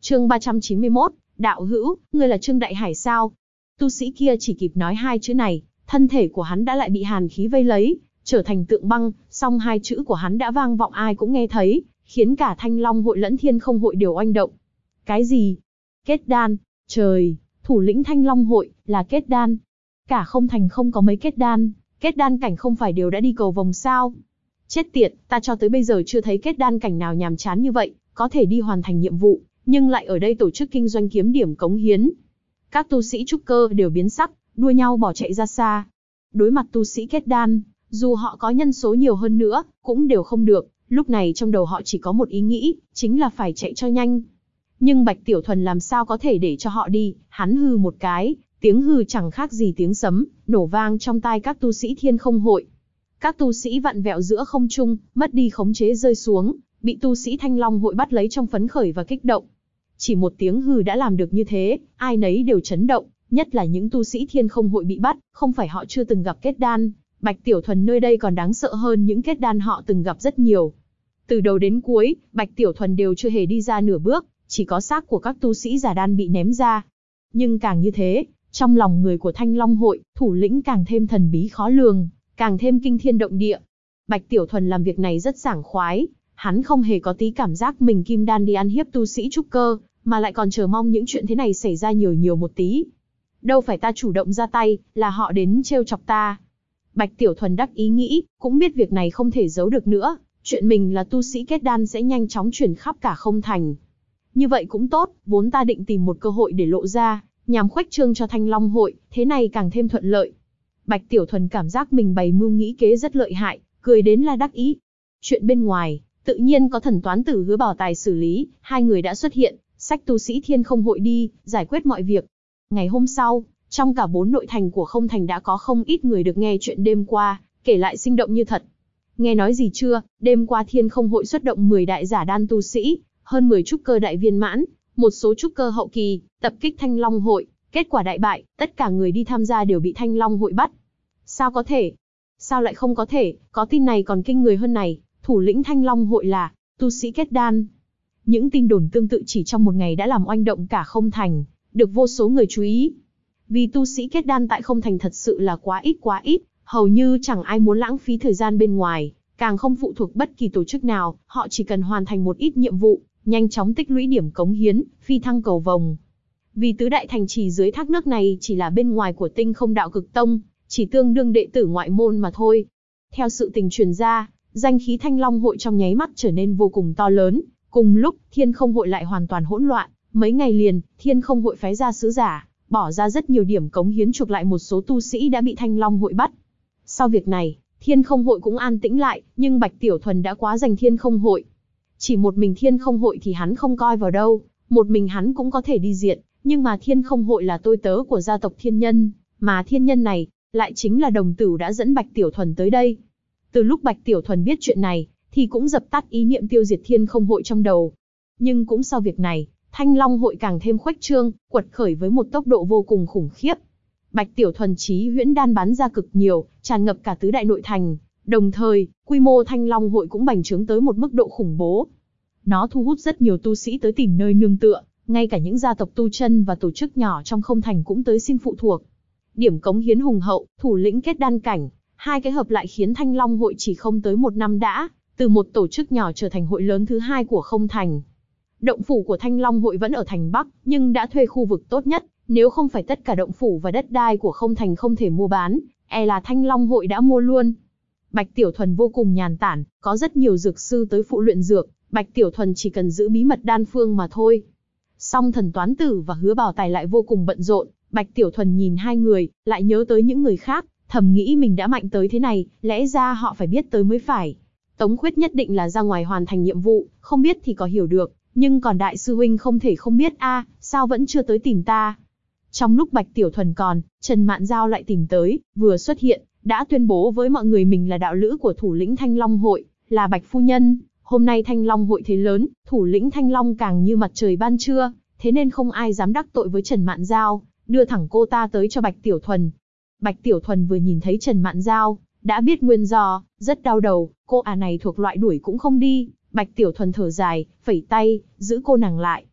Chương 391, đạo hữu, ngươi là Trương Đại Hải sao? Tu sĩ kia chỉ kịp nói hai chữ này, thân thể của hắn đã lại bị hàn khí vây lấy, trở thành tượng băng, song hai chữ của hắn đã vang vọng ai cũng nghe thấy, khiến cả Thanh Long hội lẫn Thiên Không hội đều oanh động. Cái gì? Kết đan? Trời, thủ lĩnh Thanh Long hội là kết đan? Cả không thành không có mấy kết đan cảnh không phải đều đã đi cầu vồng sao? Chết tiệt, ta cho tới bây giờ chưa thấy kết đan cảnh nào nhàm chán như vậy, có thể đi hoàn thành nhiệm vụ, nhưng lại ở đây tổ chức kinh doanh kiếm điểm cống hiến. Các tu sĩ trúc cơ đều biến sắc, đua nhau bỏ chạy ra xa. Đối mặt tu sĩ kết đan, dù họ có nhân số nhiều hơn nữa, cũng đều không được, lúc này trong đầu họ chỉ có một ý nghĩ, chính là phải chạy cho nhanh. Nhưng Bạch Tiểu Thuần làm sao có thể để cho họ đi, hắn hừ một cái, tiếng hừ chẳng khác gì tiếng sấm, nổ vang trong tai các tu sĩ Thiên Không hội. Các tu sĩ vặn vẹo giữa không trung, mất đi khống chế rơi xuống, bị tu sĩ Thanh Long hội bắt lấy trong phấn khởi và kích động. Chỉ một tiếng hừ đã làm được như thế, ai nấy đều chấn động, nhất là những tu sĩ Thiên Không hội bị bắt, không phải họ chưa từng gặp kết đan, Bạch Tiểu Thuần nơi đây còn đáng sợ hơn những kết đan họ từng gặp rất nhiều. Từ đầu đến cuối, Bạch Tiểu Thuần đều chưa hề đi ra nửa bước, chỉ có xác của các tu sĩ giả đan bị ném ra. Nhưng càng như thế, trong lòng người của Thanh Long hội, thủ lĩnh càng thêm thần bí khó lường, càng thêm kinh thiên động địa. Bạch Tiểu Thuần làm việc này rất sảng khoái, hắn không hề có tí cảm giác mình kim đan đi ăn hiếp tu sĩ trúc cơ, mà lại còn chờ mong những chuyện thế này xảy ra nhiều một tí. Đâu phải ta chủ động ra tay, là họ đến trêu chọc ta. Bạch Tiểu Thuần đắc ý nghĩ, cũng biết việc này không thể giấu được nữa, chuyện mình là tu sĩ kết đan sẽ nhanh chóng truyền khắp cả không thành. Như vậy cũng tốt, vốn ta định tìm một cơ hội để lộ ra, nhằm khuếch trương cho Thanh Long hội, thế này càng thêm thuận lợi. Bạch Tiểu Thuần cảm giác mình bày mưu nghĩ kế rất lợi hại, cười đến là đắc ý. Chuyện bên ngoài, tự nhiên có Thần Toán Tử Hứa Bảo Tài xử lý, hai người đã xuất hiện, xách tu sĩ Thiên Không hội đi, giải quyết mọi việc. Ngày hôm sau, trong cả 4 nội thành của không thành đã có không ít người được nghe chuyện đêm qua, kể lại sinh động như thật. Nghe nói gì chưa, đêm qua Thiên Không hội xuất động 10 đại giả đan tu sĩ, hơn 10 trúc cơ đại viên mãn, một số trúc cơ hậu kỳ, tập kích Thanh Long hội, kết quả đại bại, tất cả người đi tham gia đều bị Thanh Long hội bắt. Sao có thể? Sao lại không có thể, có tin này còn kinh người hơn này, thủ lĩnh Thanh Long hội là tu sĩ kết đan. Những tin đồn tương tự chỉ trong một ngày đã làm oanh động cả không thành, được vô số người chú ý. Vì tu sĩ kết đan tại không thành thật sự là quá ít, hầu như chẳng ai muốn lãng phí thời gian bên ngoài, càng không phụ thuộc bất kỳ tổ chức nào, họ chỉ cần hoàn thành một ít nhiệm vụ, nhanh chóng tích lũy điểm cống hiến, phi thăng cầu vồng. Vì tứ đại thành trì dưới thác nước này chỉ là bên ngoài của Tinh Không Đạo Cực Tông, chỉ tương đương đệ tử ngoại môn mà thôi. Theo sự tình truyền ra, danh khí Thanh Long hội trong nháy mắt trở nên vô cùng to lớn, cùng lúc Thiên Không hội lại hoàn toàn hỗn loạn, mấy ngày liền, Thiên Không hội phái ra sứ giả, bỏ ra rất nhiều điểm cống hiến chuộc lại một số tu sĩ đã bị Thanh Long hội bắt. Sau việc này, Thiên Không hội cũng an tĩnh lại, nhưng Bạch Tiểu Thuần đã quá giành Thiên Không hội. Chỉ một mình Thiên Không hội thì hắn không coi vào đâu, một mình hắn cũng có thể đi diệt, nhưng mà Thiên Không hội là tôi tớ của gia tộc Thiên Nhân, mà Thiên Nhân này, lại chính là đồng tử đã dẫn Bạch Tiểu Thuần tới đây. Từ lúc Bạch Tiểu Thuần biết chuyện này, thì cũng dập tắt ý niệm tiêu diệt Thiên Không hội trong đầu. Nhưng cũng sau việc này, Thanh Long hội càng thêm khuếch trương, quật khởi với một tốc độ vô cùng khủng khiếp. Bạch Tiểu Thuần chí huyễn đan bắn ra cực nhiều, tràn ngập cả tứ đại nội thành, đồng thời, quy mô Thanh Long hội cũng bành trướng tới một mức độ khủng bố. Nó thu hút rất nhiều tu sĩ tới tìm nơi nương tựa, ngay cả những gia tộc tu chân và tổ chức nhỏ trong không thành cũng tới xin phụ thuộc. Điểm cống hiến hùng hậu, thủ lĩnh kết đan cảnh, hai cái hợp lại khiến Thanh Long hội chỉ không tới một năm đã, từ một tổ chức nhỏ trở thành hội lớn thứ hai của không thành. Động phủ của Thanh Long hội vẫn ở thành Bắc, nhưng đã thuê khu vực tốt nhất, nếu không phải tất cả động phủ và đất đai của không thành không thể mua bán, e là Thanh Long hội đã mua luôn. Bạch Tiểu Thuần vô cùng nhàn tản, có rất nhiều dược sư tới phụ luyện dược, Bạch Tiểu Thuần chỉ cần giữ bí mật đan phương mà thôi. Song Thần Toán Tử và Hứa Bảo Tài lại vô cùng bận rộn, Bạch Tiểu Thuần nhìn hai người, lại nhớ tới những người khác, thầm nghĩ mình đã mạnh tới thế này, lẽ ra họ phải biết tới mới phải. Tống Khuyết nhất định là ra ngoài hoàn thành nhiệm vụ, không biết thì có hiểu được, nhưng còn đại sư huynh không thể không biết sao vẫn chưa tới tìm ta. Trong lúc Bạch Tiểu Thuần còn, Trần Mạn Giao lại tìm tới, vừa xuất hiện, đã tuyên bố với mọi người mình là đạo lữ của thủ lĩnh Thanh Long hội, là Bạch phu nhân. Hôm nay Thanh Long hội thế lớn, thủ lĩnh Thanh Long càng như mặt trời ban trưa, thế nên không ai dám đắc tội với Trần Mạn Giao, đưa thẳng cô ta tới cho Bạch Tiểu Thuần. Bạch Tiểu Thuần vừa nhìn thấy Trần Mạn Giao, đã biết nguyên do, rất đau đầu, cô này thuộc loại đuổi cũng không đi. Bạch Tiểu Thuần thở dài, phẩy tay, giữ cô nàng lại.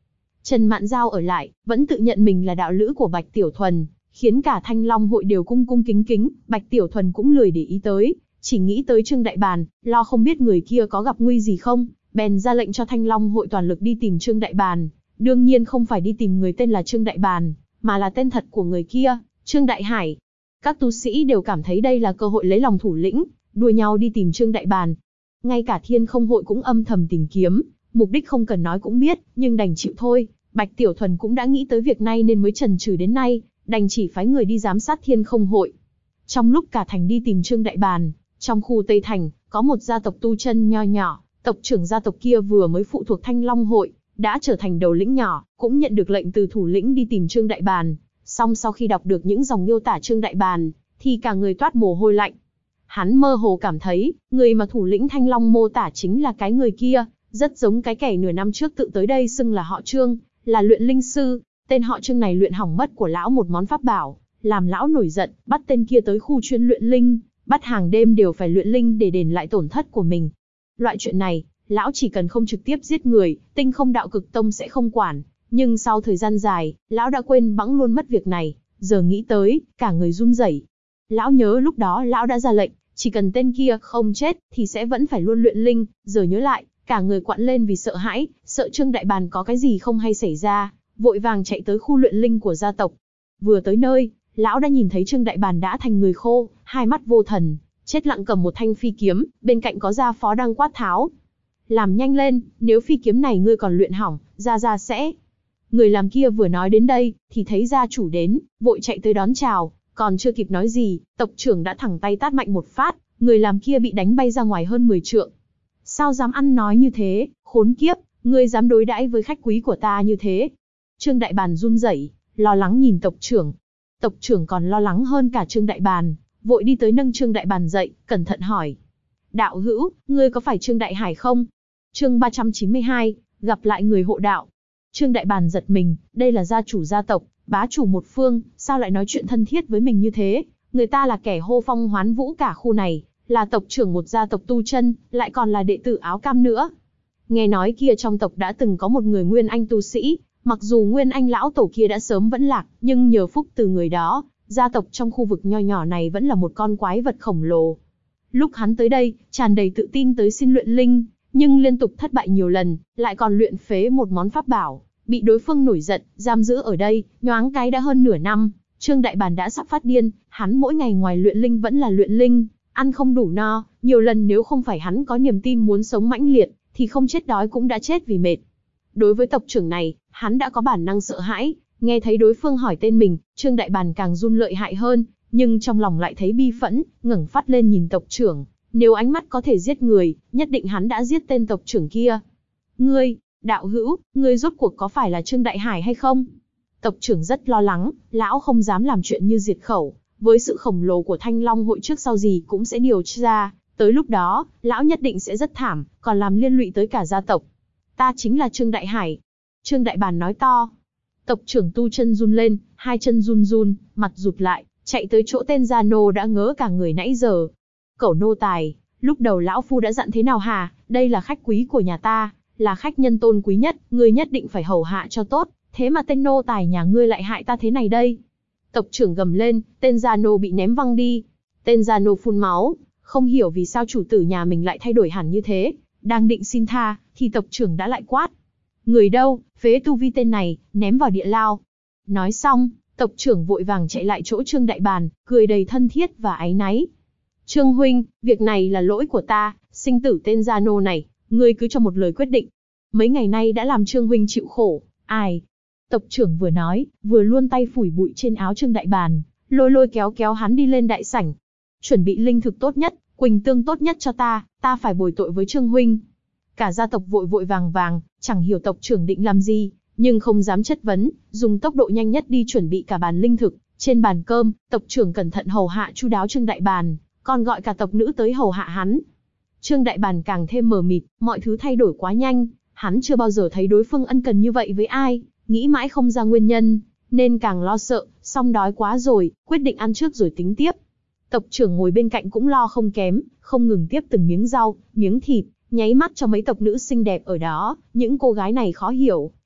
Trần Mạn Giao ở lại, vẫn tự nhận mình là đạo lữ của Bạch Tiểu Thuần, khiến cả Thanh Long hội đều cung cung kính kính, Bạch Tiểu Thuần cũng lười để ý tới, chỉ nghĩ tới Trương Đại Bàn, lo không biết người kia có gặp nguy gì không, bèn ra lệnh cho Thanh Long hội toàn lực đi tìm Trương Đại Bàn. Đương nhiên không phải đi tìm người tên là Trương Đại Bàn, mà là tên thật của người kia, Trương Đại Hải. Các tu sĩ đều cảm thấy đây là cơ hội lấy lòng thủ lĩnh, đua nhau đi tìm Trương Đại Bàn. Ngay cả Thiên Không hội cũng âm thầm tìm kiếm, mục đích không cần nói cũng biết, nhưng đành chịu thôi. Bạch Tiểu Thuần cũng đã nghĩ tới việc này nên mới chần chừ đến nay, đành chỉ phái người đi giám sát Thiên Không hội. Trong lúc cả thành đi tìm Trương Đại Bàn, trong khu Tây Thành, có một gia tộc tu chân nho nhỏ, tộc trưởng gia tộc kia vừa mới phụ thuộc Thanh Long hội, đã trở thành đầu lĩnh nhỏ, cũng nhận được lệnh từ thủ lĩnh đi tìm Trương Đại Bàn. Song sau khi đọc được những dòng miêu tả Trương Đại Bàn, thì cả người toát mồ hôi lạnh. Hắn mơ hồ cảm thấy, người mà thủ lĩnh Thanh Long mô tả chính là cái người kia, rất giống cái kẻ nửa năm trước tự tới đây xưng là họ Trương, là luyện linh sư. Tên họ Trương này luyện hỏng mất của lão một món pháp bảo, làm lão nổi giận, bắt tên kia tới khu chuyên luyện linh, bắt hàng đêm đều phải luyện linh để đền lại tổn thất của mình. Loại chuyện này, lão chỉ cần không trực tiếp giết người, Tinh Không Đạo Cực Tông sẽ không quản. Nhưng sau thời gian dài, lão đã quên bẵng luôn mất việc này, giờ nghĩ tới, cả người run rẩy. Lão nhớ lúc đó lão đã ra lệnh, chỉ cần tên kia không chết, thì sẽ vẫn phải luôn luyện linh, giờ nhớ lại, cả người quặn lên vì sợ hãi, sợ Trương Đại Bàn có cái gì không hay xảy ra, vội vàng chạy tới khu luyện linh của gia tộc. Vừa tới nơi, lão đã nhìn thấy Trương Đại Bàn đã thành người khô, hai mắt vô thần, chết lặng cầm một thanh phi kiếm, bên cạnh có gia phó đang quát tháo. Làm nhanh lên, nếu phi kiếm này ngươi còn luyện hỏng, gia sẽ... Người làm kia vừa nói đến đây, thì thấy gia chủ đến, vội chạy tới đón chào, còn chưa kịp nói gì, tộc trưởng đã thẳng tay tát mạnh một phát, người làm kia bị đánh bay ra ngoài hơn 10 trượng. Sao dám ăn nói như thế, khốn kiếp, ngươi dám đối đãi với khách quý của ta như thế? Trương Đại Bàn run rẩy, lo lắng nhìn tộc trưởng. Tộc trưởng còn lo lắng hơn cả Trương Đại Bàn, vội đi tới nâng Trương Đại Bàn dậy, cẩn thận hỏi. Đạo hữu, ngươi có phải Trương Đại Hải không? Chương 392, gặp lại người hộ đạo. Trương Đại Bàn giật mình, đây là gia chủ gia tộc, bá chủ một phương, sao lại nói chuyện thân thiết với mình như thế? Người ta là kẻ hô phong hoán vũ cả khu này, là tộc trưởng một gia tộc tu chân, lại còn là đệ tử áo cam nữa. Nghe nói kia trong tộc đã từng có một người Nguyên Anh tu sĩ, mặc dù Nguyên Anh lão tổ kia đã sớm vẫn lạc, nhưng nhờ phúc từ người đó, gia tộc trong khu vực nho nhỏ này vẫn là một con quái vật khổng lồ. Lúc hắn tới đây, tràn đầy tự tin tới xin luyện linh, nhưng liên tục thất bại nhiều lần, lại còn luyện phế một món pháp bảo, bị đối phương nổi giận, giam giữ ở đây, nhoáng cái đã hơn nửa năm. Trương Đại Bàn đã sắp phát điên, hắn mỗi ngày ngoài luyện linh vẫn là luyện linh, ăn không đủ no, nhiều lần nếu không phải hắn có niềm tin muốn sống mãnh liệt, thì không chết đói cũng đã chết vì mệt. Đối với tộc trưởng này, hắn đã có bản năng sợ hãi, nghe thấy đối phương hỏi tên mình, Trương Đại Bàn càng run lợi hại hơn, nhưng trong lòng lại thấy bi phẫn, ngẩng phát lên nhìn tộc trưởng, nếu ánh mắt có thể giết người, nhất định hắn đã giết tên tộc trưởng kia. Ngươi, đạo hữu, ngươi rốt cuộc có phải là Trương Đại Hải hay không? Tộc trưởng rất lo lắng, lão không dám làm chuyện như diệt khẩu, với sự khổng lồ của Thanh Long hội trước sau gì cũng sẽ điều tra, tới lúc đó, lão nhất định sẽ rất thảm, còn làm liên lụy tới cả gia tộc. Ta chính là Trương Đại Hải. Trương Đại Bàn nói to. Tộc trưởng tu chân run lên, hai chân run run, mặt rụt lại, chạy tới chỗ tên gia nô đã ngớ cả người nãy giờ. Cẩu nô tài, lúc đầu lão phu đã dặn thế nào hả? Đây là khách quý của nhà ta, là khách nhân tôn quý nhất, ngươi nhất định phải hầu hạ cho tốt, thế mà tên nô tài nhà ngươi lại hại ta thế này đây. Tộc trưởng gầm lên, tên gia nô bị ném văng đi. Tên gia nô phun máu, không hiểu vì sao chủ tử nhà mình lại thay đổi hẳn như thế. Đang định xin tha, thì tộc trưởng đã lại quát. Người đâu, phế tu vi tên này, ném vào địa lao. Nói xong, tộc trưởng vội vàng chạy lại chỗ Trương Đại Bàn, cười đầy thân thiết và áy náy. Trương huynh, việc này là lỗi của ta, sinh tử tên gia nô này, ngươi cứ cho một lời quyết định. Mấy ngày nay đã làm Trương huynh chịu khổ, ai? Tộc trưởng vừa nói, vừa luôn tay phủi bụi trên áo Trương Đại Bàn, lôi kéo hắn đi lên đại sảnh. Chuẩn bị linh thực tốt nhất, quỳnh tương tốt nhất cho ta phải bồi tội với Trương huynh. Cả gia tộc vội vàng, chẳng hiểu tộc trưởng định làm gì, nhưng không dám chất vấn, dùng tốc độ nhanh nhất đi chuẩn bị cả bàn linh thực. Trên bàn cơm, tộc trưởng cẩn thận hầu hạ chu đáo Trương Đại Bàn, còn gọi cả tộc nữ tới hầu hạ hắn. Trương Đại Bàn càng thêm mờ mịt, mọi thứ thay đổi quá nhanh, hắn chưa bao giờ thấy đối phương ân cần như vậy với ai, nghĩ mãi không ra nguyên nhân, nên càng lo sợ, xong đói quá rồi, quyết định ăn trước rồi tính tiếp. Tộc trưởng ngồi bên cạnh cũng lo không kém, không ngừng tiếp từng miếng rau, miếng thịt, nháy mắt cho mấy tộc nữ xinh đẹp ở đó. Những cô gái này khó hiểu,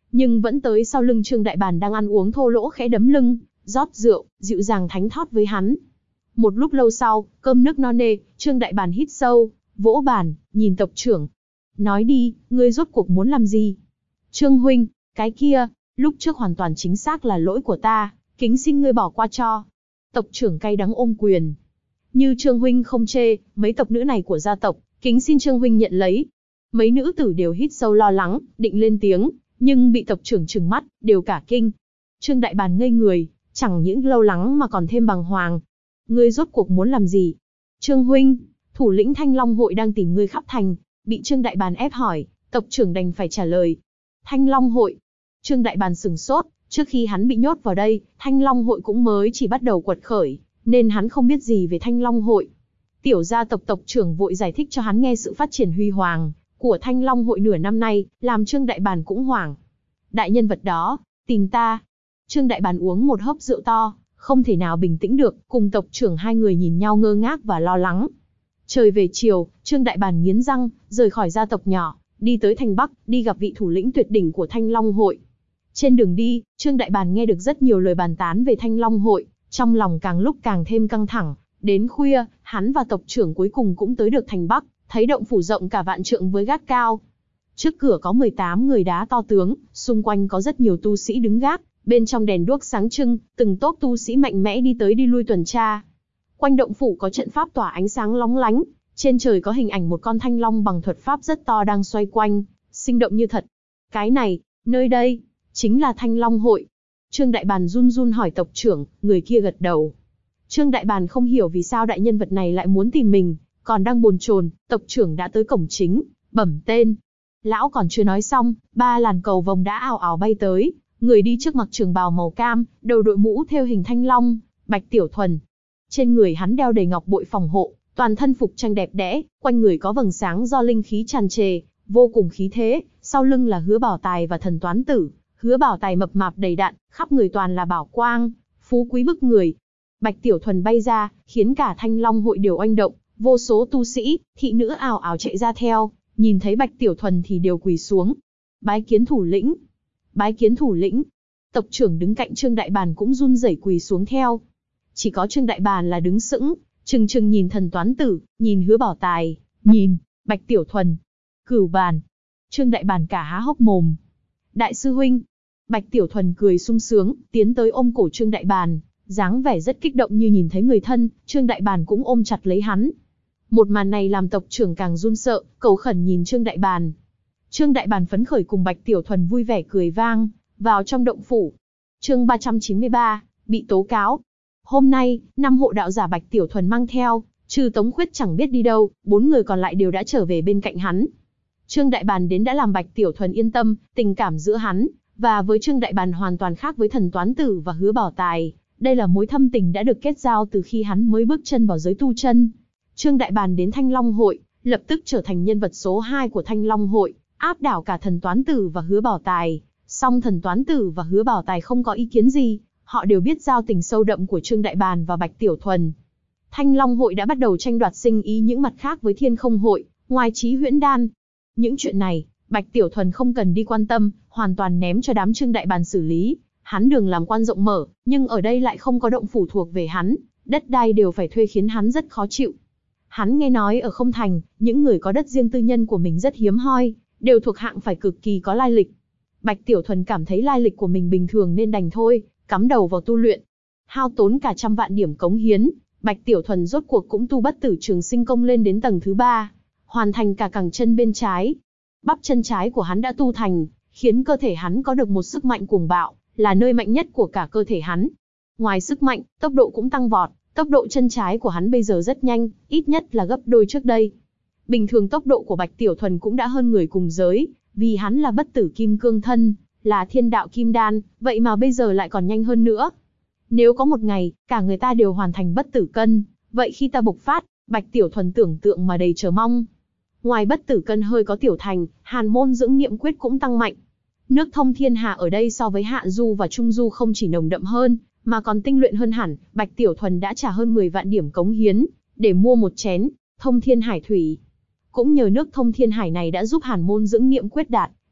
nhưng vẫn tới sau lưng Trương Đại Bàn đang ăn uống thô lỗ khẽ đấm lưng, rót rượu, dịu dàng thánh thót với hắn. Một lúc lâu sau, cơm nước no nê, Trương Đại Bàn hít sâu, vỗ bàn, nhìn tộc trưởng. Nói đi, ngươi rốt cuộc muốn làm gì? Trương huynh, cái kia, lúc trước hoàn toàn chính xác là lỗi của ta, kính xin ngươi bỏ qua cho. Tộc trưởng cay đắng ôm quyền. Như Trương huynh không chê, mấy tộc nữ này của gia tộc, kính xin Trương huynh nhận lấy. Mấy nữ tử đều hít sâu lo lắng, định lên tiếng, nhưng bị tộc trưởng trừng mắt, đều cả kinh. Trương Đại Bàn ngây người, chẳng những lâu lắng mà còn thêm bàng hoàng. Ngươi rốt cuộc muốn làm gì? Trương huynh, thủ lĩnh Thanh Long hội đang tìm ngươi khắp thành, bị Trương Đại Bàn ép hỏi, tộc trưởng đành phải trả lời. Thanh Long hội. Trương Đại Bàn sừng sốt, trước khi hắn bị nhốt vào đây, Thanh Long hội cũng mới chỉ bắt đầu quật khởi, nên hắn không biết gì về Thanh Long hội. Tiểu gia tộc tộc trưởng vội giải thích cho hắn nghe sự phát triển huy hoàng của Thanh Long hội nửa năm nay, làm Trương Đại Bàn cũng hoảng. Đại nhân vật đó, tìm ta. Trương Đại Bàn uống một hớp rượu to, không thể nào bình tĩnh được, cùng tộc trưởng hai người nhìn nhau ngơ ngác và lo lắng. Trời về chiều, Trương Đại Bàn nghiến răng, rời khỏi gia tộc nhỏ, đi tới thành Bắc, đi gặp vị thủ lĩnh tuyệt đỉnh của Thanh Long hội. Trên đường đi, Trương Đại Bàn nghe được rất nhiều lời bàn tán về Thanh Long hội, trong lòng càng lúc càng thêm căng thẳng. Đến khuya, hắn và tộc trưởng cuối cùng cũng tới được thành Bắc, thấy động phủ rộng cả vạn trượng với gác cao. Trước cửa có 18 người đá to tướng, xung quanh có rất nhiều tu sĩ đứng gác, bên trong đèn đuốc sáng trưng, từng tốp tu sĩ mạnh mẽ đi tới đi lui tuần tra. Quanh động phủ có trận pháp tỏa ánh sáng lóng lánh, trên trời có hình ảnh một con thanh long bằng thuật pháp rất to đang xoay quanh, sinh động như thật. Cái này, nơi đây, chính là Thanh Long hội. Trương Đại Bàn run run hỏi tộc trưởng, người kia gật đầu. Trương Đại Bàn không hiểu vì sao đại nhân vật này lại muốn tìm mình, còn đang bồn chồn, tộc trưởng đã tới cổng chính, bẩm tên. Lão còn chưa nói xong, 3 làn cầu vồng đã ào ào bay tới, người đi trước mặc trường bào màu cam, đầu đội mũ thêu hình thanh long, Bạch Tiểu Thuần. Trên người hắn đeo đầy ngọc bội phòng hộ, toàn thân phục trang đẹp đẽ, quanh người có vầng sáng do linh khí tràn trề, vô cùng khí thế, sau lưng là Hứa Bảo Tài và Thần Toán Tử. Hứa Bảo Tài mập mạp đầy đặn, khắp người toàn là bảo quang, phú quý bức người. Bạch Tiểu Thuần bay ra, khiến cả Thanh Long hội đều oanh động, vô số tu sĩ, thị nữ ào ào chạy ra theo, nhìn thấy Bạch Tiểu Thuần thì đều quỳ xuống. Bái kiến thủ lĩnh, bái kiến thủ lĩnh. Tộc trưởng đứng cạnh Trương Đại Bàn cũng run rẩy quỳ xuống theo. Chỉ có Trương Đại Bàn là đứng sững, trừng trừng nhìn Thần Toán Tử, nhìn Hứa Bảo Tài, nhìn Bạch Tiểu Thuần. Cửu Bàn. Trương Đại Bàn cả há hốc mồm. Đại sư huynh. Bạch Tiểu Thuần cười sung sướng, tiến tới ôm cổ Trương Đại Bàn, dáng vẻ rất kích động như nhìn thấy người thân. Trương Đại Bàn cũng ôm chặt lấy hắn. Một màn này làm tộc trưởng càng run sợ, cầu khẩn nhìn Trương Đại Bàn. Trương Đại Bàn phấn khởi cùng Bạch Tiểu Thuần vui vẻ cười vang, vào trong động phủ. Chương 393, bị tố cáo. Hôm nay, 5 hộ đạo giả Bạch Tiểu Thuần mang theo, trừ Tống Khuyết chẳng biết đi đâu, 4 người còn lại đều đã trở về bên cạnh hắn. Trương Đại Bàn đến đã làm Bạch Tiểu Thuần yên tâm, tình cảm giữa hắn và với Trương Đại Bàn hoàn toàn khác với Thần Toán Tử và Hứa Bảo Tài. Đây là mối thâm tình đã được kết giao từ khi hắn mới bước chân vào giới tu chân. Trương Đại Bàn đến Thanh Long hội, lập tức trở thành nhân vật số 2 của Thanh Long hội, áp đảo cả Thần Toán Tử và Hứa Bảo Tài. Song Thần Toán Tử và Hứa Bảo Tài không có ý kiến gì, họ đều biết giao tình sâu đậm của Trương Đại Bàn và Bạch Tiểu Thuần. Thanh Long hội đã bắt đầu tranh đoạt sinh ý những mặt khác với Thiên Không hội, ngoài Chí Huyễn Đan. Những chuyện này, Bạch Tiểu Thuần không cần đi quan tâm, hoàn toàn ném cho đám Trương Đại Bàn xử lý. Hắn đường làm quan rộng mở, nhưng ở đây lại không có động phủ thuộc về hắn, đất đai đều phải thuê khiến hắn rất khó chịu. Hắn nghe nói ở Không Thành, những người có đất riêng tư nhân của mình rất hiếm hoi, đều thuộc hạng phải cực kỳ có lai lịch. Bạch Tiểu Thuần cảm thấy lai lịch của mình bình thường nên đành thôi, cắm đầu vào tu luyện. Hao tốn cả 100 vạn điểm cống hiến, Bạch Tiểu Thuần rốt cuộc cũng tu Bất Tử Trường Sinh Công lên đến tầng thứ 3, hoàn thành cả cẳng chân bên trái. Bắp chân trái của hắn đã tu thành, khiến cơ thể hắn có được một sức mạnh cuồng bạo, là nơi mạnh nhất của cả cơ thể hắn. Ngoài sức mạnh, tốc độ cũng tăng vọt, tốc độ chân trái của hắn bây giờ rất nhanh, ít nhất là gấp đôi trước đây. Bình thường tốc độ của Bạch Tiểu Thuần cũng đã hơn người cùng giới, vì hắn là bất tử kim cương thân, là thiên đạo kim đan, vậy mà bây giờ lại còn nhanh hơn nữa. Nếu có một ngày, cả người ta đều hoàn thành bất tử cân, vậy khi ta bộc phát, Bạch Tiểu Thuần tưởng tượng mà đầy chờ mong. Ngoài bất tử cân hơi có tiểu thành, hàn môn dưỡng niệm quyết cũng tăng mạnh. Nước thông thiên hà ở đây so với hạ du và trung du không chỉ nồng đậm hơn, mà còn tinh luyện hơn hẳn. Bạch Tiểu Thuần đã trả hơn 10 vạn điểm cống hiến, để mua một chén thông thiên hải thủy. Cũng nhờ nước thông thiên hải này đã giúp hàn môn dưỡng niệm quyết đạt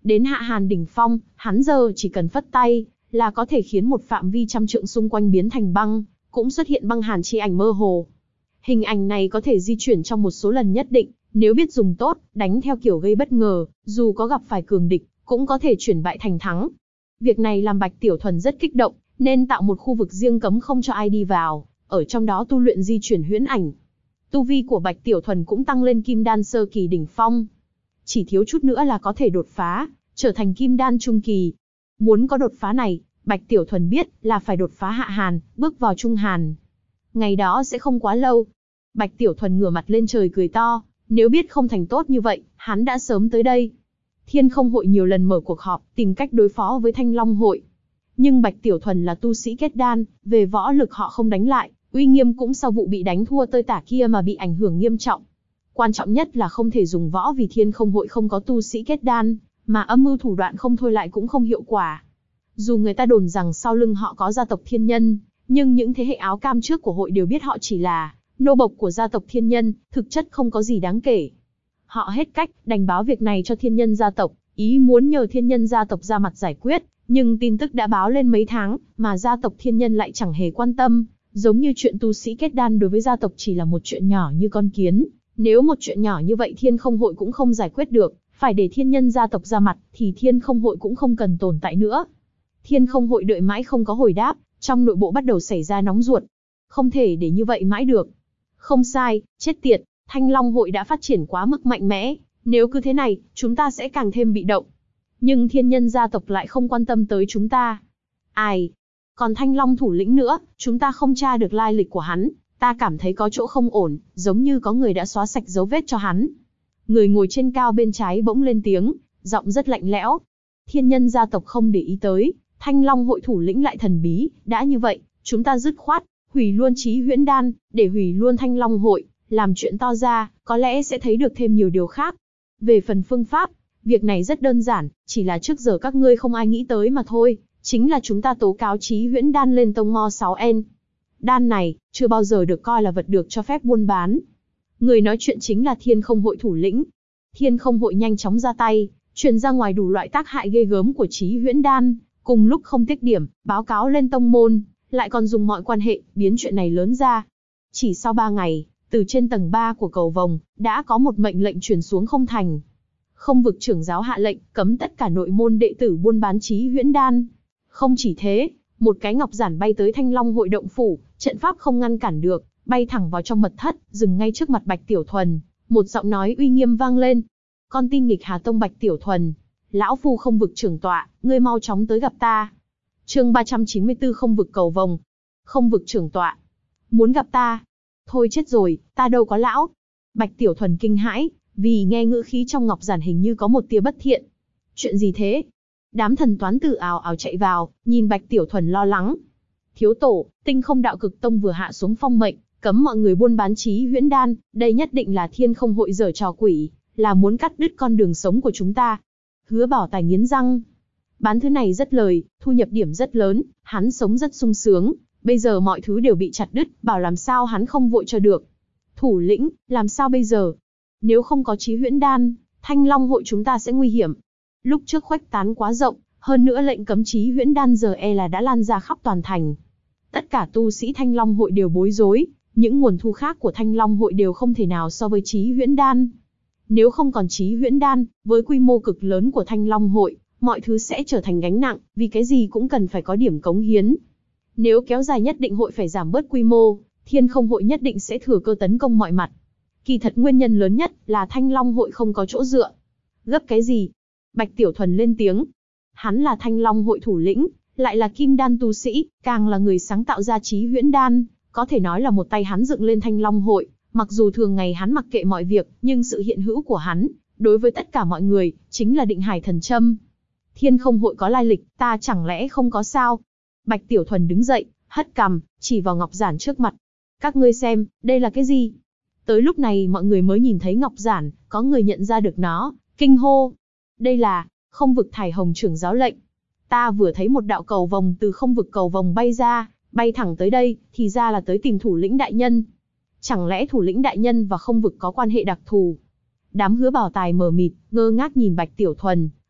Đến Hạ Hàn đỉnh phong, hắn giờ chỉ cần phất tay, là có thể khiến một phạm vi trăm trượng xung quanh biến thành băng, cũng xuất hiện băng hàn chi ảnh mơ hồ. Hình ảnh này có thể di chuyển trong một số lần nhất định, nếu biết dùng tốt, đánh theo kiểu gây bất ngờ, dù có gặp phải cường địch, cũng có thể chuyển bại thành thắng. Việc này làm Bạch Tiểu Thuần rất kích động, nên tạo một khu vực riêng cấm không cho ai đi vào, ở trong đó tu luyện di chuyển huyễn ảnh. Tu vi của Bạch Tiểu Thuần cũng tăng lên Kim Đan sơ kỳ đỉnh phong. Chỉ thiếu chút nữa là có thể đột phá, trở thành Kim Đan trung kỳ. Muốn có đột phá này, Bạch Tiểu Thuần biết là phải đột phá Hạ Hàn, bước vào Trung Hàn. Ngày đó sẽ không quá lâu. Bạch Tiểu Thuần ngửa mặt lên trời cười to, nếu biết không thành tốt như vậy, hắn đã sớm tới đây. Thiên Không Hội nhiều lần mở cuộc họp, tìm cách đối phó với Thanh Long Hội. Nhưng Bạch Tiểu Thuần là tu sĩ kết đan, về võ lực họ không đánh lại, uy nghiêm cũng sau vụ bị đánh thua tơi tả kia mà bị ảnh hưởng nghiêm trọng. Quan trọng nhất là không thể dùng võ vì Thiên Không Hội không có tu sĩ kết đan, mà âm mưu thủ đoạn không thôi lại cũng không hiệu quả. Dù người ta đồn rằng sau lưng họ có gia tộc Thiên Nhân, nhưng những thế hệ áo cam trước của hội đều biết họ chỉ là nô bộc của gia tộc Thiên Nhân, thực chất không có gì đáng kể. Họ hết cách, đành báo việc này cho Thiên Nhân gia tộc, ý muốn nhờ Thiên Nhân gia tộc ra mặt giải quyết, nhưng tin tức đã báo lên mấy tháng, mà gia tộc Thiên Nhân lại chẳng hề quan tâm, giống như chuyện tu sĩ kết đan đối với gia tộc chỉ là một chuyện nhỏ như con kiến. Nếu một chuyện nhỏ như vậy Thiên Không Hội cũng không giải quyết được, phải để Thiên Nhân gia tộc ra mặt, thì Thiên Không Hội cũng không cần tồn tại nữa. Thiên Không Hội đợi mãi không có hồi đáp, trong nội bộ bắt đầu xảy ra nóng ruột. Không thể để như vậy mãi được. Không sai, chết tiệt, Thanh Long Hội đã phát triển quá mức mạnh mẽ, nếu cứ thế này, chúng ta sẽ càng thêm bị động. Nhưng Thiên Nhân gia tộc lại không quan tâm tới chúng ta. Ai? Còn Thanh Long thủ lĩnh nữa, chúng ta không tra được lai lịch của hắn, ta cảm thấy có chỗ không ổn, giống như có người đã xóa sạch dấu vết cho hắn. Người ngồi trên cao bên trái bỗng lên tiếng, giọng rất lạnh lẽo. Thiên Nhân gia tộc không để ý tới, Thanh Long Hội thủ lĩnh lại thần bí, đã như vậy, chúng ta dứt khoát, hủy luôn Chí Huyễn Đan, để hủy luôn Thanh Long Hội, làm chuyện to ra, có lẽ sẽ thấy được thêm nhiều điều khác. Về phần phương pháp, việc này rất đơn giản, chỉ là trước giờ các ngươi không ai nghĩ tới mà thôi, chính là chúng ta tố cáo Chí Huyễn Đan lên tông Mo 6N. Đan này, chưa bao giờ được coi là vật được cho phép buôn bán. Người nói chuyện chính là Thiên Không Hội thủ lĩnh. Thiên Không Hội nhanh chóng ra tay, truyền ra ngoài đủ loại tác hại ghê gớm của Chí Huyễn Đan, cùng lúc không tiếc điểm, báo cáo lên tông môn, lại còn dùng mọi quan hệ, biến chuyện này lớn ra. Chỉ sau 3 ngày, từ trên tầng 3 của cầu vồng, đã có một mệnh lệnh truyền xuống không thành. Không vực trưởng giáo hạ lệnh, cấm tất cả nội môn đệ tử buôn bán Chí Huyễn Đan. Không chỉ thế, một cái ngọc giản bay tới Thanh Long Hội động phủ, trận pháp không ngăn cản được, bay thẳng vào trong mật thất, dừng ngay trước mặt Bạch Tiểu Thuần. Một giọng nói uy nghiêm vang lên. Con tin nghịch Hà Tông Bạch Tiểu Thuần, lão phu không vực trưởng tọa, ngươi mau chóng tới gặp ta. Chương 394 không vực cầu vồng. Không vực trưởng tọa. Muốn gặp ta? Thôi chết rồi, ta đâu có lão. Bạch Tiểu Thuần kinh hãi, vì nghe ngữ khí trong ngọc giản hình như có một tia bất thiện. Chuyện gì thế? Đám thần toán tử ào ào chạy vào, nhìn Bạch Tiểu Thuần lo lắng. Thiếu tổ, Tinh Không Đạo Cực Tông vừa hạ xuống phong mệnh, cấm mọi người buôn bán Chí Huyễn Đan, đây nhất định là Thiên Không Hội giở trò quỷ, là muốn cắt đứt con đường sống của chúng ta. Hứa Bảo Tài nghiến răng. Bán thứ này rất lời, thu nhập điểm rất lớn, hắn sống rất sung sướng, bây giờ mọi thứ đều bị chặt đứt, bảo làm sao hắn không vội cho được. Thủ lĩnh, làm sao bây giờ? Nếu không có Chí Huyễn Đan, Thanh Long Hội chúng ta sẽ nguy hiểm. Lúc trước khuếch tán quá rộng, hơn nữa lệnh cấm Chí Huyễn Đan giờ là đã lan ra khắp toàn thành. Tất cả tu sĩ Thanh Long Hội đều bối rối, những nguồn thu khác của Thanh Long Hội đều không thể nào so với Chí Huyễn Đan. Nếu không còn Chí Huyễn Đan, với quy mô cực lớn của Thanh Long Hội, mọi thứ sẽ trở thành gánh nặng, vì cái gì cũng cần phải có điểm cống hiến. Nếu kéo dài nhất định hội phải giảm bớt quy mô, Thiên Không Hội nhất định sẽ thừa cơ tấn công mọi mặt. Kỳ thật nguyên nhân lớn nhất là Thanh Long Hội không có chỗ dựa. Gấp cái gì? Bạch Tiểu Thuần lên tiếng. Hắn là Thanh Long Hội thủ lĩnh, lại là Kim Đan tu sĩ, càng là người sáng tạo ra Chí Huyễn Đan, có thể nói là một tay hắn dựng lên Thanh Long Hội. Mặc dù thường ngày hắn mặc kệ mọi việc, nhưng sự hiện hữu của hắn, đối với tất cả mọi người, chính là định hải thần châm. Thiên Không Hội có lai lịch, ta chẳng lẽ không có sao? Bạch Tiểu Thuần đứng dậy, hất cằm, chỉ vào ngọc giản trước mặt. Các ngươi xem, đây là cái gì? Tới lúc này mọi người mới nhìn thấy ngọc giản, có người nhận ra được nó, kinh hô. Đây là không vực thải hồng trưởng giáo lệnh. Ta vừa thấy một đạo cầu vồng từ không vực cầu vồng bay ra, bay thẳng tới đây, thì ra là tới tìm thủ lĩnh đại nhân. Chẳng lẽ thủ lĩnh đại nhân và không vực có quan hệ đặc thù? Đám Hứa Bảo Tài mờ mịt, ngơ ngác nhìn Bạch Tiểu Thuần,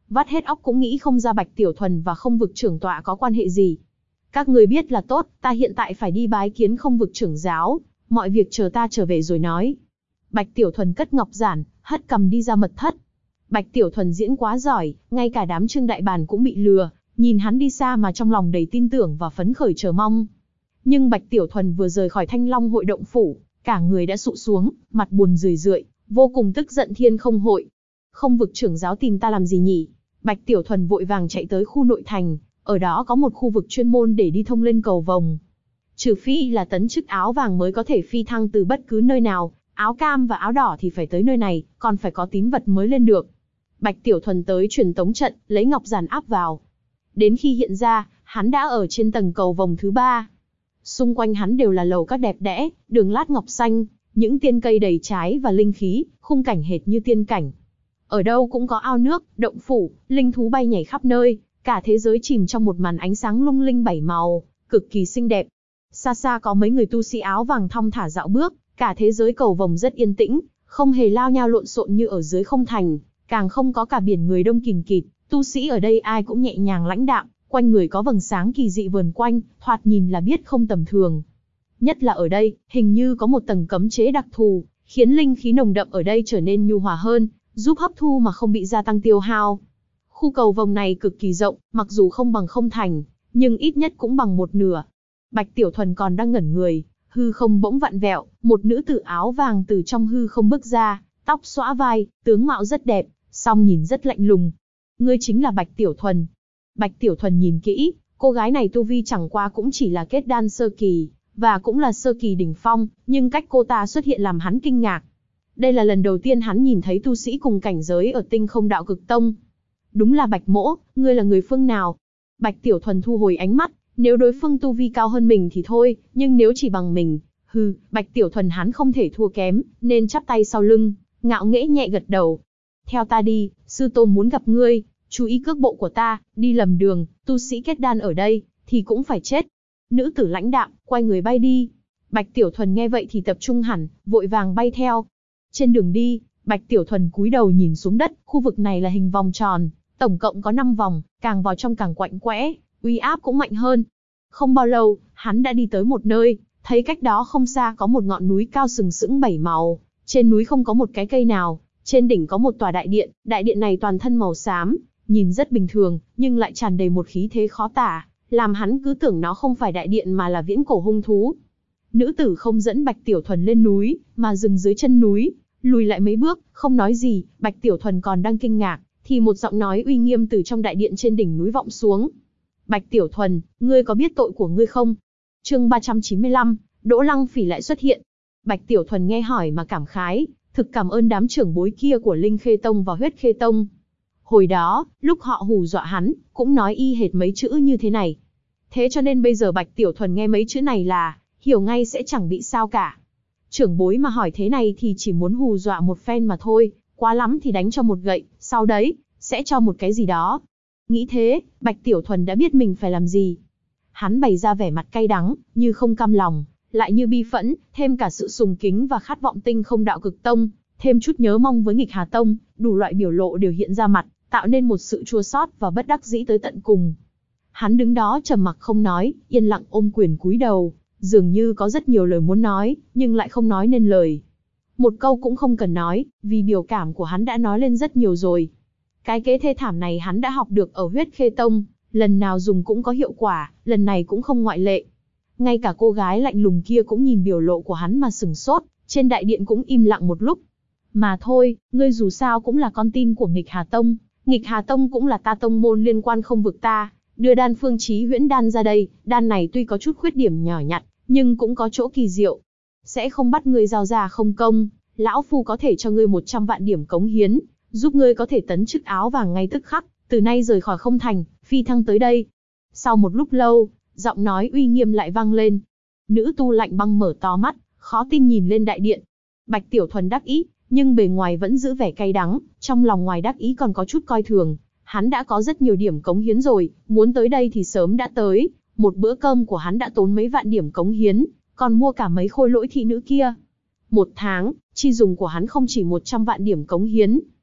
vắt hết óc cũng nghĩ không ra Bạch Tiểu Thuần và Không Vực trưởng tọa có quan hệ gì. Các người biết là tốt, ta hiện tại phải đi bái kiến Không Vực trưởng giáo, mọi việc chờ ta trở về rồi nói. Bạch Tiểu Thuần cất ngọc giản, hất cầm đi ra mật thất. Bạch Tiểu Thuần diễn quá giỏi, ngay cả đám Trương Đại Bàn cũng bị lừa, nhìn hắn đi xa mà trong lòng đầy tin tưởng và phấn khởi chờ mong. Nhưng Bạch Tiểu Thuần vừa rời khỏi Thanh Long hội động phủ, cả người đã sụ xuống, mặt buồn rười rượi, vô cùng tức giận. Thiên Không hội, Không Vực trưởng giáo tìm ta làm gì nhỉ? Bạch Tiểu Thuần vội vàng chạy tới khu nội thành, ở đó có một khu vực chuyên môn để đi thông lên cầu vồng. Trừ phi là tấn chức áo vàng mới có thể phi thăng từ bất cứ nơi nào, áo cam và áo đỏ thì phải tới nơi này, còn phải có tín vật mới lên được. Bạch Tiểu Thuần tới truyền tống trận, lấy ngọc giản áp vào. Đến khi hiện ra, hắn đã ở trên tầng cầu vồng thứ 3. Xung quanh hắn đều là lầu các đẹp đẽ, đường lát ngọc xanh, những tiên cây đầy trái và linh khí, khung cảnh hệt như tiên cảnh. Ở đâu cũng có ao nước, động phủ, linh thú bay nhảy khắp nơi, cả thế giới chìm trong một màn ánh sáng lung linh bảy màu, cực kỳ xinh đẹp. Xa xa có mấy người tu sĩ áo vàng thong thả dạo bước, cả thế giới cầu vồng rất yên tĩnh, không hề lao nhao lộn xộn như ở dưới không thành, càng không có cả biển người đông kìn kịt. Tu sĩ ở đây ai cũng nhẹ nhàng lãnh đạm, quanh người có vầng sáng kỳ dị vờn quanh, thoạt nhìn là biết không tầm thường. Nhất là ở đây, hình như có một tầng cấm chế đặc thù, khiến linh khí nồng đậm ở đây trở nên nhu hòa hơn, giúp hấp thu mà không bị gia tăng tiêu hao. Khu cầu vồng này cực kỳ rộng, mặc dù không bằng không thành, nhưng ít nhất cũng bằng một nửa. Bạch Tiểu Thuần còn đang ngẩn người, hư không bỗng vặn vẹo, một nữ tử áo vàng từ trong hư không bước ra, tóc xõa vai, tướng mạo rất đẹp, song nhìn rất lạnh lùng. Ngươi chính là Bạch Tiểu Thuần. Bạch Tiểu Thuần nhìn kỹ, cô gái này tu vi chẳng qua cũng chỉ là kết đan sơ kỳ, và cũng là sơ kỳ đỉnh phong, nhưng cách cô ta xuất hiện làm hắn kinh ngạc. Đây là lần đầu tiên hắn nhìn thấy tu sĩ cùng cảnh giới ở Tinh Không Đạo Cực Tông. Đúng là Bạch mỗ, ngươi là người phương nào? Bạch Tiểu Thuần thu hồi ánh mắt, nếu đối phương tu vi cao hơn mình thì thôi, nhưng nếu chỉ bằng mình, Bạch Tiểu Thuần hắn không thể thua kém, nên chắp tay sau lưng, ngạo nghễ nhẹ gật đầu. Theo ta đi, sư tôn muốn gặp ngươi, chú ý cước bộ của ta, đi lầm đường, tu sĩ kết đan ở đây, thì cũng phải chết. Nữ tử lãnh đạm, quay người bay đi. Bạch Tiểu Thuần nghe vậy thì tập trung hẳn, vội vàng bay theo. Trên đường đi, Bạch Tiểu Thuần cúi đầu nhìn xuống đất, khu vực này là hình vòng tròn, tổng cộng có 5 vòng, càng vào trong càng quạnh quẽ, uy áp cũng mạnh hơn. Không bao lâu, hắn đã đi tới một nơi, thấy cách đó không xa có một ngọn núi cao sừng sững 7 màu, trên núi không có một cái cây nào, trên đỉnh có một tòa đại điện này toàn thân màu xám, nhìn rất bình thường, nhưng lại tràn đầy một khí thế khó tả, làm hắn cứ tưởng nó không phải đại điện mà là viễn cổ hung thú. Nữ tử không dẫn Bạch Tiểu Thuần lên núi, mà dừng dưới chân núi, lùi lại mấy bước, không nói gì. Bạch Tiểu Thuần còn đang kinh ngạc, thì một giọng nói uy nghiêm từ trong đại điện trên đỉnh núi vọng xuống. Bạch Tiểu Thuần, ngươi có biết tội của ngươi không? Chương 395, Đỗ Lăng Phỉ lại xuất hiện. Bạch Tiểu Thuần nghe hỏi mà cảm khái, thực cảm ơn đám trưởng bối kia của Linh Khê Tông và Huyết Khê Tông. Hồi đó, lúc họ hù dọa hắn, cũng nói y hệt mấy chữ như thế này. Thế cho nên bây giờ Bạch Tiểu Thuần nghe mấy chữ này là, hiểu ngay sẽ chẳng bị sao cả. Trưởng bối mà hỏi thế này thì chỉ muốn hù dọa một phen mà thôi, quá lắm thì đánh cho một gậy, sau đấy, sẽ cho một cái gì đó. Nghĩ thế, Bạch Tiểu Thuần đã biết mình phải làm gì. Hắn bày ra vẻ mặt cay đắng, như không cam lòng, lại như bi phẫn, thêm cả sự sùng kính và khát vọng Tinh Không Đạo Cực Tông, thêm chút nhớ mong với Nghịch Hà Tông, đủ loại biểu lộ đều hiện ra mặt, tạo nên một sự chua xót và bất đắc dĩ tới tận cùng. Hắn đứng đó trầm mặc không nói, yên lặng ôm quyền cúi đầu, dường như có rất nhiều lời muốn nói, nhưng lại không nói nên lời. Một câu cũng không cần nói, vì biểu cảm của hắn đã nói lên rất nhiều rồi. Cái kế thê thảm này hắn đã học được ở Huyết Khê Tông, lần nào dùng cũng có hiệu quả, lần này cũng không ngoại lệ. Ngay cả cô gái lạnh lùng kia cũng nhìn biểu lộ của hắn mà sửng sốt, trên đại điện cũng im lặng một lúc. Mà thôi, ngươi dù sao cũng là con tin của Nghịch Hà Tông, Nghịch Hà Tông cũng là ta tông môn liên quan không vực ta, đưa đan phương chí huyễn đan ra đây, đan này tuy có chút khuyết điểm nhỏ nhặt, nhưng cũng có chỗ kỳ diệu. Sẽ không bắt ngươi giao ra không công, lão phu có thể cho ngươi 100 vạn điểm cống hiến, giúp ngươi có thể tấn chức áo vàng ngay tức khắc, từ nay rời khỏi không thành, phi thăng tới đây. Sau một lúc lâu, giọng nói uy nghiêm lại vang lên. Nữ tu lạnh băng mở to mắt, khó tin nhìn lên đại điện. Bạch Tiểu Thuần đắc ý, nhưng bề ngoài vẫn giữ vẻ cay đắng, trong lòng ngoài đắc ý còn có chút coi thường. Hắn đã có rất nhiều điểm cống hiến rồi, muốn tới đây thì sớm đã tới, một bữa cơm của hắn đã tốn mấy vạn điểm cống hiến, còn mua cả mấy khôi lỗi thị nữ kia. Một tháng, chi dùng của hắn không chỉ 100 vạn điểm cống hiến.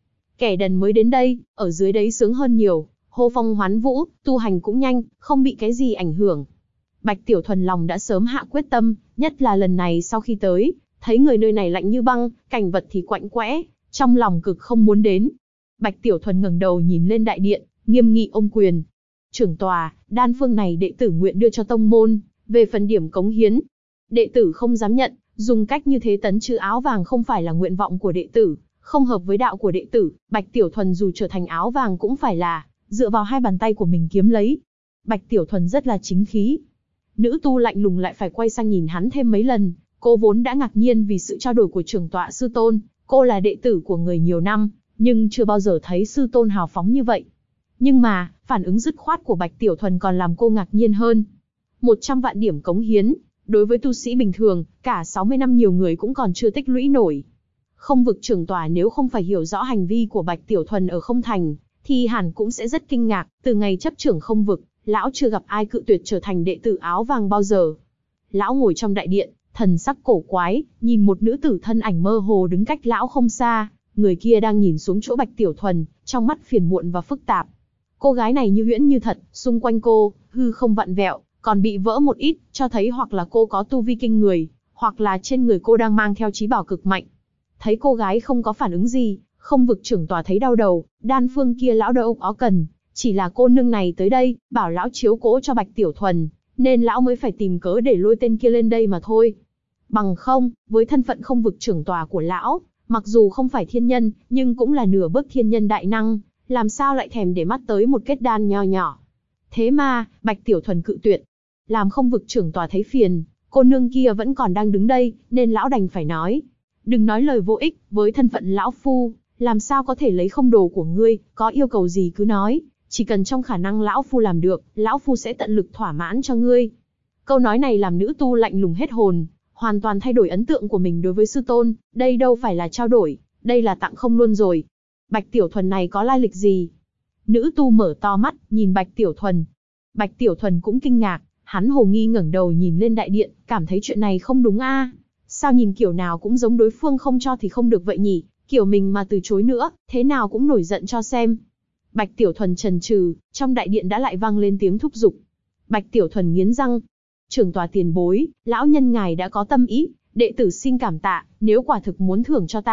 Kẻ đần mới đến đây, ở dưới đấy sướng hơn nhiều, hô phong hoán vũ, tu hành cũng nhanh, không bị cái gì ảnh hưởng. Bạch Tiểu Thuần lòng đã sớm hạ quyết tâm, nhất là lần này sau khi tới, thấy người nơi này lạnh như băng, cảnh vật thì quạnh quẽ, trong lòng cực không muốn đến. Bạch Tiểu Thuần ngẩng đầu nhìn lên đại điện, nghiêm nghị ôm quyền. Trưởng tòa, đan phương này đệ tử nguyện đưa cho tông môn, về phần điểm cống hiến. Đệ tử không dám nhận, dùng cách như thế tấn trừ áo vàng không phải là nguyện vọng của đệ tử, không hợp với đạo của đệ tử. Bạch Tiểu Thuần dù trở thành áo vàng cũng phải là dựa vào hai bàn tay của mình kiếm lấy. Bạch Tiểu Thuần rất là chính khí. Nữ tu lạnh lùng lại phải quay sang nhìn hắn thêm mấy lần, cô vốn đã ngạc nhiên vì sự trao đổi của trưởng tọa sư tôn, cô là đệ tử của người nhiều năm, nhưng chưa bao giờ thấy sư tôn hào phóng như vậy. Nhưng mà, phản ứng dứt khoát của Bạch Tiểu Thuần còn làm cô ngạc nhiên hơn. 100 vạn điểm cống hiến, đối với tu sĩ bình thường, cả 60 năm nhiều người cũng còn chưa tích lũy nổi. Không vực trưởng tòa nếu không phải hiểu rõ hành vi của Bạch Tiểu Thuần ở không thành, thì hẳn cũng sẽ rất kinh ngạc, từ ngày chấp trưởng không vực, lão chưa gặp ai cự tuyệt trở thành đệ tử áo vàng bao giờ. Lão ngồi trong đại điện, thần sắc cổ quái, nhìn một nữ tử thân ảnh mơ hồ đứng cách lão không xa, người kia đang nhìn xuống chỗ Bạch Tiểu Thuần, trong mắt phiền muộn và phức tạp. Cô gái này như huyễn như thật, xung quanh cô, hư không vặn vẹo, còn bị vỡ một ít, cho thấy hoặc là cô có tu vi kinh người, hoặc là trên người cô đang mang theo chí bảo cực mạnh. Thấy cô gái không có phản ứng gì, không vực trưởng tòa thấy đau đầu, đan phương kia lão đâu có cần, chỉ là cô nương này tới đây, bảo lão chiếu cố cho Bạch Tiểu Thuần, nên lão mới phải tìm cớ để lôi tên kia lên đây mà thôi. Bằng không, với thân phận không vực trưởng tòa của lão, mặc dù không phải thiên nhân, nhưng cũng là nửa bước thiên nhân đại năng, làm sao lại thèm để mắt tới một kết đan nho nhỏ. Thế mà, Bạch Tiểu Thuần cự tuyệt. Làm không vực trưởng tòa thấy phiền, cô nương kia vẫn còn đang đứng đây, nên lão đành phải nói. Đừng nói lời vô ích, với thân phận lão phu, làm sao có thể lấy không đồ của ngươi, có yêu cầu gì cứ nói, chỉ cần trong khả năng lão phu làm được, lão phu sẽ tận lực thỏa mãn cho ngươi. Câu nói này làm nữ tu lạnh lùng hết hồn, hoàn toàn thay đổi ấn tượng của mình đối với sư tôn, đây đâu phải là trao đổi, đây là tặng không luôn rồi. Bạch Tiểu Thuần này có lai lịch gì? Nữ tu mở to mắt, nhìn Bạch Tiểu Thuần. Bạch Tiểu Thuần cũng kinh ngạc, hắn hồ nghi ngẩng đầu nhìn lên đại điện, cảm thấy chuyện này không đúng a. Sao nhìn kiểu nào cũng giống đối phương không cho thì không được vậy nhỉ, kiểu mình mà từ chối nữa, thế nào cũng nổi giận cho xem. Bạch Tiểu Thuần chần chừ, trong đại điện đã lại vang lên tiếng thúc giục. Bạch Tiểu Thuần nghiến răng. Trưởng tòa tiền bối, lão nhân ngài đã có tâm ý, đệ tử xin cảm tạ, nếu quả thực muốn thưởng cho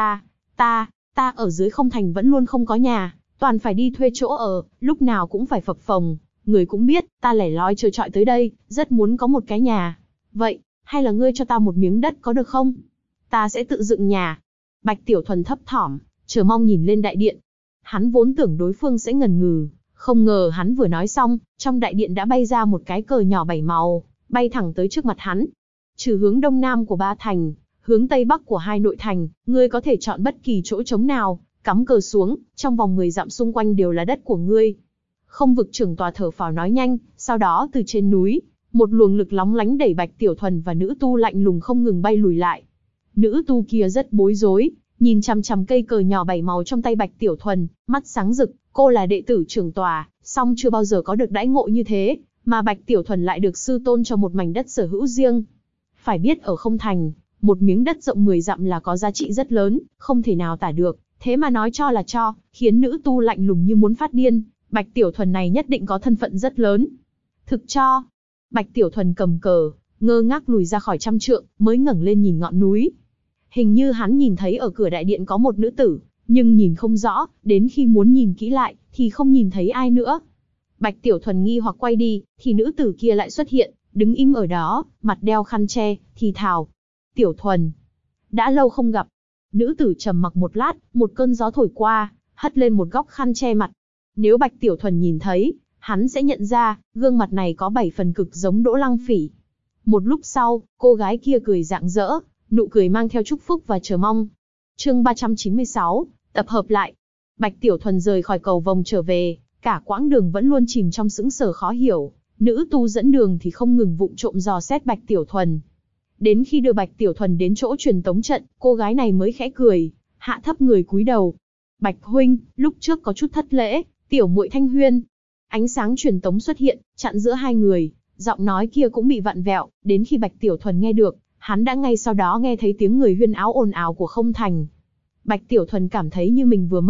ta ở dưới không thành vẫn luôn không có nhà, toàn phải đi thuê chỗ ở, lúc nào cũng phải phập phồng, người cũng biết, ta lẻ loi trơ trọi tới đây, rất muốn có một cái nhà. Vậy, hay là ngươi cho ta một miếng đất có được không? Ta sẽ tự dựng nhà. Bạch Tiểu Thuần thấp thỏm, chờ mong nhìn lên đại điện. Hắn vốn tưởng đối phương sẽ ngần ngừ, không ngờ hắn vừa nói xong, trong đại điện đã bay ra một cái cờ nhỏ 7 màu, bay thẳng tới trước mặt hắn. Trừ hướng đông nam của 3 thành, hướng tây bắc của 2 nội thành, ngươi có thể chọn bất kỳ chỗ trống nào, cắm cờ xuống, trong vòng 10 dặm xung quanh đều là đất của ngươi. Không vực trưởng tòa thở phào nói nhanh, sau đó từ trên núi, một luồng lực lóng lánh đẩy Bạch Tiểu Thuần và nữ tu lạnh lùng không ngừng bay lùi lại. Nữ tu kia rất bối rối, nhìn chằm chằm cây cờ nhỏ 7 màu trong tay Bạch Tiểu Thuần, mắt sáng rực, cô là đệ tử trưởng tòa, song chưa bao giờ có được đãi ngộ như thế, mà Bạch Tiểu Thuần lại được sư tôn cho một mảnh đất sở hữu riêng. Phải biết ở không thành, một miếng đất rộng 10 dặm là có giá trị rất lớn, không thể nào tả được, thế mà nói cho là cho, khiến nữ tu lạnh lùng như muốn phát điên. Bạch Tiểu Thuần này nhất định có thân phận rất lớn. Thực cho. Bạch Tiểu Thuần cầm cờ, ngơ ngác lùi ra khỏi 100 trượng, mới ngẩng lên nhìn ngọn núi. Hình như hắn nhìn thấy ở cửa đại điện có một nữ tử, nhưng nhìn không rõ, đến khi muốn nhìn kỹ lại, thì không nhìn thấy ai nữa. Bạch Tiểu Thuần nghi hoặc quay đi, thì nữ tử kia lại xuất hiện, đứng im ở đó, mặt đeo khăn che, thì thào. Tiểu Thuần. Đã lâu không gặp. Nữ tử trầm mặc một lát, một cơn gió thổi qua, hất lên một góc khăn che mặt. Nếu Bạch Tiểu Thuần nhìn thấy, hắn sẽ nhận ra, gương mặt này có 7 phần cực giống Đỗ Lăng Phỉ. Một lúc sau, cô gái kia cười rạng rỡ, nụ cười mang theo chúc phúc và chờ mong. Chương 396, tập hợp lại. Bạch Tiểu Thuần rời khỏi cầu vồng trở về, cả quãng đường vẫn luôn chìm trong sững sờ khó hiểu. Nữ tu dẫn đường thì không ngừng vụng trộm dò xét Bạch Tiểu Thuần. Đến khi đưa Bạch Tiểu Thuần đến chỗ truyền tống trận, cô gái này mới khẽ cười, hạ thấp người cúi đầu. Bạch huynh, lúc trước có chút thất lễ, tiểu muội Thanh Huyên. Ánh sáng truyền tống xuất hiện, chặn giữa hai người, giọng nói kia cũng bị vặn vẹo, đến khi Bạch Tiểu Thuần nghe được, hắn đã ngay sau đó nghe thấy tiếng người huyên áo ồn ào của không thành. Bạch Tiểu Thuần cảm thấy như mình vừa mơ,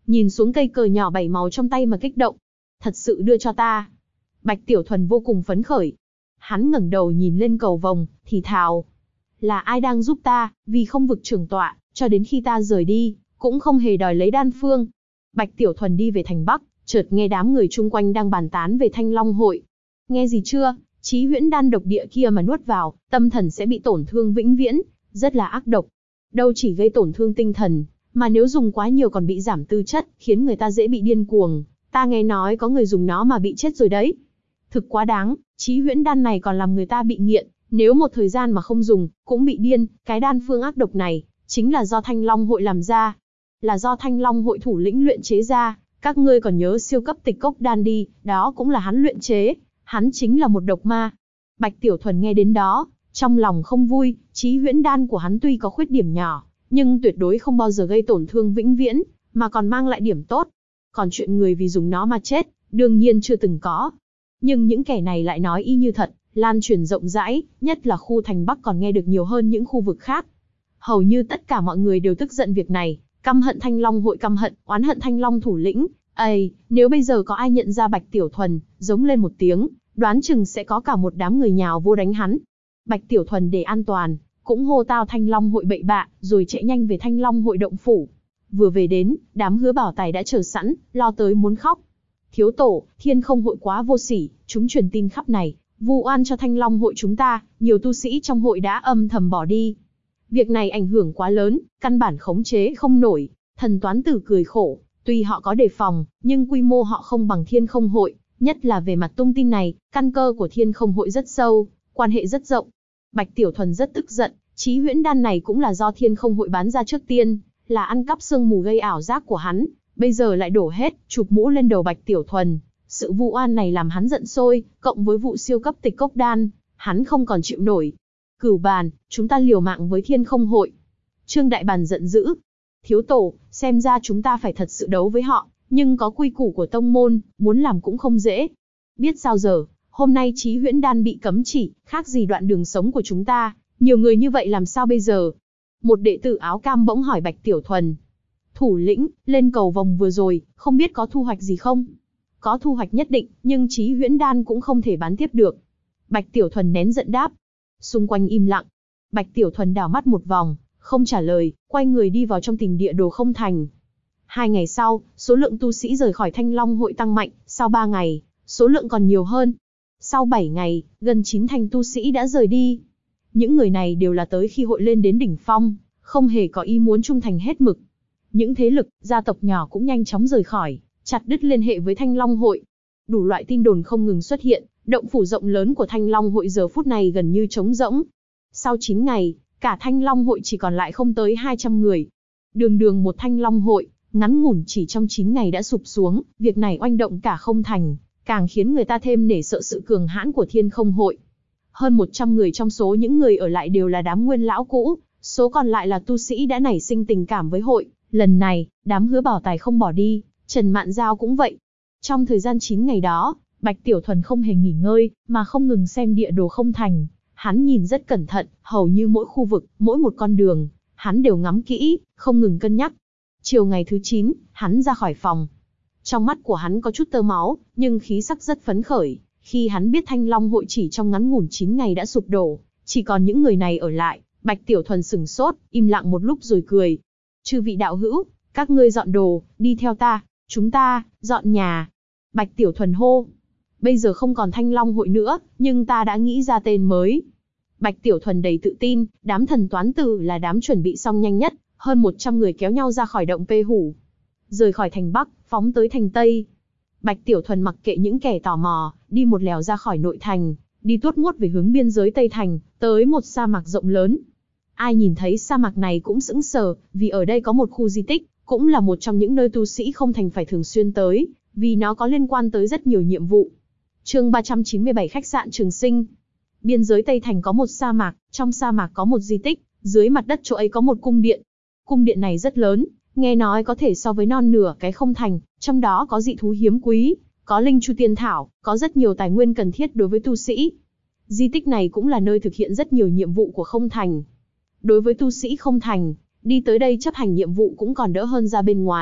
nhìn xuống cây cờ nhỏ 7 màu trong tay mà kích động. Thật sự đưa cho ta. Bạch Tiểu Thuần vô cùng phấn khởi. Hắn ngẩng đầu nhìn lên cầu vồng, thì thào. Là ai đang giúp ta, vì không vực trưởng tọa, cho đến khi ta rời đi, cũng không hề đòi lấy đan phương. Bạch Tiểu Thuần đi về thành Bắc, chợt nghe đám người chung quanh đang bàn tán về Thanh Long hội. Nghe gì chưa, chí huyễn đan độc địa kia mà nuốt vào, tâm thần sẽ bị tổn thương vĩnh viễn, rất là ác độc. Đâu chỉ gây tổn thương tinh thần, mà nếu dùng quá nhiều còn bị giảm tư chất, khiến người ta dễ bị điên cuồng. Ta nghe nói có người dùng nó mà bị chết rồi đấy. Thực quá đáng, chí huyễn đan này còn làm người ta bị nghiện, nếu một thời gian mà không dùng, cũng bị điên. Cái đan phương ác độc này, chính là do Thanh Long hội làm ra. Là do Thanh Long hội thủ lĩnh luyện chế ra. Các ngươi còn nhớ siêu cấp tịch cốc đan đi, đó cũng là hắn luyện chế. Hắn chính là một độc ma. Bạch Tiểu Thuần nghe đến đó, trong lòng không vui. Chí huyễn đan của hắn tuy có khuyết điểm nhỏ, nhưng tuyệt đối không bao giờ gây tổn thương vĩnh viễn, mà còn mang lại điểm tốt. Còn chuyện người vì dùng nó mà chết, đương nhiên chưa từng có. Nhưng những kẻ này lại nói y như thật, lan truyền rộng rãi, nhất là khu thành Bắc còn nghe được nhiều hơn những khu vực khác. Hầu như tất cả mọi người đều tức giận việc này, căm hận Thanh Long hội, căm hận, oán hận Thanh Long thủ lĩnh. Ây, nếu bây giờ có ai nhận ra Bạch Tiểu Thuần, giống lên một tiếng, đoán chừng sẽ có cả một đám người nhào vô đánh hắn. Bạch Tiểu Thuần để an toàn, cũng hô tao Thanh Long hội bậy bạ, rồi chạy nhanh về Thanh Long hội động phủ. Vừa về đến, đám Hứa Bảo Tài đã chờ sẵn, lo tới muốn khóc. Thiếu tổ, Thiên Không hội quá vô sỉ, chúng truyền tin khắp này, vu oan cho Thanh Long hội chúng ta, nhiều tu sĩ trong hội đã âm thầm bỏ đi. Việc này ảnh hưởng quá lớn, căn bản khống chế không nổi. Thần Toán Tử cười khổ, tuy họ có đề phòng, nhưng quy mô họ không bằng Thiên Không hội, nhất là về mặt tung tin này, căn cơ của Thiên Không hội rất sâu, quan hệ rất rộng. Bạch Tiểu Thuần rất tức giận, chí huyễn đan này cũng là do Thiên Không hội bán ra trước tiên, là ăn cắp sương mù gây ảo giác của hắn, bây giờ lại đổ hết, chụp mũ lên đầu Bạch Tiểu Thuần. Sự vu oan này làm hắn giận sôi, cộng với vụ siêu cấp tịch cốc đan, hắn không còn chịu nổi. Cửu Bàn, chúng ta liều mạng với Thiên Không hội. Trương Đại Bàn giận dữ. Thiếu tổ, xem ra chúng ta phải thật sự đấu với họ, nhưng có quy củ của tông môn, muốn làm cũng không dễ. Biết sao giờ, hôm nay chí huyễn đan bị cấm chỉ, khác gì đoạn đường sống của chúng ta, nhiều người như vậy làm sao bây giờ? Một đệ tử áo cam bỗng hỏi Bạch Tiểu Thuần. Thủ lĩnh, lên cầu vồng vừa rồi, không biết có thu hoạch gì không? Có thu hoạch nhất định, nhưng chí huyễn đan cũng không thể bán tiếp được. Bạch Tiểu Thuần nén giận đáp. Xung quanh im lặng. Bạch Tiểu Thuần đảo mắt một vòng, không trả lời, quay người đi vào trong tìm địa đồ không thành. 2 ngày sau, số lượng tu sĩ rời khỏi Thanh Long hội tăng mạnh, sau 3 ngày, số lượng còn nhiều hơn. Sau 7 ngày, gần 9 thành tu sĩ đã rời đi. Những người này đều là tới khi hội lên đến đỉnh phong, không hề có ý muốn trung thành hết mực. Những thế lực, gia tộc nhỏ cũng nhanh chóng rời khỏi, chặt đứt liên hệ với Thanh Long hội. Đủ loại tin đồn không ngừng xuất hiện, động phủ rộng lớn của Thanh Long hội giờ phút này gần như trống rỗng. Sau 9 ngày, cả Thanh Long hội chỉ còn lại không tới 200 người. Đường một Thanh Long hội, ngắn ngủn chỉ trong 9 ngày đã sụp xuống, việc này oanh động cả không thành, càng khiến người ta thêm nể sợ sự cường hãn của Thiên Không hội. Hơn 100 người trong số những người ở lại đều là đám nguyên lão cũ, số còn lại là tu sĩ đã nảy sinh tình cảm với hội. Lần này, đám Hứa Bảo Tài không bỏ đi, Trần Mạn Giao cũng vậy. Trong thời gian 9 ngày đó, Bạch Tiểu Thuần không hề nghỉ ngơi, mà không ngừng xem địa đồ không thành. Hắn nhìn rất cẩn thận, hầu như mỗi khu vực, mỗi một con đường, hắn đều ngắm kỹ, không ngừng cân nhắc. Chiều ngày thứ 9, hắn ra khỏi phòng. Trong mắt của hắn có chút tơ máu, nhưng khí sắc rất phấn khởi, khi hắn biết Thanh Long hội chỉ trong ngắn ngủn 9 ngày đã sụp đổ, chỉ còn những người này ở lại. Bạch Tiểu Thuần sửng sốt, im lặng một lúc rồi cười. Chư vị đạo hữu, các ngươi dọn đồ, đi theo ta, chúng ta, dọn nhà. Bạch Tiểu Thuần hô. Bây giờ không còn Thanh Long hội nữa, nhưng ta đã nghĩ ra tên mới. Bạch Tiểu Thuần đầy tự tin, đám Thần Toán Tử là đám chuẩn bị xong nhanh nhất, hơn 100 người kéo nhau ra khỏi động Pê Hủ. Rời khỏi thành Bắc, phóng tới thành Tây. Bạch Tiểu Thuần mặc kệ những kẻ tò mò, đi một lèo ra khỏi nội thành, đi tuốt muốt về hướng biên giới Tây Thành, tới một sa mạc rộng lớn. Ai nhìn thấy sa mạc này cũng sững sờ, vì ở đây có một khu di tích, cũng là một trong những nơi tu sĩ không thành phải thường xuyên tới, vì nó có liên quan tới rất nhiều nhiệm vụ. Chương 397 khách sạn Trường Sinh. Biên giới Tây Thành có một sa mạc, trong sa mạc có một di tích, dưới mặt đất chỗ ấy có một cung điện. Cung điện này rất lớn, nghe nói có thể so với non nửa cái không thành, trong đó có dị thú hiếm quý, có linh chu tiên thảo, có rất nhiều tài nguyên cần thiết đối với tu sĩ. Di tích này cũng là nơi thực hiện rất nhiều nhiệm vụ của không thành. Đối với tu sĩ không thành, đi tới đây chấp hành nhiệm vụ cũng còn đỡ hơn ra bên ngoài,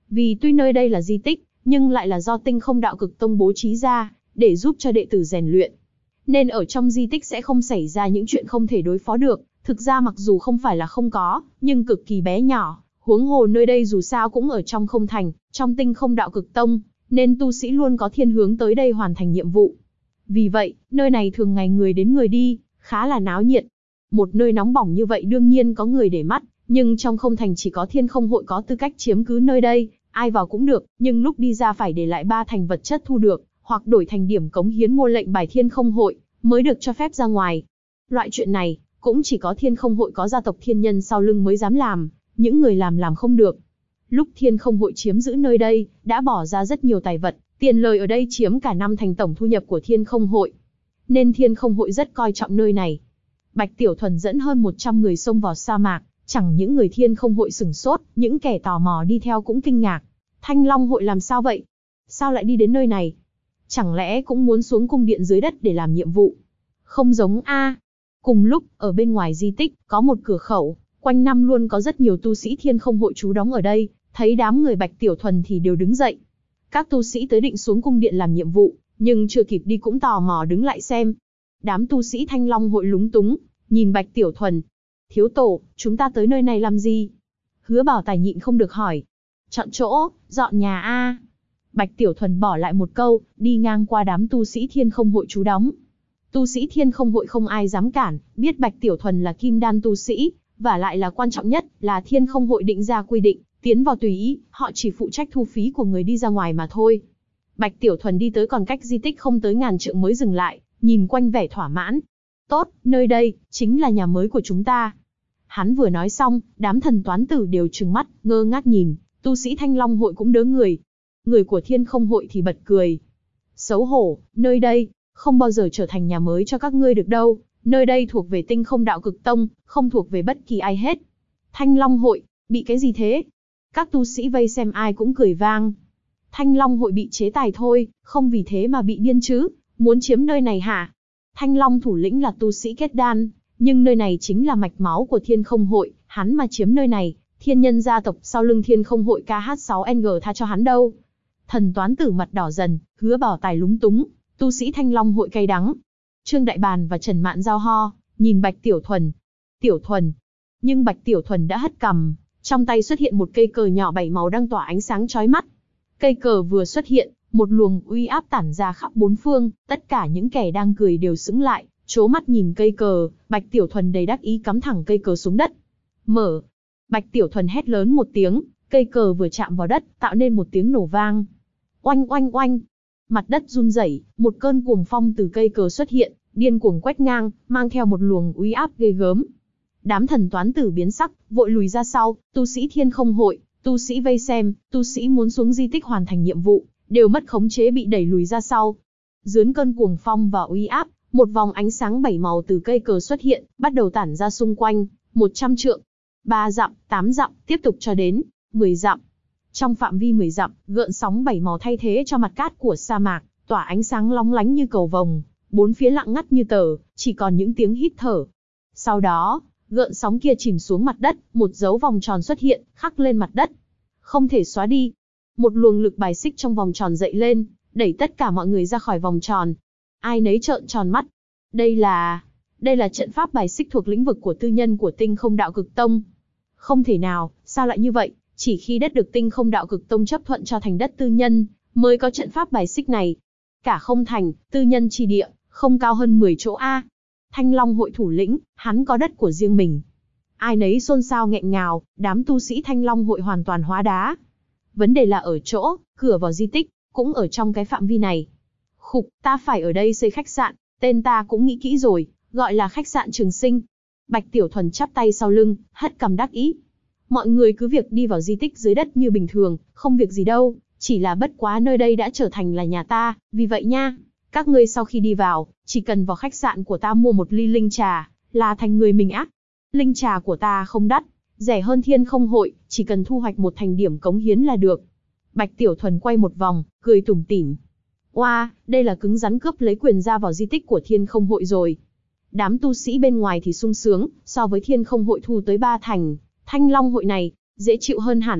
Vì tuy nơi đây là di tích, nhưng lại là do Tinh Không Đạo Cực Tông bố trí ra, để giúp cho đệ tử rèn luyện. Nên ở trong di tích sẽ không xảy ra những chuyện không thể đối phó được. Thực ra mặc dù không phải là không có, nhưng cực kỳ bé nhỏ. Huống hồ nơi đây dù sao cũng ở trong không thành, trong Tinh Không Đạo Cực Tông, nên tu sĩ luôn có thiên hướng tới đây hoàn thành nhiệm vụ. Vì vậy, nơi này thường ngày người đến người đi, khá là náo nhiệt. Một nơi nóng bỏng như vậy đương nhiên có người để mắt, nhưng trong không thành chỉ có Thiên Không Hội có tư cách chiếm cứ nơi đây, ai vào cũng được, nhưng lúc đi ra phải để lại 3 thành vật chất thu được, hoặc đổi thành điểm cống hiến mua lệnh bài Thiên Không Hội, mới được cho phép ra ngoài. Loại chuyện này, cũng chỉ có Thiên Không Hội có gia tộc thiên nhân sau lưng mới dám làm, những người làm không được. Lúc Thiên Không Hội chiếm giữ nơi đây, đã bỏ ra rất nhiều tài vật, tiền lời ở đây chiếm cả 5 thành tổng thu nhập của Thiên Không Hội. Nên Thiên Không Hội rất coi trọng nơi này. Bạch Tiểu Thuần dẫn hơn 100 người xông vào sa mạc, chẳng những người Thiên Không Hội sửng sốt, những kẻ tò mò đi theo cũng kinh ngạc. Thanh Long Hội làm sao vậy? Sao lại đi đến nơi này? Chẳng lẽ cũng muốn xuống cung điện dưới đất để làm nhiệm vụ? Không giống a. Cùng lúc, ở bên ngoài di tích, có một cửa khẩu, quanh năm luôn có rất nhiều tu sĩ Thiên Không Hội trú đóng ở đây, thấy đám người Bạch Tiểu Thuần thì đều đứng dậy. Các tu sĩ tới định xuống cung điện làm nhiệm vụ, nhưng chưa kịp đi cũng tò mò đứng lại xem. Đám tu sĩ Thanh Long Hội lúng túng, nhìn Bạch Tiểu Thuần. Thiếu tổ, chúng ta tới nơi này làm gì? Hứa Bảo Tài nhịn không được hỏi. Chọn chỗ, dọn nhà a. Bạch Tiểu Thuần bỏ lại một câu, đi ngang qua đám tu sĩ Thiên Không Hội trú đóng. Tu sĩ Thiên Không Hội không ai dám cản, biết Bạch Tiểu Thuần là kim đan tu sĩ, và lại là quan trọng nhất là Thiên Không Hội định ra quy định, tiến vào tùy ý, họ chỉ phụ trách thu phí của người đi ra ngoài mà thôi. Bạch Tiểu Thuần đi tới còn cách di tích không tới ngàn trượng mới dừng lại, nhìn quanh vẻ thỏa mãn. Tốt, nơi đây chính là nhà mới của chúng ta. Hắn vừa nói xong, đám thần toán tử đều trừng mắt, ngơ ngác nhìn, tu sĩ Thanh Long Hội cũng đớ người. Người của Thiên Không Hội thì bật cười. Xấu hổ, nơi đây không bao giờ trở thành nhà mới cho các ngươi được đâu, nơi đây thuộc về Tinh Không Đạo Cực Tông, không thuộc về bất kỳ ai hết. Thanh Long Hội, bị cái gì thế? Các tu sĩ vây xem ai cũng cười vang. Thanh Long Hội bị chế tài thôi, không vì thế mà bị điên chứ, muốn chiếm nơi này hả? Thanh Long thủ lĩnh là tu sĩ kết đan, nhưng nơi này chính là mạch máu của Thiên Không Hội, hắn mà chiếm nơi này, thiên nhân gia tộc sau lưng Thiên Không Hội KH6NG tha cho hắn đâu. Thần toán tử mặt đỏ dần, Hứa Bảo Tài lúng túng, tu sĩ Thanh Long Hội cay đắng. Trương Đại Bàn và Trần Mạn giao ho, nhìn Bạch Tiểu Thuần. Tiểu Thuần. Nhưng Bạch Tiểu Thuần đã hất cằm, trong tay xuất hiện một cây cờ nhỏ 7 màu đang tỏa ánh sáng chói mắt. Cây cờ vừa xuất hiện, một luồng uy áp tản ra khắp bốn phương, tất cả những kẻ đang cười đều sững lại, trố mắt nhìn cây cờ. Bạch Tiểu Thuần đầy đắc ý cắm thẳng cây cờ xuống đất. Mở. Bạch Tiểu Thuần hét lớn một tiếng, cây cờ vừa chạm vào đất, tạo nên một tiếng nổ vang. Oanh oanh oanh. Mặt đất run rẩy, một cơn cuồng phong từ cây cờ xuất hiện, điên cuồng quét ngang, mang theo một luồng uy áp ghê gớm. Đám thần toán tử biến sắc, vội lùi ra sau, tu sĩ Thiên Không Hội, tu sĩ vây xem, tu sĩ muốn xuống di tích hoàn thành nhiệm vụ, đều mất khống chế bị đẩy lùi ra sau. Dưới cơn cuồng phong và uy áp, một vòng ánh sáng 7 màu từ cây cờ xuất hiện, bắt đầu tản ra xung quanh, 100 trượng, 3 dặm, 8 dặm, tiếp tục cho đến 10 dặm. Trong phạm vi 10 dặm, gợn sóng 7 màu thay thế cho mặt cát của sa mạc, tỏa ánh sáng lóng lánh như cầu vồng, bốn phía lặng ngắt như tờ, chỉ còn những tiếng hít thở. Sau đó, gợn sóng kia chìm xuống mặt đất, một dấu vòng tròn xuất hiện, khắc lên mặt đất. Không thể xóa đi. Một luồng lực bài xích trong vòng tròn dậy lên, đẩy tất cả mọi người ra khỏi vòng tròn. Ai nấy trợn tròn mắt. Đây là trận pháp bài xích thuộc lĩnh vực của tư nhân của Tinh Không Đạo Cực Tông. Không thể nào, sao lại như vậy? Chỉ khi đất được Tinh Không Đạo Cực Tông chấp thuận cho thành đất tư nhân, mới có trận pháp bài xích này. Cả không thành, tư nhân chi địa, không cao hơn 10 chỗ A. Thanh Long Hội thủ lĩnh, hắn có đất của riêng mình. Ai nấy xôn xao nghẹn ngào, đám tu sĩ Thanh Long Hội hoàn toàn hóa đá. Vấn đề là ở chỗ, cửa vào di tích, cũng ở trong cái phạm vi này. Khục, ta phải ở đây xây khách sạn, tên ta cũng nghĩ kỹ rồi, gọi là khách sạn Trường Sinh. Bạch Tiểu Thuần chắp tay sau lưng, hất cằm đắc ý. Mọi người cứ việc đi vào di tích dưới đất như bình thường, không việc gì đâu, chỉ là bất quá nơi đây đã trở thành là nhà ta, vì vậy nha. Các ngươi sau khi đi vào, chỉ cần vào khách sạn của ta mua một ly linh trà, là thành người mình ác. Linh trà của ta không đắt, rẻ hơn Thiên Không Hội, chỉ cần thu hoạch một thành điểm cống hiến là được. Bạch Tiểu Thuần quay một vòng, cười tủm tỉm. Oa, đây là cứng rắn cướp lấy quyền ra vào di tích của Thiên Không Hội rồi. Đám tu sĩ bên ngoài thì sung sướng, so với Thiên Không Hội thu tới 3 thành, Thanh Long Hội này, dễ chịu hơn hẳn.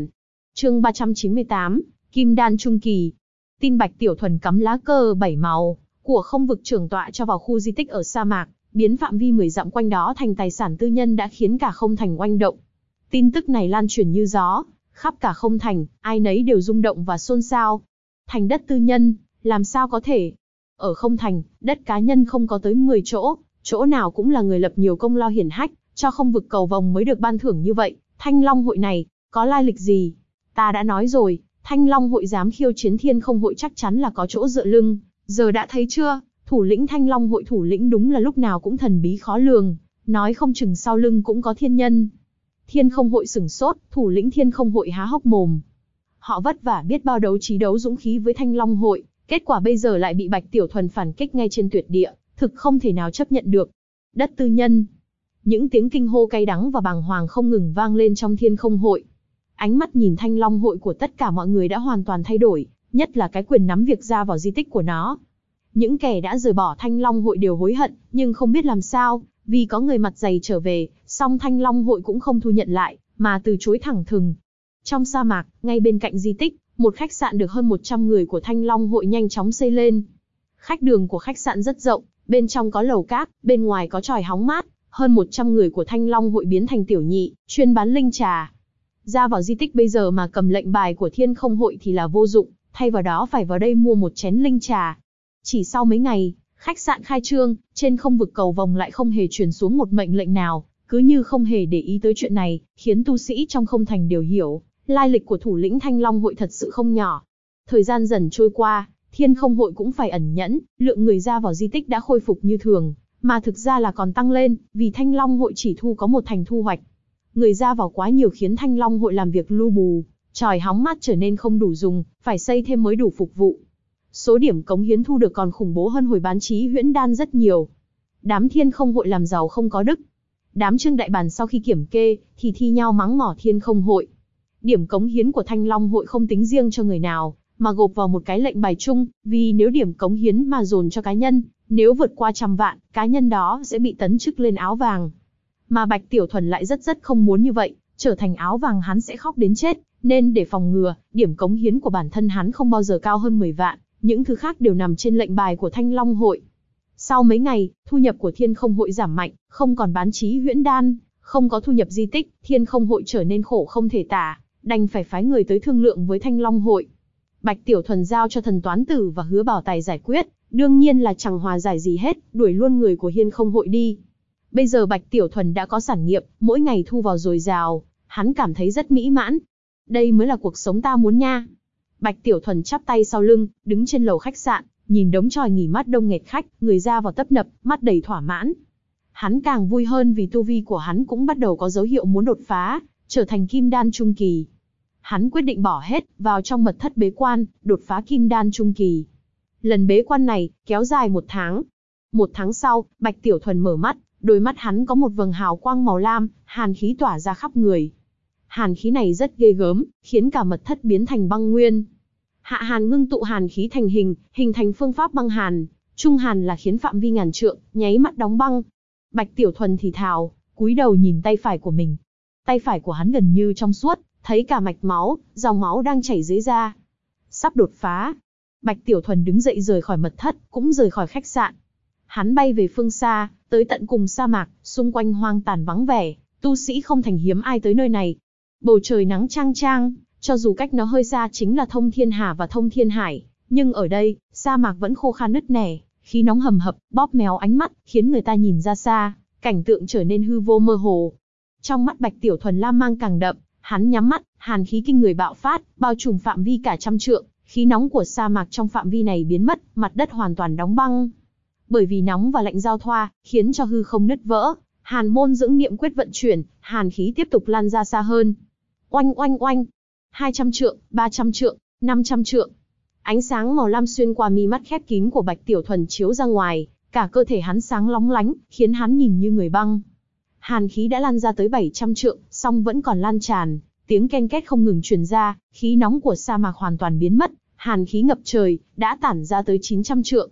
Chương 398, Kim Đan Trung Kỳ. Tin Bạch Tiểu Thuần cắm lá cờ 7 màu của Không Vực Trưởng tọa cho vào khu di tích ở sa mạc, biến phạm vi 10 dặm quanh đó thành tài sản tư nhân đã khiến cả Không Thành oanh động. Tin tức này lan truyền như gió, khắp cả Không Thành, ai nấy đều rung động và xôn xao. Thành đất tư nhân, làm sao có thể? Ở Không Thành, đất cá nhân không có tới 10 chỗ, chỗ nào cũng là người lập nhiều công lao hiển hách, cho Không Vực cầu vồng mới được ban thưởng như vậy. Thanh Long hội này, có lai lịch gì? Ta đã nói rồi, Thanh Long hội dám khiêu chiến Thiên Không hội chắc chắn là có chỗ dựa lưng, giờ đã thấy chưa, thủ lĩnh Thanh Long hội thủ lĩnh đúng là lúc nào cũng thần bí khó lường, nói không chừng sau lưng cũng có thiên nhân. Thiên Không hội sửng sốt, thủ lĩnh Thiên Không hội há hốc mồm. Họ vất vả biết bao đấu trí đấu dũng khí với Thanh Long hội, kết quả bây giờ lại bị Bạch Tiểu Thuần phản kích ngay trên tuyệt địa, thực không thể nào chấp nhận được. Đất tư nhân. Những tiếng kinh hô cay đắng và bàng hoàng không ngừng vang lên trong Thiên Không hội. Ánh mắt nhìn Thanh Long hội của tất cả mọi người đã hoàn toàn thay đổi, nhất là cái quyền nắm việc ra vào di tích của nó. Những kẻ đã rời bỏ Thanh Long hội đều hối hận, nhưng không biết làm sao, vì có người mặt dày trở về, song Thanh Long hội cũng không thu nhận lại, mà từ chối thẳng thừng. Trong sa mạc, ngay bên cạnh di tích, một khách sạn được hơn 100 người của Thanh Long hội nhanh chóng xây lên. Khách đường của khách sạn rất rộng, bên trong có lầu cát, bên ngoài có chòi hóng mát, hơn 100 người của Thanh Long hội biến thành tiểu nhị, chuyên bán linh trà. Ra vào di tích bây giờ mà cầm lệnh bài của Thiên Không hội thì là vô dụng, thay vào đó phải vào đây mua một chén linh trà. Chỉ sau mấy ngày, khách sạn khai trương, trên Không Vực cầu vồng lại không hề truyền xuống một mệnh lệnh nào, cứ như không hề để ý tới chuyện này, khiến tu sĩ trong Không Thành đều hiểu, lai lịch của thủ lĩnh Thanh Long hội thật sự không nhỏ. Thời gian dần trôi qua, Thiên Không hội cũng phải ẩn nhẫn, lượng người ra vào di tích đã khôi phục như thường, mà thực ra là còn tăng lên, vì Thanh Long hội chỉ thu có một thành thu hoạch. Người ra vào quá nhiều khiến Thanh Long hội làm việc lu bù, chòi hóng mát trở nên không đủ dùng, phải xây thêm mới đủ phục vụ. Số điểm cống hiến thu được còn khủng bố hơn hồi bán Chí Huyễn đan rất nhiều. Đám Thiên Không hội làm giàu không có đức. Đám Trương Đại Bản sau khi kiểm kê, thì thi nhau mắng mỏ Thiên Không hội. Điểm cống hiến của Thanh Long hội không tính riêng cho người nào, mà gộp vào một cái lệnh bài chung, vì nếu điểm cống hiến mà dồn cho cá nhân, nếu vượt qua 100 vạn, cá nhân đó sẽ bị tấn chức lên áo vàng. Mà Bạch Tiểu Thuần lại rất không muốn như vậy, trở thành áo vàng hắn sẽ khóc đến chết, nên để phòng ngừa, điểm cống hiến của bản thân hắn không bao giờ cao hơn 10 vạn, những thứ khác đều nằm trên lệnh bài của Thanh Long hội. Sau mấy ngày, thu nhập của Thiên Không hội giảm mạnh, không còn bán Chí Huyễn đan, không có thu nhập di tích, Thiên Không hội trở nên khổ không thể tả, đành phải phái người tới thương lượng với Thanh Long hội. Bạch Tiểu Thuần giao cho Thần Toán Tử và Hứa Bảo Tài giải quyết, đương nhiên là chẳng hòa giải gì hết, đuổi luôn người của Thiên Không hội đi. Bây giờ Bạch Tiểu Thuần đã có sản nghiệp, mỗi ngày thu vào dồi dào, hắn cảm thấy rất mỹ mãn. Đây mới là cuộc sống ta muốn nha. Bạch Tiểu Thuần chắp tay sau lưng, đứng trên lầu khách sạn, nhìn đống chòi nghỉ mát đông nghẹt khách, người ra vào tấp nập, mắt đầy thỏa mãn. Hắn càng vui hơn vì tu vi của hắn cũng bắt đầu có dấu hiệu muốn đột phá, trở thành Kim Đan Trung Kỳ. Hắn quyết định bỏ hết, vào trong mật thất bế quan, đột phá Kim Đan Trung Kỳ. Lần bế quan này, kéo dài 1 tháng. 1 tháng sau, Bạch Tiểu Thuần mở mắt, đôi mắt hắn có một vầng hào quang màu lam, hàn khí tỏa ra khắp người. Hàn khí này rất ghê gớm, khiến cả mật thất biến thành băng nguyên. Hạ hàn ngưng tụ hàn khí thành hình thành phương pháp băng hàn. Trung hàn là khiến phạm vi ngàn trượng, nháy mắt đóng băng. Bạch Tiểu Thuần thì thào, cúi đầu nhìn tay phải của mình. Tay phải của hắn gần như trong suốt, thấy cả mạch máu, dòng máu đang chảy dưới da. Sắp đột phá. Bạch Tiểu Thuần đứng dậy rời khỏi mật thất, cũng rời khỏi khách sạn. Hắn bay về phương xa, tới tận cùng sa mạc, xung quanh hoang tàn vắng vẻ, tu sĩ không thành hiếm ai tới nơi này. Bầu trời nắng chang chang, cho dù cách nó hơi xa chính là Thông Thiên Hà và Thông Thiên Hải, nhưng ở đây, sa mạc vẫn khô khan nứt nẻ, khí nóng hầm hập, bóp méo ánh mắt, khiến người ta nhìn ra xa, cảnh tượng trở nên hư vô mơ hồ. Trong mắt Bạch Tiểu Thuần lam mang càng đậm, hắn nhắm mắt, hàn khí kinh người bạo phát, bao trùm phạm vi cả 100 trượng, khí nóng của sa mạc trong phạm vi này biến mất, mặt đất hoàn toàn đóng băng. Bởi vì nóng và lạnh giao thoa, khiến cho hư không nứt vỡ, Hàn Môn dưỡng niệm quyết vận chuyển, hàn khí tiếp tục lan ra xa hơn. Oanh oanh oanh, 200 trượng, 300 trượng, 500 trượng. Ánh sáng màu lam xuyên qua mi mắt khép kín của Bạch Tiểu Thuần chiếu ra ngoài, cả cơ thể hắn sáng lóng lánh, khiến hắn nhìn như người băng. Hàn khí đã lan ra tới 700 trượng, song vẫn còn lan tràn, tiếng ken két không ngừng truyền ra, khí nóng của sa mạc hoàn toàn biến mất, hàn khí ngập trời, đã tản ra tới 900 trượng.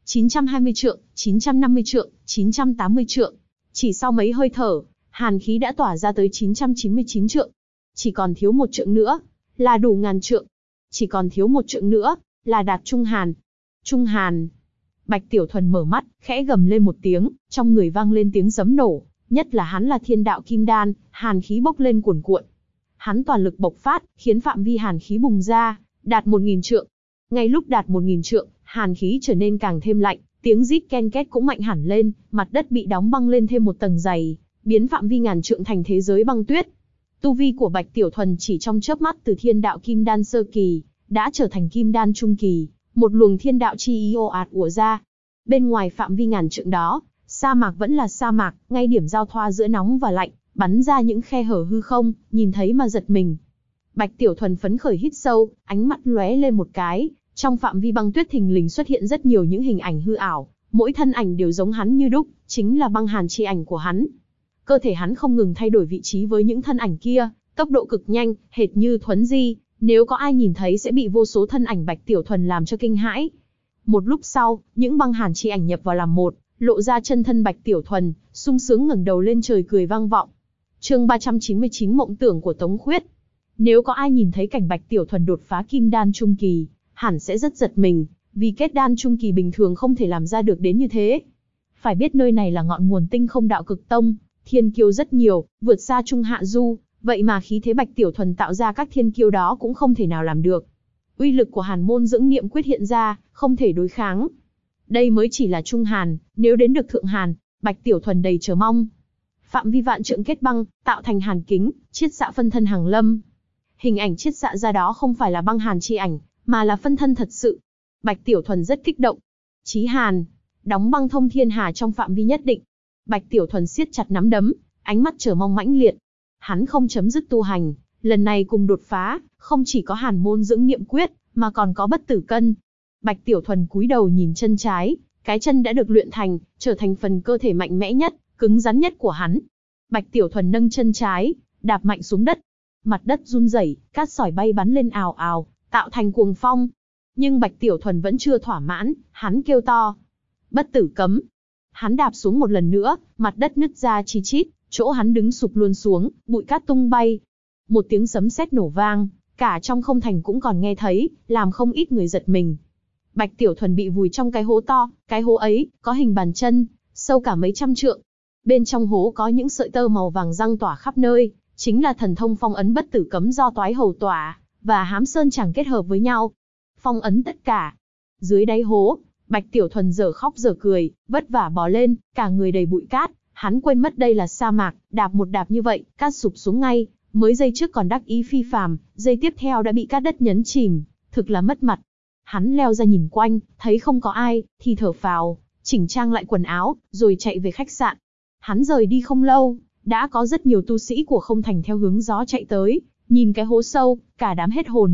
920 trượng, 950 trượng, 980 trượng. Chỉ sau mấy hơi thở, hàn khí đã tỏa ra tới 999 trượng. Chỉ còn thiếu 1 trượng nữa, là đủ ngàn trượng. Chỉ còn thiếu một trượng nữa, là đạt Trung Hàn. Trung Hàn. Bạch Tiểu Thuần mở mắt, khẽ gầm lên một tiếng, trong người vang lên tiếng sấm nổ, nhất là hắn là thiên đạo kim đan, hàn khí bốc lên cuồn cuộn. Hắn toàn lực bộc phát, khiến phạm vi hàn khí bùng ra, đạt 1000 trượng. Ngay lúc đạt 1000 trượng, hàn khí trở nên càng thêm lạnh, tiếng rít ken két cũng mạnh hẳn lên, mặt đất bị đóng băng lên thêm một tầng dày, biến phạm vi ngàn trượng thành thế giới băng tuyết. Tu vi của Bạch Tiểu Thuần chỉ trong chớp mắt từ thiên đạo kim đan sơ kỳ, đã trở thành kim đan trung kỳ, một luồng thiên đạo chi ý ồ ạt ùa ra. Bên ngoài phạm vi ngàn trượng đó, sa mạc vẫn là sa mạc, ngay điểm giao thoa giữa nóng và lạnh, bắn ra những khe hở hư không, nhìn thấy mà giật mình. Bạch Tiểu Thuần phấn khởi hít sâu, ánh mắt lóe lên một cái, trong phạm vi băng tuyết thình lình xuất hiện rất nhiều những hình ảnh hư ảo, mỗi thân ảnh đều giống hắn như đúc, chính là băng hàn chi ảnh của hắn. Cơ thể hắn không ngừng thay đổi vị trí với những thân ảnh kia, tốc độ cực nhanh, hệt như thuấn di, nếu có ai nhìn thấy sẽ bị vô số thân ảnh Bạch Tiểu Thuần làm cho kinh hãi. Một lúc sau, những băng hàn chi ảnh nhập vào làm một, lộ ra chân thân Bạch Tiểu Thuần, sung sướng ngẩng đầu lên trời cười vang vọng. Chương 399 mộng tưởng của Tống Khuyết. Nếu có ai nhìn thấy cảnh Bạch Tiểu Thuần đột phá kim đan trung kỳ, hẳn sẽ rất giật mình, vì kết đan trung kỳ bình thường không thể làm ra được đến như thế. Phải biết nơi này là ngọn nguồn Tinh Không Đạo Cực Tông, thiên kiêu rất nhiều, vượt xa Trung Hạ Du, vậy mà khí thế Bạch Tiểu Thuần tạo ra các thiên kiêu đó cũng không thể nào làm được. Uy lực của Hàn môn dưỡng niệm quyết hiện ra, không thể đối kháng. Đây mới chỉ là Trung Hàn, nếu đến được Thượng Hàn, Bạch Tiểu Thuần đầy chờ mong. Phạm vi vạn trượng kết băng, tạo thành hàn kính, chiết xạ phân thân hàng lâm. Hình ảnh chiết xạ ra đó không phải là băng hàn chi ảnh, mà là phân thân thật sự. Bạch Tiểu Thuần rất kích động. Chí Hàn, đóng băng thông thiên hà trong phạm vi nhất định. Bạch Tiểu Thuần siết chặt nắm đấm, ánh mắt chờ mong mãnh liệt. Hắn không chấm dứt tu hành, lần này cùng đột phá, không chỉ có Hàn môn dưỡng niệm quyết, mà còn có bất tử cân. Bạch Tiểu Thuần cúi đầu nhìn chân trái, cái chân đã được luyện thành, trở thành phần cơ thể mạnh mẽ nhất, cứng rắn nhất của hắn. Bạch Tiểu Thuần nâng chân trái, đạp mạnh xuống đất. Mặt đất run rẩy, cát sỏi bay bắn lên ào ào, tạo thành cuồng phong. Nhưng Bạch Tiểu Thuần vẫn chưa thỏa mãn, hắn kêu to. Bất tử cấm. Hắn đạp xuống một lần nữa, mặt đất nứt ra chi chít, chỗ hắn đứng sụp luôn xuống, bụi cát tung bay. Một tiếng sấm sét nổ vang, cả trong không thành cũng còn nghe thấy, làm không ít người giật mình. Bạch Tiểu Thuần bị vùi trong cái hố to, cái hố ấy có hình bàn chân, sâu cả mấy trăm trượng. Bên trong hố có những sợi tơ màu vàng răng tỏa khắp nơi, chính là thần thông phong ấn bất tử cấm do Toái Hầu Tỏa và Hám Sơn Tràng kết hợp với nhau. Phong ấn tất cả. Dưới đáy hố, Bạch Tiểu Thuần dở khóc dở cười, vất vả bò lên, cả người đầy bụi cát, hắn quên mất đây là sa mạc, đạp một đạp như vậy, cát sụp xuống ngay, mới giây trước còn đắc ý phi phàm, giây tiếp theo đã bị cát đất nhấn chìm, thực là mất mặt. Hắn leo ra nhìn quanh, thấy không có ai, thì thở phào, chỉnh trang lại quần áo, rồi chạy về khách sạn. Hắn rời đi không lâu, đã có rất nhiều tu sĩ của không thành theo hướng gió chạy tới, nhìn cái hố sâu, cả đám hết hồn.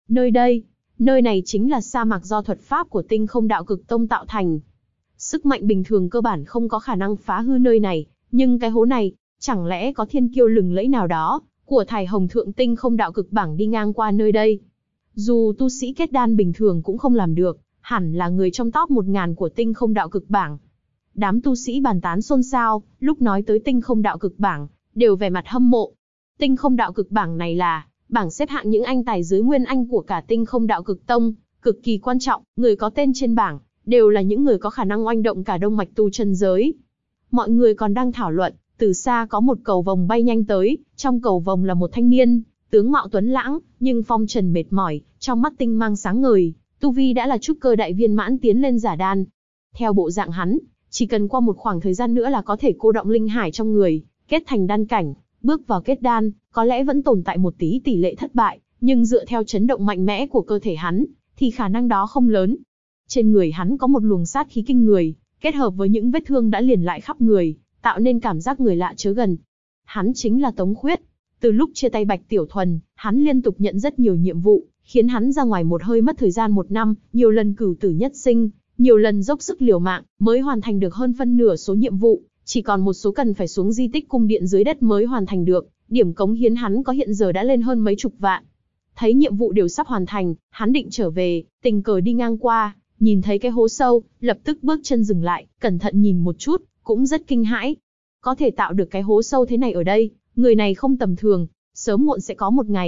Nơi này chính là sa mạc do thuật pháp của Tinh Không Đạo Cực Tông tạo thành. Sức mạnh bình thường cơ bản không có khả năng phá hư nơi này, nhưng cái hố này, chẳng lẽ có thiên kiêu lừng lẫy nào đó, của Thải Hồng Thượng Tinh Không Đạo Cực Bảng đi ngang qua nơi đây. Dù tu sĩ kết đan bình thường cũng không làm được, hẳn là người trong top 1000 của Tinh Không Đạo Cực Bảng. Đám tu sĩ bàn tán xôn xao, lúc nói tới Tinh Không Đạo Cực Bảng, đều vẻ mặt hâm mộ. Tinh Không Đạo Cực Bảng này là bảng xếp hạng những anh tài dưới nguyên anh của cả Tinh Không Đạo Cực Tông, cực kỳ quan trọng, người có tên trên bảng đều là những người có khả năng oanh động cả đông mạch tu chân giới. Mọi người còn đang thảo luận, từ xa có một cầu vồng bay nhanh tới, trong cầu vồng là một thanh niên, tướng mạo tuấn lãng, nhưng phong trần mệt mỏi, trong mắt tinh mang sáng ngời, tu vi đã là trúc cơ đại viên mãn tiến lên giả đan. Theo bộ dạng hắn, chỉ cần qua một khoảng thời gian nữa là có thể cô động linh hải trong người, kết thành đan cảnh, bước vào kết đan, có lẽ vẫn tồn tại một tí tỷ lệ thất bại, nhưng dựa theo chấn động mạnh mẽ của cơ thể hắn, thì khả năng đó không lớn. Trên người hắn có một luồng sát khí kinh người, kết hợp với những vết thương đã liền lại khắp người, tạo nên cảm giác người lạ chớ gần. Hắn chính là Tống Khuyết. Từ lúc chia tay Bạch Tiểu Thuần, hắn liên tục nhận rất nhiều nhiệm vụ, khiến hắn ra ngoài một hơi mất thời gian 1 năm, nhiều lần cửu tử nhất sinh, nhiều lần dốc sức liều mạng, mới hoàn thành được hơn phân nửa số nhiệm vụ, chỉ còn một số cần phải xuống di tích cung điện dưới đất mới hoàn thành được, điểm cống hiến hắn có hiện giờ đã lên hơn mấy chục vạn. Thấy nhiệm vụ đều sắp hoàn thành, hắn định trở về, tình cờ đi ngang qua, nhìn thấy cái hố sâu, lập tức bước chân dừng lại, cẩn thận nhìn một chút, cũng rất kinh hãi. Có thể tạo được cái hố sâu thế này ở đây, người này không tầm thường, sớm muộn sẽ có một ngày,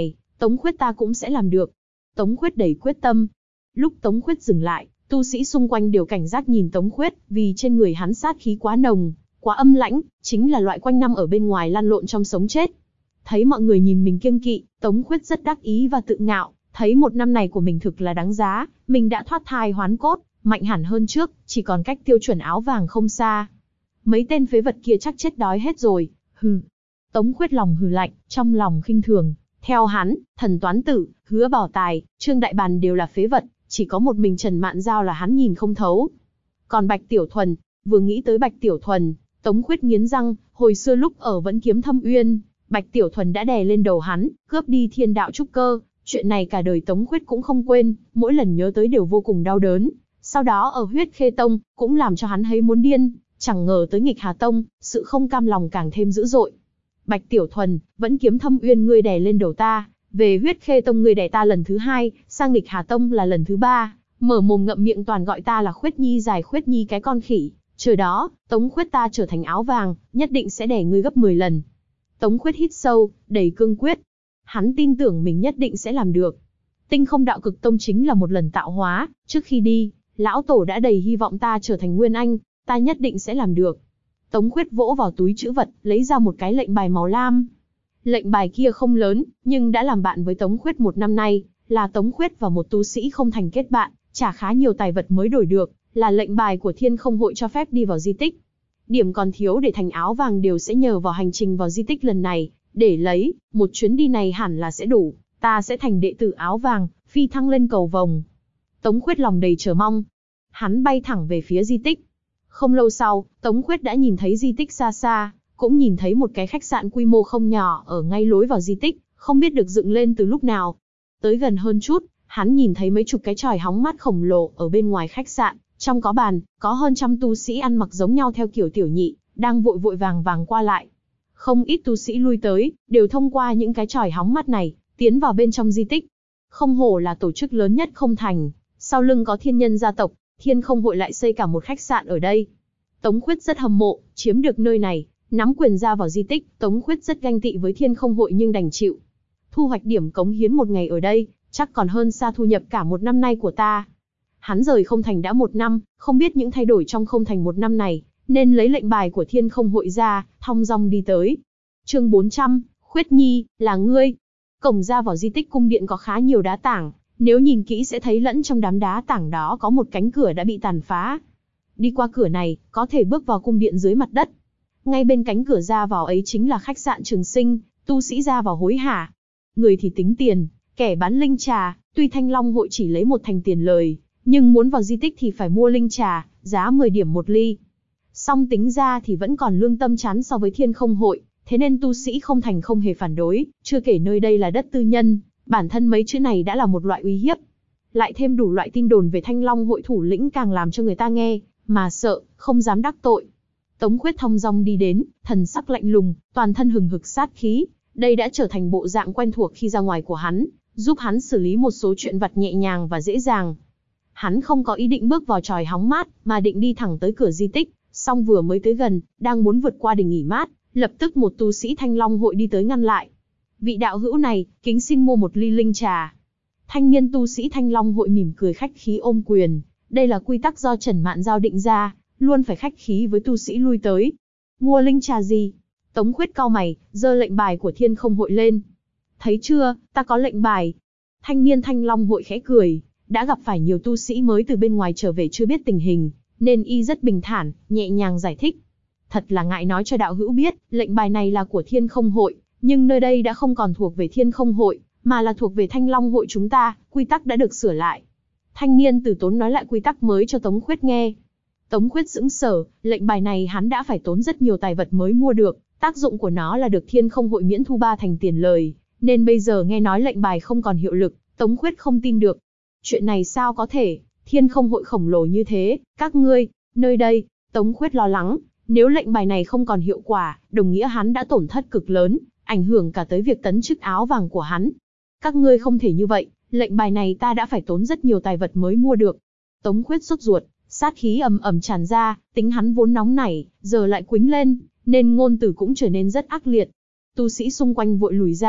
Tống Khuyết ta cũng sẽ làm được. Tống Khuyết đầy quyết tâm. Lúc Tống Khuyết dừng lại, tu sĩ xung quanh đều cảnh giác nhìn Tống Khuyết, vì trên người hắn sát khí quá nồng, quá âm lãnh, chính là loại quanh năm ở bên ngoài lăn lộn trong sống chết. Thấy mọi người nhìn mình kiêng kỵ, Tống Khuyết rất đắc ý và tự ngạo, thấy một năm này của mình thực là đáng giá, mình đã thoát thai hoán cốt, mạnh hẳn hơn trước, chỉ còn cách tiêu chuẩn áo vàng không xa. Mấy tên phế vật kia chắc chết đói hết rồi, hừ. Tống Khuyết lòng hừ lạnh, trong lòng khinh thường. Theo hắn, Thần Toán Tử, Hứa Bảo Tài, Trương Đại Bàn đều là phế vật, chỉ có một mình Trần Mạn Giao là hắn nhìn không thấu. Còn Bạch Tiểu Thuần, vừa nghĩ tới Bạch Tiểu Thuần, Tống Khuyết nghiến răng, hồi xưa lúc ở Vẫn Kiếm Thâm Uyên, Bạch Tiểu Thuần đã đè lên đầu hắn, cướp đi thiên đạo trúc cơ, chuyện này cả đời Tống Khuyết cũng không quên, mỗi lần nhớ tới đều vô cùng đau đớn. Sau đó ở Huyết Khê Tông, cũng làm cho hắn thấy muốn điên, chẳng ngờ tới Nghịch Hà Tông, sự không cam lòng càng thêm dữ dội. Bạch Tiểu Thuần, Vẫn Kiếm Thâm Uyên ngươi đè lên đầu ta, về Huyết Khê Tông ngươi đè ta lần thứ 2, sang Nghịch Hà Tông là lần thứ 3, mở mồm ngậm miệng toàn gọi ta là Khuyết Nhi dài Khuyết Nhi cái con khỉ, chờ đó, Tống Khuyết ta trở thành áo vàng, nhất định sẽ đè ngươi gấp 10 lần. Tống Khuyết hít sâu, đầy cương quyết. Hắn tin tưởng mình nhất định sẽ làm được. Tinh Không Đạo Cực Tông chính là một lần tạo hóa, trước khi đi, lão tổ đã đầy hy vọng ta trở thành Nguyên Anh, ta nhất định sẽ làm được. Tống Khuyết vỗ vào túi trữ vật, lấy ra một cái lệnh bài màu lam. Lệnh bài kia không lớn, nhưng đã làm bạn với Tống Khuyết một năm nay, là Tống Khuyết và một tu sĩ không thành kết bạn, trả khá nhiều tài vật mới đổi được, là lệnh bài của Thiên Không Hội cho phép đi vào di tích. Điểm còn thiếu để thành áo vàng đều sẽ nhờ vào hành trình vào di tích lần này, để lấy, một chuyến đi này hẳn là sẽ đủ, ta sẽ thành đệ tử áo vàng, phi thăng lên cầu vồng. Tống Khuyết lòng đầy chờ mong. Hắn bay thẳng về phía di tích. Không lâu sau, Tống Khuyết đã nhìn thấy di tích xa xa, cũng nhìn thấy một cái khách sạn quy mô không nhỏ ở ngay lối vào di tích, không biết được dựng lên từ lúc nào. Tới gần hơn chút, hắn nhìn thấy mấy chục cái chòi hóng mát khổng lồ ở bên ngoài khách sạn, trong có bàn, có hơn trăm tu sĩ ăn mặc giống nhau theo kiểu tiểu nhị, đang vội vội vàng vàng qua lại. Không ít tu sĩ lui tới, đều thông qua những cái chòi hóng mát này, tiến vào bên trong di tích. Không hổ là tổ chức lớn nhất không thành, sau lưng có thiên nhân gia tộc, Thiên Không Hội lại xây cả một khách sạn ở đây. Tống Khuyết rất hâm mộ, chiếm được nơi này, nắm quyền ra vào di tích, Tống Khuyết rất ganh tị với Thiên Không Hội nhưng đành chịu. Thu hoạch điểm cống hiến một ngày ở đây, chắc còn hơn xa thu nhập cả một năm nay của ta. Hắn rời không thành đã một năm, không biết những thay đổi trong không thành một năm này, nên lấy lệnh bài của Thiên Không Hội ra, thong dong đi tới. Chương 400, Khuyết Nhi, là ngươi. Cổng ra vào di tích cung điện có khá nhiều đá tảng, nếu nhìn kỹ sẽ thấy lẫn trong đám đá tảng đó có một cánh cửa đã bị tàn phá. Đi qua cửa này, có thể bước vào cung điện dưới mặt đất. Ngay bên cánh cửa ra vào ấy chính là khách sạn Trường Sinh, tu sĩ ra vào hối hả. Người thì tính tiền, kẻ bán linh trà, tuy Thanh Long Hội chỉ lấy 1 thành tiền lời, nhưng muốn vào di tích thì phải mua linh trà, giá 10 điểm 1 ly. Song tính ra thì vẫn còn lương tâm chán so với Thiên Không Hội, thế nên tu sĩ không thành không hề phản đối, chưa kể nơi đây là đất tư nhân, bản thân mấy chữ này đã là một loại uy hiếp. Lại thêm đủ loại tin đồn về Thanh Long Hội thủ lĩnh càng làm cho người ta nghe mà sợ, không dám đắc tội. Tống Khuyết thong dong đi đến, thần sắc lạnh lùng, toàn thân hừng hực sát khí, đây đã trở thành bộ dạng quen thuộc khi ra ngoài của hắn, giúp hắn xử lý một số chuyện vặt nhẹ nhàng và dễ dàng. Hắn không có ý định bước vào chòi hóng mát, mà định đi thẳng tới cửa di tích, song vừa mới tới gần, đang muốn vượt qua để nghỉ mát, lập tức một tu sĩ Thanh Long Hội đi tới ngăn lại. Vị đạo hữu này, kính xin mua 1 ly linh trà. Thanh niên tu sĩ Thanh Long Hội mỉm cười khách khí ôm quyền, đây là quy tắc do Trần Mạn Giao định ra, luôn phải khách khí với tu sĩ lui tới. Mua linh trà gì? Tống Khuyết cau mày, giơ lệnh bài của Thiên Không Hội lên. Thấy chưa, ta có lệnh bài. Thanh niên Thanh Long Hội khẽ cười, đã gặp phải nhiều tu sĩ mới từ bên ngoài trở về chưa biết tình hình, nên y rất bình thản, nhẹ nhàng giải thích. Thật là ngại nói cho đạo hữu biết, lệnh bài này là của Thiên Không Hội, nhưng nơi đây đã không còn thuộc về Thiên Không Hội, mà là thuộc về Thanh Long Hội chúng ta, quy tắc đã được sửa lại. Thanh niên từ tốn nói lại quy tắc mới cho Tống Khuyết nghe. Tống Khuyết sững sờ, lệnh bài này hắn đã phải tốn rất nhiều tài vật mới mua được, tác dụng của nó là được Thiên Không Hội miễn thu 3 thành tiền lời, nên bây giờ nghe nói lệnh bài không còn hiệu lực, Tống Khuyết không tin được. Chuyện này sao có thể, Thiên Không Hội khổng lồ như thế, các ngươi, nơi đây, Tống Khuyết lo lắng, nếu lệnh bài này không còn hiệu quả, đồng nghĩa hắn đã tổn thất cực lớn, ảnh hưởng cả tới việc tấn chức áo vàng của hắn. Các ngươi không thể như vậy, lệnh bài này ta đã phải tốn rất nhiều tài vật mới mua được. Tống Khuyết sốt ruột, sát khí ầm ầm tràn ra, tính hắn vốn nóng nảy, giờ lại quĩnh lên, nên ngôn từ cũng trở nên rất ác liệt. Tu sĩ xung quanh vội lùi ra,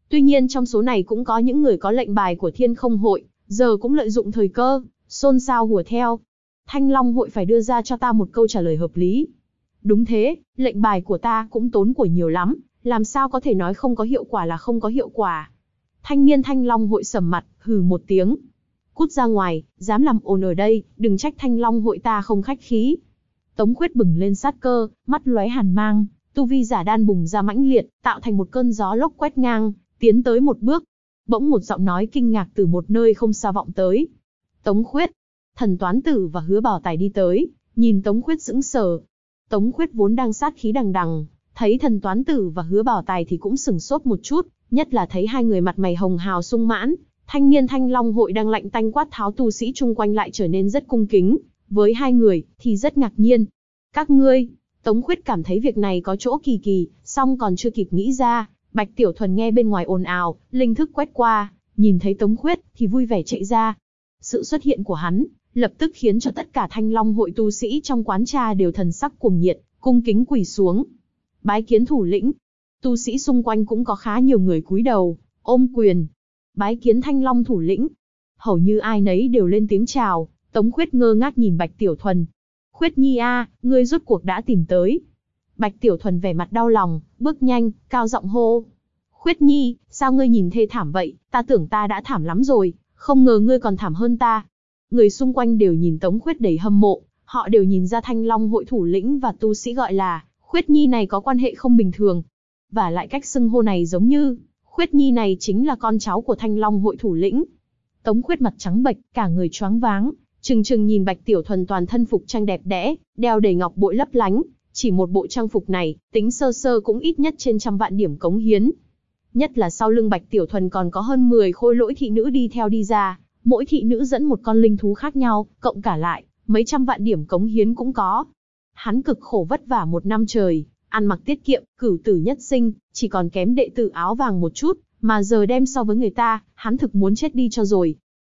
Tuy nhiên trong số này cũng có những người có lệnh bài của Thiên Không hội, giờ cũng lợi dụng thời cơ, xôn xao hùa theo. Thanh Long hội phải đưa ra cho ta một câu trả lời hợp lý. Đúng thế, lệnh bài của ta cũng tốn của nhiều lắm, làm sao có thể nói không có hiệu quả là không có hiệu quả. Thanh niên Thanh Long hội sầm mặt, hừ một tiếng. Cút ra ngoài, dám làm ồn ở đây, đừng trách Thanh Long hội ta không khách khí. Tống Khuyết bừng lên sát cơ, mắt lóe hàn mang, tu vi giả đan bùng ra mãnh liệt, tạo thành một cơn gió lốc quét ngang, tiến tới một bước. Bỗng một giọng nói kinh ngạc từ một nơi không xa vọng tới. Tống Khuyết. Thần Toán Tử và Hứa Bảo Tài đi tới, nhìn Tống Khuyết sững sờ. Tống Khuyết vốn đang sát khí đằng đằng, thấy Thần Toán Tử và Hứa Bảo Tài thì cũng sửng sốt một chút, nhất là thấy hai người mặt mày hồng hào sung mãn. Thanh niên Thanh Long hội đang lạnh tanh quát tháo tu sĩ chung quanh lại trở nên rất cung kính, với hai người thì rất ngạc nhiên. Các ngươi, Tống Khuyết cảm thấy việc này có chỗ kỳ kỳ, song còn chưa kịp nghĩ ra, Bạch Tiểu Thuần nghe bên ngoài ồn ào, linh thức quét qua, nhìn thấy Tống Khuyết thì vui vẻ chạy ra. Sự xuất hiện của hắn lập tức khiến cho tất cả Thanh Long hội tu sĩ trong quán trà đều thần sắc cuồng nhiệt, cung kính quỳ xuống. Bái kiến thủ lĩnh. Tu sĩ xung quanh cũng có khá nhiều người cúi đầu, ôm quyền. Bái kiến Thanh Long thủ lĩnh. Hầu như ai nấy đều lên tiếng chào. Tống Khuyết ngơ ngác nhìn Bạch Tiểu Thuần. Khuyết Nhi a, ngươi rốt cuộc đã tìm tới. Bạch Tiểu Thuần vẻ mặt đau lòng, bước nhanh, cao giọng hô. Khuyết Nhi, sao ngươi nhìn thê thảm vậy, ta tưởng ta đã thảm lắm rồi, không ngờ ngươi còn thảm hơn ta. Người xung quanh đều nhìn Tống Khuyết đầy hâm mộ, họ đều nhìn ra Thanh Long hội thủ lĩnh và tu sĩ gọi là Khuyết Nhi này có quan hệ không bình thường. Và lại cách xưng hô này giống như, Khuyết Nhi này chính là con cháu của Thanh Long hội thủ lĩnh. Tống Khuyết mặt trắng bệch, cả người choáng váng, trừng trừng nhìn Bạch Tiểu Thuần toàn thân phục trang đẹp đẽ, đeo đầy ngọc bội lấp lánh. Chỉ một bộ trang phục này, tính sơ sơ cũng ít nhất trên 100 vạn điểm cống hiến. Nhất là sau lưng Bạch Tiểu Thuần còn có hơn 10 khôi lỗi thị nữ đi theo đi ra, mỗi thị nữ dẫn một con linh thú khác nhau, cộng cả lại, mấy trăm vạn điểm cống hiến cũng có. Hắn cực khổ vất vả một năm trời, ăn mặc tiết kiệm, cửu tử nhất sinh, chỉ còn kém đệ tử áo vàng một chút, mà giờ đem so với người ta, hắn thực muốn chết đi cho rồi.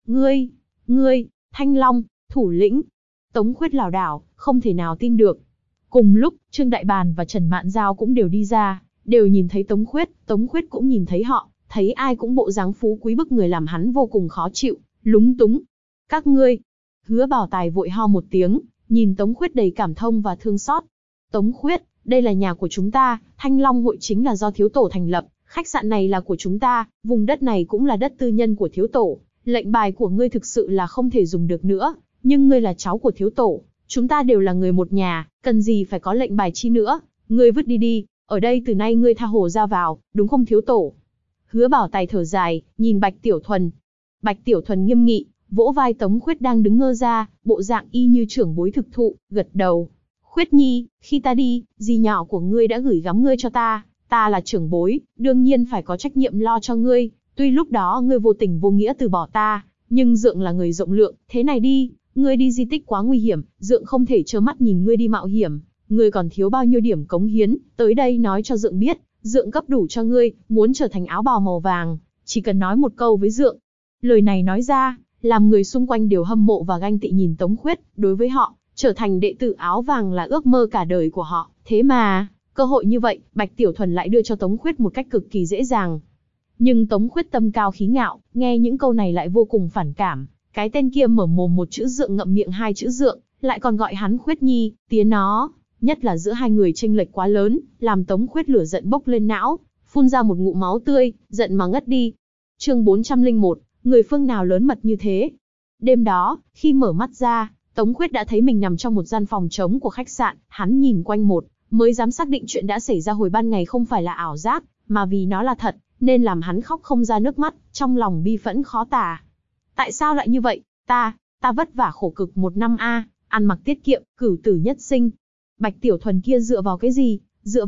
Ngươi, Thanh Long, thủ lĩnh. Tống Khuyết lảo đảo, không thể nào tin được. Cùng lúc, Trương Đại Bàn và Trần Mạn Giao cũng đều đi ra, đều nhìn thấy Tống Khuyết cũng nhìn thấy họ, thấy ai cũng bộ dáng phú quý bức người làm hắn vô cùng khó chịu, lúng túng. Các ngươi. Hứa Bảo Tài vội ho một tiếng, nhìn Tống Khuyết đầy cảm thông và thương xót. Tống Khuyết, đây là nhà của chúng ta, Thanh Long hội chính là do thiếu tổ thành lập, khách sạn này là của chúng ta, vùng đất này cũng là đất tư nhân của thiếu tổ, lệnh bài của ngươi thực sự là không thể dùng được nữa, nhưng ngươi là cháu của thiếu tổ, chúng ta đều là người một nhà, cần gì phải có lệnh bài chi nữa, ngươi vứt đi đi, ở đây từ nay ngươi tha hồ ra vào, đúng không thiếu tổ? Hứa Bảo Tài thở dài, nhìn Bạch Tiểu Thuần. Bạch Tiểu Thuần nghiêm nghị, vỗ vai Tống Khuyết đang đứng ngơ ra, bộ dạng y như trưởng bối thực thụ, gật đầu. Khuyết Nhi, khi ta đi, dì nhỏ của ngươi đã gửi gắm ngươi cho ta là trưởng bối, đương nhiên phải có trách nhiệm lo cho ngươi, tuy lúc đó ngươi vô tình vô nghĩa từ bỏ ta, nhưng Dượng là người rộng lượng, thế này đi, ngươi đi di tích quá nguy hiểm, Dượng không thể trơ mắt nhìn ngươi đi mạo hiểm, ngươi còn thiếu bao nhiêu điểm cống hiến, tới đây nói cho Dượng biết, Dượng cấp đủ cho ngươi, muốn trở thành áo bào màu vàng, chỉ cần nói một câu với Dượng. Lời này nói ra, làm người xung quanh đều hâm mộ và ganh tị nhìn Tống Khuyết, đối với họ, trở thành đệ tử áo vàng là ước mơ cả đời của họ, thế mà, cơ hội như vậy, Bạch Tiểu Thuần lại đưa cho Tống Khuyết một cách cực kỳ dễ dàng. Nhưng Tống Khuyết tâm cao khí ngạo, nghe những câu này lại vô cùng phản cảm, cái tên kia mở mồm một chữ Dượng ngậm miệng hai chữ Dượng, lại còn gọi hắn Khuyết Nhi, tía nó, nhất là giữa hai người chênh lệch quá lớn, làm Tống Khuyết lửa giận bốc lên não, phun ra một ngụm máu tươi, giận mà ngất đi. Chương 401, người phương nào lớn mật như thế? Đêm đó, khi mở mắt ra, Tống Khuyết đã thấy mình nằm trong một gian phòng trống của khách sạn, hắn nhìn quanh một, mới dám xác định chuyện đã xảy ra hồi ban ngày không phải là ảo giác, mà vì nó là thật, nên làm hắn khóc không ra nước mắt, trong lòng bi phẫn khó tả. Tại sao lại như vậy? Ta vất vả khổ cực một năm a, ăn mặc tiết kiệm, cửu tử nhất sinh. Bạch Tiểu Thuần kia dựa vào cái gì? Dựa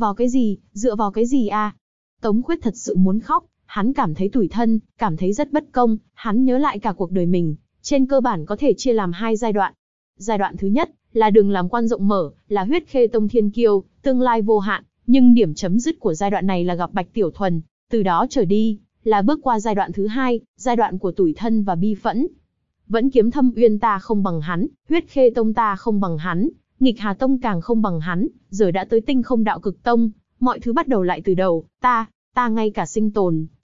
vào cái gì a? Tống Khuyết thật sự muốn khóc, hắn cảm thấy tủi thân, cảm thấy rất bất công, hắn nhớ lại cả cuộc đời mình, trên cơ bản có thể chia làm hai giai đoạn. Giai đoạn thứ nhất, là đường làm quan rộng mở, là huyết khê tông thiên kiêu, tương lai vô hạn, nhưng điểm chấm dứt của giai đoạn này là gặp Bạch Tiểu Thuần, từ đó trở đi, là bước qua giai đoạn thứ hai, giai đoạn của tủi thân và bi phẫn. Vẫn Kiếm Thâm Uyên ta không bằng hắn, huyết khê tông ta không bằng hắn, nghịch Hà tông càng không bằng hắn, giờ đã tới Tinh Không Đạo Cực Tông, mọi thứ bắt đầu lại từ đầu, ta ngay cả sinh tồn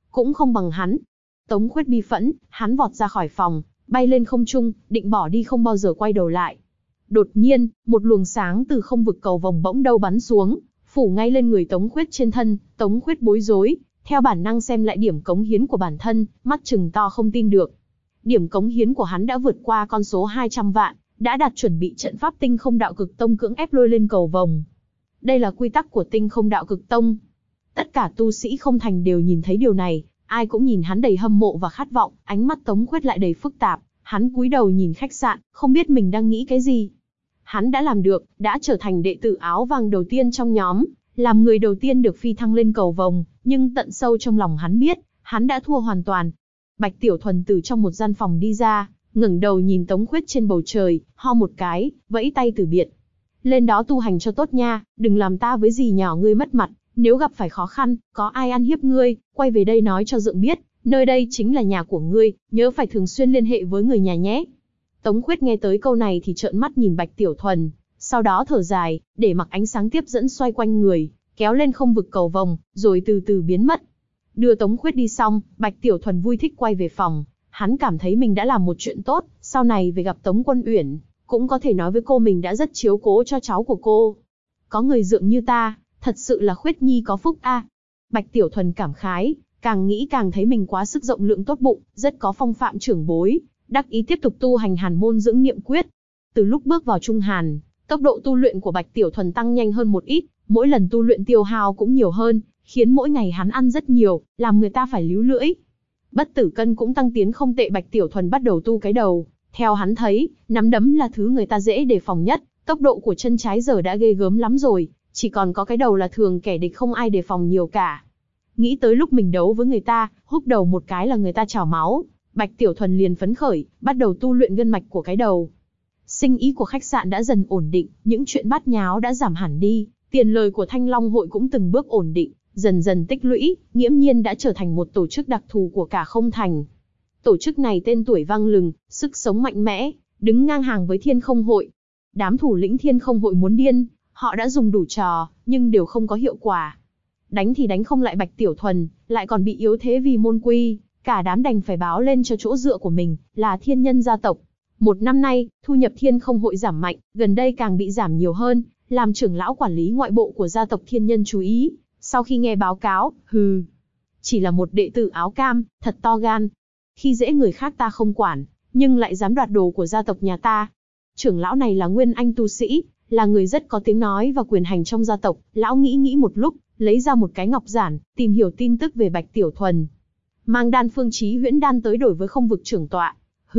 cũng không bằng hắn. Tống Khuyết bi phẫn, hắn vọt ra khỏi phòng, bay lên không trung, định bỏ đi không bao giờ quay đầu lại. Đột nhiên, một luồng sáng từ không vực cầu vồng bỗng đâu bắn xuống, phủ ngay lên người Tống Khuyết trên thân. Tống Khuyết bối rối, theo bản năng xem lại điểm cống hiến của bản thân, mắt trừng to không tin được. Điểm cống hiến của hắn đã vượt qua con số 200 vạn, đã đạt chuẩn bị trận pháp Tinh Không Đạo Cực Tông cưỡng ép lôi lên cầu vồng. Đây là quy tắc của Tinh Không Đạo Cực Tông. Tất cả tu sĩ không thành đều nhìn thấy điều này, ai cũng nhìn hắn đầy hâm mộ và khát vọng, ánh mắt Tống Khuyết lại đầy phức tạp, hắn cúi đầu nhìn khách sạn, không biết mình đang nghĩ cái gì. Hắn đã làm được, đã trở thành đệ tử áo vàng đầu tiên trong nhóm, làm người đầu tiên được phi thăng lên cầu vồng, nhưng tận sâu trong lòng hắn biết, hắn đã thua hoàn toàn. Bạch Tiểu Thuần từ trong một gian phòng đi ra, ngẩng đầu nhìn Tống Khuyết trên bầu trời, ho một cái, vẫy tay từ biệt. Lên đó tu hành cho tốt nha, đừng làm ta với dì nhỏ ngươi mất mặt, nếu gặp phải khó khăn, có ai ăn hiếp ngươi, quay về đây nói cho Dượng biết, nơi đây chính là nhà của ngươi, nhớ phải thường xuyên liên hệ với người nhà nhé. Tống Khuyết nghe tới câu này thì trợn mắt nhìn Bạch Tiểu Thuần, sau đó thở dài, để mặc ánh sáng tiếp dẫn xoay quanh người, kéo lên không vực cầu vồng, rồi từ từ biến mất. Đưa Tống Khuyết đi xong, Bạch Tiểu Thuần vui thích quay về phòng, hắn cảm thấy mình đã làm một chuyện tốt, sau này về gặp Tống Quân Uyển, cũng có thể nói với cô mình đã rất chiếu cố cho cháu của cô. Có người Dượng như ta, thật sự là Khuyết Nhi có phúc a. Bạch Tiểu Thuần cảm khái, càng nghĩ càng thấy mình quá sức rộng lượng tốt bụng, rất có phong phạm trưởng bối, đắc ý tiếp tục tu hành hàn môn dưỡng niệm quyết. Từ lúc bước vào trung hàn, tốc độ tu luyện của Bạch Tiểu Thuần tăng nhanh hơn một ít, mỗi lần tu luyện tiêu hao cũng nhiều hơn, khiến mỗi ngày hắn ăn rất nhiều, làm người ta phải líu lưỡi. Bất tử cân cũng tăng tiến không tệ. Bạch Tiểu Thuần bắt đầu tu cái đầu, theo hắn thấy, nắm đấm là thứ người ta dễ đề phòng nhất, tốc độ của chân trái giờ đã ghê gớm lắm rồi, chỉ còn có cái đầu là thường kẻ địch không ai đề phòng nhiều cả. Nghĩ tới lúc mình đấu với người ta, húc đầu một cái là người ta trào máu, Bạch Tiểu Thuần liền phấn khởi, bắt đầu tu luyện gân mạch của cái đầu. Sinh ý của khách sạn đã dần ổn định, những chuyện bát nháo đã giảm hẳn đi, tiền lời của Thanh Long hội cũng từng bước ổn định, dần dần tích lũy, nghiễm nhiên đã trở thành một tổ chức đặc thù của cả không thành. Tổ chức này tên tuổi vang lừng, sức sống mạnh mẽ, đứng ngang hàng với Thiên Không hội. Đám thủ lĩnh Thiên Không hội muốn điên, họ đã dùng đủ trò, nhưng đều không có hiệu quả. Đánh thì đánh không lại Bạch Tiểu Thuần, lại còn bị yếu thế vì môn quy, cả đám đành phải báo lên cho chỗ dựa của mình, là Thiên Nhân gia tộc. Một năm nay, thu nhập Thiên Không hội giảm mạnh, gần đây càng bị giảm nhiều hơn, làm trưởng lão quản lý ngoại bộ của gia tộc Thiên Nhân chú ý. Sau khi nghe báo cáo, chỉ là một đệ tử áo cam, thật to gan. Khi dễ người khác ta không quản, nhưng lại dám đoạt đồ của gia tộc nhà ta. Trưởng lão này là Nguyên Anh tu sĩ, là người rất có tiếng nói và quyền hành trong gia tộc. Lão nghĩ một lúc, lấy ra một cái ngọc giản, tìm hiểu tin tức về Bạch Tiểu Thuần. Mang đan phương chí huyễn đan tới đổi với không vực trưởng tọa.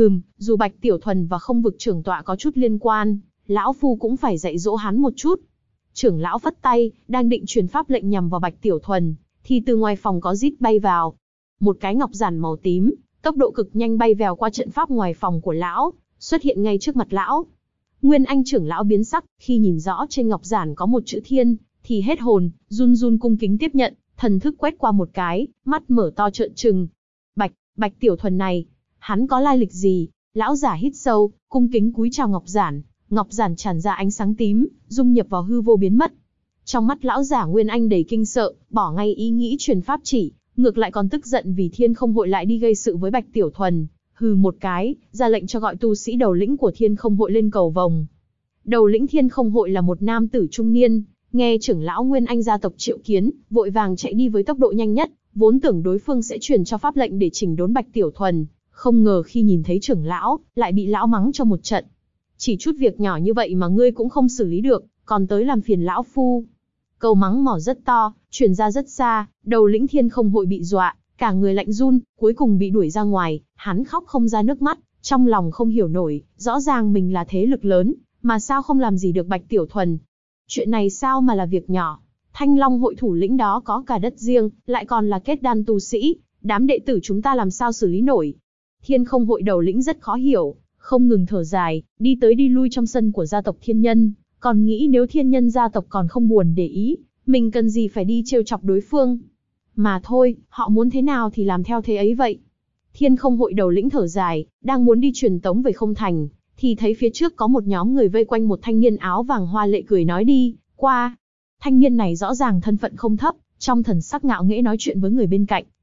Dù Bạch Tiểu Thuần và không vực trưởng tọa có chút liên quan, lão phu cũng phải dạy dỗ hắn một chút. Trưởng lão phất tay, đang định truyền pháp lệnh nhằm vào Bạch Tiểu Thuần, thì từ ngoài phòng có rít bay vào. Một cái ngọc giản màu tím, tốc độ cực nhanh bay vèo qua trận pháp ngoài phòng của lão, xuất hiện ngay trước mặt lão. Nguyên Anh trưởng lão biến sắc, khi nhìn rõ trên ngọc giản có một chữ Thiên, thì hết hồn, run run cung kính tiếp nhận, thần thức quét qua một cái, mắt mở to trợn trừng. Bạch Tiểu Thuần này, hắn có lai lịch gì? Lão giả hít sâu, cung kính cúi chào ngọc giản tràn ra ánh sáng tím, dung nhập vào hư vô biến mất. Trong mắt lão giả Nguyên Anh đầy kinh sợ, bỏ ngay ý nghĩ truyền pháp chỉ, ngược lại còn tức giận vì Thiên Không hội lại đi gây sự với Bạch Tiểu Thuần. Hừ một cái, ra lệnh cho gọi tu sĩ đầu lĩnh của Thiên Không hội lên cầu vồng. Đầu lĩnh Thiên Không hội là một nam tử trung niên, nghe trưởng lão Nguyên Anh gia tộc triệu kiến, vội vàng chạy đi với tốc độ nhanh nhất, vốn tưởng đối phương sẽ truyền cho pháp lệnh để chỉnh đốn Bạch Tiểu Thuần, không ngờ khi nhìn thấy trưởng lão, lại bị lão mắng cho một trận. Chỉ chút việc nhỏ như vậy mà ngươi cũng không xử lý được, còn tới làm phiền lão phu. Câu mắng mỏ rất to, truyền ra rất xa, đầu lĩnh Thiên Không hội bị dọa, cả người lạnh run, cuối cùng bị đuổi ra ngoài, hắn khóc không ra nước mắt, trong lòng không hiểu nổi, rõ ràng mình là thế lực lớn, mà sao không làm gì được Bạch Tiểu Thuần. Chuyện này sao mà là việc nhỏ, Thanh Long hội thủ lĩnh đó có cả đất riêng, lại còn là kết đan tu sĩ, đám đệ tử chúng ta làm sao xử lý nổi. Thiên Không hội đầu lĩnh rất khó hiểu, không ngừng thở dài, đi tới đi lui trong sân của gia tộc Thiên Nhân, còn nghĩ nếu Thiên Nhân gia tộc còn không buồn để ý, mình cần gì phải đi trêu chọc đối phương. Mà thôi, họ muốn thế nào thì làm theo thế ấy vậy. Thiên Không hội đầu lĩnh thở dài, đang muốn đi truyền tống về không thành, thì thấy phía trước có một nhóm người vây quanh một thanh niên áo vàng hoa lệ cười nói đi qua. Thanh niên này rõ ràng thân phận không thấp, trong thần sắc ngạo nghễ nói chuyện với người bên cạnh,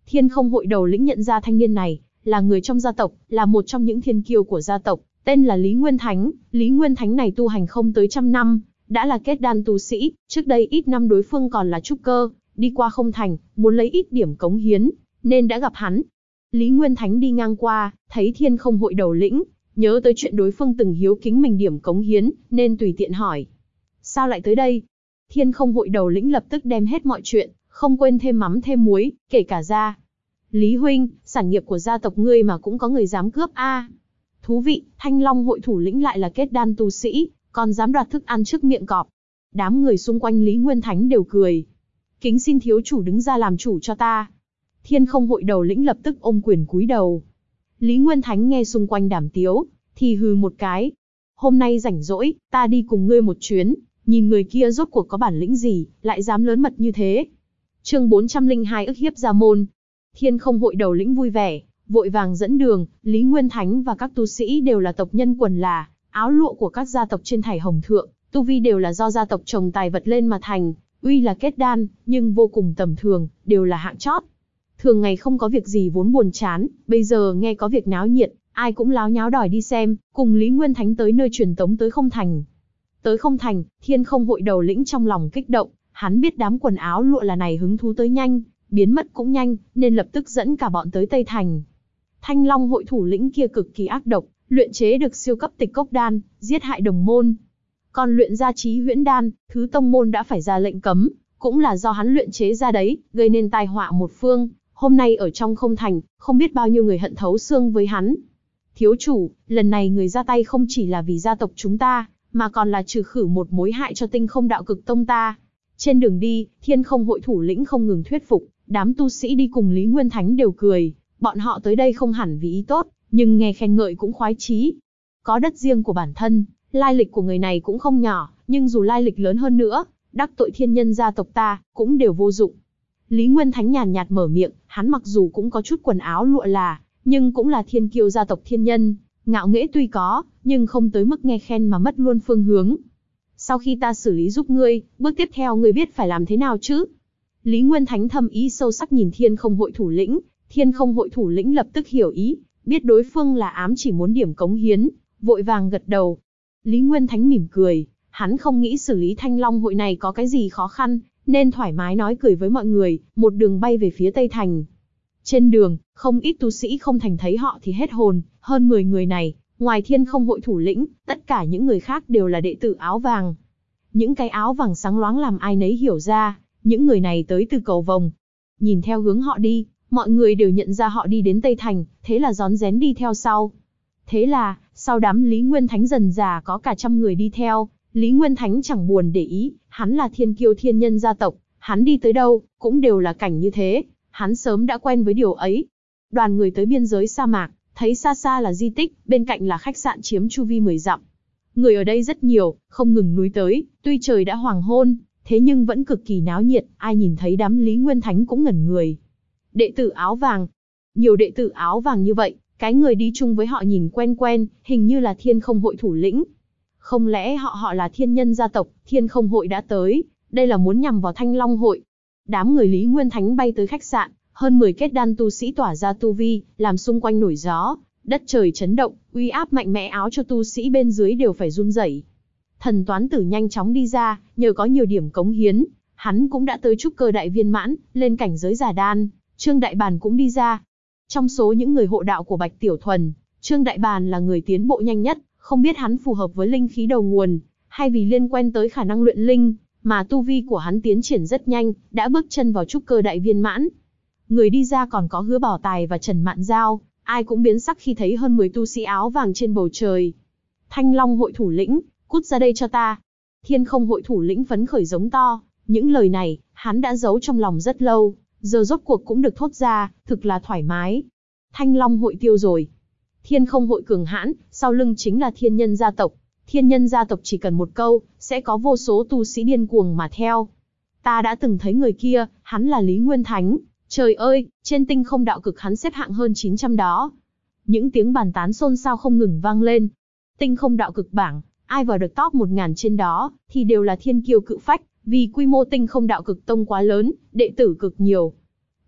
Thiên Không Hội đầu lĩnh nhận ra thanh niên này là người trong gia tộc, là một trong những thiên kiêu của gia tộc, tên là Lý Nguyên Thánh. Lý Nguyên Thánh này tu hành không tới 100 năm, đã là kết đan tu sĩ, trước đây ít năm đối phương còn là trúc cơ, đi qua không thành, muốn lấy ít điểm cống hiến, nên đã gặp hắn. Lý Nguyên Thánh đi ngang qua, thấy Thiên Không Hội đầu lĩnh, nhớ tới chuyện đối phương từng hiếu kính mình điểm cống hiến, nên tùy tiện hỏi. Sao lại tới đây? Thiên Không Hội đầu lĩnh lập tức đem hết mọi chuyện, không quên thêm mắm thêm muối, kể cả ra. Lý huynh, sản nghiệp của gia tộc ngươi mà cũng có người dám cướp a. Thú vị, Thanh Long Hội thủ lĩnh lại là kết đan tu sĩ, còn dám đoạt thức ăn trước miệng cọp. Đám người xung quanh Lý Nguyên Thánh đều cười. Kính xin thiếu chủ đứng ra làm chủ cho ta. Thiên Không Hội đầu lĩnh lập tức ôm quyền cúi đầu. Lý Nguyên Thánh nghe xung quanh đàm tiếu, thì hừ một cái. Hôm nay rảnh rỗi, ta đi cùng ngươi một chuyến, nhìn người kia rốt cuộc có bản lĩnh gì, lại dám lớn mật như thế. Chương 402 ức hiếp gia môn. Thiên Không Hội đầu lĩnh vui vẻ, vội vàng dẫn đường. Lý Nguyên Thánh và các tu sĩ đều là tộc nhân quần là, áo lụa của các gia tộc trên thảy hồng thượng, tu vi đều là do gia tộc trồng tài vật lên mà thành, uy là kết đan, nhưng vô cùng tầm thường, đều là hạng chót. Thường ngày không có việc gì vốn buồn chán, bây giờ nghe có việc náo nhiệt, ai cũng láo nháo đòi đi xem, cùng Lý Nguyên Thánh tới nơi truyền tống tới không thành. Tới không thành, Thiên Không Hội đầu lĩnh trong lòng kích động, hắn biết đám quần áo lụa là này hứng thú tới nhanh, biến mất cũng nhanh, nên lập tức dẫn cả bọn tới Tây Thành. Thanh Long Hội thủ lĩnh kia cực kỳ ác độc, luyện chế được siêu cấp tịch cốc đan, giết hại đồng môn. Còn luyện ra chí huyễn đan, thứ tông môn đã phải ra lệnh cấm, cũng là do hắn luyện chế ra đấy, gây nên tai họa một phương. Hôm nay ở trong không thành, không biết bao nhiêu người hận thấu xương với hắn. Thiếu chủ, lần này người ra tay không chỉ là vì gia tộc chúng ta, mà còn là trừ khử một mối hại cho Tinh Không Đạo Cực Tông ta. Trên đường đi, Thiên Không Hội thủ lĩnh không ngừng thuyết phục, đám tu sĩ đi cùng Lý Nguyên Thánh đều cười, bọn họ tới đây không hẳn vì ý tốt, nhưng nghe khen ngợi cũng khoái chí. Có đất riêng của bản thân, lai lịch của người này cũng không nhỏ, nhưng dù lai lịch lớn hơn nữa, đắc tội thiên nhân gia tộc ta, cũng đều vô dụng. Lý Nguyên Thánh nhàn nhạt mở miệng, hắn mặc dù cũng có chút quần áo lụa là, nhưng cũng là thiên kiêu gia tộc thiên nhân, ngạo nghễ tuy có, nhưng không tới mức nghe khen mà mất luôn phương hướng. Sau khi ta xử lý giúp ngươi, bước tiếp theo ngươi biết phải làm thế nào chứ? Lý Nguyên Thánh thầm ý sâu sắc nhìn Thiên Không Hội thủ lĩnh, Thiên Không Hội thủ lĩnh lập tức hiểu ý, biết đối phương là ám chỉ muốn điểm cống hiến, vội vàng gật đầu. Lý Nguyên Thánh mỉm cười, hắn không nghĩ xử lý Thanh Long Hội này có cái gì khó khăn, nên thoải mái nói cười với mọi người, một đường bay về phía Tây Thành. Trên đường, không ít tu sĩ không thành thấy họ thì hết hồn, hơn 10 người này, ngoài Thiên Không Hội thủ lĩnh, tất cả những người khác đều là đệ tử áo vàng. Những cái áo vàng sáng loáng làm ai nấy hiểu ra, những người này tới từ cầu vồng. Nhìn theo hướng họ đi, mọi người đều nhận ra họ đi đến Tây Thành, thế là rón rén đi theo sau. Thế là, sau đám Lý Nguyên Thánh dần dà có cả 100 người đi theo, Lý Nguyên Thánh chẳng buồn để ý, hắn là thiên kiêu thiên nhân gia tộc, hắn đi tới đâu, cũng đều là cảnh như thế, hắn sớm đã quen với điều ấy. Đoàn người tới biên giới sa mạc, thấy xa xa là di tích, bên cạnh là khách sạn chiếm chu vi 10 dặm. Người ở đây rất nhiều, không ngừng núi tới, tuy trời đã hoàng hôn, thế nhưng vẫn cực kỳ náo nhiệt, ai nhìn thấy đám Lý Nguyên Thánh cũng ngẩn người. Đệ tử áo vàng. Nhiều đệ tử áo vàng như vậy, cái người đi chung với họ nhìn quen quen, hình như là Thiên Không Hội thủ lĩnh. Không lẽ họ là thiên nhân gia tộc, Thiên Không Hội đã tới, đây là muốn nhằm vào Thanh Long Hội. Đám người Lý Nguyên Thánh bay tới khách sạn, hơn 10 kết đan tu sĩ tỏa ra tu vi, làm xung quanh nổi gió, đất trời chấn động, uy áp mạnh mẽ áo cho tu sĩ bên dưới đều phải run rẩy. Thần Toán Tử nhanh chóng đi ra, nhờ có nhiều điểm cống hiến, hắn cũng đã tới trúc cơ đại viên mãn, lên cảnh giới giả đan. Trương Đại Bàn cũng đi ra. Trong số những người hộ đạo của Bạch Tiểu Thuần, Trương Đại Bàn là người tiến bộ nhanh nhất, không biết hắn phù hợp với linh khí đầu nguồn, hay vì liên quan tới khả năng luyện linh, mà tu vi của hắn tiến triển rất nhanh, đã bước chân vào trúc cơ đại viên mãn. Người đi ra còn có Hứa Bảo Tài và Trần Mạn Giao, ai cũng biến sắc khi thấy hơn 10 tu sĩ áo vàng trên bầu trời. Thanh Long Hội thủ lĩnh, cút ra đây cho ta. Thiên Không Hội thủ lĩnh phấn khởi giống to, những lời này, hắn đã giấu trong lòng rất lâu, giờ rốt cuộc cũng được thốt ra, thực là thoải mái. Thanh Long Hội tiêu rồi. Thiên Không Hội cường hãn, sau lưng chính là thiên nhân gia tộc. Thiên nhân gia tộc chỉ cần một câu, sẽ có vô số tu sĩ điên cuồng mà theo. Ta đã từng thấy người kia, hắn là Lý Nguyên Thánh. Trời ơi, trên Tinh Không Đạo Cực hắn xếp hạng hơn 900 đó. Những tiếng bàn tán xôn xao không ngừng vang lên. Tinh Không Đạo Cực bảng, ai vào được top 1000 trên đó, thì đều là thiên kiêu cự phách, vì quy mô Tinh Không Đạo Cực Tông quá lớn, đệ tử cực nhiều.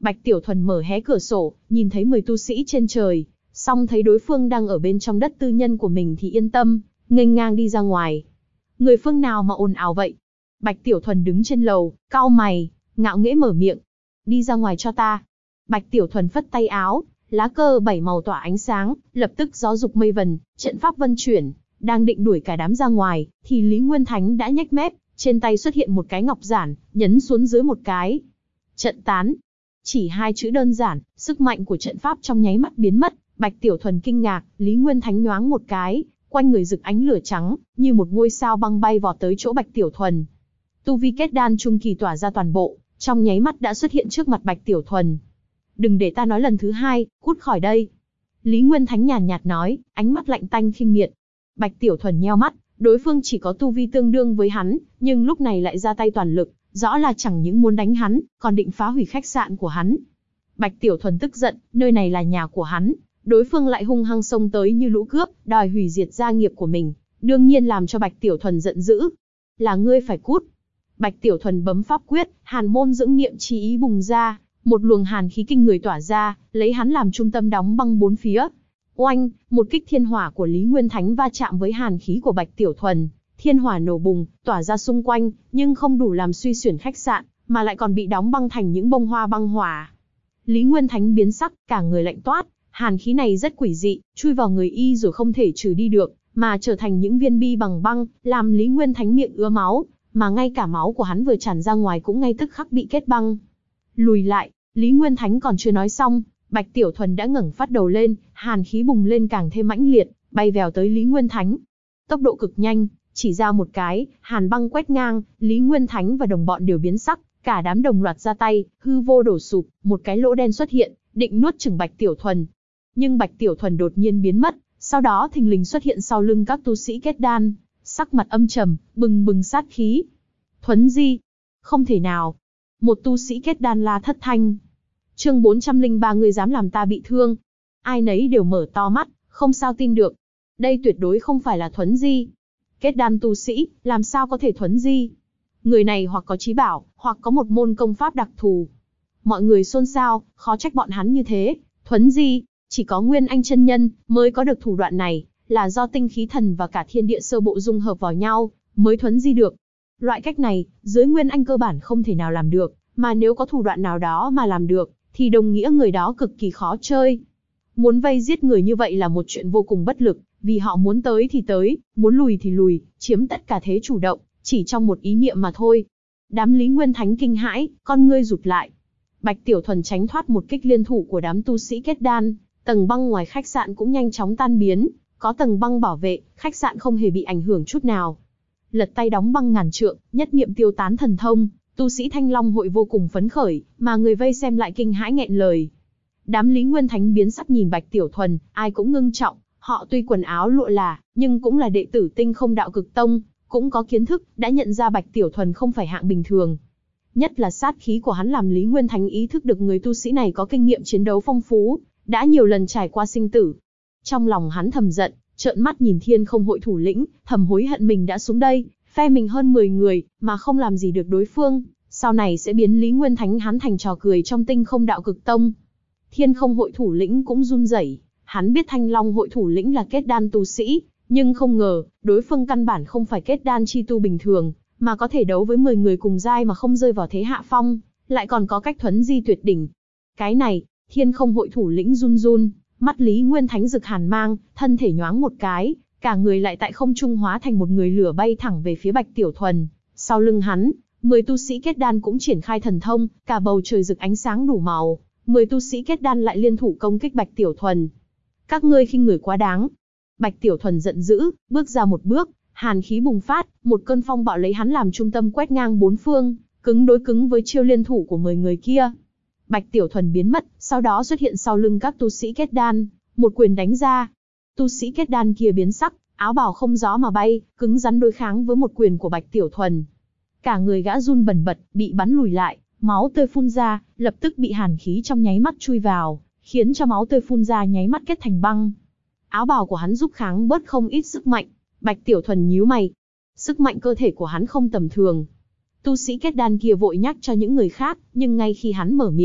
Bạch Tiểu Thuần mở hé cửa sổ, nhìn thấy 10 tu sĩ trên trời, song thấy đối phương đang ở bên trong đất tư nhân của mình thì yên tâm, nghênh ngang đi ra ngoài. Người phương nào mà ồn ào vậy? Bạch Tiểu Thuần đứng trên lầu, cau mày, ngạo nghễ mở miệng. Đi ra ngoài cho ta. Bạch Tiểu Thuần phất tay áo, lá cờ 7 màu tỏa ánh sáng, lập tức gió dục mây vần, trận pháp vân chuyển, đang định đuổi cả đám ra ngoài, thì Lý Nguyên Thánh đã nhếch mép, trên tay xuất hiện một cái ngọc giản, nhấn xuống dưới một cái. Trận tán. Chỉ 2 chữ đơn giản, sức mạnh của trận pháp trong nháy mắt biến mất, Bạch Tiểu Thuần kinh ngạc, Lý Nguyên Thánh nhoáng một cái, quanh người rực ánh lửa trắng, như một ngôi sao băng bay vọt tới chỗ Bạch Tiểu Thuần. Tu vi kết đan trung kỳ tỏa ra toàn bộ, trong nháy mắt đã xuất hiện trước mặt Bạch Tiểu Thuần. Đừng để ta nói lần thứ hai, cút khỏi đây. Lý Nguyên Thánh nhàn nhạt nói, ánh mắt lạnh tanh khinh miệt. Bạch Tiểu Thuần nheo mắt, đối phương chỉ có tu vi tương đương với hắn, nhưng lúc này lại ra tay toàn lực, rõ là chẳng những muốn đánh hắn, còn định phá hủy khách sạn của hắn. Bạch Tiểu Thuần tức giận, nơi này là nhà của hắn, đối phương lại hung hăng xông tới như lũ cướp, đòi hủy diệt gia nghiệp của mình, đương nhiên làm cho Bạch Tiểu Thuần giận dữ. Là ngươi phải cút. Bạch Tiểu Thuần bấm pháp quyết, hàn môn dưỡng niệm chi ý bùng ra, một luồng hàn khí kinh người tỏa ra, lấy hắn làm trung tâm đóng băng bốn phía. Oanh, một kích thiên hỏa của Lý Nguyên Thánh va chạm với hàn khí của Bạch Tiểu Thuần, thiên hỏa nổ bùng, tỏa ra xung quanh, nhưng không đủ làm suy xuyển khách sạn, mà lại còn bị đóng băng thành những bông hoa băng hỏa. Lý Nguyên Thánh biến sắc, cả người lạnh toát, hàn khí này rất quỷ dị, chui vào người y rồi không thể trừ đi được, mà trở thành những viên bi bằng băng, làm Lý Nguyên Thánh miệng ứa máu, mà ngay cả máu của hắn vừa tràn ra ngoài cũng ngay tức khắc bị kết băng. Lùi lại, Lý Nguyên Thánh còn chưa nói xong, Bạch Tiểu Thuần đã ngẩng phát đầu lên, hàn khí bùng lên càng thêm mãnh liệt, bay vèo tới Lý Nguyên Thánh. Tốc độ cực nhanh, chỉ ra một cái, hàn băng quét ngang, Lý Nguyên Thánh và đồng bọn đều biến sắc, cả đám đồng loạt ra tay, hư vô đổ sụp, một cái lỗ đen xuất hiện, định nuốt chửng Bạch Tiểu Thuần. Nhưng Bạch Tiểu Thuần đột nhiên biến mất, sau đó thình lình xuất hiện sau lưng các tu sĩ kết đan, sắc mặt âm trầm, bừng bừng sát khí. Thuấn di, không thể nào. Một tu sĩ kết đan la thất thanh. Chương 403 ngươi dám làm ta bị thương. Ai nấy đều mở to mắt, không sao tin được. Đây tuyệt đối không phải là thuấn di. Kết đan tu sĩ, làm sao có thể thuấn di? Người này hoặc có trí bảo, hoặc có một môn công pháp đặc thù. Mọi người xôn xao, khó trách bọn hắn như thế. Thuấn di, chỉ có Nguyên Anh chân nhân mới có được thủ đoạn này, là do tinh khí thần và cả thiên địa sơ bộ dung hợp vào nhau, mới thuấn di được. Loại cách này, dưới Nguyên Anh cơ bản không thể nào làm được, mà nếu có thủ đoạn nào đó mà làm được, thì đồng nghĩa người đó cực kỳ khó chơi. Muốn vây giết người như vậy là một chuyện vô cùng bất lực, vì họ muốn tới thì tới, muốn lùi thì lùi, chiếm tất cả thế chủ động, chỉ trong một ý niệm mà thôi. Đám Lý Nguyên Thánh kinh hãi, con ngươi rụt lại. Bạch Tiểu Thuần tránh thoát một kích liên thủ của đám tu sĩ kết đan, tầng băng ngoài khách sạn cũng nhanh chóng tan biến, có tầng băng bảo vệ, khách sạn không hề bị ảnh hưởng chút nào. Lật tay đóng băng ngàn trượng, nhất niệm tiêu tán thần thông, tu sĩ Thanh Long hội vô cùng phấn khởi, mà người vây xem lại kinh hãi nghẹn lời. Đám Lý Nguyên Thánh biến sắc nhìn Bạch Tiểu Thuần, ai cũng ngưng trọng, họ tuy quần áo lụa là, nhưng cũng là đệ tử Tinh Không Đạo Cực Tông, cũng có kiến thức, đã nhận ra Bạch Tiểu Thuần không phải hạng bình thường. Nhất là sát khí của hắn làm Lý Nguyên Thánh ý thức được người tu sĩ này có kinh nghiệm chiến đấu phong phú, đã nhiều lần trải qua sinh tử. Trong lòng hắn thầm giận, trợn mắt nhìn Thiên Không hội thủ lĩnh, thầm hối hận mình đã xuống đây, phe mình hơn 10 người, mà không làm gì được đối phương, sau này sẽ biến Lý Nguyên Thánh hắn thành trò cười trong Tinh Không Đạo Cực Tông. Thiên Không hội thủ lĩnh cũng run rẩy, hắn biết Thanh Long hội thủ lĩnh là kết đan tu sĩ, nhưng không ngờ, đối phương căn bản không phải kết đan chi tu bình thường, mà có thể đấu với 10 người cùng giai mà không rơi vào thế hạ phong, lại còn có cách thuấn di tuyệt đỉnh. Cái này, Thiên Không hội thủ lĩnh run run, mắt Lý Nguyên Thánh rực hàn mang, thân thể nhoáng một cái, cả người lại tại không trung hóa thành một người lửa bay thẳng về phía Bạch Tiểu Thuần. Sau lưng hắn, 10 tu sĩ kết đan cũng triển khai thần thông, cả bầu trời rực ánh sáng đủ màu, 10 tu sĩ kết đan lại liên thủ công kích Bạch Tiểu Thuần. Các ngươi khinh người quá đáng. Bạch Tiểu Thuần giận dữ, bước ra một bước, hàn khí bùng phát, một cơn phong bạo lấy hắn làm trung tâm quét ngang bốn phương, cứng đối cứng với chiêu liên thủ của 10 người kia. Bạch Tiểu Thuần biến mất, sau đó xuất hiện sau lưng các tu sĩ kết đan, một quyền đánh ra. Tu sĩ kết đan kia biến sắc, áo bào không gió mà bay, cứng rắn đối kháng với một quyền của Bạch Tiểu Thuần. Cả người gã run bần bật, bị bắn lùi lại, máu tươi phun ra, lập tức bị hàn khí trong nháy mắt chui vào, khiến cho máu tươi phun ra nháy mắt kết thành băng. Áo bào của hắn giúp kháng bớt không ít sức mạnh. Bạch Tiểu Thuần nhíu mày. Sức mạnh cơ thể của hắn không tầm thường. Tu sĩ kết đan kia vội nhắc cho những người khác, nhưng ngay khi hắn mở miệng,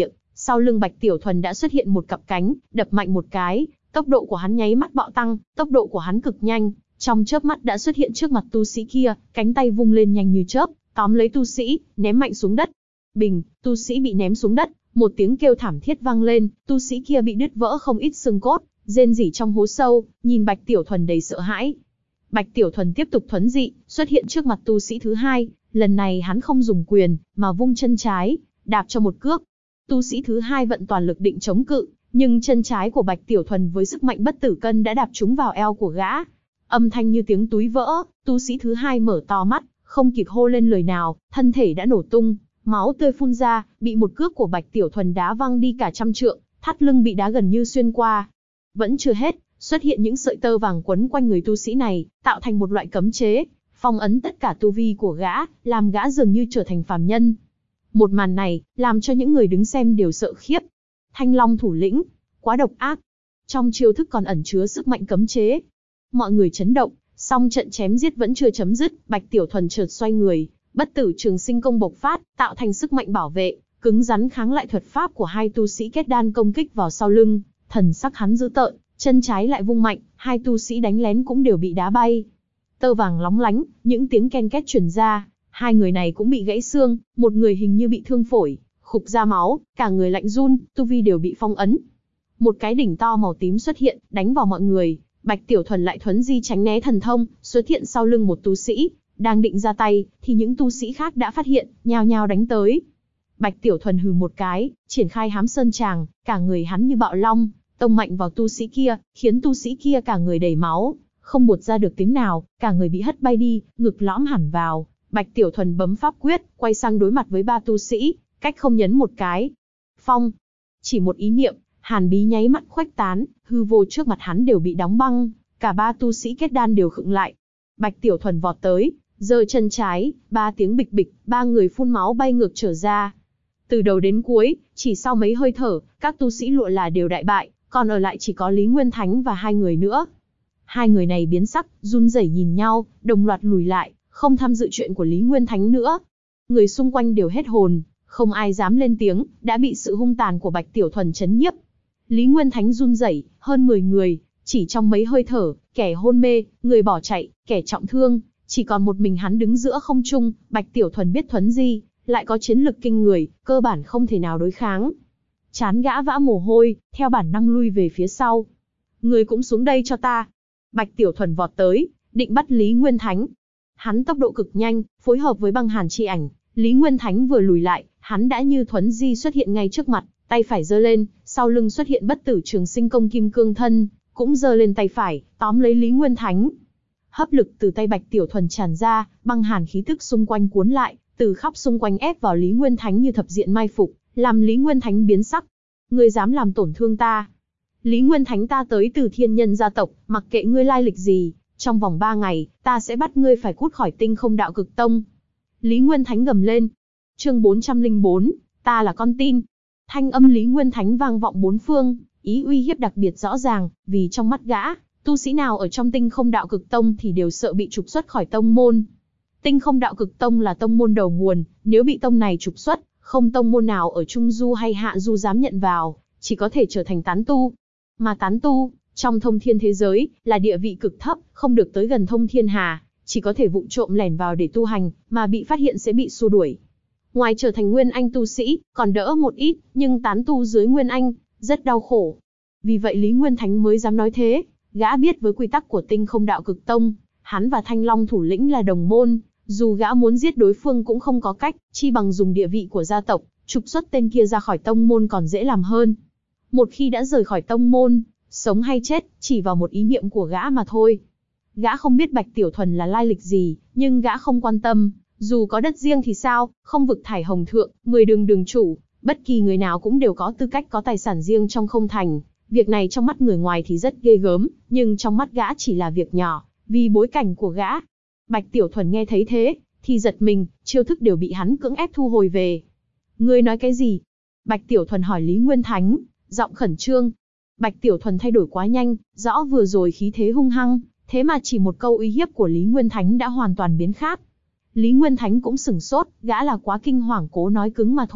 sau lưng Bạch Tiểu Thuần đã xuất hiện một cặp cánh, đập mạnh một cái, tốc độ của hắn nháy mắt bạo tăng, tốc độ của hắn cực nhanh, trong chớp mắt đã xuất hiện trước mặt tu sĩ kia, cánh tay vung lên nhanh như chớp, tóm lấy tu sĩ, ném mạnh xuống đất. Bình, tu sĩ bị ném xuống đất, một tiếng kêu thảm thiết vang lên, tu sĩ kia bị đứt vỡ không ít xương cốt, rên rỉ trong hố sâu, nhìn Bạch Tiểu Thuần đầy sợ hãi. Bạch Tiểu Thuần tiếp tục thuấn dị, xuất hiện trước mặt tu sĩ thứ hai, lần này hắn không dùng quyền, mà vung chân trái, đạp cho một cước. Tu sĩ thứ hai vận toàn lực định chống cự, nhưng chân trái của Bạch Tiểu Thuần với sức mạnh bất tử cân đã đạp trúng vào eo của gã. Âm thanh như tiếng túi vỡ, tu sĩ thứ hai mở to mắt, không kịp hô lên lời nào, thân thể đã nổ tung, máu tươi phun ra, bị một cước của Bạch Tiểu Thuần đá văng đi cả trăm trượng, thắt lưng bị đá gần như xuyên qua. Vẫn chưa hết, xuất hiện những sợi tơ vàng quấn quanh người tu sĩ này, tạo thành một loại cấm chế, phong ấn tất cả tu vi của gã, làm gã dường như trở thành phàm nhân. Một màn này, làm cho những người đứng xem đều sợ khiếp. Thanh Long thủ lĩnh, quá độc ác. Trong chiêu thức còn ẩn chứa sức mạnh cấm chế. Mọi người chấn động, song trận chém giết vẫn chưa chấm dứt, Bạch Tiểu Thuần chợt xoay người, bất tử trường sinh công bộc phát, tạo thành sức mạnh bảo vệ, cứng rắn kháng lại thuật pháp của hai tu sĩ kết đan công kích vào sau lưng, thần sắc hắn dữ tợn, chân trái lại vung mạnh, hai tu sĩ đánh lén cũng đều bị đá bay. Tơ vàng lóng lánh, những tiếng ken két truyền ra, hai người này cũng bị gãy xương, một người hình như bị thương phổi, khục ra máu, cả người lạnh run, tu vi đều bị phong ấn. Một cái đỉnh to màu tím xuất hiện, đánh vào mọi người, Bạch Tiểu Thuần lại thuấn di tránh né thần thông, xuất hiện sau lưng một tu sĩ, đang định ra tay, thì những tu sĩ khác đã phát hiện, nhao nhao đánh tới. Bạch Tiểu Thuần hừ một cái, triển khai Hám Sơn Tràng, cả người hắn như bạo long, tông mạnh vào tu sĩ kia, khiến tu sĩ kia cả người đầy máu, không buột ra được tiếng nào, cả người bị hất bay đi, ngực lõm hẳn vào. Bạch Tiểu Thuần bấm pháp quyết, quay sang đối mặt với ba tu sĩ, cách không nhấn một cái. Phong, chỉ một ý niệm, hàn bí nháy mắt khuếch tán, hư vô trước mặt hắn đều bị đóng băng, cả ba tu sĩ kết đan đều khựng lại. Bạch Tiểu Thuần vọt tới, giơ chân trái, ba tiếng bịch bịch, ba người phun máu bay ngược trở ra. Từ đầu đến cuối, chỉ sau mấy hơi thở, các tu sĩ lụa là đều đại bại, còn ở lại chỉ có Lý Nguyên Thánh và hai người nữa. Hai người này biến sắc, run rẩy nhìn nhau, đồng loạt lùi lại, không tham dự chuyện của Lý Nguyên Thánh nữa. Người xung quanh đều hết hồn, không ai dám lên tiếng, đã bị sự hung tàn của Bạch Tiểu Thuần chấn nhiếp. Lý Nguyên Thánh run rẩy, hơn 10 người, chỉ trong mấy hơi thở, kẻ hôn mê, người bỏ chạy, kẻ trọng thương, chỉ còn một mình hắn đứng giữa không trung. Bạch Tiểu Thuần biết thuấn di, lại có chiến lực kinh người, cơ bản không thể nào đối kháng. Chán gã vã mồ hôi, theo bản năng lui về phía sau. Người cũng xuống đây cho ta. Bạch Tiểu Thuần vọt tới, định bắt Lý Nguyên Thánh. Hắn tốc độ cực nhanh, phối hợp với băng hàn chi ảnh, Lý Nguyên Thánh vừa lùi lại, hắn đã như thuấn di xuất hiện ngay trước mặt, tay phải giơ lên, sau lưng xuất hiện bất tử trường sinh công kim cương thân, cũng giơ lên tay phải, tóm lấy Lý Nguyên Thánh. Hấp lực từ tay Bạch Tiểu Thuần tràn ra, băng hàn khí tức xung quanh cuốn lại, từ khắp xung quanh ép vào Lý Nguyên Thánh như thập diện mai phục, làm Lý Nguyên Thánh biến sắc. Ngươi dám làm tổn thương ta? Lý Nguyên Thánh, ta tới từ Thiên Nhân gia tộc, mặc kệ ngươi lai lịch gì, trong vòng 3 ngày, ta sẽ bắt ngươi phải cút khỏi Tinh Không Đạo Cực Tông. Lý Nguyên Thánh gầm lên. Chương 404, ta là con tin. Thanh âm Lý Nguyên Thánh vang vọng bốn phương, ý uy hiếp đặc biệt rõ ràng, vì trong mắt gã, tu sĩ nào ở trong Tinh Không Đạo Cực Tông thì đều sợ bị trục xuất khỏi tông môn. Tinh Không Đạo Cực Tông là tông môn đầu nguồn, nếu bị tông này trục xuất, không tông môn nào ở Trung Du hay Hạ Du dám nhận vào, chỉ có thể trở thành tán tu. Mà tán tu, trong thông thiên thế giới, là địa vị cực thấp, không được tới gần thông thiên hà, chỉ có thể vụng trộm lẻn vào để tu hành, mà bị phát hiện sẽ bị xua đuổi. Ngoài trở thành Nguyên Anh tu sĩ, còn đỡ một ít, nhưng tán tu dưới Nguyên Anh, rất đau khổ. Vì vậy Lý Nguyên Thánh mới dám nói thế, gã biết với quy tắc của Tinh Không Đạo Cực Tông, hắn và Thanh Long thủ lĩnh là đồng môn, dù gã muốn giết đối phương cũng không có cách, chi bằng dùng địa vị của gia tộc, trục xuất tên kia ra khỏi tông môn còn dễ làm hơn. Một khi đã rời khỏi tông môn, sống hay chết, chỉ vào một ý niệm của gã mà thôi. Gã không biết Bạch Tiểu Thuần là lai lịch gì, nhưng gã không quan tâm, dù có đất riêng thì sao, không vực thải hồng thượng, 10 đường đường chủ, bất kỳ người nào cũng đều có tư cách có tài sản riêng trong không thành. Việc này trong mắt người ngoài thì rất ghê gớm, nhưng trong mắt gã chỉ là việc nhỏ, vì bối cảnh của gã. Bạch Tiểu Thuần nghe thấy thế, thì giật mình, chiêu thức đều bị hắn cưỡng ép thu hồi về. Ngươi nói cái gì? Bạch Tiểu Thuần hỏi Lý Nguyên Thánh, giọng khẩn trương. Bạch Tiểu Thuần thay đổi quá nhanh, rõ vừa rồi khí thế hung hăng, thế mà chỉ một câu uy hiếp của Lý Nguyên Thánh đã hoàn toàn biến khác. Lý Nguyên Thánh cũng sửng sốt, gã là quá kinh hoàng cố nói cứng mà thôi,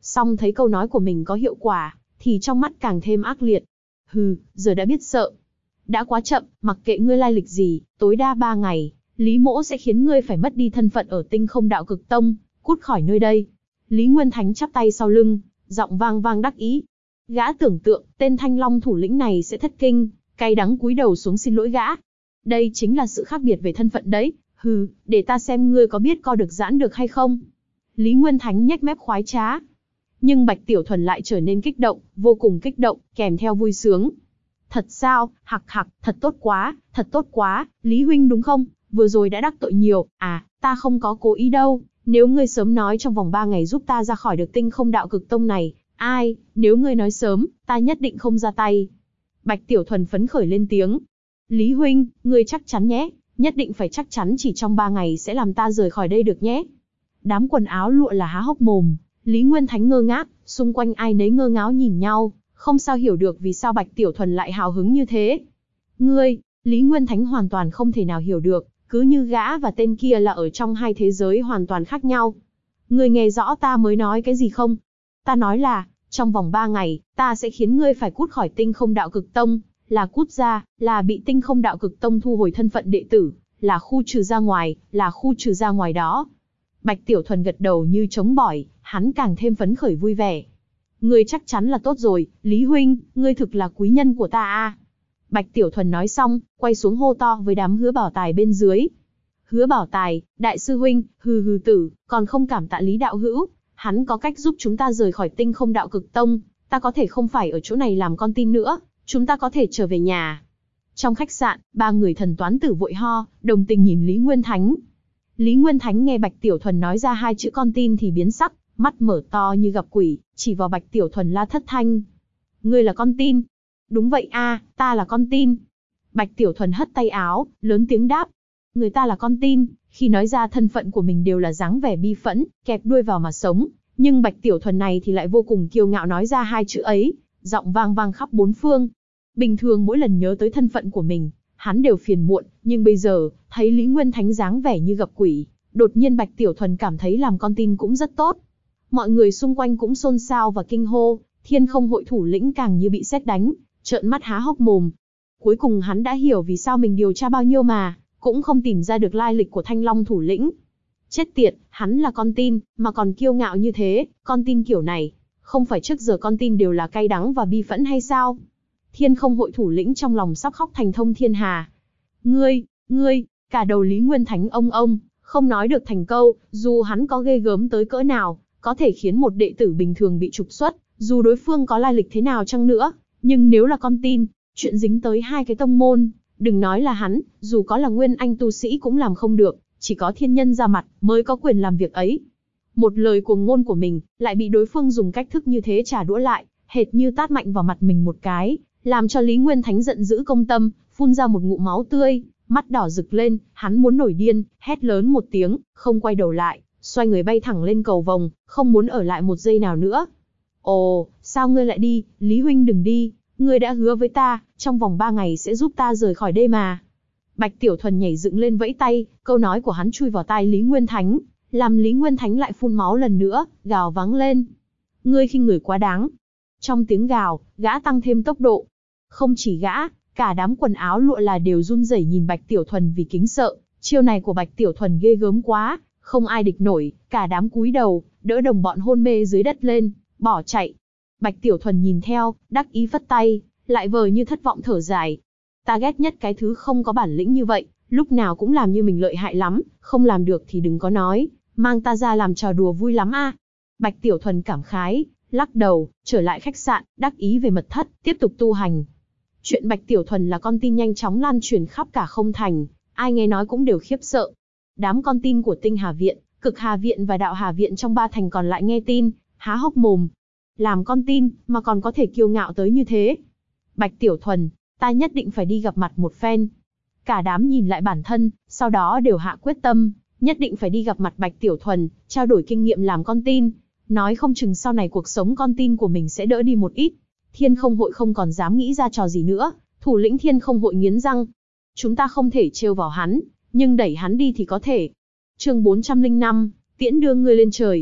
Song thấy câu nói của mình có hiệu quả, thì trong mắt càng thêm ác liệt. Hừ, giờ đã biết sợ. Đã quá chậm, mặc kệ ngươi lai lịch gì, tối đa 3 ngày, Lý Mỗ sẽ khiến ngươi phải mất đi thân phận ở Tinh Không Đạo Cực Tông, cút khỏi nơi đây. Lý Nguyên Thánh chắp tay sau lưng, giọng vang vang đắc ý. Gã tưởng tượng, tên Thanh Long thủ lĩnh này sẽ thất kinh, cay đắng cúi đầu xuống xin lỗi gã. Đây chính là sự khác biệt về thân phận đấy, hừ, để ta xem ngươi có biết co được giãn được hay không. Lý Nguyên Thánh nhếch mép khoái trá. Nhưng Bạch Tiểu Thuần lại trở nên kích động, vô cùng kích động, kèm theo vui sướng. Thật sao, hặc hặc, thật tốt quá, Lý Huynh đúng không? Vừa rồi đã đắc tội nhiều, ta không có cố ý đâu. Nếu ngươi sớm nói trong vòng 3 ngày giúp ta ra khỏi được Tinh Không Đạo Cực Tông này, nếu ngươi nói sớm, ta nhất định không ra tay. Bạch Tiểu Thuần phấn khởi lên tiếng. Lý Huynh, ngươi chắc chắn nhé, nhất định phải chắc chắn chỉ trong 3 ngày sẽ làm ta rời khỏi đây được nhé. Đám quần áo lụa là há hốc mồm, Lý Nguyên Thánh ngơ ngác, xung quanh ai nấy ngơ ngáo nhìn nhau, không sao hiểu được vì sao Bạch Tiểu Thuần lại hào hứng như thế. Ngươi, Lý Nguyên Thánh hoàn toàn không thể nào hiểu được, cứ như gã và tên kia là ở trong hai thế giới hoàn toàn khác nhau. Ngươi nghe rõ ta mới nói cái gì không? Ta nói là, trong vòng 3 ngày, ta sẽ khiến ngươi phải cút khỏi Tinh Không Đạo Cực Tông, là cút ra, là bị Tinh Không Đạo Cực Tông thu hồi thân phận đệ tử, là khu trừ ra ngoài đó. Bạch Tiểu Thuần gật đầu như trống bỏi, hắn càng thêm phấn khởi vui vẻ. Ngươi chắc chắn là tốt rồi, Lý Huynh, ngươi thực là quý nhân của ta a. Bạch Tiểu Thuần nói xong, quay xuống hô to với đám Hứa Bảo Tài bên dưới. Hứa Bảo Tài, đại sư huynh, hừ tử, còn không cảm tạ Lý đạo hữu, hắn có cách giúp chúng ta rời khỏi Tinh Không Đạo Cực Tông, ta có thể không phải ở chỗ này làm con tin nữa, chúng ta có thể trở về nhà. Trong khách sạn, 3 người thần toán tử vội ho, đồng tình nhìn Lý Nguyên Thánh. Lý Nguyên Thánh nghe Bạch Tiểu Thuần nói ra 2 chữ con tin thì biến sắc, mắt mở to như gặp quỷ, chỉ vào Bạch Tiểu Thuần la thất thanh. Ngươi là con tin? Đúng vậy ta là con tin. Bạch Tiểu Thuần hất tay áo, lớn tiếng đáp. Người ta là con tin, khi nói ra thân phận của mình đều là dáng vẻ bi phẫn, kẹp đuôi vào mà sống. Nhưng Bạch Tiểu Thuần này thì lại vô cùng kiêu ngạo nói ra 2 chữ ấy, giọng vang vang khắp 4 phương. Bình thường mỗi lần nhớ tới thân phận của mình, hắn đều phiền muộn, nhưng bây giờ, thấy Lý Nguyên Thánh dáng vẻ như gặp quỷ, đột nhiên Bạch Tiểu Thuần cảm thấy làm con tin cũng rất tốt. Mọi người xung quanh cũng xôn xao và kinh hô, Thiên Không Hội thủ lĩnh càng như bị sét đánh, trợn mắt há hốc mồm. Cuối cùng hắn đã hiểu vì sao mình điều tra bao nhiêu mà cũng không tìm ra được lai lịch của Thanh Long thủ lĩnh. Chết tiệt, hắn là con tin, mà còn kiêu ngạo như thế, con tin kiểu này, không phải trước giờ con tin đều là cay đắng và bi phẫn hay sao? Thiên Không Hội thủ lĩnh trong lòng sắp khóc thành thông thiên hà. Ngươi, cả đầu Lý Nguyên Thánh ông, không nói được thành câu, dù hắn có ghê gớm tới cỡ nào, có thể khiến một đệ tử bình thường bị trục xuất, dù đối phương có lai lịch thế nào chăng nữa, nhưng nếu là con tin, chuyện dính tới 2 cái tông môn, đừng nói là hắn, dù có là nguyên anh tu sĩ cũng làm không được, chỉ có thiên nhân ra mặt mới có quyền làm việc ấy. Một lời cuồng ngôn của mình, lại bị đối phương dùng cách thức như thế trả đũa lại, hệt như tát mạnh vào mặt mình một cái, làm cho Lý Nguyên Thánh giận dữ công tâm, phun ra một ngụm máu tươi, mắt đỏ rực lên, hắn muốn nổi điên, hét lớn một tiếng, không quay đầu lại, xoay người bay thẳng lên cầu vồng, không muốn ở lại một giây nào nữa. Ồ, sao ngươi lại đi, Lý Huynh đừng đi, ngươi đã hứa với ta, trong vòng 3 ngày sẽ giúp ta rời khỏi đây mà. Bạch Tiểu Thuần nhảy dựng lên vẫy tay, câu nói của hắn chui vào tai Lý Nguyên Thánh, làm Lý Nguyên Thánh lại phun máu lần nữa, gào vắng lên. Ngươi khinh người quá đáng. Trong tiếng gào, gã tăng thêm tốc độ. Không chỉ gã, cả đám quần áo lụa là đều run rẩy nhìn Bạch Tiểu Thuần vì kính sợ, chiêu này của Bạch Tiểu Thuần ghê gớm quá, không ai địch nổi, cả đám cúi đầu, đỡ đồng bọn hôn mê dưới đất lên, bỏ chạy. Bạch Tiểu Thuần nhìn theo, đắc ý phất tay, lại vờ như thất vọng thở dài. Ta ghét nhất cái thứ không có bản lĩnh như vậy, lúc nào cũng làm như mình lợi hại lắm, không làm được thì đừng có nói, mang ta ra làm trò đùa vui lắm a. Bạch Tiểu Thuần cảm khái, lắc đầu, trở lại khách sạn, đắc ý về mật thất, tiếp tục tu hành. Chuyện Bạch Tiểu Thuần là con tin nhanh chóng lan truyền khắp cả Không Thành, ai nghe nói cũng đều khiếp sợ. Đám con tin của Tinh Hà Viện, Cực Hà Viện và Đạo Hà Viện trong 3 thành còn lại nghe tin, há hốc mồm. Làm con tin, mà còn có thể kiêu ngạo tới như thế. Bạch Tiểu Thuần, ta nhất định phải đi gặp mặt một phen. Cả đám nhìn lại bản thân, sau đó đều hạ quyết tâm, nhất định phải đi gặp mặt Bạch Tiểu Thuần, trao đổi kinh nghiệm làm con tin. Nói không chừng sau này cuộc sống con tin của mình sẽ đỡ đi một ít. Thiên Không Hội không còn dám nghĩ ra trò gì nữa, thủ lĩnh Thiên Không Hội nghiến răng. Chúng ta không thể trêu vào hắn, nhưng đẩy hắn đi thì có thể. Chương 405, tiễn đưa ngươi lên trời.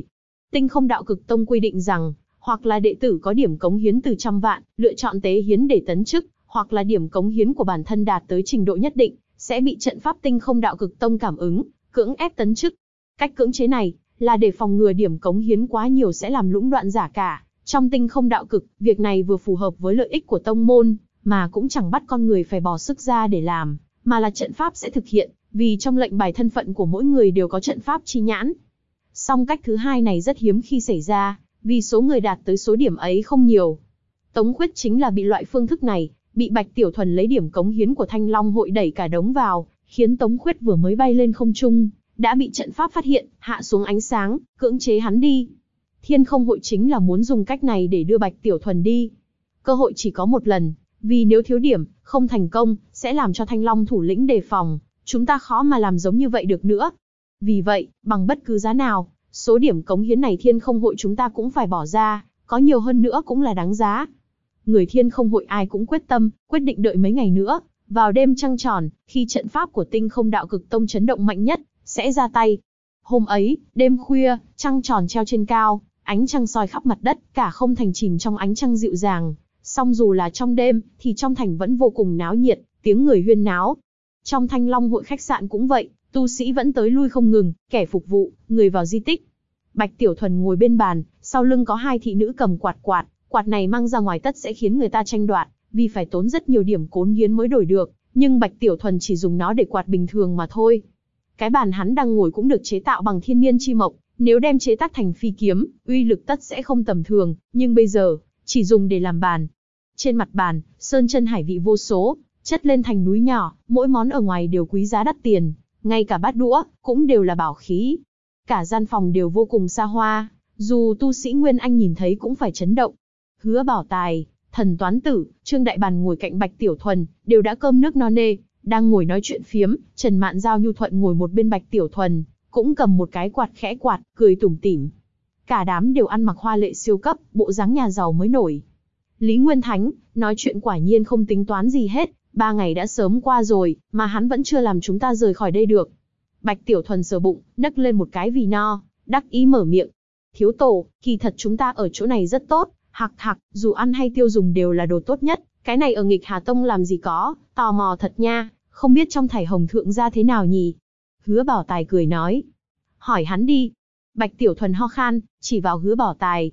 Tinh Không Đạo Cực Tông quy định rằng, hoặc là đệ tử có điểm cống hiến từ 100 vạn, lựa chọn tế hiến để tấn chức, hoặc là điểm cống hiến của bản thân đạt tới trình độ nhất định, sẽ bị trận pháp Tinh Không Đạo Cực Tông cảm ứng, cưỡng ép tấn chức. Cách cưỡng chế này là để phòng ngừa điểm cống hiến quá nhiều sẽ làm lũng đoạn giả cả. Trong Tinh Không Đạo Cực, việc này vừa phù hợp với lợi ích của tông môn, mà cũng chẳng bắt con người phải bỏ sức ra để làm, mà là trận pháp sẽ thực hiện, vì trong lệnh bài thân phận của mỗi người đều có trận pháp chi nhãn. Song cách thứ hai này rất hiếm khi xảy ra, vì số người đạt tới số điểm ấy không nhiều. Tống Khuyết chính là bị loại phương thức này, bị Bạch Tiểu Thuần lấy điểm cống hiến của Thanh Long hội đẩy cả đống vào, khiến Tống Khuyết vừa mới bay lên không trung, đã bị trận pháp phát hiện, hạ xuống ánh sáng, cưỡng chế hắn đi. Thiên Không hội chính là muốn dùng cách này để đưa Bạch Tiểu Thuần đi. Cơ hội chỉ có một lần, vì nếu thiếu điểm, không thành công, sẽ làm cho Thanh Long thủ lĩnh đề phòng, chúng ta khó mà làm giống như vậy được nữa. Vì vậy, bằng bất cứ giá nào, số điểm cống hiến này Thiên Không hội chúng ta cũng phải bỏ ra, có nhiều hơn nữa cũng là đáng giá. Người Thiên Không hội ai cũng quyết tâm, quyết định đợi mấy ngày nữa, vào đêm trăng tròn, khi trận pháp của Tinh Không Đạo Cực Tông chấn động mạnh nhất, sẽ ra tay. Hôm ấy, đêm khuya, trăng tròn treo trên cao, ánh trăng soi khắp mặt đất, cả không thành chìm trong ánh trăng dịu dàng. Song dù là trong đêm, thì trong thành vẫn vô cùng náo nhiệt, tiếng người huyên náo. Trong Thanh Long hội khách sạn cũng vậy, tu sĩ vẫn tới lui không ngừng, kẻ phục vụ, người vào di tích. Bạch Tiểu Thuần ngồi bên bàn, sau lưng có hai thị nữ cầm quạt, quạt này mang ra ngoài tất sẽ khiến người ta tranh đoạt, vì phải tốn rất nhiều điểm cống hiến mới đổi được, nhưng Bạch Tiểu Thuần chỉ dùng nó để quạt bình thường mà thôi. Cái bàn hắn đang ngồi cũng được chế tạo bằng thiên niên chi mộc, nếu đem chế tác thành phi kiếm, uy lực tất sẽ không tầm thường, nhưng bây giờ, chỉ dùng để làm bàn. Trên mặt bàn, sơn chân hải vị vô số, chất lên thành núi nhỏ, mỗi món ở ngoài đều quý giá đắt tiền, ngay cả bát đũa, cũng đều là bảo khí. Cả gian phòng đều vô cùng xa hoa, dù tu sĩ Nguyên Anh nhìn thấy cũng phải chấn động. Hứa Bảo Tài, Thần Toán Tử, Trương Đại Bàn ngồi cạnh Bạch Tiểu Thuần, đều đã cơm nước no nê, đang ngồi nói chuyện phiếm. Trần Mạn Giao nhu thuận ngồi một bên Bạch Tiểu Thuần, cũng cầm một cái quạt khẽ quạt, cười tủm tỉm. Cả đám đều ăn mặc hoa lệ siêu cấp, bộ dáng nhà giàu mới nổi. Lý Nguyên Thánh, nói chuyện quả nhiên không tính toán gì hết, 3 ngày đã sớm qua rồi, mà hắn vẫn chưa làm chúng ta rời khỏi đây được. Bạch Tiểu Thuần sờ bụng, nấc lên một cái vì no, đắc ý mở miệng. Thiếu tổ, kỳ thật chúng ta ở chỗ này rất tốt, hặc, dù ăn hay tiêu dùng đều là đồ tốt nhất, cái này ở Nghịch Hà Tông làm gì có, tò mò thật nha, không biết trong Thải Hồng Thượng gia thế nào nhỉ? Hứa Bảo Tài cười nói. Hỏi hắn đi. Bạch Tiểu Thuần ho khan, chỉ vào Hứa Bảo Tài.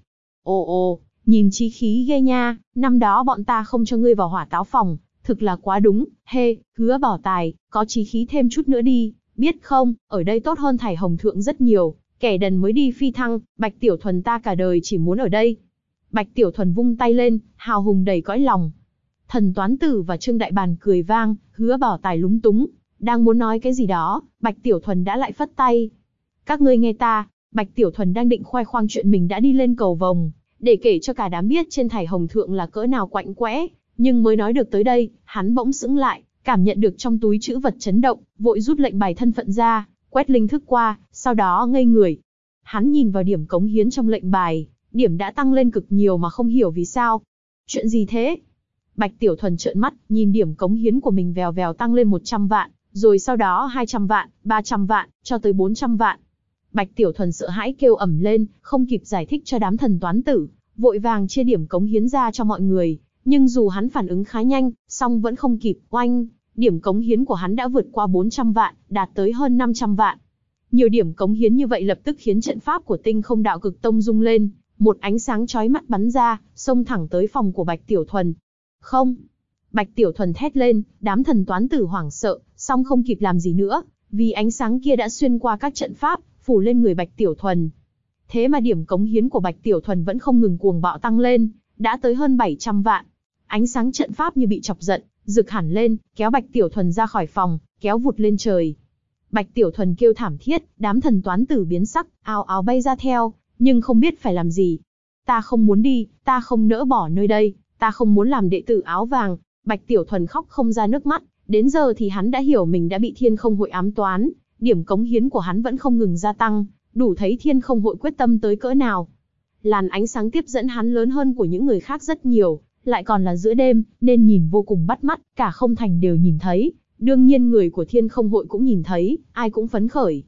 Ồ, nhìn chí khí ghê nha, năm đó bọn ta không cho ngươi vào Hỏa Táo phòng, thực là quá đúng, Hứa Bảo Tài, có chí khí thêm chút nữa đi, biết không, ở đây tốt hơn Thải Hồng Thượng rất nhiều, kẻ đần mới đi phi thăng, Bạch Tiểu Thuần ta cả đời chỉ muốn ở đây. Bạch Tiểu Thuần vung tay lên, hào hùng đầy cõi lòng. Thần Toán Tử và Trương Đại Bàn cười vang, Hứa Bảo Tài lúng túng, đang muốn nói cái gì đó, Bạch Tiểu Thuần đã lại phất tay. Các ngươi nghe ta, Bạch Tiểu Thuần đang định khoe khoang chuyện mình đã đi lên cầu vồng, để kể cho cả đám biết trên Thải Hồng Thượng là cỡ nào quạnh quẽ, nhưng mới nói được tới đây, hắn bỗng sững lại, cảm nhận được trong túi trữ vật chấn động, vội rút lệnh bài thân phận ra, quét linh thức qua, sau đó ngây người. Hắn nhìn vào điểm cống hiến trong lệnh bài, điểm đã tăng lên cực nhiều mà không hiểu vì sao. Chuyện gì thế? Bạch Tiểu Thuần trợn mắt, nhìn điểm cống hiến của mình vèo vèo tăng lên 100 vạn, rồi sau đó 200 vạn, 300 vạn, cho tới 400 vạn. Bạch Tiểu Thuần sợ hãi kêu ầm lên, không kịp giải thích cho đám Thần Toán Tử, vội vàng chia điểm cống hiến ra cho mọi người. Nhưng dù hắn phản ứng khá nhanh, song vẫn không kịp, oanh, điểm cống hiến của hắn đã vượt qua 400 vạn, đạt tới hơn 500 vạn. Nhiều điểm cống hiến như vậy lập tức khiến trận pháp của Tinh Không Đạo Cực Tông rung lên, một ánh sáng chói mắt bắn ra, xông thẳng tới phòng của Bạch Tiểu Thuần. Không! Bạch Tiểu Thuần thét lên, đám Thần Toán Tử hoảng sợ, song không kịp làm gì nữa, vì ánh sáng kia đã xuyên qua các trận pháp, phủ lên người Bạch Tiểu Thuần. Thế mà điểm cống hiến của Bạch Tiểu Thuần vẫn không ngừng cuồng bạo tăng lên, đã tới hơn 700 vạn. Ánh sáng trận pháp như bị chọc giận, rực hẳn lên, kéo Bạch Tiểu Thuần ra khỏi phòng, kéo vụt lên trời. Bạch Tiểu Thuần kêu thảm thiết, đám Thần Toán Tử biến sắc, ào ào bay ra theo, nhưng không biết phải làm gì. Ta không muốn đi, ta không nỡ bỏ nơi đây, ta không muốn làm đệ tử áo vàng. Bạch Tiểu Thuần khóc không ra nước mắt, đến giờ thì hắn đã hiểu mình đã bị Thiên Không hội ám toán, điểm cống hiến của hắn vẫn không ngừng gia tăng, đủ thấy Thiên Không hội quyết tâm tới cỡ nào. Làn ánh sáng tiếp dẫn hắn lớn hơn của những người khác rất nhiều, lại còn là giữa đêm, nên nhìn vô cùng bắt mắt, cả không thành đều nhìn thấy, đương nhiên người của Thiên Không hội cũng nhìn thấy, ai cũng phấn khởi.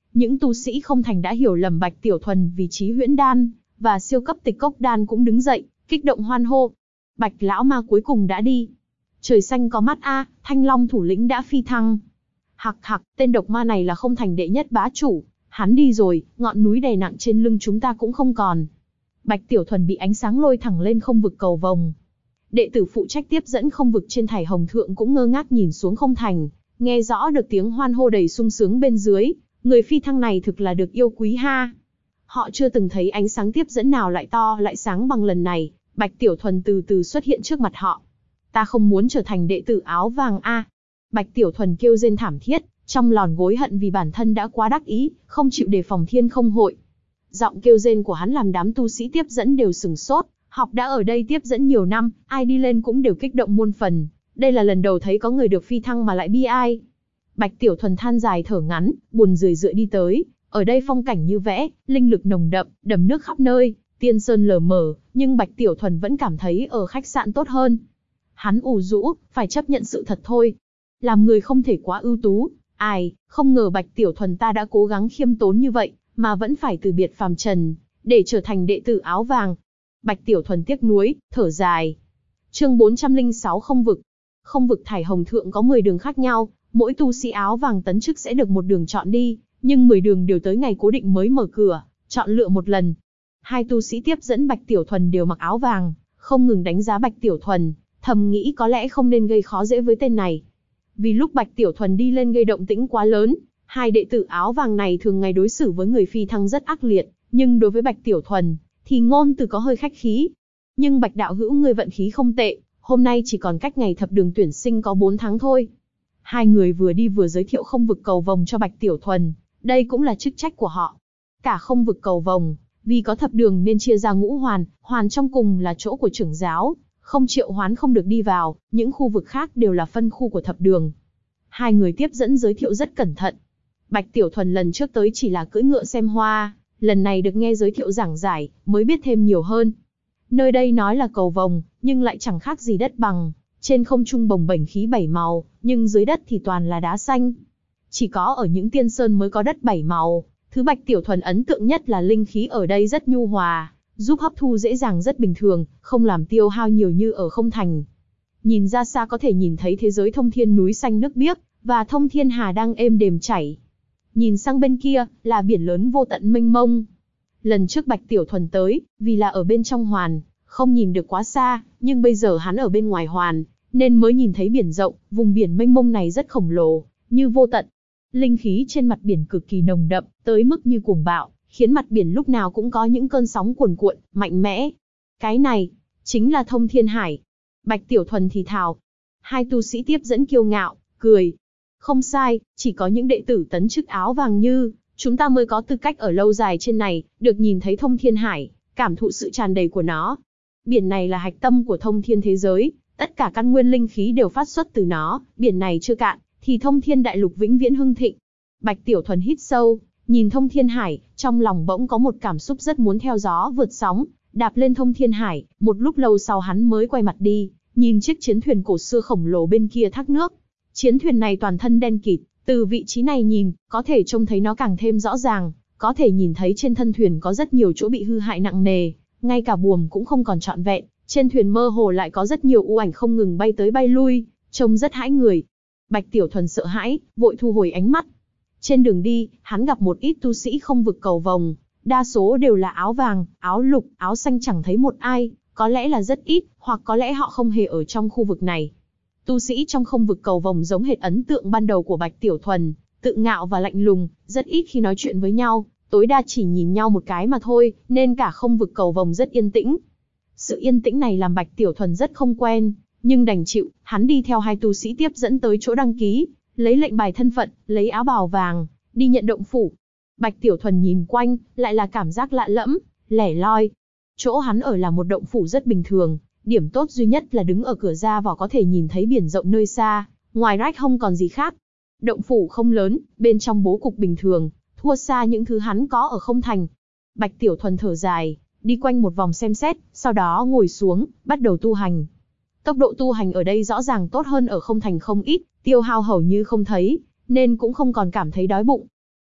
những tu sĩ không thành đã hiểu lầm Bạch Tiểu Thuần vì Chí Huyễn Đan và siêu cấp Tịch Cốc Đan cũng đứng dậy, kích động hoan hô. Bạch lão ma cuối cùng đã đi. Trời xanh có mắt a, Thanh Long thủ lĩnh đã phi thăng. Hặc hặc, tên độc ma này là không thành đệ nhất bá chủ, hắn đi rồi, ngọn núi đè nặng trên lưng chúng ta cũng không còn. Bạch Tiểu Thuần bị ánh sáng lôi thẳng lên không vực cầu vồng. Đệ tử phụ trách tiếp dẫn không vực trên Thải Hồng Thượng cũng ngơ ngác nhìn xuống không thành, nghe rõ được tiếng hoan hô đầy sung sướng bên dưới, người phi thăng này thực là được yêu quý ha. Họ chưa từng thấy ánh sáng tiếp dẫn nào lại to lại sáng bằng lần này. Bạch Tiểu Thuần từ từ xuất hiện trước mặt họ. Ta không muốn trở thành đệ tử áo vàng a. Bạch Tiểu Thuần kêu rên thảm thiết, trong lòn gối hận vì bản thân đã quá đắc ý, không chịu đề phòng thiên không hội. Giọng kêu rên của hắn làm đám tu sĩ tiếp dẫn đều sừng sốt, học đã ở đây tiếp dẫn nhiều năm, ai đi lên cũng đều kích động muôn phần. Đây là lần đầu thấy có người được phi thăng mà lại bi ai. Bạch Tiểu Thuần than dài thở ngắn, buồn rười rượi đi tới. Ở đây phong cảnh như vẽ, linh lực nồng đậm, đầm nước khắp nơi, tiên sơn lờ mờ, nhưng Bạch Tiểu Thuần vẫn cảm thấy ở khách sạn tốt hơn. Hắn ủ rũ, phải chấp nhận sự thật thôi. Làm người không thể quá ưu tú. Ai, không ngờ Bạch Tiểu Thuần ta đã cố gắng khiêm tốn như vậy, mà vẫn phải từ biệt phàm trần, để trở thành đệ tử áo vàng. Bạch Tiểu Thuần tiếc nuối, thở dài. Chương 406 không vực. Không vực Thải Hồng Thượng có 10 đường khác nhau, mỗi tu sĩ áo vàng tấn chức sẽ được một đường chọn đi, nhưng 10 đường đều tới ngày cố định mới mở cửa, chọn lựa một lần. Hai tu sĩ tiếp dẫn Bạch Tiểu Thuần đều mặc áo vàng, không ngừng đánh giá Bạch Tiểu Thuần, thầm nghĩ có lẽ không nên gây khó dễ với tên này. Vì lúc Bạch Tiểu Thuần đi lên gây động tĩnh quá lớn, hai đệ tử áo vàng này thường ngày đối xử với người phi thăng rất ác liệt, nhưng đối với Bạch Tiểu Thuần, thì ngôn từ có hơi khách khí. Nhưng Bạch đạo hữu ngươi vận khí không tệ, hôm nay chỉ còn cách ngày thập đường tuyển sinh có 4 tháng thôi. Hai người vừa đi vừa giới thiệu không vực cầu vồng cho Bạch Tiểu Thuần, đây cũng là chức trách của họ. Cả không vực cầu vồng, vì có thập đường nên chia ra ngũ hoàn, hoàn trong cùng là chỗ của trưởng giáo, không triệu hoán không được đi vào, những khu vực khác đều là phân khu của thập đường. Hai người tiếp dẫn giới thiệu rất cẩn thận. Bạch Tiểu Thuần lần trước tới chỉ là cưỡi ngựa xem hoa, lần này được nghe giới thiệu giảng giải, mới biết thêm nhiều hơn. Nơi đây nói là cầu vồng, nhưng lại chẳng khác gì đất bằng, trên không trung bồng bềnh khí 7 màu, nhưng dưới đất thì toàn là đá xanh. Chỉ có ở những tiên sơn mới có đất 7 màu, thứ Bạch Tiểu Thuần ấn tượng nhất là linh khí ở đây rất nhu hòa, giúp hấp thu dễ dàng rất bình thường, không làm tiêu hao nhiều như ở không thành. Nhìn ra xa có thể nhìn thấy thế giới thông thiên núi xanh nước biếc, và thông thiên hà đang êm đềm chảy. Nhìn sang bên kia, là biển lớn vô tận mênh mông. Lần trước Bạch Tiểu Thuần tới, vì là ở bên trong hoàn, không nhìn được quá xa, nhưng bây giờ hắn ở bên ngoài hoàn, nên mới nhìn thấy biển rộng, vùng biển mênh mông này rất khổng lồ, như vô tận. Linh khí trên mặt biển cực kỳ nồng đậm, tới mức như cuồng bạo, khiến mặt biển lúc nào cũng có những cơn sóng cuồn cuộn, mạnh mẽ. Cái này, chính là thông thiên hải. Bạch Tiểu Thuần thì thào. Hai tu sĩ tiếp dẫn kiêu ngạo, cười. Không sai, chỉ có những đệ tử tấn chức áo vàng như chúng ta mới có tư cách ở lâu dài trên này, được nhìn thấy thông thiên hải, cảm thụ sự tràn đầy của nó. Biển này là hạch tâm của thông thiên thế giới, tất cả căn nguyên linh khí đều phát xuất từ nó, biển này chưa cạn, thì thông thiên đại lục vĩnh viễn hưng thịnh. Bạch Tiểu Thuần hít sâu, nhìn thông thiên hải, trong lòng bỗng có một cảm xúc rất muốn theo gió vượt sóng, đạp lên thông thiên hải, một lúc lâu sau hắn mới quay mặt đi, nhìn chiếc chiến thuyền cổ xưa khổng lồ bên kia thác nước. Chiến thuyền này toàn thân đen kịt, từ vị trí này nhìn, có thể trông thấy nó càng thêm rõ ràng, có thể nhìn thấy trên thân thuyền có rất nhiều chỗ bị hư hại nặng nề, ngay cả buồm cũng không còn trọn vẹn, trên thuyền mơ hồ lại có rất nhiều u ảnh không ngừng bay tới bay lui, trông rất hãi người. Bạch Tiểu Thuần sợ hãi, vội thu hồi ánh mắt. Trên đường đi, hắn gặp một ít tu sĩ không vực cầu vồng, đa số đều là áo vàng, áo lục, áo xanh chẳng thấy một ai, có lẽ là rất ít, hoặc có lẽ họ không hề ở trong khu vực này. Tu sĩ trong không vực cầu vồng giống hệt ấn tượng ban đầu của Bạch Tiểu Thuần, tự ngạo và lạnh lùng, rất ít khi nói chuyện với nhau, tối đa chỉ nhìn nhau một cái mà thôi, nên cả không vực cầu vồng rất yên tĩnh. Sự yên tĩnh này làm Bạch Tiểu Thuần rất không quen, nhưng đành chịu, hắn đi theo hai tu sĩ tiếp dẫn tới chỗ đăng ký, lấy lệnh bài thân phận, lấy áo bào vàng, đi nhận động phủ. Bạch Tiểu Thuần nhìn quanh, lại là cảm giác lạ lẫm, lẻ loi. Chỗ hắn ở là một động phủ rất bình thường, điểm tốt duy nhất là đứng ở cửa ra vào có thể nhìn thấy biển rộng nơi xa, ngoài rách không còn gì khác. Động phủ không lớn, bên trong bố cục bình thường, thua xa những thứ hắn có ở không thành. Bạch Tiểu Thuần thở dài, đi quanh một vòng xem xét, sau đó ngồi xuống, bắt đầu tu hành. Tốc độ tu hành ở đây rõ ràng tốt hơn ở không thành không ít, tiêu hao hầu như không thấy, nên cũng không còn cảm thấy đói bụng.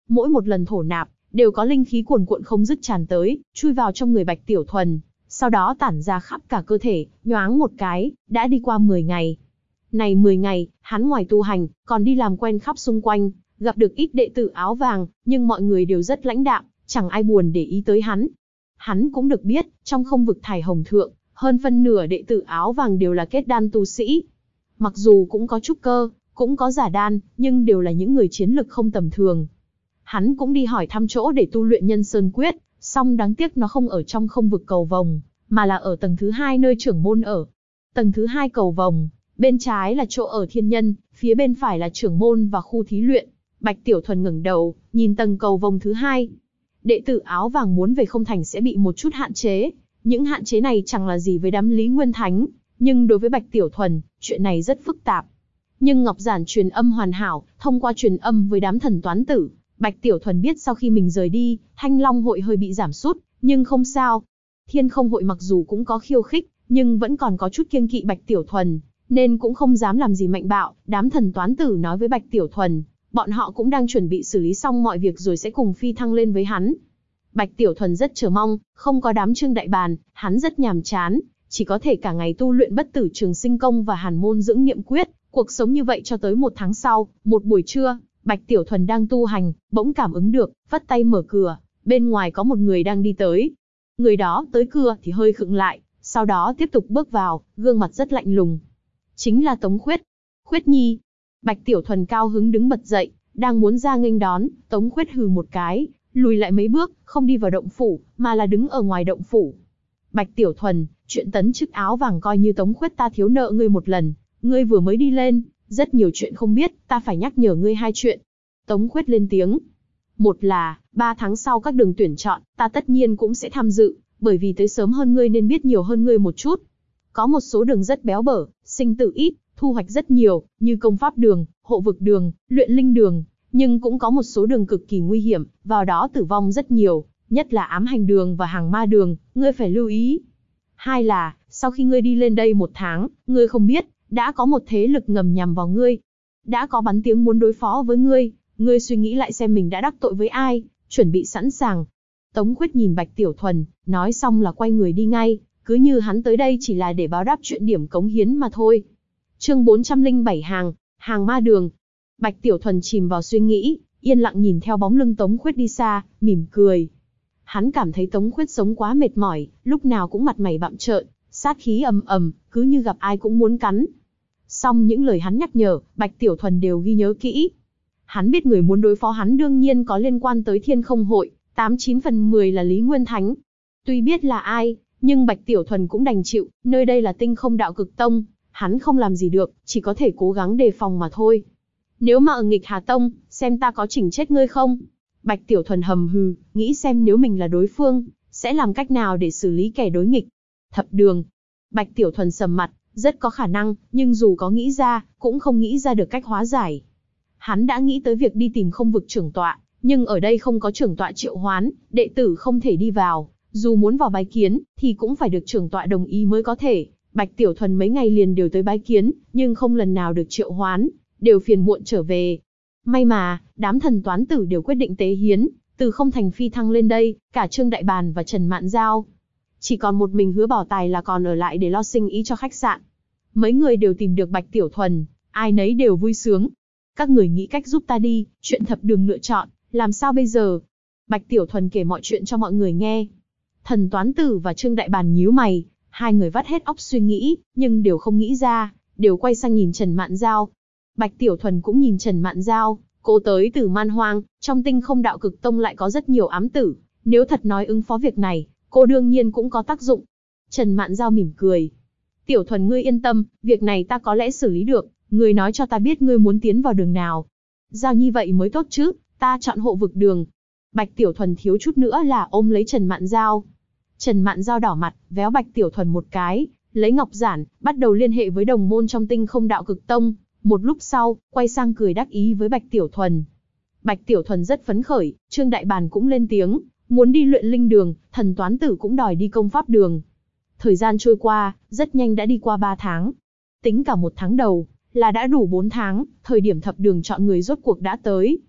mỗi một lần thổ nạp, đều có linh khí cuồn cuộn không dứt tràn tới, chui vào trong người Bạch Tiểu Thuần, sau đó tản ra khắp cả cơ thể, nhoáng một cái, đã đi qua 10 ngày. Này 10 ngày, hắn ngoài tu hành, còn đi làm quen khắp xung quanh, gặp được ít đệ tử áo vàng, nhưng mọi người đều rất lãnh đạm, chẳng ai buồn để ý tới hắn. Hắn cũng được biết, trong không vực Thải Hồng Thượng, hơn phân nửa đệ tử áo vàng đều là kết đan tu sĩ. Mặc dù cũng có trúc cơ, cũng có giả đan, nhưng đều là những người chiến lực không tầm thường. Hắn cũng đi hỏi thăm chỗ để tu luyện Nhân Sơn Quyết, song đáng tiếc nó không ở trong không vực cầu vồng, mà là ở tầng thứ 2 nơi trưởng môn ở. Tầng thứ 2 cầu vồng, bên trái là chỗ ở thiên nhân, phía bên phải là trưởng môn và khu thí luyện. Bạch Tiểu Thuần ngẩng đầu, nhìn tầng cầu vồng thứ 2. Đệ tử áo vàng muốn về không thành sẽ bị một chút hạn chế. Những hạn chế này chẳng là gì với đám Lý Nguyên Thánh, nhưng đối với Bạch Tiểu Thuần, chuyện này rất phức tạp. Nhưng Ngọc Giản truyền âm hoàn hảo, thông qua truyền âm với đám thần toán tử, Bạch Tiểu Thuần biết sau khi mình rời đi, Thanh Long hội hơi bị giảm sút, nhưng không sao. Thiên Không hội mặc dù cũng có khiêu khích, nhưng vẫn còn có chút kiêng kỵ Bạch Tiểu Thuần, nên cũng không dám làm gì mạnh bạo. Đám thần toán tử nói với Bạch Tiểu Thuần, bọn họ cũng đang chuẩn bị xử lý xong mọi việc rồi sẽ cùng phi thăng lên với hắn. Bạch Tiểu Thuần rất chờ mong, không có đám Trương Đại Bàn, hắn rất nhàm chán, chỉ có thể cả ngày tu luyện Bất Tử Trường Sinh Công và Hàn Môn Dưỡng Niệm Quyết, cuộc sống như vậy cho tới 1 tháng sau. Một buổi trưa, Bạch Tiểu Thuần đang tu hành, bỗng cảm ứng được, vất tay mở cửa, bên ngoài có một người đang đi tới. Người đó tới cửa thì hơi khựng lại, sau đó tiếp tục bước vào, gương mặt rất lạnh lùng. Chính là Tống Khuyết. Khuyết Nhi. Bạch Tiểu Thuần cao hứng đứng bật dậy, đang muốn ra nghênh đón, Tống Khuyết hừ một cái, lùi lại mấy bước, không đi vào động phủ, mà là đứng ở ngoài động phủ. Bạch Tiểu Thuần, chuyện tấn chức áo vàng coi như Tống Khuyết ta thiếu nợ ngươi một lần, ngươi vừa mới đi lên, rất nhiều chuyện không biết, ta phải nhắc nhở ngươi 2 chuyện. Tống Khuyết lên tiếng. Một là, 3 tháng sau các đường tuyển chọn, ta tất nhiên cũng sẽ tham dự, bởi vì tới sớm hơn ngươi nên biết nhiều hơn ngươi một chút. Có một số đường rất béo bở, sinh tử ít, thu hoạch rất nhiều, như công pháp đường, hộ vực đường, luyện linh đường, nhưng cũng có một số đường cực kỳ nguy hiểm, vào đó tử vong rất nhiều, nhất là ám hành đường và hàng ma đường, ngươi phải lưu ý. 2 là, sau khi ngươi đi lên đây 1 tháng, ngươi không biết, đã có một thế lực ngầm nhằm vào ngươi. Đã có bắn tiếng muốn đối phó với ngươi, ngươi suy nghĩ lại xem mình đã đắc tội với ai, chuẩn bị sẵn sàng. Tống Khuyết nhìn Bạch Tiểu Thuần, nói xong là quay người đi ngay, cứ như hắn tới đây chỉ là để báo đáp chuyện điểm cống hiến mà thôi. Chương 407 hàng ma đường. Bạch Tiểu Thuần chìm vào suy nghĩ, yên lặng nhìn theo bóng lưng Tống Khuyết đi xa, mỉm cười. Hắn cảm thấy Tống Khuyết sống quá mệt mỏi, lúc nào cũng mặt mày bặm trợn, sát khí ầm ầm, cứ như gặp ai cũng muốn cắn. Song những lời hắn nhắc nhở, Bạch Tiểu Thuần đều ghi nhớ kỹ. Hắn biết người muốn đối phó hắn đương nhiên có liên quan tới Thiên Không hội, 89 phần 10 là Lý Nguyên Thánh. Tuy biết là ai, nhưng Bạch Tiểu Thuần cũng đành chịu, nơi đây là Tinh Không Đạo Cực Tông, hắn không làm gì được, chỉ có thể cố gắng đề phòng mà thôi. Nếu mà ở Nghịch Hà Tông, xem ta có chỉnh chết ngươi không? Bạch Tiểu Thuần hầm hừ, nghĩ xem nếu mình là đối phương, sẽ làm cách nào để xử lý kẻ đối nghịch. Thập đường. Bạch Tiểu Thuần sầm mặt, rất có khả năng, nhưng dù có nghĩ ra, cũng không nghĩ ra được cách hóa giải. Hắn đã nghĩ tới việc đi tìm không vực trưởng tọa, nhưng ở đây không có trưởng tọa triệu hoán, đệ tử không thể đi vào, dù muốn vào bái kiến, thì cũng phải được trưởng tọa đồng ý mới có thể. Bạch Tiểu Thuần mấy ngày liền đều tới bái kiến, nhưng không lần nào được triệu hoán, đều phiền muộn trở về. May mà, đám thần toán tử đều quyết định tế hiến, từ không thành phi thăng lên đây, cả Trương Đại Bàn và Trần Mạn Giao. Chỉ còn một mình Hứa Bảo Tài là còn ở lại để lo sinh ý cho khách sạn. Mấy người đều tìm được Bạch Tiểu Thuần, ai nấy đều vui sướng. Các người nghĩ cách giúp ta đi, chuyện thập đường lựa chọn, làm sao bây giờ? Bạch Tiểu Thuần kể mọi chuyện cho mọi người nghe. Thần toán tử và Trương Đại Bàn nhíu mày, hai người vắt hết óc suy nghĩ, nhưng đều không nghĩ ra, đều quay sang nhìn Trần Mạn Giao. Bạch Tiểu Thuần cũng nhìn Trần Mạn Giao, cô tới từ Man Hoang, trong Tinh Không Đạo Cực Tông lại có rất nhiều ám tử, nếu thật nói ứng phó việc này, cô đương nhiên cũng có tác dụng. Trần Mạn Giao mỉm cười. Tiểu Thuần ngươi yên tâm, việc này ta có lẽ xử lý được, ngươi nói cho ta biết ngươi muốn tiến vào đường nào. Giao như vậy mới tốt chứ, ta chọn hộ vực đường. Bạch Tiểu Thuần thiếu chút nữa là ôm lấy Trần Mạn Giao. Trần Mạn Giao đỏ mặt, véo Bạch Tiểu Thuần một cái, lấy ngọc giản, bắt đầu liên hệ với đồng môn trong Tinh Không Đạo Cực Tông. Một lúc sau, quay sang cười đắc ý với Bạch Tiểu Thuần. Bạch Tiểu Thuần rất phấn khởi, Trương Đại Bàn cũng lên tiếng, muốn đi luyện linh đường, thần toán tử cũng đòi đi công pháp đường. Thời gian trôi qua, rất nhanh đã đi qua 3 tháng. Tính cả 1 tháng đầu, là đã đủ 4 tháng, thời điểm thập đường chọn người rốt cuộc đã tới.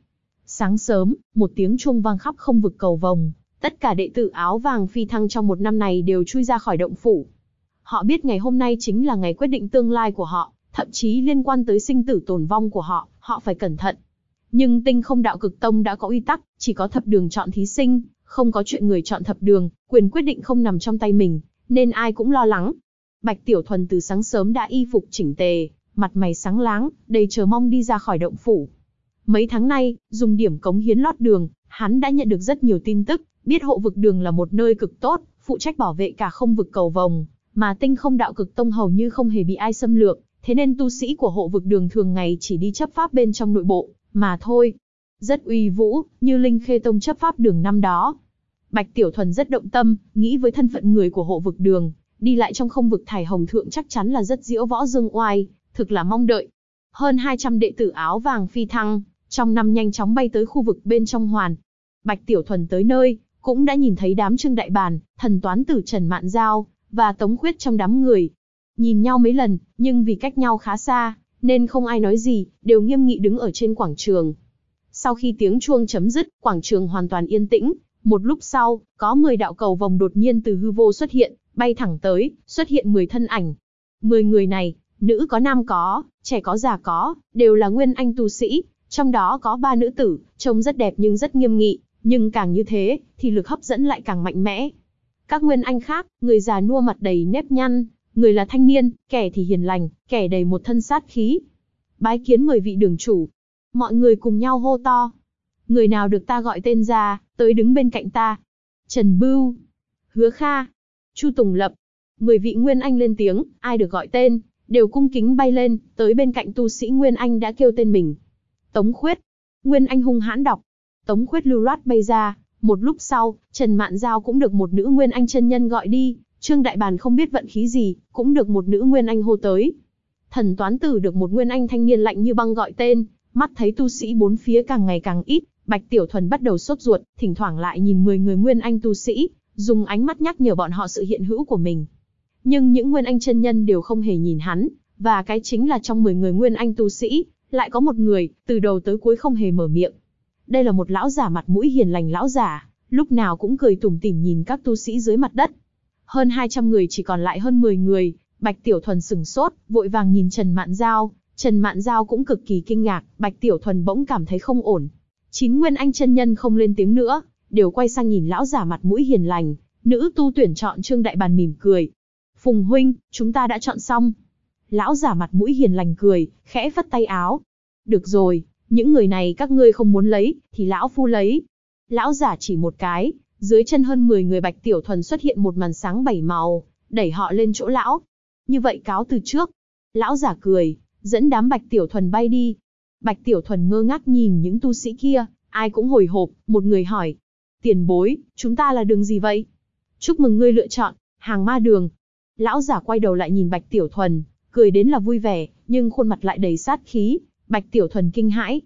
Sáng sớm, một tiếng chuông vang khắp không vực cầu vồng, tất cả đệ tử áo vàng phi thăng trong một năm này đều chui ra khỏi động phủ. Họ biết ngày hôm nay chính là ngày quyết định tương lai của họ, thậm chí liên quan tới sinh tử tồn vong của họ, họ phải cẩn thận. Nhưng Tinh Không Đạo Cực Tông đã có quy tắc, chỉ có thập đường chọn thí sinh, không có chuyện người chọn thập đường, quyền quyết định không nằm trong tay mình, nên ai cũng lo lắng. Bạch Tiểu Thuần từ sáng sớm đã y phục chỉnh tề, mặt mày sáng láng, đầy chờ mong đi ra khỏi động phủ. Mấy tháng nay, dùng điểm cống hiến lót đường, hắn đã nhận được rất nhiều tin tức, biết hộ vực đường là một nơi cực tốt, phụ trách bảo vệ cả không vực cầu vồng, mà Tinh Không Đạo Cực Tông hầu như không hề bị ai xâm lược, thế nên tu sĩ của hộ vực đường thường ngày chỉ đi chấp pháp bên trong nội bộ, mà thôi. Rất uy vũ, như Linh Khê Tông chấp pháp đường năm đó. Bạch Tiểu Thuần rất động tâm, nghĩ với thân phận người của hộ vực đường, đi lại trong không vực thải hồng thượng chắc chắn là rất diễu võ dương oai, thực là mong đợi. Hơn 200 đệ tử áo vàng phi thăng, trong năm nhanh chóng bay tới khu vực bên trong hoàn. Bạch Tiểu Thuần tới nơi, cũng đã nhìn thấy đám Trương Đại Bàn, thần toán tử Trần Mạn Giao, và Tống Khuyết trong đám người. Nhìn nhau mấy lần, nhưng vì cách nhau khá xa, nên không ai nói gì, đều nghiêm nghị đứng ở trên quảng trường. Sau khi tiếng chuông chấm dứt, quảng trường hoàn toàn yên tĩnh. Một lúc sau, có 10 đạo cầu vồng đột nhiên từ hư vô xuất hiện, bay thẳng tới, xuất hiện 10 thân ảnh. 10 người này, nữ có nam có, trẻ có già có, đều là nguyên anh tu sĩ, trong đó có 3 nữ tử, trông rất đẹp nhưng rất nghiêm nghị, nhưng càng như thế, thì lực hấp dẫn lại càng mạnh mẽ. Các nguyên anh khác, người già nua mặt đầy nếp nhăn, người là thanh niên, kẻ thì hiền lành, kẻ đầy một thân sát khí. Bái kiến 10 vị đường chủ. Mọi người cùng nhau hô to. Người nào được ta gọi tên ra, tới đứng bên cạnh ta. Trần Bưu, Hứa Kha, Chu Tùng Lập. 10 vị nguyên anh lên tiếng, ai được gọi tên, đều cung kính bay lên, tới bên cạnh tu sĩ nguyên anh đã kêu tên mình. Tống Khuyết. Nguyên anh hung hãn đọc. Tống Khuyết lưu loát bay ra. Một lúc sau, Trần Mạn Giao cũng được một nữ nguyên anh chân nhân gọi đi. Trương Đại Bàn không biết vận khí gì, cũng được một nữ nguyên anh hô tới. Thần Toán Tử được một nguyên anh thanh niên lạnh như băng gọi tên. Mắt thấy tu sĩ bốn phía càng ngày càng ít, Bạch Tiểu Thuần bắt đầu sốt ruột, thỉnh thoảng lại nhìn 10 người nguyên anh tu sĩ, dùng ánh mắt nhắc nhở bọn họ sự hiện hữu của mình. Nhưng những nguyên anh chân nhân đều không hề nhìn hắn, và cái chính là trong 10 người nguyên anh tu sĩ, lại có một người, từ đầu tới cuối không hề mở miệng. Đây là một lão giả mặt mũi hiền lành lão giả, lúc nào cũng cười tủm tỉm nhìn các tu sĩ dưới mặt đất. Hơn 200 người chỉ còn lại hơn 10 người, Bạch Tiểu Thuần sửng sốt, vội vàng nhìn Trần Mạn Giao. Trần Mạn Giao cũng cực kỳ kinh ngạc, Bạch Tiểu Thuần bỗng cảm thấy không ổn. 9 nguyên anh chân nhân không lên tiếng nữa, đều quay sang nhìn lão giả mặt mũi hiền lành. Nữ tu tuyển chọn Trương Đại Bàn mỉm cười. Phùng huynh, chúng ta đã chọn xong. Lão giả mặt mũi hiền lành cười, khẽ phất tay áo. Được rồi, những người này các ngươi không muốn lấy, thì lão phu lấy. Lão giả chỉ một cái, dưới chân hơn 10 người Bạch Tiểu Thuần xuất hiện một màn sáng 7 màu, đẩy họ lên chỗ lão. Như vậy cáo từ trước. Lão giả cười, dẫn đám Bạch Tiểu Thuần bay đi. Bạch Tiểu Thuần ngơ ngác nhìn những tu sĩ kia, ai cũng hồi hộp, một người hỏi. Tiền bối, chúng ta là đường gì vậy? Chúc mừng ngươi lựa chọn, hàng ma đường. Lão giả quay đầu lại nhìn Bạch Tiểu Thuần, cười đến là vui vẻ, nhưng khuôn mặt lại đầy sát khí. Bạch Tiểu Thuần kinh hãi.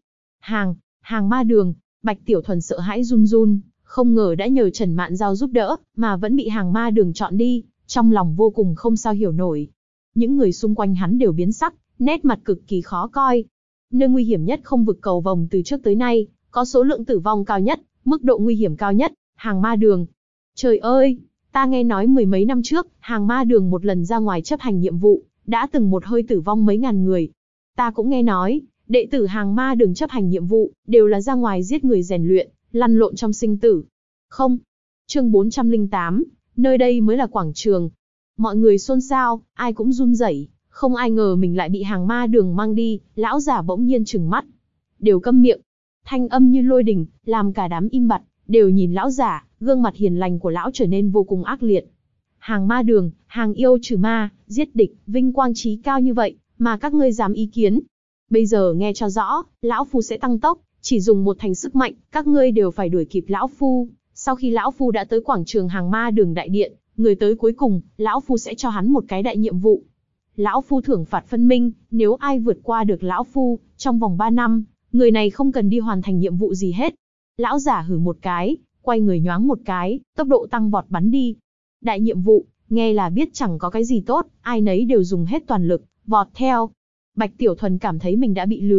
Hàng ma đường. Bạch Tiểu Thuần sợ hãi run run, không ngờ đã nhờ Trần Mạn Giao giúp đỡ, mà vẫn bị hàng ma đường chọn đi, trong lòng vô cùng không sao hiểu nổi. Những người xung quanh hắn đều biến sắc, nét mặt cực kỳ khó coi. Nơi nguy hiểm nhất không vực cầu vồng từ trước tới nay, có số lượng tử vong cao nhất, mức độ nguy hiểm cao nhất, hàng ma đường. Trời ơi, ta nghe nói 10 mấy năm trước, hàng ma đường một lần ra ngoài chấp hành nhiệm vụ, đã từng một hơi tử vong mấy ngàn người. Ta cũng nghe nói, đệ tử hàng ma đường chấp hành nhiệm vụ, đều là ra ngoài giết người rèn luyện, lăn lộn trong sinh tử. Không. Chương 408, nơi đây mới là quảng trường. Mọi người xôn xao, ai cũng run rẩy, không ai ngờ mình lại bị hàng ma đường mang đi. Lão giả bỗng nhiên trừng mắt. Đều câm miệng. Thanh âm như lôi đình, làm cả đám im bặt, đều nhìn lão giả, gương mặt hiền lành của lão trở nên vô cùng ác liệt. Hàng ma đường, hàng yêu trừ ma, giết địch, vinh quang chí cao như vậy, mà các ngươi dám ý kiến. Bây giờ nghe cho rõ, lão phu sẽ tăng tốc, chỉ dùng một thành sức mạnh, các ngươi đều phải đuổi kịp lão phu. Sau khi lão phu đã tới quảng trường hàng ma đường đại điện, người tới cuối cùng, lão phu sẽ cho hắn một cái đại nhiệm vụ. Lão phu thưởng phạt phân minh, nếu ai vượt qua được lão phu, trong vòng 3 năm, người này không cần đi hoàn thành nhiệm vụ gì hết. Lão giả hử một cái, quay người nhoáng một cái, tốc độ tăng vọt bắn đi. Đại nhiệm vụ, nghe là biết chẳng có cái gì tốt, ai nấy đều dùng hết toàn lực, vọt theo. Bạch Tiểu Thuần cảm thấy mình đã bị lừa.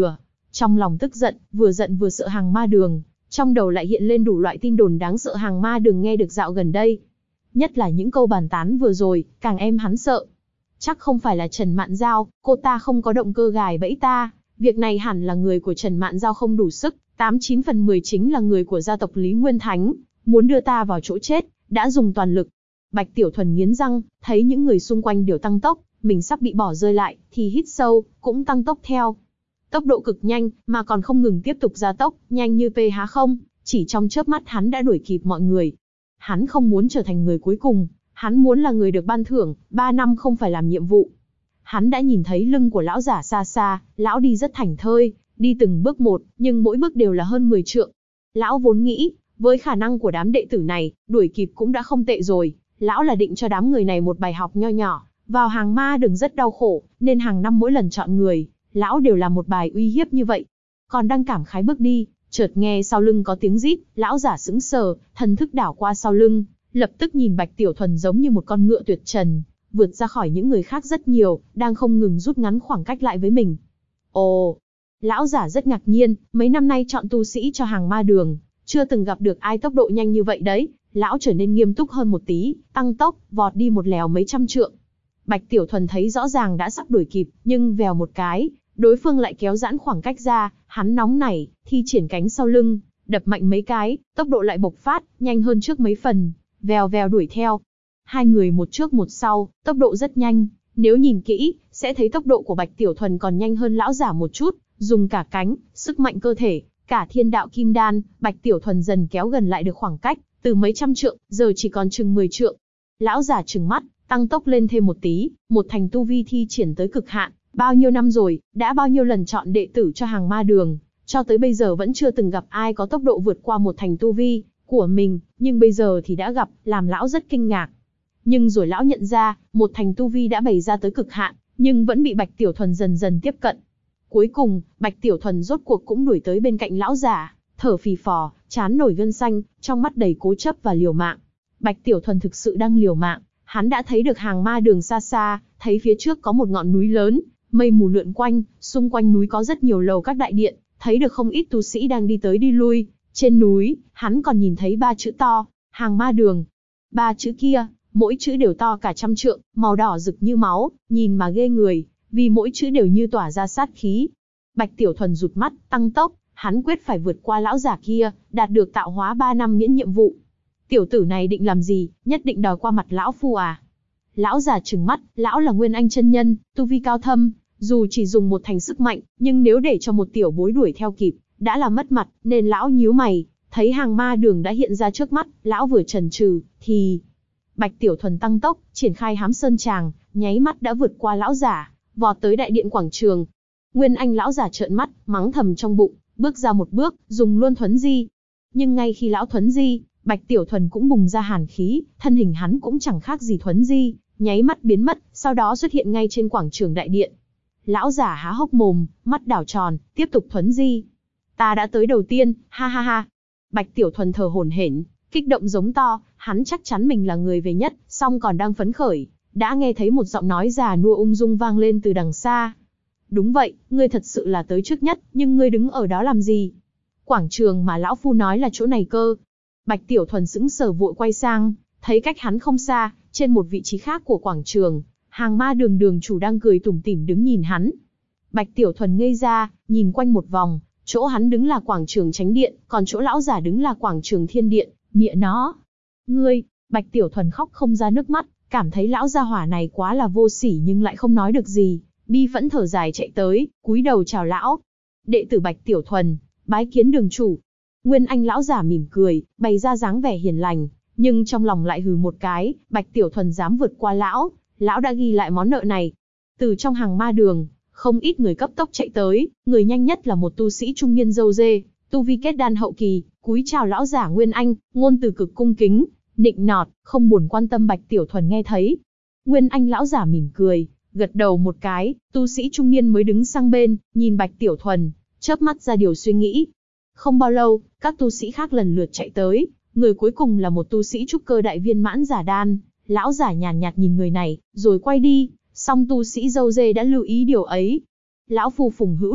Trong lòng tức giận vừa sợ Hàng Ma Đường, trong đầu lại hiện lên đủ loại tin đồn đáng sợ Hàng Ma Đường nghe được dạo gần đây. Nhất là những câu bàn tán vừa rồi, càng êm hắn sợ. Chắc không phải là Trần Mạn Giao, cô ta không có động cơ gài bẫy ta, việc này hẳn là người của Trần Mạn Giao không đủ sức, 89 phần 10 chính là người của gia tộc Lý Nguyên Thánh, muốn đưa ta vào chỗ chết, đã dùng toàn lực. Bạch Tiểu Thuần nghiến răng, thấy những người xung quanh đều tăng tốc, mình sắp bị bỏ rơi lại, thì hít sâu, cũng tăng tốc theo. Tốc độ cực nhanh, mà còn không ngừng tiếp tục gia tốc, nhanh như PH0, chỉ trong chớp mắt hắn đã đuổi kịp mọi người. Hắn không muốn trở thành người cuối cùng, hắn muốn là người được ban thưởng, 3 năm không phải làm nhiệm vụ. Hắn đã nhìn thấy lưng của lão giả xa xa, lão đi rất thảnh thơi, đi từng bước một, nhưng mỗi bước đều là hơn 10 trượng. Lão vốn nghĩ, với khả năng của đám đệ tử này, đuổi kịp cũng đã không tệ rồi, lão là định cho đám người này một bài học nho nhỏ, vào Hàng Ma Đường rất đau khổ, nên hàng năm mỗi lần chọn người, lão đều là một bài uy hiếp như vậy. Còn đang cảm khái bước đi, chợt nghe sau lưng có tiếng rít, lão giả sững sờ, thần thức đảo qua sau lưng, lập tức nhìn Bạch Tiểu Thuần giống như một con ngựa tuyệt trần, vượt ra khỏi những người khác rất nhiều, đang không ngừng rút ngắn khoảng cách lại với mình. Ồ, lão giả rất ngạc nhiên, mấy năm nay chọn tu sĩ cho Hàng Ma Đường, chưa từng gặp được ai tốc độ nhanh như vậy đấy. Lão trở nên nghiêm túc hơn một tí, tăng tốc, vọt đi một lèo mấy trăm trượng. Bạch Tiểu Thuần thấy rõ ràng đã sắp đuổi kịp, nhưng vèo một cái, đối phương lại kéo giãn khoảng cách ra, hắn nóng nảy, thi triển cánh sau lưng, đập mạnh mấy cái, tốc độ lại bộc phát, nhanh hơn trước mấy phần, vèo vèo đuổi theo. Hai người một trước một sau, tốc độ rất nhanh, nếu nhìn kỹ, sẽ thấy tốc độ của Bạch Tiểu Thuần còn nhanh hơn lão giả một chút, dùng cả cánh, sức mạnh cơ thể, cả thiên đạo kim đan, Bạch Tiểu Thuần dần kéo gần lại được khoảng cách, từ mấy trăm trượng, giờ chỉ còn chừng 10 trượng. Lão giả trừng mắt, tăng tốc lên thêm một tí, một thành tu vi thi triển tới cực hạn, bao nhiêu năm rồi, đã bao nhiêu lần chọn đệ tử cho Hàng Ma Đường, cho tới bây giờ vẫn chưa từng gặp ai có tốc độ vượt qua một thành tu vi của mình, nhưng bây giờ thì đã gặp, làm lão rất kinh ngạc. Nhưng rồi lão nhận ra, một thành tu vi đã bày ra tới cực hạn, nhưng vẫn bị Bạch Tiểu Thuần dần dần tiếp cận. Cuối cùng, Bạch Tiểu Thuần rốt cuộc cũng đuổi tới bên cạnh lão giả, thở phì phò, trán nổi gân xanh, trong mắt đầy cố chấp và liều mạng. Bạch Tiểu Thuần thực sự đang liều mạng, hắn đã thấy được Hàng Ma Đường xa xa, thấy phía trước có một ngọn núi lớn, mây mù lượn quanh, xung quanh núi có rất nhiều lầu các đại điện, thấy được không ít tu sĩ đang đi tới đi lui. Trên núi, hắn còn nhìn thấy 3 chữ to, Hàng Ma Đường. 3 chữ kia, mỗi chữ đều to cả trăm trượng, màu đỏ rực như máu, nhìn mà ghê người, vì mỗi chữ đều như tỏa ra sát khí. Bạch Tiểu Thuần rụt mắt, tăng tốc, hắn quyết phải vượt qua lão giả kia, đạt được tạo hóa 3 năm miễn nhiệm vụ. Tiểu tử này định làm gì, nhất định đòi qua mặt lão phu à? Lão già trừng mắt, lão là Nguyên Anh chân nhân, tu vi cao thâm, dù chỉ dùng một thành sức mạnh, nhưng nếu để cho một tiểu bối đuổi theo kịp, đã là mất mặt, nên lão nhíu mày, thấy Hàng Ma Đường đã hiện ra trước mắt, lão vừa chần chừ, thì Bạch Tiểu Thuần tăng tốc, triển khai Hám Sơn Tràng, nháy mắt đã vượt qua lão giả, vọt tới đại điện quảng trường. Nguyên Anh lão giả trợn mắt, mắng thầm trong bụng, bước ra một bước, dùng luôn thuấn di. Nhưng ngay khi lão thuấn di, Bạch Tiểu Thuần cũng bùng ra hàn khí, thân hình hắn cũng chẳng khác gì thuấn di, nháy mắt biến mất, sau đó xuất hiện ngay trên quảng trường đại điện. Lão giả há hốc mồm, mắt đảo tròn, tiếp tục thuấn di. Ta đã tới đầu tiên, ha ha ha. Bạch Tiểu Thuần thở hổn hển, kích động giống to, hắn chắc chắn mình là người về nhất, song còn đang phấn khởi, đã nghe thấy một giọng nói già nua ung dung vang lên từ đằng xa. Đúng vậy, ngươi thật sự là tới trước nhất, nhưng ngươi đứng ở đó làm gì? Quảng trường mà lão phu nói là chỗ này cơ. Bạch Tiểu Thuần sững sờ vội quay sang, thấy cách hắn không xa, trên một vị trí khác của quảng trường, Hàng Ma Đường đường chủ đang cười tủm tỉm đứng nhìn hắn. Bạch Tiểu Thuần ngây ra, nhìn quanh một vòng, chỗ hắn đứng là quảng trường Chánh Điện, còn chỗ lão giả đứng là quảng trường Thiên Điện, mẹ nó. Ngươi, Bạch Tiểu Thuần khóc không ra nước mắt, cảm thấy lão gia hỏa này quá là vô sỉ nhưng lại không nói được gì, bi phẫn thở dài chạy tới, cúi đầu chào lão. Đệ tử Bạch Tiểu Thuần, bái kiến đường chủ. Nguyên Anh lão giả mỉm cười, bày ra dáng vẻ hiền lành, nhưng trong lòng lại hừ một cái, Bạch Tiểu Thuần dám vượt qua lão, lão đã ghi lại món nợ này. Từ trong Hàng Ma Đường, không ít người cấp tốc chạy tới, người nhanh nhất là một tu sĩ trung niên râu dê, tu vi kết đan hậu kỳ, cúi chào lão giả Nguyên Anh, ngôn từ cực cung kính, nịnh nọt, không buồn quan tâm. Bạch Tiểu Thuần nghe thấy. Nguyên Anh lão giả mỉm cười, gật đầu một cái, tu sĩ trung niên mới đứng sang bên, nhìn Bạch Tiểu Thuần, chớp mắt ra điều suy nghĩ. Không bao lâu, các tu sĩ khác lần lượt chạy tới, người cuối cùng là một tu sĩ trúc cơ đại viên mãn giả đan, lão giả nhàn nhạt nhìn người này, rồi quay đi, song tu sĩ râu dê đã lưu ý điều ấy. Lão phu Phùng Hữu Đức,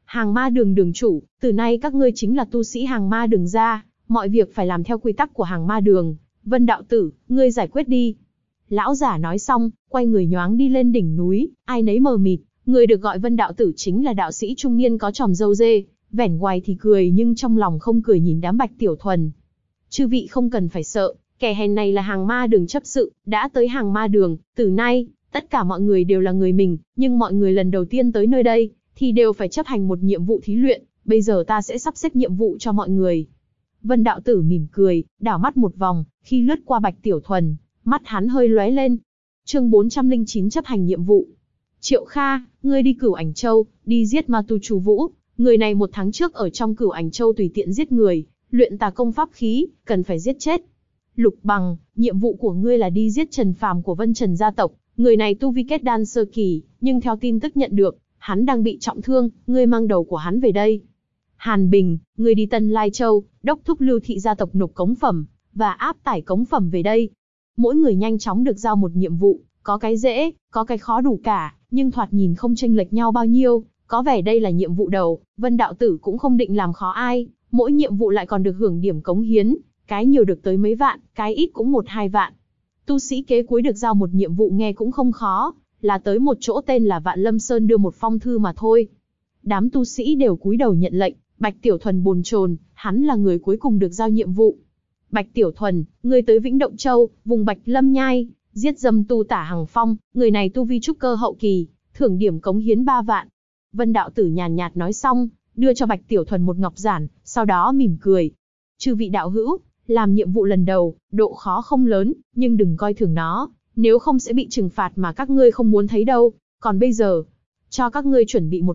Hàng ma đường đường chủ, từ nay các ngươi chính là tu sĩ hàng ma đường ra, mọi việc phải làm theo quy tắc của hàng ma đường. Vân đạo tử, ngươi giải quyết đi. Lão giả nói xong, quay người nhoáng đi lên đỉnh núi, ai nấy mờ mịt. Người được gọi Vân đạo tử chính là đạo sĩ trung niên có tròm râu dê, vẻ ngoài thì cười nhưng trong lòng không cười nhìn đám Bạch Tiểu Thuần. Chư vị không cần phải sợ, kẻ hèn này là hàng ma đường chấp sự, đã tới hàng ma đường, từ nay, tất cả mọi người đều là người mình, nhưng mọi người lần đầu tiên tới nơi đây, thì đều phải chấp hành một nhiệm vụ thí luyện, bây giờ ta sẽ sắp xếp nhiệm vụ cho mọi người. Vân đạo tử mỉm cười, đảo mắt một vòng, khi lướt qua Bạch Tiểu Thuần, mắt hắn hơi lóe lên. Chương 409 chấp hành nhiệm vụ. Triệu Kha, ngươi đi Cửu Ảnh Châu, đi giết Ma Tu Chu Vũ, người này 1 tháng trước ở trong Cửu Ảnh Châu tùy tiện giết người, luyện tà công pháp khí, cần phải giết chết. Lục Bằng, nhiệm vụ của ngươi là đi giết Trần Phàm của Vân Trần gia tộc, người này tu vi kết đan sơ kỳ, nhưng theo tin tức nhận được, hắn đang bị trọng thương, ngươi mang đầu của hắn về đây. Hàn Bình, ngươi đi Tân Lai Châu, đốc thúc Lưu thị gia tộc nộp cống phẩm và áp tải cống phẩm về đây. Mỗi người nhanh chóng được giao một nhiệm vụ, có cái dễ, có cái khó đủ cả, nhưng thoạt nhìn không chênh lệch nhau bao nhiêu, có vẻ đây là nhiệm vụ đầu, Vân đạo tử cũng không định làm khó ai, mỗi nhiệm vụ lại còn được hưởng điểm cống hiến, cái nhiều được tới mấy vạn, cái ít cũng 1-2 vạn. Tu sĩ kế cuối được giao một nhiệm vụ nghe cũng không khó, là tới một chỗ tên là Vạn Lâm Sơn đưa một phong thư mà thôi. Đám tu sĩ đều cúi đầu nhận lệnh, Bạch Tiểu Thuần bồn chồn, hắn là người cuối cùng được giao nhiệm vụ. Bạch Tiểu Thuần, ngươi tới Vĩnh Động Châu, vùng Bạch Lâm Nhai, giết dâm tu Tả Hằng Phong, người này tu vi trúc cơ hậu kỳ, thưởng điểm cống hiến 3 vạn. Vân đạo tử nhàn nhạt nói xong, đưa cho Bạch Tiểu Thuần một ngọc giản, sau đó mỉm cười. Chư vị đạo hữu, làm nhiệm vụ lần đầu, độ khó không lớn, nhưng đừng coi thường nó, nếu không sẽ bị trừng phạt mà các ngươi không muốn thấy đâu. Còn bây giờ, cho các ngươi chuẩn bị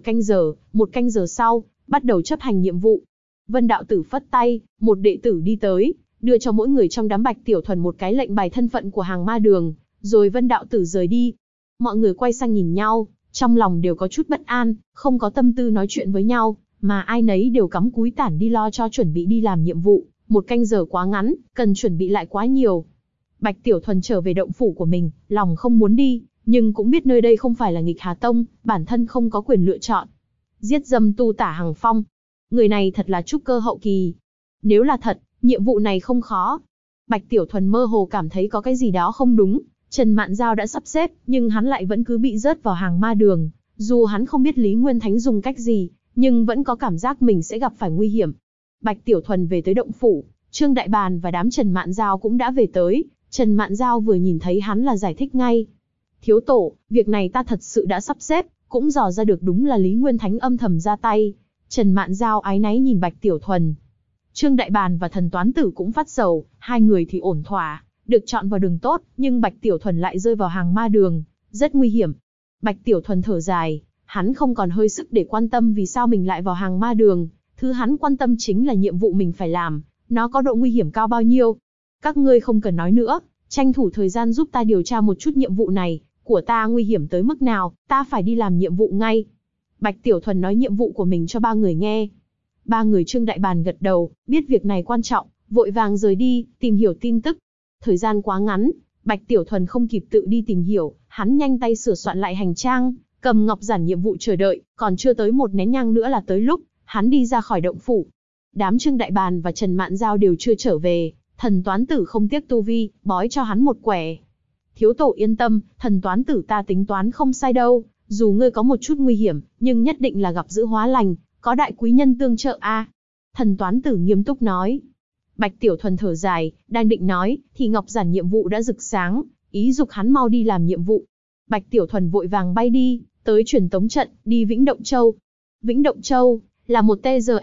1 canh giờ sau, bắt đầu chấp hành nhiệm vụ. Vân đạo tử phất tay, một đệ tử đi tới, đưa cho mỗi người trong đám Bạch Tiểu Thuần một cái lệnh bài thân phận của hàng ma đường, rồi Vân đạo tử rời đi. Mọi người quay sang nhìn nhau, trong lòng đều có chút bất an, không có tâm tư nói chuyện với nhau, mà ai nấy đều cắm cúi tản đi lo cho chuẩn bị đi làm nhiệm vụ. 1 canh giờ quá ngắn, cần chuẩn bị lại quá nhiều. Bạch Tiểu Thuần trở về động phủ của mình, lòng không muốn đi, nhưng cũng biết nơi đây không phải là Nghịch Hà Tông, bản thân không có quyền lựa chọn. Giết dâm tu Tả Hằng Phong, người này thật là trúc cơ hậu kỳ. Nếu là thật, nhiệm vụ này không khó. Bạch Tiểu Thuần mơ hồ cảm thấy có cái gì đó không đúng, Trần Mạn Giao đã sắp xếp, nhưng hắn lại vẫn cứ bị rớt vào hàng ma đường. Dù hắn không biết Lý Nguyên Thánh dùng cách gì, nhưng vẫn có cảm giác mình sẽ gặp phải nguy hiểm. Bạch Tiểu Thuần về tới động phủ, Trương Đại Bàn và đám Trần Mạn Giao cũng đã về tới. Trần Mạn Giao vừa nhìn thấy hắn là giải thích ngay. Thiếu tổ, việc này ta thật sự đã sắp xếp, cũng dò ra được đúng là Lý Nguyên Thánh âm thầm ra tay. Trần Mạn Giao áy náy nhìn Bạch Tiểu Thuần. Trương Đại Bàn và Thần Toán Tử cũng phát sầu, hai người thì ổn thỏa, được chọn vào đường tốt, nhưng Bạch Tiểu Thuần lại rơi vào hàng ma đường, rất nguy hiểm. Bạch Tiểu Thuần thở dài, hắn không còn hơi sức để quan tâm vì sao mình lại vào hàng ma đường, thứ hắn quan tâm chính là nhiệm vụ mình phải làm, nó có độ nguy hiểm cao bao nhiêu. Các ngươi không cần nói nữa, tranh thủ thời gian giúp ta điều tra một chút nhiệm vụ này, của ta nguy hiểm tới mức nào, ta phải đi làm nhiệm vụ ngay. Bạch Tiểu Thuần nói nhiệm vụ của mình cho 3 người nghe. 3 người Trương Đại Bàn gật đầu, biết việc này quan trọng, vội vàng rời đi, tìm hiểu tin tức. Thời gian quá ngắn, Bạch Tiểu Thuần không kịp tự đi tìm hiểu, hắn nhanh tay sửa soạn lại hành trang, cầm ngọc giản nhiệm vụ chờ đợi, còn chưa tới 1 nén nhang nữa là tới lúc, hắn đi ra khỏi động phủ. Đám Trương Đại Bàn và Trần Mạn Giao đều chưa trở về, Thần Toán Tử không tiếc tu vi, bói cho hắn một quẻ. Thiếu tổ yên tâm, Thần Toán Tử ta tính toán không sai đâu, dù ngươi có một chút nguy hiểm, nhưng nhất định là gặp dữ hóa lành, có đại quý nhân tương trợ a. Thần Toán Tử nghiêm túc nói. Bạch Tiểu Thuần thở dài, đang định nói, thì ngọc giản nhiệm vụ đã rực sáng, ý dục hắn mau đi làm nhiệm vụ. Bạch Tiểu Thuần vội vàng bay đi, tới truyền tống trận, đi Vĩnh Động Châu. Vĩnh Động Châu là một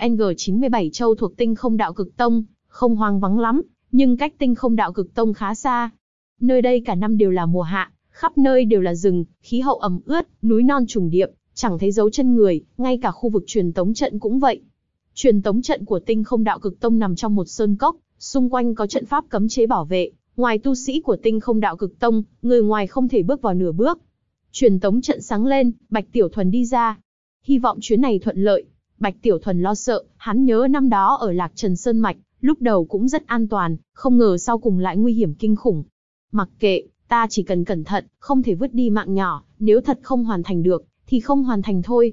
TRNG97 châu thuộc Tinh Không Đạo Cực Tông, không hoang vắng lắm, nhưng cách Tinh Không Đạo Cực Tông khá xa. Nơi đây cả năm đều là mùa hạ, khắp nơi đều là rừng, khí hậu ẩm ướt, núi non trùng điệp, chẳng thấy dấu chân người, ngay cả khu vực truyền tống trận cũng vậy. Truyền tống trận của Tinh Không Đạo Cực Tông nằm trong một sơn cốc, xung quanh có trận pháp cấm chế bảo vệ, ngoài tu sĩ của Tinh Không Đạo Cực Tông, người ngoài không thể bước vào nửa bước. Truyền tống trận sáng lên, Bạch Tiểu Thuần đi ra. Hy vọng chuyến này thuận lợi. Bạch Tiểu Thuần lo sợ, hắn nhớ năm đó ở Lạc Trần Sơn Mạch, lúc đầu cũng rất an toàn, không ngờ sau cùng lại nguy hiểm kinh khủng. Mặc kệ, ta chỉ cần cẩn thận, không thể vứt đi mạng nhỏ, nếu thật không hoàn thành được, thì không hoàn thành thôi.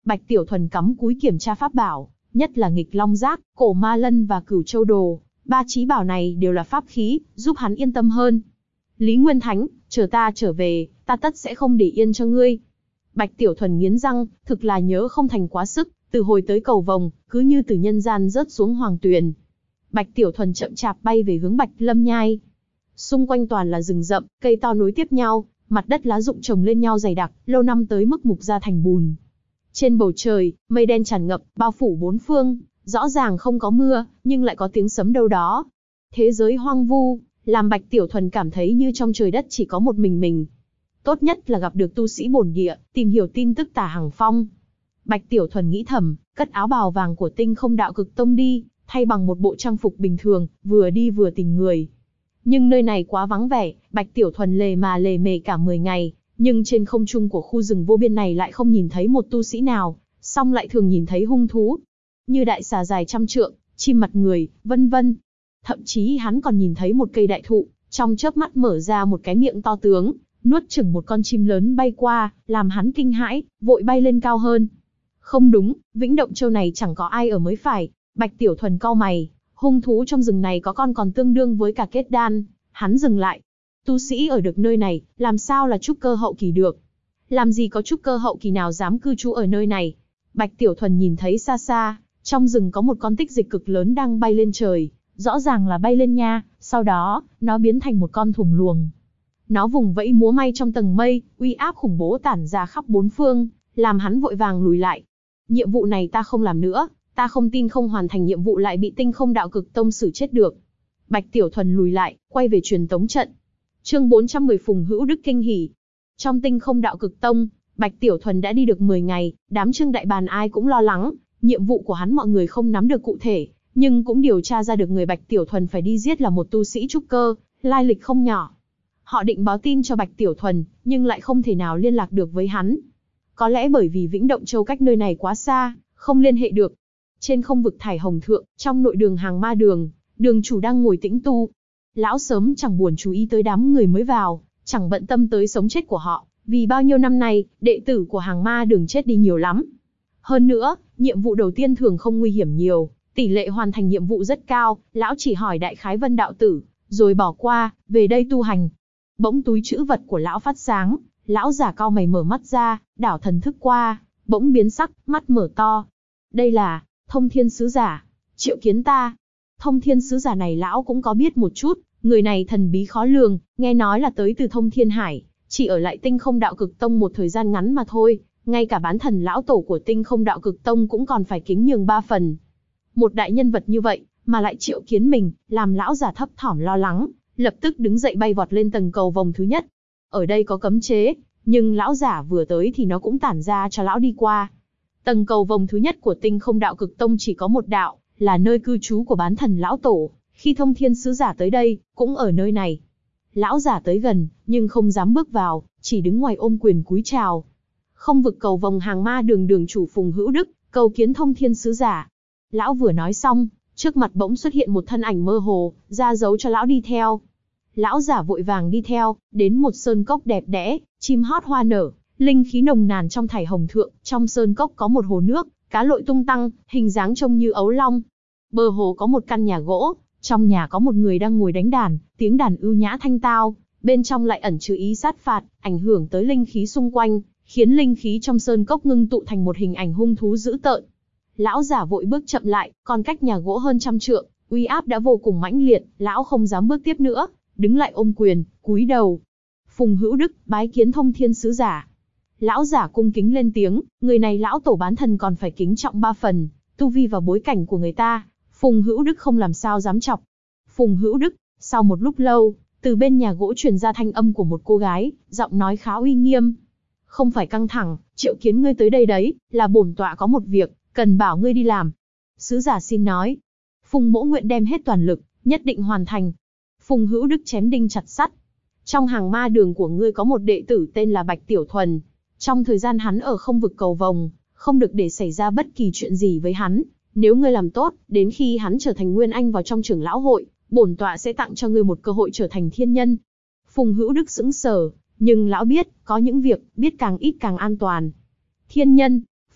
Bạch Tiểu Thuần cắm cúi kiểm tra pháp bảo, nhất là nghịch long giác, cổ ma lân và cửu châu đồ. Ba chí bảo này đều là pháp khí, giúp hắn yên tâm hơn. Lý Nguyên Thánh, chờ ta trở về, ta tất sẽ không để yên cho ngươi. Bạch Tiểu Thuần nghiến răng, thực là nhớ không thành quá sức, từ hồi tới cầu vồng, cứ như từ nhân gian rớt xuống hoàng tuyền. Bạch Tiểu Thuần chậm chạp bay về hướng Bạch Lâm Nhai. Xung quanh toàn là rừng rậm, cây to nối tiếp nhau, mặt đất lá rụng chồng lên nhau dày đặc, lâu năm tới mức mục ra thành bùn. Trên bầu trời, mây đen tràn ngập, bao phủ bốn phương, rõ ràng không có mưa, nhưng lại có tiếng sấm đâu đó. Thế giới hoang vu, làm Bạch Tiểu Thuần cảm thấy như trong trời đất chỉ có một mình. Tốt nhất là gặp được tu sĩ bổn địa, tìm hiểu tin tức Tả Hằng Phong. Bạch Tiểu Thuần nghĩ thầm, cất áo bào vàng của Tinh Không Đạo Cực Tông đi, thay bằng một bộ trang phục bình thường, vừa đi vừa tìm người. Nhưng nơi này quá vắng vẻ, Bạch Tiểu Thuần lề mề cả 10 ngày, nhưng trên không trung của khu rừng vô biên này lại không nhìn thấy một tu sĩ nào, song lại thường nhìn thấy hung thú, như đại xà dài trăm trượng, chim mặt người, vân vân. Thậm chí hắn còn nhìn thấy một cây đại thụ, trong chớp mắt mở ra một cái miệng to tướng, nuốt chửng một con chim lớn bay qua, làm hắn kinh hãi, vội bay lên cao hơn. Không đúng, Vĩnh Động Châu này chẳng có ai ở mới phải. Bạch Tiểu Thuần cau mày, hung thú trong rừng này có con còn tương đương với cả kết đan. Hắn dừng lại. Tu sĩ ở được nơi này, làm sao là trúc cơ hậu kỳ được? Làm gì có trúc cơ hậu kỳ nào dám cư trú ở nơi này? Bạch Tiểu Thuần nhìn thấy xa xa, trong rừng có một con tích dịch cực lớn đang bay lên trời, rõ ràng là bay lên nha, sau đó, nó biến thành một con thùng luồng. Nó vùng vẫy múa may trong tầng mây, uy áp khủng bố tản ra khắp bốn phương, làm hắn vội vàng lùi lại. Nhiệm vụ này ta không làm nữa, ta không tin không hoàn thành nhiệm vụ lại bị Tinh Không Đạo Cực Tông xử chết được. Bạch Tiểu Thuần lùi lại, quay về truyền tống trận. Chương 410 Phùng Hữu Đức kinh hỉ. Trong Tinh Không Đạo Cực Tông, Bạch Tiểu Thuần đã đi được 10 ngày, đám Trương Đại Bàn ai cũng lo lắng, nhiệm vụ của hắn mọi người không nắm được cụ thể, nhưng cũng điều tra ra được người Bạch Tiểu Thuần phải đi giết là một tu sĩ trúc cơ, lai lịch không nhỏ. Họ định báo tin cho Bạch Tiểu Thuần, nhưng lại không thể nào liên lạc được với hắn. Có lẽ bởi vì Vĩnh Động Châu cách nơi này quá xa, không liên hệ được. Trên không vực Thải Hồng Thượng, trong nội đường Hàng Ma Đường, đường chủ đang ngồi tĩnh tu. Lão sớm chẳng buồn chú ý tới đám người mới vào, chẳng bận tâm tới sống chết của họ, vì bao nhiêu năm nay, đệ tử của Hàng Ma Đường chết đi nhiều lắm. Hơn nữa, nhiệm vụ đầu tiên thường không nguy hiểm nhiều, tỷ lệ hoàn thành nhiệm vụ rất cao, lão chỉ hỏi đại khái Vân đạo tử, rồi bỏ qua, về đây tu hành. Bỗng túi trữ vật của lão phát sáng, lão giả cau mày mở mắt ra, đảo thần thức qua, bỗng biến sắc, mắt mở to. Đây là Thông Thiên Sứ Giả, Triệu Kiến ta. Thông Thiên Sứ Giả này lão cũng có biết một chút, người này thần bí khó lường, nghe nói là tới từ Thông Thiên Hải, chỉ ở lại Tinh Không Đạo Cực Tông một thời gian ngắn mà thôi, ngay cả bán thần lão tổ của Tinh Không Đạo Cực Tông cũng còn phải kính nhường 3 phần. Một đại nhân vật như vậy, mà lại triệu kiến mình, làm lão giả thấp thỏm lo lắng, lập tức đứng dậy bay vọt lên tầng cầu vồng thứ nhất. Ở đây có cấm chế, nhưng lão giả vừa tới thì nó cũng tản ra cho lão đi qua. Tầng cầu vồng thứ nhất của Tinh Không Đạo Cực Tông chỉ có một đạo, là nơi cư trú của bán thần lão tổ, khi Thông Thiên Sứ Giả tới đây, cũng ở nơi này. Lão giả tới gần, nhưng không dám bước vào, chỉ đứng ngoài ôm quyền cúi chào. Không vực cầu vồng Hàng Ma Đường đường chủ Phùng Hữu Đức, cầu kiến Thông Thiên Sứ Giả. Lão vừa nói xong, trước mặt bỗng xuất hiện một thân ảnh mơ hồ, ra dấu cho lão đi theo. Lão giả vội vàng đi theo, đến một sơn cốc đẹp đẽ, chim hót hoa nở, linh khí nồng nàn trong Thải Hồng Thượng, trong sơn cốc có một hồ nước, cá lội tung tăng, hình dáng trông như ấu long. Bờ hồ có một căn nhà gỗ, trong nhà có một người đang ngồi đánh đàn, tiếng đàn ưu nhã thanh tao, bên trong lại ẩn chứa ý sát phạt, ảnh hưởng tới linh khí xung quanh, khiến linh khí trong sơn cốc ngưng tụ thành một hình ảnh hung thú dữ tợn. Lão giả vội bước chậm lại, còn cách nhà gỗ hơn 100 trượng, uy áp đã vô cùng mãnh liệt, lão không dám bước tiếp nữa, đứng lại ôm quyền, cúi đầu. Phùng Hữu Đức, bái kiến Thông Thiên Sứ Giả. Lão giả cung kính lên tiếng, người này lão tổ bán thần còn phải kính trọng 3 phần, tu vi và bối cảnh của người ta, Phùng Hữu Đức không làm sao dám chọc. Phùng Hữu Đức, sau một lúc lâu, từ bên nhà gỗ truyền ra thanh âm của một cô gái, giọng nói khá uy nghiêm. Không phải căng thẳng, triệu kiến ngươi tới đây đấy, là bổn tọa có một việc, cần bảo ngươi đi làm. Sứ giả xin nói. Phùng mỗ nguyện đem hết toàn lực, nhất định hoàn thành. Phùng Hữu Đức chém đinh chặt sắt. Trong Hàng Ma Đường của ngươi có một đệ tử tên là Bạch Tiểu Thuần. Trong thời gian hắn ở không vực cầu vồng, không được để xảy ra bất kỳ chuyện gì với hắn. Nếu ngươi làm tốt, đến khi hắn trở thành Nguyên Anh vào trong trưởng lão hội, bổn tọa sẽ tặng cho ngươi một cơ hội trở thành thiên nhân. Phùng Hữu Đức sững sờ, nhưng lão biết, có những việc, biết càng ít càng an toàn. Thiên nhân,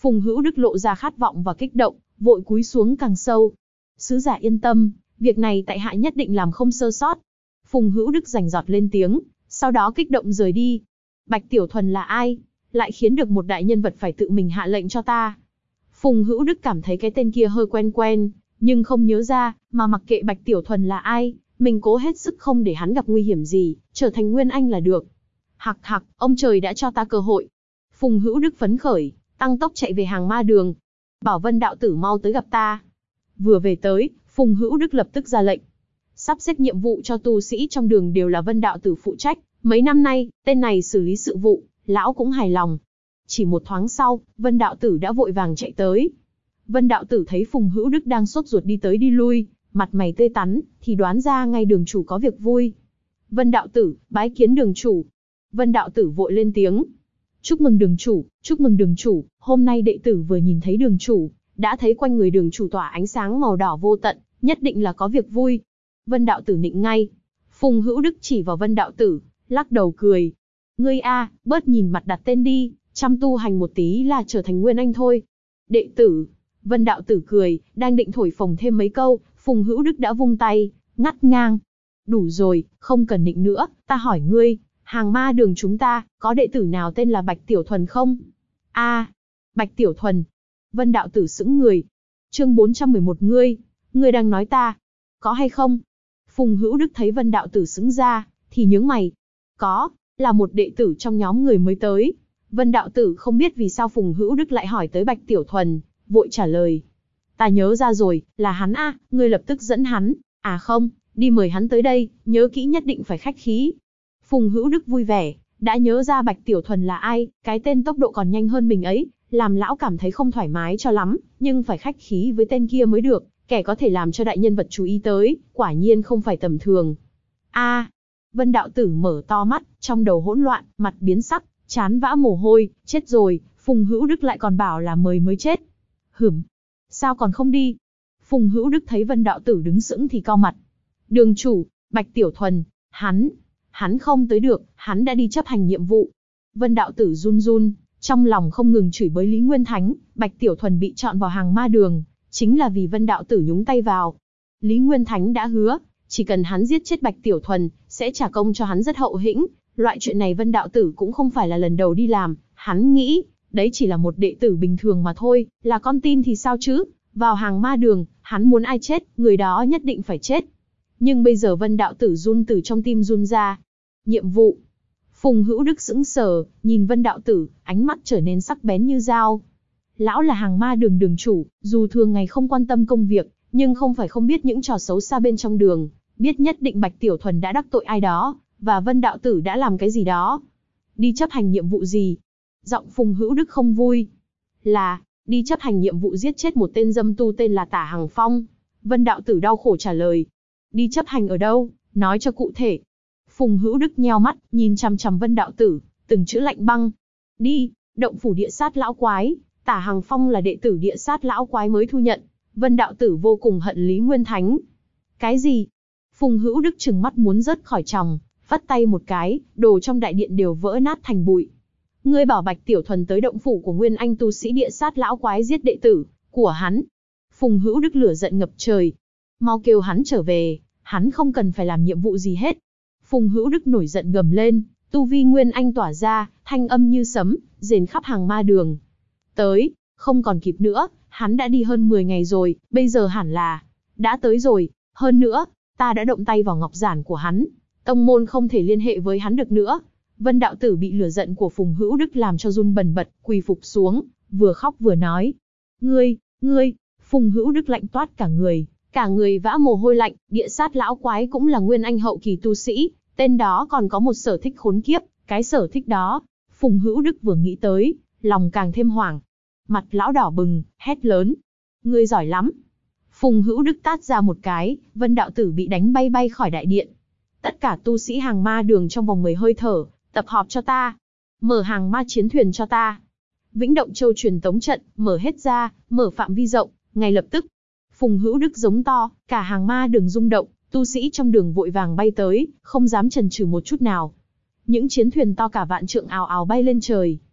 Phùng Hữu Đức lộ ra khát vọng và kích động, vội cúi xuống càng sâu. Sứ giả yên tâm, việc này tại hạ nhất định làm không sơ sót. Phùng Hữu Đức rành rọt lên tiếng, sau đó kích động rời đi. Bạch Tiểu Thuần là ai? Lại khiến được một đại nhân vật phải tự mình hạ lệnh cho ta. Phùng Hữu Đức cảm thấy cái tên kia hơi quen quen, nhưng không nhớ ra, mà mặc kệ Bạch Tiểu Thuần là ai, mình cố hết sức không để hắn gặp nguy hiểm gì, trở thành Nguyên Anh là được. Hặc hặc, ông trời đã cho ta cơ hội. Phùng Hữu Đức phấn khởi, tăng tốc chạy về hàng ma đường. Bảo Vân đạo tử mau tới gặp ta. Vừa về tới, Phùng Hữu Đức lập tức ra lệnh. Sắp xếp nhiệm vụ cho tu sĩ trong đường đều là Vân đạo tử phụ trách. Mấy năm nay, tên này xử lý sự vụ, lão cũng hài lòng. Chỉ một thoáng sau, Vân đạo tử đã vội vàng chạy tới. Vân đạo tử thấy Phùng Hữu Đức đang sốt ruột đi tới đi lui, mặt mày tươi tắn, thì đoán ra ngay đường chủ có việc vui. Vân đạo tử, bái kiến đường chủ. Vân đạo tử vội lên tiếng. Chúc mừng đường chủ, chúc mừng đường chủ, hôm nay đệ tử vừa nhìn thấy đường chủ, đã thấy quanh người đường chủ tỏa ánh sáng màu đỏ vô tận, nhất định là có việc vui. Vân đạo tử nịnh ngay. Phùng Hữu Đức chỉ vào Vân đạo tử, lắc đầu cười. Ngươi a, bớt nhìn mặt đặt tên đi, chăm tu hành một tí là trở thành Nguyên Anh thôi. Đệ tử. Vân đạo tử cười, đang định thổi phồng thêm mấy câu, Phùng Hữu Đức đã vung tay, ngắt ngang. Đủ rồi, không cần nịnh nữa, ta hỏi ngươi, hàng ma đường chúng ta, có đệ tử nào tên là Bạch Tiểu Thuần không? Bạch Tiểu Thuần. Vân đạo tử sững người. Chương 411 ngươi đang nói ta, có hay không? Phùng Hữu Đức thấy Vân đạo tử sững ra, thì nhướng mày. Có, là một đệ tử trong nhóm người mới tới. Vân đạo tử không biết vì sao Phùng Hữu Đức lại hỏi tới Bạch Tiểu Thuần, vội trả lời. Ta nhớ ra rồi, là hắn a, ngươi lập tức dẫn hắn. À không, đi mời hắn tới đây, nhớ kỹ nhất định phải khách khí. Phùng Hữu Đức vui vẻ, đã nhớ ra Bạch Tiểu Thuần là ai, cái tên tốc độ còn nhanh hơn mình ấy, làm lão cảm thấy không thoải mái cho lắm, nhưng phải khách khí với tên kia mới được, kẻ có thể làm cho đại nhân vật chú ý tới, quả nhiên không phải tầm thường. Vân đạo tử mở to mắt, trong đầu hỗn loạn, mặt biến sắc, chán vã mồ hôi, chết rồi, Phùng Hữu Đức lại còn bảo là mời mới chết. Sao còn không đi? Phùng Hữu Đức thấy Vân đạo tử đứng sững thì cau mặt. Đường chủ, Bạch Tiểu Thuần, hắn không tới được, hắn đã đi chấp hành nhiệm vụ. Vân đạo tử run run, trong lòng không ngừng chửi bới Lý Nguyên Thánh, Bạch Tiểu Thuần bị chọn vào hàng ma đường, chính là vì Vân đạo tử nhúng tay vào. Lý Nguyên Thánh đã hứa, chỉ cần hắn giết chết Bạch Tiểu Thuần, sẽ trả công cho hắn rất hậu hĩnh. Loại chuyện này Vân đạo tử cũng không phải là lần đầu đi làm, hắn nghĩ, đấy chỉ là một đệ tử bình thường mà thôi, là con tin thì sao chứ, vào hàng ma đường, hắn muốn ai chết, người đó nhất định phải chết. Nhưng bây giờ Vân đạo tử run từ trong tim run ra. Nhiệm vụ. Phùng Hữu Đức sững sờ, nhìn Vân đạo tử, ánh mắt trở nên sắc bén như dao. Lão là hàng ma đường đường chủ, dù thường ngày không quan tâm công việc, nhưng không phải không biết những trò xấu xa bên trong đường, biết nhất định Bạch Tiểu Thuần đã đắc tội ai đó, và Vân đạo tử đã làm cái gì đó. Đi chấp hành nhiệm vụ gì? Giọng Phùng Hữu Đức không vui. Là, đi chấp hành nhiệm vụ giết chết một tên dâm tu tên là Tả Hằng Phong. Vân đạo tử đau khổ trả lời. Đi chấp hành ở đâu? Nói cho cụ thể. Phùng Hữu Đức nheo mắt, nhìn chằm chằm Vân đạo tử, từng chữ lạnh băng. Đi, động phủ địa sát lão quái. Tả Hằng Phong là đệ tử địa sát lão quái mới thu nhận. Vân đạo tử vô cùng hận Lý Nguyên Thánh. Cái gì? Phùng Hữu Đức trừng mắt muốn rớt khỏi tròng, phất tay một cái, đồ trong đại điện đều vỡ nát thành bụi. Ngươi bảo Bạch Tiểu Thuần tới động phủ của Nguyên Anh tu sĩ địa sát lão quái giết đệ tử của hắn. Phùng Hữu Đức lửa giận ngập trời. Mau kêu hắn trở về, hắn không cần phải làm nhiệm vụ gì hết. Phùng Hữu Đức nổi giận gầm lên, tu vi Nguyên Anh tỏa ra, thanh âm như sấm, rền khắp hàng ma đường. Tới, không còn kịp nữa, hắn đã đi hơn 10 ngày rồi, bây giờ hẳn là đã tới rồi, hơn nữa, ta đã động tay vào ngọc giản của hắn, tông môn không thể liên hệ với hắn được nữa. Vân đạo tử bị lửa giận của Phùng Hữu Đức làm cho run bần bật, quỳ phục xuống, vừa khóc vừa nói. Ngươi, Phùng Hữu Đức lạnh toát cả người vã mồ hôi lạnh, địa sát lão quái cũng là Nguyên Anh hậu kỳ tu sĩ, tên đó còn có một sở thích khốn kiếp, cái sở thích đó, Phùng Hữu Đức vừa nghĩ tới, lòng càng thêm hoảng. Mặt lão đỏ bừng, hét lớn. Ngươi giỏi lắm. Phùng Hữu Đức tát ra một cái, Vân đạo tử bị đánh bay khỏi đại điện. Tất cả tu sĩ hàng ma đường trong vòng 10 hơi thở, tập họp cho ta. Mở hàng ma chiến thuyền cho ta. Vĩnh Động Châu truyền tống trận, mở hết ra, mở phạm vi rộng, ngay lập tức. Phùng Hữu Đức giống to, cả hàng ma đường rung động, tu sĩ trong đường vội vàng bay tới, không dám chần chừ một chút nào. Những chiến thuyền to cả vạn trượng ào ào bay lên trời.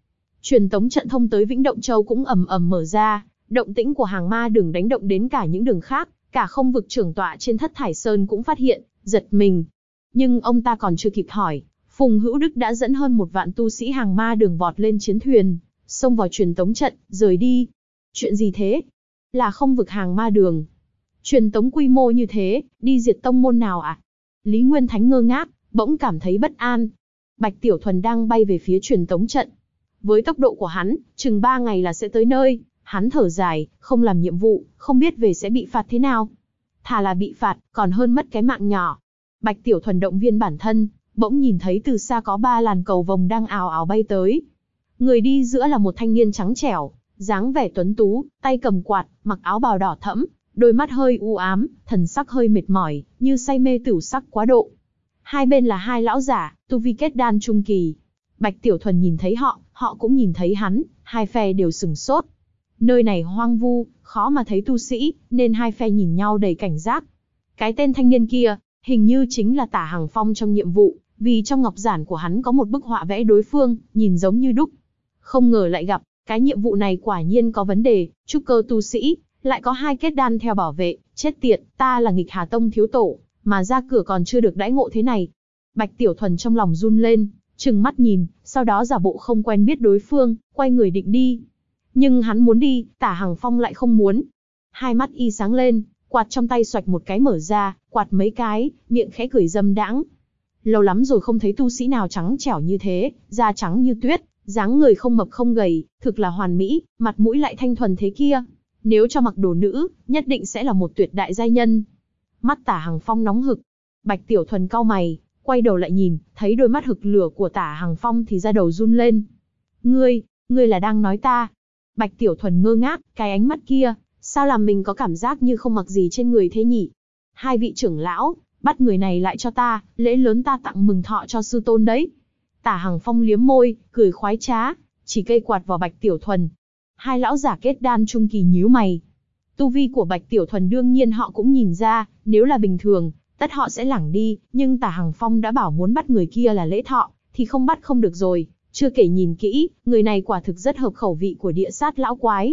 Truyền tống trận thông tới Vĩnh Động Châu cũng ầm ầm mở ra, động tĩnh của hàng ma đường đánh động đến cả những đường khác, cả không vực trưởng tọa trên Thất Thải Sơn cũng phát hiện, giật mình. Nhưng ông ta còn chưa kịp hỏi, Phùng Hữu Đức đã dẫn hơn 1 vạn tu sĩ hàng ma đường vọt lên chiến thuyền, xông vào truyền tống trận, rời đi. Chuyện gì thế? Là không vực hàng ma đường. Truyền tống quy mô như thế, đi diệt tông môn nào ạ? Lý Nguyên Thánh ngơ ngác, bỗng cảm thấy bất an. Bạch Tiểu Thuần đang bay về phía truyền tống trận. Với tốc độ của hắn, chừng 3 ngày là sẽ tới nơi. Hắn thở dài, không làm nhiệm vụ, không biết về sẽ bị phạt thế nào. Thà là bị phạt, còn hơn mất cái mạng nhỏ. Bạch Tiểu Thuần động viên bản thân, bỗng nhìn thấy từ xa có 3 làn cầu vồng đang ào ào bay tới. Người đi giữa là một thanh niên trắng trẻo, dáng vẻ tuấn tú, tay cầm quạt, mặc áo bào đỏ thẫm, đôi mắt hơi u ám, thần sắc hơi mệt mỏi, như say mê tửu sắc quá độ. Hai bên là 2 lão giả, tu vi kết đan trung kỳ. Bạch Tiểu Thuần nhìn thấy họ, họ cũng nhìn thấy hắn, hai phe đều sửng sốt. Nơi này hoang vu, khó mà thấy tu sĩ, nên hai phe nhìn nhau đầy cảnh giác. Cái tên thanh niên kia, hình như chính là Tả Hằng Phong trong nhiệm vụ, vì trong ngọc giản của hắn có một bức họa vẽ đối phương, nhìn giống như đúc. Không ngờ lại gặp, cái nhiệm vụ này quả nhiên có vấn đề, trúc cơ tu sĩ, lại có 2 kết đan theo bảo vệ, chết tiệt, ta là Nghịch Hà Tông thiếu tổ, mà ra cửa còn chưa được đãi ngộ thế này. Bạch Tiểu Thuần trong lòng run lên, trừng mắt nhìn, sau đó giả bộ không quen biết đối phương, quay người định đi. Nhưng hắn muốn đi, Tả Hằng Phong lại không muốn. Hai mắt y sáng lên, quạt trong tay xoạch một cái mở ra, quạt mấy cái, miệng khẽ cười dâm đãng. Lâu lắm rồi không thấy tu sĩ nào trắng trẻo như thế, da trắng như tuyết, dáng người không mập không gầy, thực là hoàn mỹ, mặt mũi lại thanh thuần thế kia. Nếu cho mặc đồ nữ, nhất định sẽ là một tuyệt đại giai nhân. Mắt Tả Hằng Phong nóng hực. Bạch Tiểu Thuần cau mày, quay đầu lại nhìn, thấy đôi mắt hực lửa của Tả Hằng Phong thì da đầu run lên. Ngươi là đang nói ta? Bạch Tiểu Thuần ngơ ngác, cái ánh mắt kia, sao làm mình có cảm giác như không mặc gì trên người thế nhỉ? 2 vị trưởng lão, bắt người này lại cho ta, lễ lớn ta tặng mừng thọ cho sư tôn đấy. Tả Hằng Phong liếm môi, cười khoái trá, chỉ cây quạt vào Bạch Tiểu Thuần. 2 lão giả kết đan trung kỳ nhíu mày. Tu vi của Bạch Tiểu Thuần đương nhiên họ cũng nhìn ra, nếu là bình thường, tất họ sẽ lảng đi, nhưng Tả Hằng Phong đã bảo muốn bắt người kia là lễ thọ, thì không bắt không được rồi. Chưa kể nhìn kỹ, người này quả thực rất hợp khẩu vị của địa sát lão quái.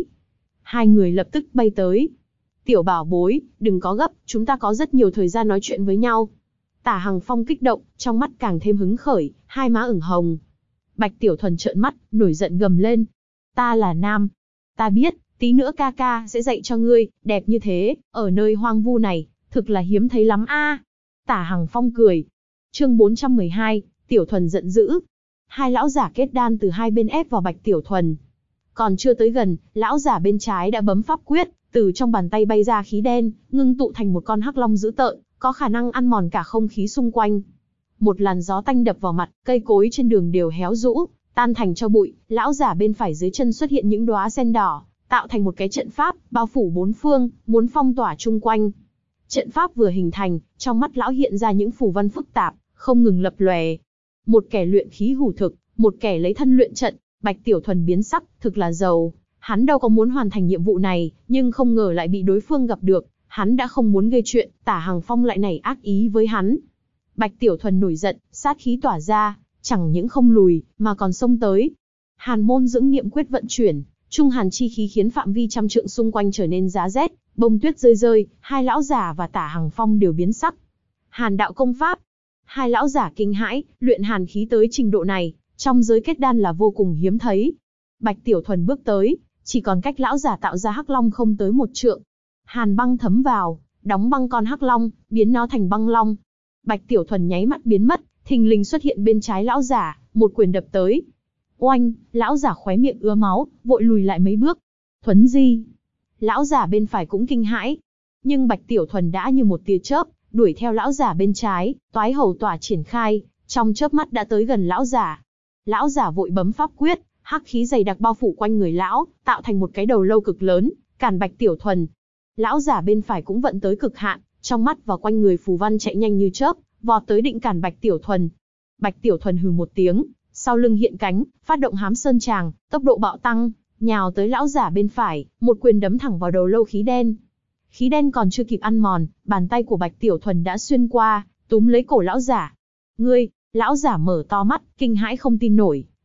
2 người lập tức bay tới. Tiểu bảo bối, đừng có gấp, chúng ta có rất nhiều thời gian nói chuyện với nhau. Tả Hằng Phong kích động, trong mắt càng thêm hứng khởi, hai má ửng hồng. Bạch Tiểu Thuần trợn mắt, nổi giận gầm lên. Ta là nam. Ta biết, tí nữa ca ca sẽ dạy cho ngươi, đẹp như thế, ở nơi hoang vu này, thực là hiếm thấy lắm a. Tả Hằng Phong cười. Chương 412, Tiểu Thuần giận dữ. 2 lão giả kết đan từ hai bên ép vào Bạch Tiểu Thuần. Còn chưa tới gần, lão giả bên trái đã bấm pháp quyết, từ trong bàn tay bay ra khí đen, ngưng tụ thành một con hắc long dữ tợn, có khả năng ăn mòn cả không khí xung quanh. Một làn gió tanh đập vào mặt, cây cối trên đường đều héo rũ, tan thành tro bụi. Lão giả bên phải dưới chân xuất hiện những đóa sen đỏ, tạo thành một cái trận pháp, bao phủ 4 phương, muốn phong tỏa chung quanh. Trận pháp vừa hình thành, trong mắt lão hiện ra những phù văn phức tạp, không ngừng lập lòe. Một kẻ luyện khí hủ thực, một kẻ lấy thân luyện trận. Bạch Tiểu Thuần biến sắc, thực là giàu. Hắn đâu có muốn hoàn thành nhiệm vụ này, nhưng không ngờ lại bị đối phương gặp được. Hắn đã không muốn gây chuyện, Tả Hằng Phong lại nảy ác ý với hắn. Bạch Tiểu Thuần nổi giận, sát khí tỏa ra, chẳng những không lùi, mà còn xông tới. Hàn môn dưỡng niệm quyết vận chuyển, trung hàn chi khí khiến phạm vi trăm trượng xung quanh trở nên giá rét, bông tuyết rơi rơi, 2 lão giả và Tả Hằng Phong đều biến sắc. Hàn đạo công pháp. 2 lão giả kinh hãi, luyện hàn khí tới trình độ này, trong giới kết đan là vô cùng hiếm thấy. Bạch Tiểu Thuần bước tới, chỉ còn cách lão giả tạo ra hắc long không tới 1 trượng. Hàn băng thấm vào, đóng băng con hắc long, biến nó thành băng long. Bạch Tiểu Thuần nháy mắt biến mất, thình lình xuất hiện bên trái lão giả, một quyền đập tới. Oanh, lão giả khóe miệng ứa máu, vội lùi lại mấy bước. Thuấn di. Lão giả bên phải cũng kinh hãi. Nhưng Bạch Tiểu Thuần đã như một tia chớp, đuổi theo lão giả bên trái, toái hầu tỏa triển khai, trong chớp mắt đã tới gần lão giả. Lão giả vội bấm pháp quyết, hắc khí dày đặc bao phủ quanh người lão, tạo thành một cái đầu lâu cực lớn, cản Bạch Tiểu Thuần. Lão giả bên phải cũng vận tới cực hạn, trong mắt và quanh người phù văn chạy nhanh như chớp, vọt tới định cản Bạch Tiểu Thuần. Bạch Tiểu Thuần hừ một tiếng, sau lưng hiện cánh, phát động Hám Sơn Tràng, tốc độ bạo tăng, nhào tới lão giả bên phải, một quyền đấm thẳng vào đầu lâu khí đen. Khí đen còn chưa kịp ăn mòn, bàn tay của Bạch Tiểu Thuần đã xuyên qua, túm lấy cổ lão giả. Ngươi! Lão giả mở to mắt, kinh hãi không tin nổi,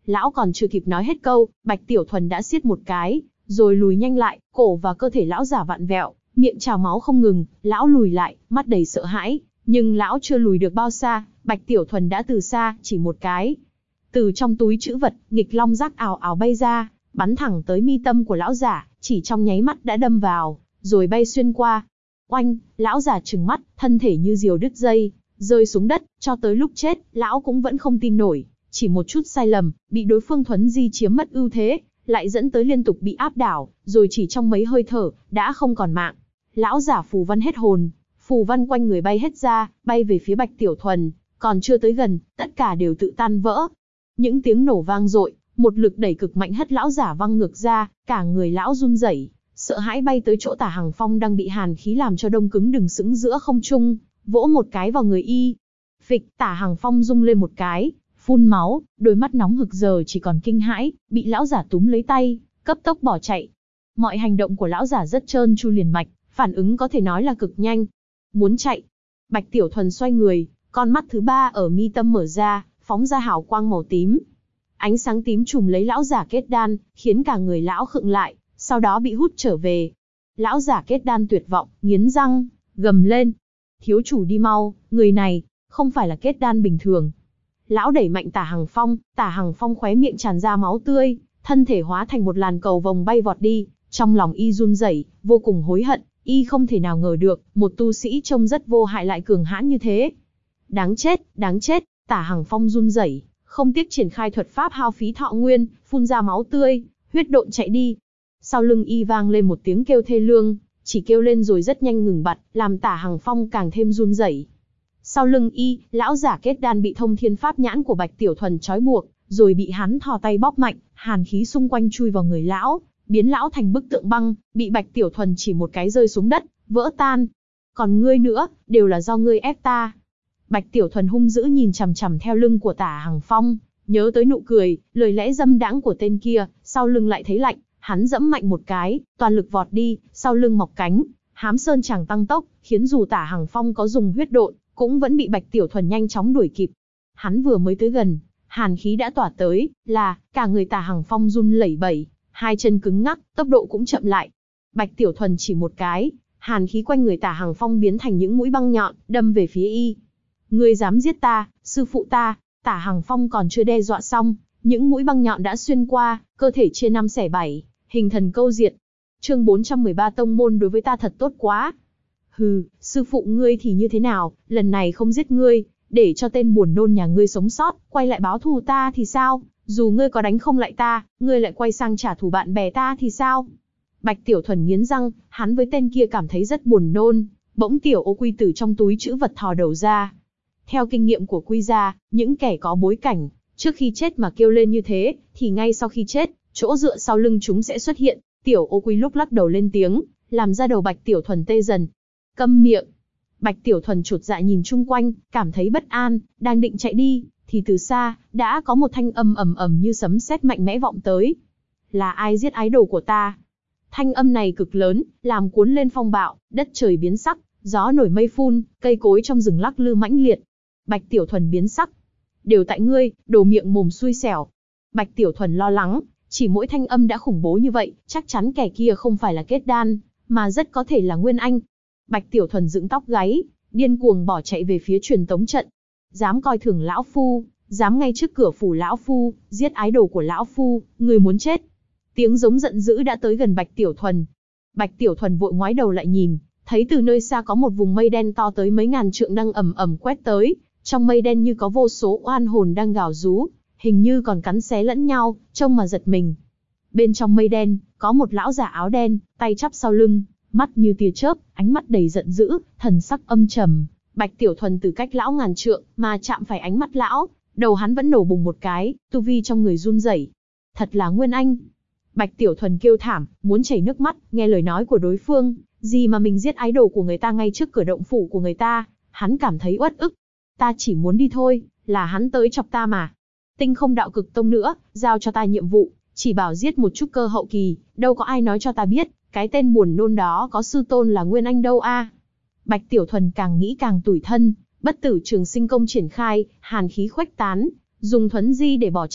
Lão còn chưa kịp nói hết câu, Bạch Tiểu Thuần đã siết một cái, rồi lùi nhanh lại, cổ và cơ thể lão giả vặn vẹo, miệng trào máu không ngừng, lão lùi lại, mắt đầy sợ hãi, nhưng lão chưa lùi được bao xa, Bạch Tiểu Thuần đã từ xa, chỉ một cái. Từ trong túi trữ vật, nghịch long giác ào ào bay ra, bắn thẳng tới mi tâm của lão giả, chỉ trong nháy mắt đã đâm vào, rồi bay xuyên qua. Oanh, lão giả trừng mắt, thân thể như diều đứt dây, rơi xuống đất, cho tới lúc chết, lão cũng vẫn không tin nổi, chỉ một chút sai lầm, bị đối phương thuấn di chiếm mất ưu thế, lại dẫn tới liên tục bị áp đảo, rồi chỉ trong mấy hơi thở, đã không còn mạng. Lão giả phù văn hết hồn, phù văn quanh người bay hết ra, bay về phía Bạch Tiểu Thuần, còn chưa tới gần, tất cả đều tự tan vỡ. Những tiếng nổ vang dội, một lực đẩy cực mạnh hất lão giả văng ngược ra, cả người lão run rẩy, sợ hãi bay tới chỗ Tả Hằng Phong đang bị hàn khí làm cho đông cứng đứng sững giữa không trung, vỗ một cái vào người y. Phịch, Tả Hằng Phong rung lên một cái, phun máu, đôi mắt nóng hực giờ chỉ còn kinh hãi, bị lão giả túm lấy tay, cấp tốc bỏ chạy. Mọi hành động của lão giả rất trơn tru liền mạch, phản ứng có thể nói là cực nhanh. Muốn chạy, Bạch Tiểu Thuần xoay người, con mắt thứ ba ở mi tâm mở ra, phóng ra hào quang màu tím. Ánh sáng tím trùm lấy lão giả kết đan, khiến cả người lão khựng lại, sau đó bị hút trở về. Lão giả kết đan tuyệt vọng, nghiến răng, gầm lên. Thiếu chủ đi mau, người này, không phải là kết đan bình thường. Lão đẩy mạnh Tả Hằng Phong khóe miệng tràn ra máu tươi, thân thể hóa thành một làn cầu vồng bay vọt đi, trong lòng y run rẩy, vô cùng hối hận, y không thể nào ngờ được, một tu sĩ trông rất vô hại lại cường hãn như thế. Đáng chết, Tả Hằng Phong run rẩy, không tiếc triển khai thuật pháp hao phí thọ nguyên, phun ra máu tươi, huyết độn chạy đi. Sau lưng y vang lên một tiếng kêu thê lương, chỉ kêu lên rồi rất nhanh ngừng bặt, làm Tả Hằng Phong càng thêm run rẩy. Sau lưng y, lão giả kết đan bị thông thiên pháp nhãn của Bạch Tiểu Thuần trói buộc, rồi bị hắn thò tay bóp mạnh, hàn khí xung quanh chui vào người lão, biến lão thành bức tượng băng, bị Bạch Tiểu Thuần chỉ một cái rơi xuống đất, vỡ tan. Còn ngươi nữa, đều là do ngươi ép ta. Bạch Tiểu Thuần hung dữ nhìn chằm chằm theo lưng của Tả Hằng Phong, nhớ tới nụ cười, lời lẽ dâm đãng của tên kia, sau lưng lại thấy lạnh, hắn dẫm mạnh một cái, toàn lực vọt đi, sau lưng mọc cánh, hám sơn chàng tăng tốc, khiến dù Tả Hằng Phong có dùng huyết độn, cũng vẫn bị Bạch Tiểu Thuần nhanh chóng đuổi kịp. Hắn vừa mới tới gần, hàn khí đã tỏa tới, cả người Tả Hằng Phong run lẩy bẩy, hai chân cứng ngắc, tốc độ cũng chậm lại. Bạch Tiểu Thuần chỉ một cái, hàn khí quanh người Tả Hằng Phong biến thành những mũi băng nhọn, đâm về phía y. Ngươi dám giết ta, sư phụ ta? Tả Hằng Phong còn chưa đe dọa xong, những mũi băng nhọn đã xuyên qua, cơ thể chia 5 xẻ 7, hình thần câu diệt. Chương 413 tông môn đối với ta thật tốt quá. Hừ, sư phụ ngươi thì như thế nào, lần này không giết ngươi, để cho tên buồn nôn nhà ngươi sống sót, quay lại báo thù ta thì sao? Dù ngươi có đánh không lại ta, ngươi lại quay sang trả thù bạn bè ta thì sao? Bạch Tiểu Thuần nghiến răng, hắn với tên kia cảm thấy rất buồn nôn. Bỗng Tiểu Ô Quy từ trong túi trữ vật thò đầu ra. Theo kinh nghiệm của Quy gia, những kẻ có bối cảnh, trước khi chết mà kêu lên như thế, thì ngay sau khi chết, chỗ dựa sau lưng chúng sẽ xuất hiện. Tiểu Ô Quy lúc lắc đầu lên tiếng, làm ra đầu Bạch Tiểu Thuần tê dần. Câm miệng. Bạch Tiểu Thuần chột dạ nhìn chung quanh, cảm thấy bất an, đang định chạy đi, thì từ xa, đã có một thanh âm ầm ầm như sấm sét mạnh mẽ vọng tới. Là ai giết ái đồ của ta? Thanh âm này cực lớn, làm cuốn lên phong bạo, đất trời biến sắc, gió nổi mây phun, cây cối trong rừng lắc lư mãnh liệt. Bạch Tiểu Thuần biến sắc. Đều tại ngươi, đồ miệng mồm xui xẻo. Bạch Tiểu Thuần lo lắng, chỉ mỗi thanh âm đã khủng bố như vậy, chắc chắn kẻ kia không phải là kết đan, mà rất có thể là Nguyên Anh. Bạch Tiểu Thuần dựng tóc gáy, điên cuồng bỏ chạy về phía truyền tống trận. Dám coi thường lão phu, dám ngay trước cửa phủ lão phu, giết ái đồ của lão phu, người muốn chết. Tiếng giống giận dữ đã tới gần Bạch Tiểu Thuần. Bạch Tiểu Thuần vội ngoái đầu lại nhìn, thấy từ nơi xa có một vùng mây đen to tới mấy ngàn trượng đang ầm ầm quét tới, trong mây đen như có vô số oan hồn đang gào rú, hình như còn cắn xé lẫn nhau, trông mà giật mình. Bên trong mây đen, có một lão già áo đen, tay chắp sau lưng, mắt như tia chớp, ánh mắt đầy giận dữ, thần sắc âm trầm. Bạch Tiểu Thuần từ cách lão ngàn trượng mà chạm phải ánh mắt lão, đầu hắn vẫn nổ bùng một cái, tu vi trong người run rẩy. Thật là Nguyên Anh. Bạch Tiểu Thuần kêu thảm, muốn chảy nước mắt, nghe lời nói của đối phương, gì mà mình giết ái đồ của người ta ngay trước cửa động phủ của người ta, hắn cảm thấy uất ức. Ta chỉ muốn đi thôi, là hắn tới chọc ta mà. Tinh Không Đạo Cực Tông nữa, giao cho ta nhiệm vụ, chỉ bảo giết một chút cơ hậu kỳ, đâu có ai nói cho ta biết, cái tên buồn nôn đó có sư tôn là Nguyên Anh đâu a. Bạch Tiểu Thuần càng nghĩ càng tủi thân, Bất Tử Trường Sinh Công triển khai, hàn khí khuếch tán, dùng thuấn di để bỏ chạy,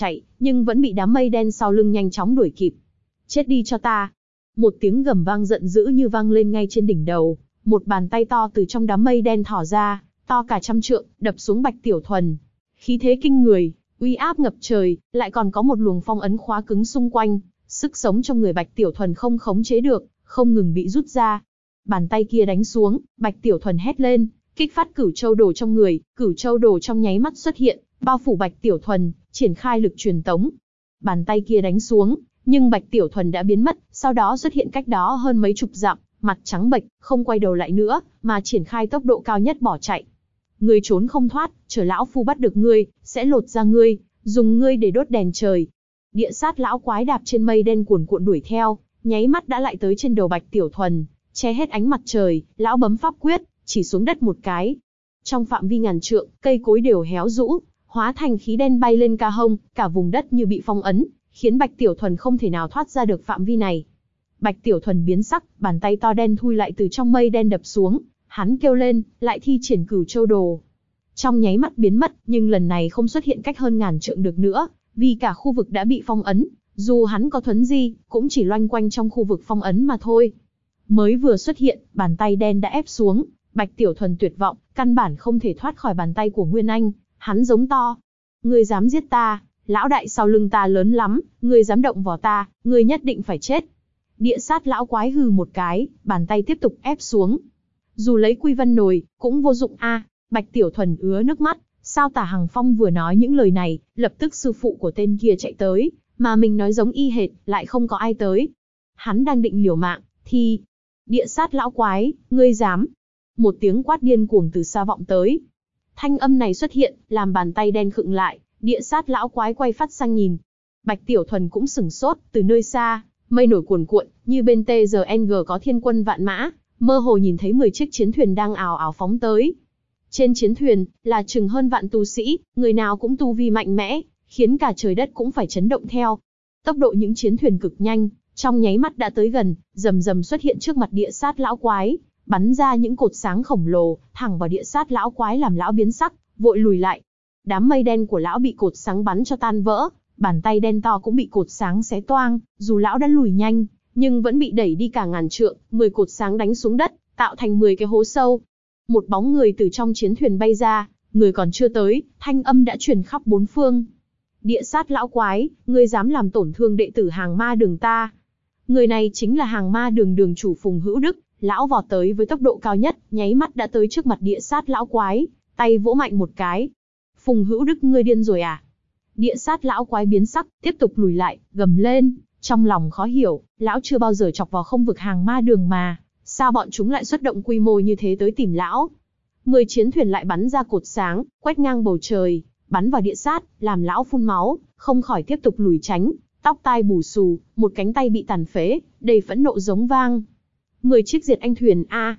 nhưng vẫn bị đám mây đen sau lưng nhanh chóng đuổi kịp. Chết đi cho ta! Một tiếng gầm vang giận dữ như vang lên ngay trên đỉnh đầu, một bàn tay to từ trong đám mây đen thỏ ra, to cả 100 trượng, đập xuống Bạch Tiểu Thuần. Khí thế kinh người, uy áp ngập trời, lại còn có một luồng phong ấn khóa cứng xung quanh, sức sống trong người Bạch Tiểu Thuần không khống chế được, không ngừng bị rút ra. Bàn tay kia đánh xuống, Bạch Tiểu Thuần hét lên, kích phát Cửu Châu Đồ trong người, Cửu Châu Đồ trong nháy mắt xuất hiện, bao phủ Bạch Tiểu Thuần, triển khai lực truyền tống. Bàn tay kia đánh xuống, nhưng Bạch Tiểu Thuần đã biến mất, sau đó xuất hiện cách đó hơn mấy chục dặm, mặt trắng bệch, không quay đầu lại nữa, mà triển khai tốc độ cao nhất bỏ chạy. Ngươi trốn không thoát, chờ lão phu bắt được ngươi, sẽ lột ra ngươi, dùng ngươi để đốt đèn trời. Địa sát lão quái đạp trên mây đen cuồn cuộn đuổi theo, nháy mắt đã lại tới trên đầu Bạch Tiểu Thuần, che hết ánh mặt trời, lão bấm pháp quyết, chỉ xuống đất một cái. Trong phạm vi ngàn trượng, cây cối đều héo rũ, hóa thành khí đen bay lên ca hông, cả vùng đất như bị phong ấn, khiến Bạch Tiểu Thuần không thể nào thoát ra được phạm vi này. Bạch Tiểu Thuần biến sắc, bàn tay to đen thui lại từ trong mây đen đập xuống, hắn kêu lên, lại thi triển Cửu Châu Đồ. Trong nháy mắt biến mất, nhưng lần này không xuất hiện cách hơn ngàn trượng được nữa, vì cả khu vực đã bị phong ấn, dù hắn có thuấn di, cũng chỉ loanh quanh trong khu vực phong ấn mà thôi. Mới vừa xuất hiện, bàn tay đen đã ép xuống, Bạch Tiểu Thuần tuyệt vọng, căn bản không thể thoát khỏi bàn tay của Nguyên Anh, hắn giống to. Ngươi dám giết ta, lão đại sau lưng ta lớn lắm, ngươi dám động vào ta, ngươi nhất định phải chết. Địa sát lão quái hừ một cái, bàn tay tiếp tục ép xuống. Dù lấy Quy Vân Nồi, cũng vô dụng a. Bạch Tiểu Thuần ứa nước mắt, sao Tả Hằng Phong vừa nói những lời này, lập tức sư phụ của tên kia chạy tới, mà mình nói giống y hệt, lại không có ai tới. Hắn đang định liều mạng, thì... Địa sát lão quái, ngươi dám... Một tiếng quát điên cuồng từ xa vọng tới. Thanh âm này xuất hiện, làm bàn tay đen khựng lại, địa sát lão quái quay phát sang nhìn. Bạch Tiểu Thuần cũng sửng sốt, từ nơi xa, mây nổi cuồn cuộn, như bên TRNG có thiên quân vạn mã, mơ hồ nhìn thấy 10 chiếc chiến thuyền đang ào ào phóng tới. Trên chiến thuyền, là chừng hơn vạn tu sĩ, người nào cũng tu vi mạnh mẽ, khiến cả trời đất cũng phải chấn động theo. Tốc độ những chiến thuyền cực nhanh, trong nháy mắt đã tới gần, rầm rầm xuất hiện trước mặt địa sát lão quái, bắn ra những cột sáng khổng lồ, thẳng vào địa sát lão quái làm lão biến sắc, vội lùi lại. Đám mây đen của lão bị cột sáng bắn cho tan vỡ, bàn tay đen to cũng bị cột sáng xé toang, dù lão đã lùi nhanh, nhưng vẫn bị đẩy đi cả ngàn trượng, 10 cột sáng đánh xuống đất, tạo thành 10 cái hố sâu. Một bóng người từ trong chiến thuyền bay ra, người còn chưa tới, thanh âm đã truyền khắp bốn phương. Địa sát lão quái, ngươi dám làm tổn thương đệ tử Hàng Ma Đường ta. Người này chính là Hàng Ma Đường đường chủ Phùng Hữu Đức, lão vọt tới với tốc độ cao nhất, nháy mắt đã tới trước mặt địa sát lão quái, tay vỗ mạnh một cái. Phùng Hữu Đức, ngươi điên rồi à? Địa sát lão quái biến sắc, tiếp tục lùi lại, gầm lên, trong lòng khó hiểu, lão chưa bao giờ chọc vào không vực Hàng Ma Đường mà, sao bọn chúng lại xuất động quy mô như thế tới tìm lão? 10 chiến thuyền lại bắn ra cột sáng, quét ngang bầu trời, bắn vào địa sát, làm lão phun máu, không khỏi tiếp tục lùi tránh, tóc tai bù xù, một cánh tay bị tàn phế, đầy phẫn nộ giống vang. 10 chiếc diệt anh thuyền a,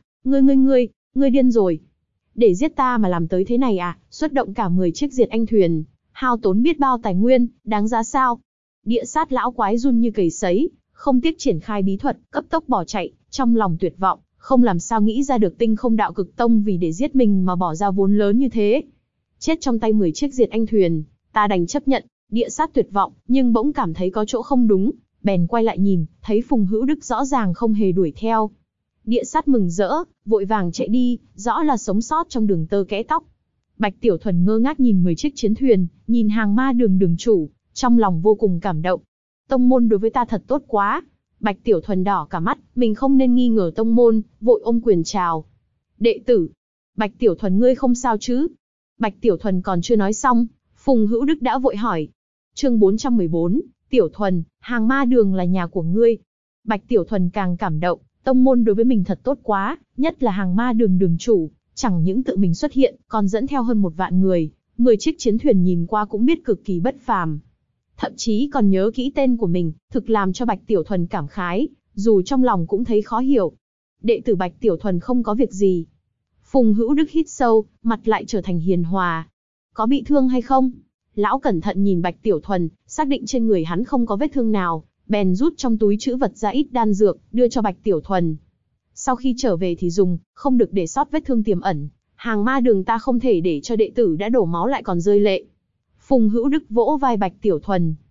ngươi điên rồi. Để giết ta mà làm tới thế này à, xuất động cả 10 chiếc diệt anh thuyền, hao tốn biết bao tài nguyên, đáng giá sao? Địa sát lão quái run như cầy sấy, không tiếc triển khai bí thuật, cấp tốc bỏ chạy, trong lòng tuyệt vọng, không làm sao nghĩ ra được Tinh Không Đạo Cực Tông vì để giết mình mà bỏ ra vốn lớn như thế. Chết trong tay 10 chiếc diệt anh thuyền, ta đành chấp nhận. Địa sát tuyệt vọng, nhưng bỗng cảm thấy có chỗ không đúng, bèn quay lại nhìn, thấy Phùng Hữu Đức rõ ràng không hề đuổi theo. Địa sát mừng rỡ, vội vàng chạy đi, rõ là sống sót trong đường tơ kẽ tóc. Bạch Tiểu Thuần ngơ ngác nhìn 10 chiếc chiến thuyền, nhìn Hàng Ma Đường đường chủ, trong lòng vô cùng cảm động. Tông môn đối với ta thật tốt quá. Bạch Tiểu Thuần đỏ cả mắt, mình không nên nghi ngờ tông môn, vội ôm quyền chào. Đệ tử, Bạch Tiểu Thuần ngươi không sao chứ? Bạch Tiểu Thuần còn chưa nói xong, Phùng Hữu Đức đã vội hỏi. Chương 414, Tiểu Thuần, Hàng Ma Đường là nhà của ngươi. Bạch Tiểu Thuần càng cảm động, tông môn đối với mình thật tốt quá, nhất là Hàng Ma Đường đường chủ, chẳng những tự mình xuất hiện, còn dẫn theo hơn 1 vạn người, 10 chiếc chiến thuyền nhìn qua cũng biết cực kỳ bất phàm. Thậm chí còn nhớ kỹ tên của mình, thực làm cho Bạch Tiểu Thuần cảm khái, dù trong lòng cũng thấy khó hiểu. Đệ tử Bạch Tiểu Thuần không có việc gì. Phùng Hữu Đức hít sâu, mặt lại trở thành hiền hòa. Có bị thương hay không? Lão cẩn thận nhìn Bạch Tiểu Thuần, xác định trên người hắn không có vết thương nào, bèn rút trong túi trữ vật ra ít đan dược, đưa cho Bạch Tiểu Thuần. Sau khi trở về thì dùng, không được để sót vết thương tiềm ẩn. Hàng Ma Đường ta không thể để cho đệ tử đã đổ máu lại còn rơi lệ. Phùng Hữu Đức vỗ vai Bạch Tiểu Thuần.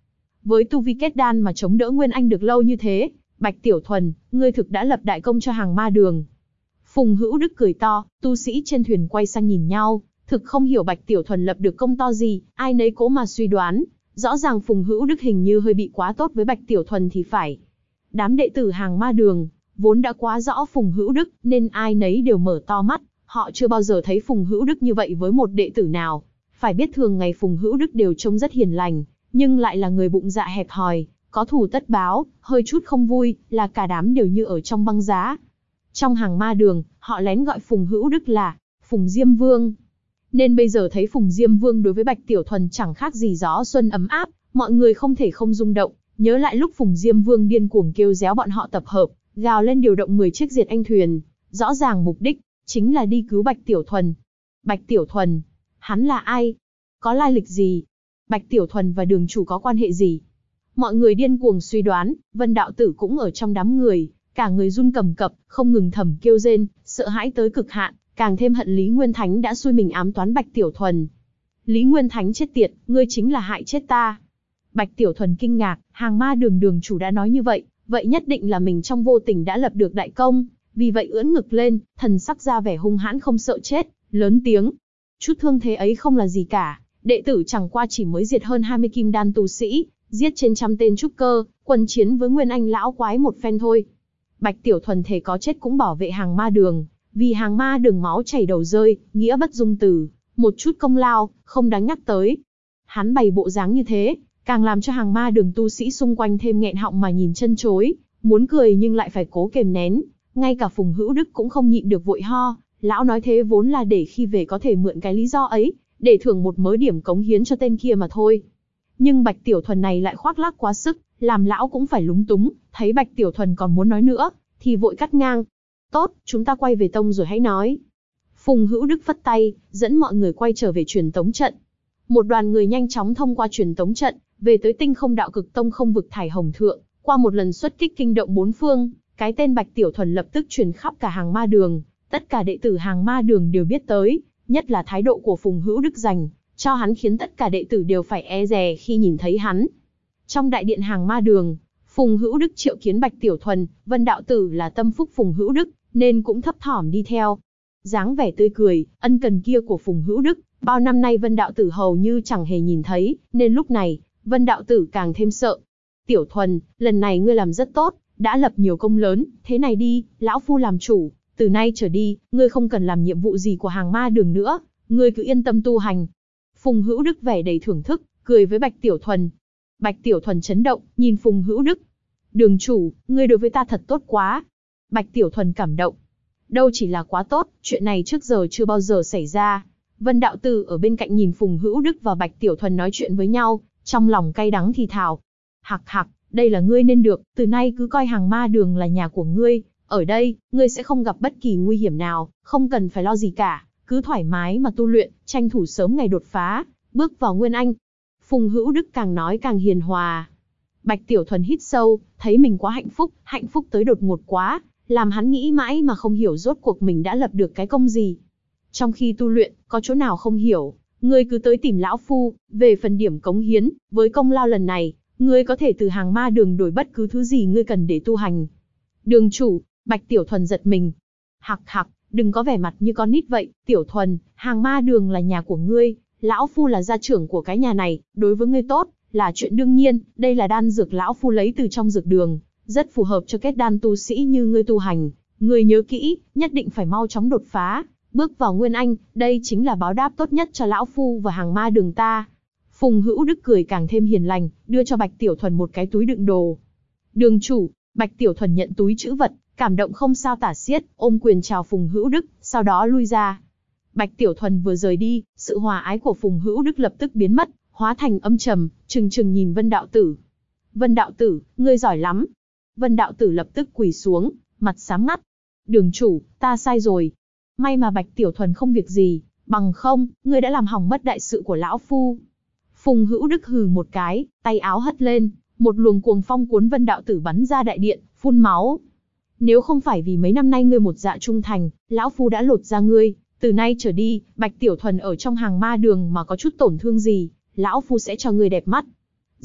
với tu vi kết đan mà chống đỡ Nguyên Anh được lâu như thế, Bạch Tiểu Thuần, ngươi thực đã lập đại công cho hàng ma đường. Phùng Hữu Đức cười to, tu sĩ trên thuyền quay sang nhìn nhau, thực không hiểu Bạch Tiểu Thuần lập được công to gì, ai nấy cố mà suy đoán, rõ ràng Phùng Hữu Đức hình như hơi bị quá tốt với Bạch Tiểu Thuần thì phải. Đám đệ tử hàng ma đường, vốn đã quá rõ Phùng Hữu Đức, nên ai nấy đều mở to mắt, họ chưa bao giờ thấy Phùng Hữu Đức như vậy với một đệ tử nào. Phải biết thường ngày Phùng Hữu Đức đều trông rất hiền lành, nhưng lại là người bụng dạ hẹp hòi, có thù tất báo, hơi chút không vui, là cả đám đều như ở trong băng giá. Trong hàng ma đường, họ lén gọi Phùng Hữu Đức là Phùng Diêm Vương. Nên bây giờ thấy Phùng Diêm Vương đối với Bạch Tiểu Thuần chẳng khác gì gió xuân ấm áp, mọi người không thể không rung động, nhớ lại lúc Phùng Diêm Vương điên cuồng kêu réo bọn họ tập hợp, gào lên điều động 10 chiếc diệt anh thuyền, rõ ràng mục đích chính là đi cứu Bạch Tiểu Thuần. Bạch Tiểu Thuần, hắn là ai? Có lai lịch gì? Bạch Tiểu Thuần và đường chủ có quan hệ gì? Mọi người điên cuồng suy đoán, Vân Đạo Tử cũng ở trong đám người, cả người run cầm cập, không ngừng thầm kêu rên, sợ hãi tới cực hạn, càng thêm hận Lý Nguyên Thánh đã xui mình ám toán Bạch Tiểu Thuần. Lý Nguyên Thánh chết tiệt, ngươi chính là hại chết ta. Bạch Tiểu Thuần kinh ngạc, hàng ma đường đường chủ đã nói như vậy, vậy nhất định là mình trong vô tình đã lập được đại công, vì vậy ưỡn ngực lên, thần sắc ra vẻ hung hãn không sợ chết, lớn tiếng. Chút thương thế ấy không là gì cả, đệ tử chẳng qua chỉ mới diệt hơn 20 kim đan tu sĩ, giết trên trăm tên trúc cơ, quân chiến với Nguyên Anh lão quái một phen thôi. Bạch Tiểu Thuần thề có chết cũng bảo vệ hàng ma đường, vì hàng ma đường máu chảy đầu rơi, nghĩa bất dung từ, một chút công lao, không đáng nhắc tới. Hắn bày bộ dáng như thế, càng làm cho hàng ma đường tu sĩ xung quanh thêm nghẹn họng mà nhìn chân chối, muốn cười nhưng lại phải cố kềm nén. Ngay cả Phùng Hữu Đức cũng không nhịn được vội ho, lão nói thế vốn là để khi về có thể mượn cái lý do ấy, để thưởng một mớ điểm cống hiến cho tên kia mà thôi. Nhưng Bạch Tiểu Thuần này lại khoác lác quá sức, làm lão cũng phải lúng túng, thấy Bạch Tiểu Thuần còn muốn nói nữa, thì vội cắt ngang. Tốt, chúng ta quay về tông rồi hãy nói. Phùng Hữu Đức phất tay, dẫn mọi người quay trở về truyền tống trận. Một đoàn người nhanh chóng thông qua truyền tống trận, về tới Tinh Không Đạo Cực Tông không vực Thải Hồng Thượng, qua một lần xuất kích kinh động bốn phương, cái tên Bạch Tiểu Thuần lập tức truyền khắp cả hàng ma đường, tất cả đệ tử hàng ma đường đều biết tới, nhất là thái độ của Phùng Hữu Đức dành cho hắn khiến tất cả đệ tử đều phải e dè khi nhìn thấy hắn. Trong đại điện hàng ma đường, Phùng Hữu Đức triệu kiến Bạch Tiểu Thuần, Vân Đạo Tử là tâm phúc Phùng Hữu Đức, nên cũng thấp thỏm đi theo. Dáng vẻ tươi cười, ân cần kia của Phùng Hữu Đức, bao năm nay Vân Đạo Tử hầu như chẳng hề nhìn thấy, nên lúc này, Vân Đạo Tử càng thêm sợ. Tiểu Thuần, lần này ngươi làm rất tốt, đã lập nhiều công lớn, thế này đi, lão phu làm chủ, từ nay trở đi, ngươi không cần làm nhiệm vụ gì của hàng ma đường nữa, ngươi cứ yên tâm tu hành. Phùng Hữu Đức vẻ đầy thưởng thức, cười với Bạch Tiểu Thuần. Bạch Tiểu Thuần chấn động, nhìn Phùng Hữu Đức. Đường chủ, ngươi đối với ta thật tốt quá. Bạch Tiểu Thuần cảm động. Đâu chỉ là quá tốt, chuyện này trước giờ chưa bao giờ xảy ra. Vân Đạo Tử ở bên cạnh nhìn Phùng Hữu Đức và Bạch Tiểu Thuần nói chuyện với nhau, trong lòng cay đắng thì thào. Hạc hạc, đây là ngươi nên được, từ nay cứ coi hàng ma đường là nhà của ngươi. Ở đây, ngươi sẽ không gặp bất kỳ nguy hiểm nào, không cần phải lo gì cả, cứ thoải mái mà tu luyện, tranh thủ sớm ngày đột phá, bước vào Nguyên Anh. Phùng Hữu Đức càng nói càng hiền hòa. Bạch Tiểu Thuần hít sâu, thấy mình quá hạnh phúc tới đột ngột quá, làm hắn nghĩ mãi mà không hiểu rốt cuộc mình đã lập được cái công gì. Trong khi tu luyện, có chỗ nào không hiểu, ngươi cứ tới tìm lão phu, về phần điểm cống hiến, với công lao lần này, ngươi có thể từ hàng ma đường đổi bất cứ thứ gì ngươi cần để tu hành. Đường chủ, Bạch Tiểu Thuần giật mình. Hạc hạc, đừng có vẻ mặt như con nít vậy, Tiểu Thuần, hàng ma đường là nhà của ngươi, lão phu là gia trưởng của cái nhà này, đối với ngươi tốt, là chuyện đương nhiên, đây là đan dược lão phu lấy từ trong dược đường, rất phù hợp cho kết đan tu sĩ như ngươi tu hành, ngươi nhớ kỹ, nhất định phải mau chóng đột phá, bước vào Nguyên Anh, đây chính là báo đáp tốt nhất cho lão phu và hàng ma đường ta. Phùng Hữu Đức cười càng thêm hiền lành, đưa cho Bạch Tiểu Thuần một cái túi đựng đồ. Đường chủ, Bạch Tiểu Thuần nhận túi trữ vật, cảm động không sao tả xiết, ôm quyền chào Phùng Hữu Đức, sau đó lui ra. Bạch Tiểu Thuần vừa rời đi, sự hòa ái của Phùng Hữu Đức lập tức biến mất, hóa thành âm trầm, trừng trừng nhìn Vân Đạo Tử. Vân Đạo Tử, ngươi giỏi lắm. Vân Đạo Tử lập tức quỳ xuống, mặt xám ngắt. Đường chủ, ta sai rồi. May mà Bạch Tiểu Thuần không việc gì, bằng không, ngươi đã làm hỏng mất đại sự của lão phu. Phùng Hữu Đức hừ một cái, tay áo hất lên, một luồng cuồng phong cuốn Vân Đạo Tử bắn ra đại điện, phun máu. Nếu không phải vì mấy năm nay ngươi một dạ trung thành, lão phu đã lột ra ngươi, từ nay trở đi, Bạch Tiểu Thuần ở trong hàng ma đường mà có chút tổn thương gì, lão phu sẽ cho ngươi đẹp mắt.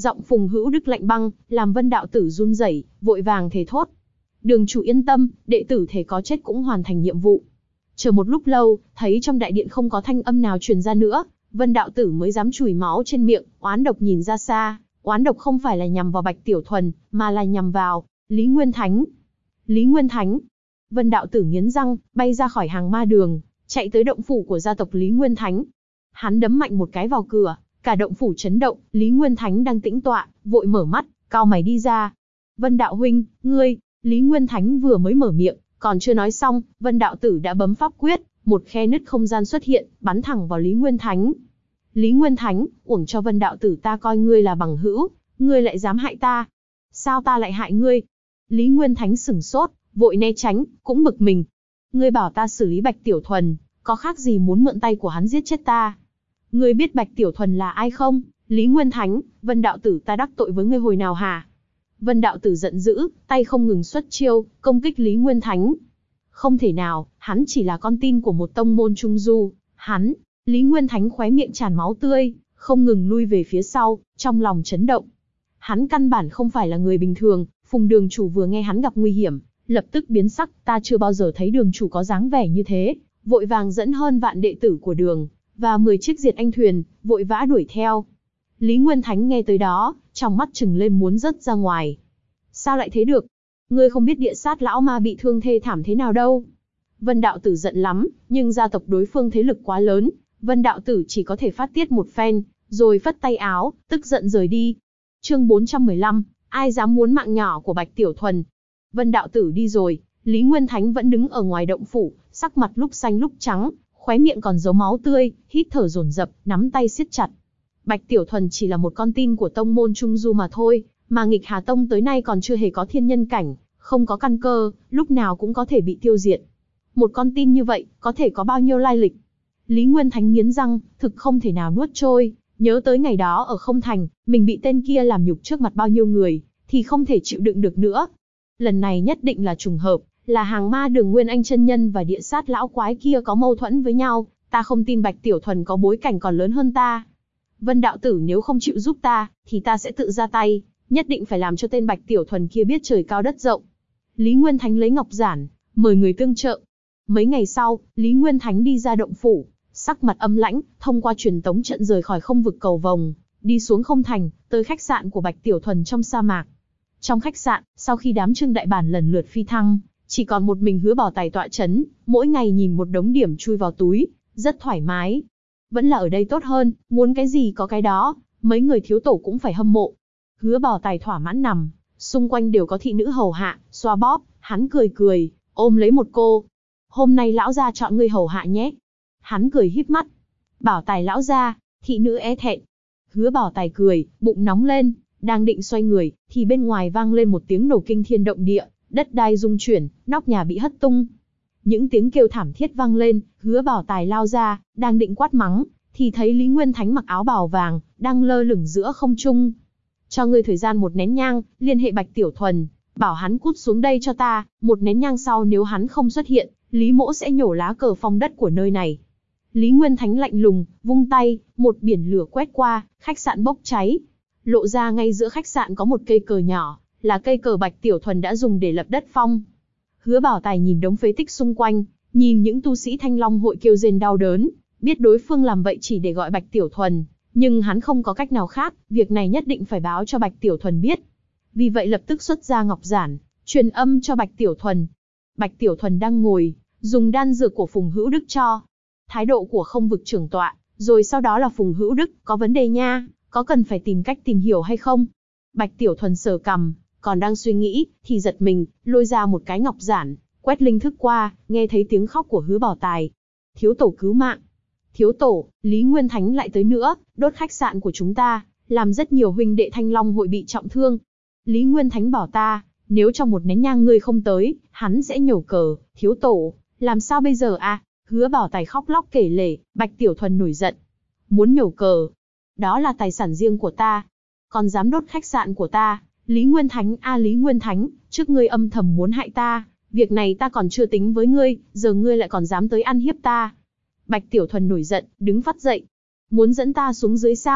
Giọng Phùng Hữu Đức lạnh băng, làm Vân đạo tử run rẩy, vội vàng thề thốt. Đường chủ yên tâm, đệ tử thề có chết cũng hoàn thành nhiệm vụ. Chờ một lúc lâu, thấy trong đại điện không có thanh âm nào truyền ra nữa, Vân đạo tử mới dám chùi máu trên miệng, oán độc nhìn ra xa. Oán độc không phải là nhằm vào Bạch Tiểu Thuần, mà là nhằm vào Lý Nguyên Thánh. Lý Nguyên Thánh. Vân đạo tử nghiến răng, bay ra khỏi hàng ma đường, chạy tới động phủ của gia tộc Lý Nguyên Thánh. Hắn đấm mạnh một cái vào cửa, cả động phủ chấn động. Lý Nguyên Thánh đang tĩnh tọa, vội mở mắt, cau mày đi ra. Vân đạo huynh, ngươi. Lý Nguyên Thánh vừa mới mở miệng, còn chưa nói xong, Vân đạo tử đã bấm pháp quyết, một khe nứt không gian xuất hiện, bắn thẳng vào Lý Nguyên Thánh. Lý Nguyên Thánh, uổng cho Vân đạo tử ta coi ngươi là bằng hữu, ngươi lại dám hại ta. Sao ta lại hại ngươi? Lý Nguyên Thánh sửng sốt, vội né tránh, cũng bực mình. Ngươi bảo ta xử lý Bạch Tiểu Thuần, có khác gì muốn mượn tay của hắn giết chết ta? Ngươi biết Bạch Tiểu Thuần là ai không? Lý Nguyên Thánh, Vân đạo tử ta đắc tội với ngươi hồi nào hả? Vân đạo tử giận dữ, tay không ngừng xuất chiêu, công kích Lý Nguyên Thánh. Không thể nào, hắn chỉ là con tin của một tông môn trung du, hắn. Lý Nguyên Thánh khóe miệng tràn máu tươi, không ngừng lui về phía sau, trong lòng chấn động. Hắn căn bản không phải là người bình thường. Phùng đường chủ vừa nghe hắn gặp nguy hiểm, lập tức biến sắc, ta chưa bao giờ thấy đường chủ có dáng vẻ như thế, vội vàng dẫn hơn vạn đệ tử của đường, và 10 chiếc diệt anh thuyền, vội vã đuổi theo. Lý Nguyên Thánh nghe tới đó, trong mắt trừng lên muốn rớt ra ngoài. Sao lại thế được? Ngươi không biết địa sát lão ma bị thương thê thảm thế nào đâu. Vân đạo tử giận lắm, nhưng gia tộc đối phương thế lực quá lớn, Vân đạo tử chỉ có thể phát tiết một phen, rồi phất tay áo, tức giận rời đi. Chương 415, ai dám muốn mạng nhỏ của Bạch Tiểu Thuần. Vân đạo tử đi rồi, Lý Nguyên Thánh vẫn đứng ở ngoài động phủ, sắc mặt lúc xanh lúc trắng, khóe miệng còn dấu máu tươi, hít thở dồn dập, nắm tay siết chặt. Bạch Tiểu Thuần chỉ là một con tin của tông môn Trung Du mà thôi, mà Nghịch Hà Tông tới nay còn chưa hề có thiên nhân cảnh, không có căn cơ, lúc nào cũng có thể bị tiêu diệt. Một con tin như vậy, có thể có bao nhiêu lai lịch? Lý Nguyên Thánh nghiến răng, thực không thể nào nuốt trôi, nhớ tới ngày đó ở Không Thành, mình bị tên kia làm nhục trước mặt bao nhiêu người, thì không thể chịu đựng được nữa. Lần này nhất định là trùng hợp, là hàng ma đường Nguyên Anh chân nhân và địa sát lão quái kia có mâu thuẫn với nhau, ta không tin Bạch Tiểu Thuần có bối cảnh còn lớn hơn ta. Vân đạo tử nếu không chịu giúp ta, thì ta sẽ tự ra tay, nhất định phải làm cho tên Bạch Tiểu Thuần kia biết trời cao đất rộng. Lý Nguyên Thánh lấy ngọc giản, mời người tương trợ. Mấy ngày sau, Lý Nguyên Thánh đi ra động phủ, sắc mặt âm lãnh, thông qua truyền tống trận rời khỏi không vực cầu vồng, đi xuống Không Thành, tới khách sạn của Bạch Tiểu Thuần trong sa mạc. Trong khách sạn, sau khi đám Trương Đại Bản lần lượt phi thăng, chỉ còn một mình Hứa Bảo Tài tọa chấn, mỗi ngày nhìn một đống điểm chui vào túi, rất thoải mái. Vẫn là ở đây tốt hơn, muốn cái gì có cái đó, mấy người thiếu tổ cũng phải hâm mộ. Hứa Bảo Tài thỏa mãn nằm, xung quanh đều có thị nữ hầu hạ, xoa bóp, hắn cười cười, ôm lấy một cô. Hôm nay lão gia chọn ngươi hầu hạ nhé. Hắn cười híp mắt. Bảo Tài lão gia, thị nữ e thẹn. Hứa Bảo Tài cười, bụng nóng lên, đang định xoay người, thì bên ngoài vang lên một tiếng nổ kinh thiên động địa, đất đai rung chuyển, nóc nhà bị hất tung. Những tiếng kêu thảm thiết vang lên, Hứa Bảo Tài lao ra, đang định quát mắng, thì thấy Lý Nguyên Thánh mặc áo bào vàng, đang lơ lửng giữa không trung. Cho ngươi thời gian 1 nén nhang, liên hệ Bạch Tiểu Thuần, bảo hắn cút xuống đây cho ta, 1 nén nhang sau nếu hắn không xuất hiện, Lý Mỗ sẽ nhổ lá cờ phong đất của nơi này. Lý Nguyên Thánh lạnh lùng, vung tay, một biển lửa quét qua, khách sạn bốc cháy. Lộ ra ngay giữa khách sạn có một cây cờ nhỏ, là cây cờ Bạch Tiểu Thuần đã dùng để lập đất phong. Hứa Bảo Tài nhìn đống phế tích xung quanh, nhìn những tu sĩ Thanh Long hội kêu rên đau đớn, biết đối phương làm vậy chỉ để gọi Bạch Tiểu Thuần, nhưng hắn không có cách nào khác, việc này nhất định phải báo cho Bạch Tiểu Thuần biết. Vì vậy lập tức xuất ra ngọc giản, truyền âm cho Bạch Tiểu Thuần. Bạch Tiểu Thuần đang ngồi, dùng đan dược của Phùng Hữu Đức cho. Thái độ của không vực trưởng tọa, rồi sau đó là Phùng Hữu Đức, có vấn đề nha, có cần phải tìm cách tìm hiểu hay không? Bạch Tiểu Thuần sờ cằm, còn đang suy nghĩ, thì giật mình, lôi ra một cái ngọc giản, quét linh thức qua, nghe thấy tiếng khóc của Hứa Bảo Tài. Thiếu tổ cứu mạng. Thiếu tổ, Lý Nguyên Thánh lại tới nữa, đốt khách sạn của chúng ta, làm rất nhiều huynh đệ Thanh Long hội bị trọng thương. Lý Nguyên Thánh bảo ta, nếu trong 1 nén nhang ngươi không tới, hắn sẽ nhổ cờ. Thiếu tổ, làm sao bây giờ à? Hứa Bảo Tài khóc lóc kể lể. Bạch Tiểu Thuần nổi giận. Muốn nhổ cờ? Đó là tài sản riêng của ta. Còn dám đốt khách sạn của ta? Lý Nguyên Thánh a Lý Nguyên Thánh, trước ngươi âm thầm muốn hại ta, việc này ta còn chưa tính với ngươi, giờ ngươi lại còn dám tới ăn hiếp ta. Bạch Tiểu Thuần nổi giận, đứng phắt dậy. Muốn dẫn ta xuống dưới sao?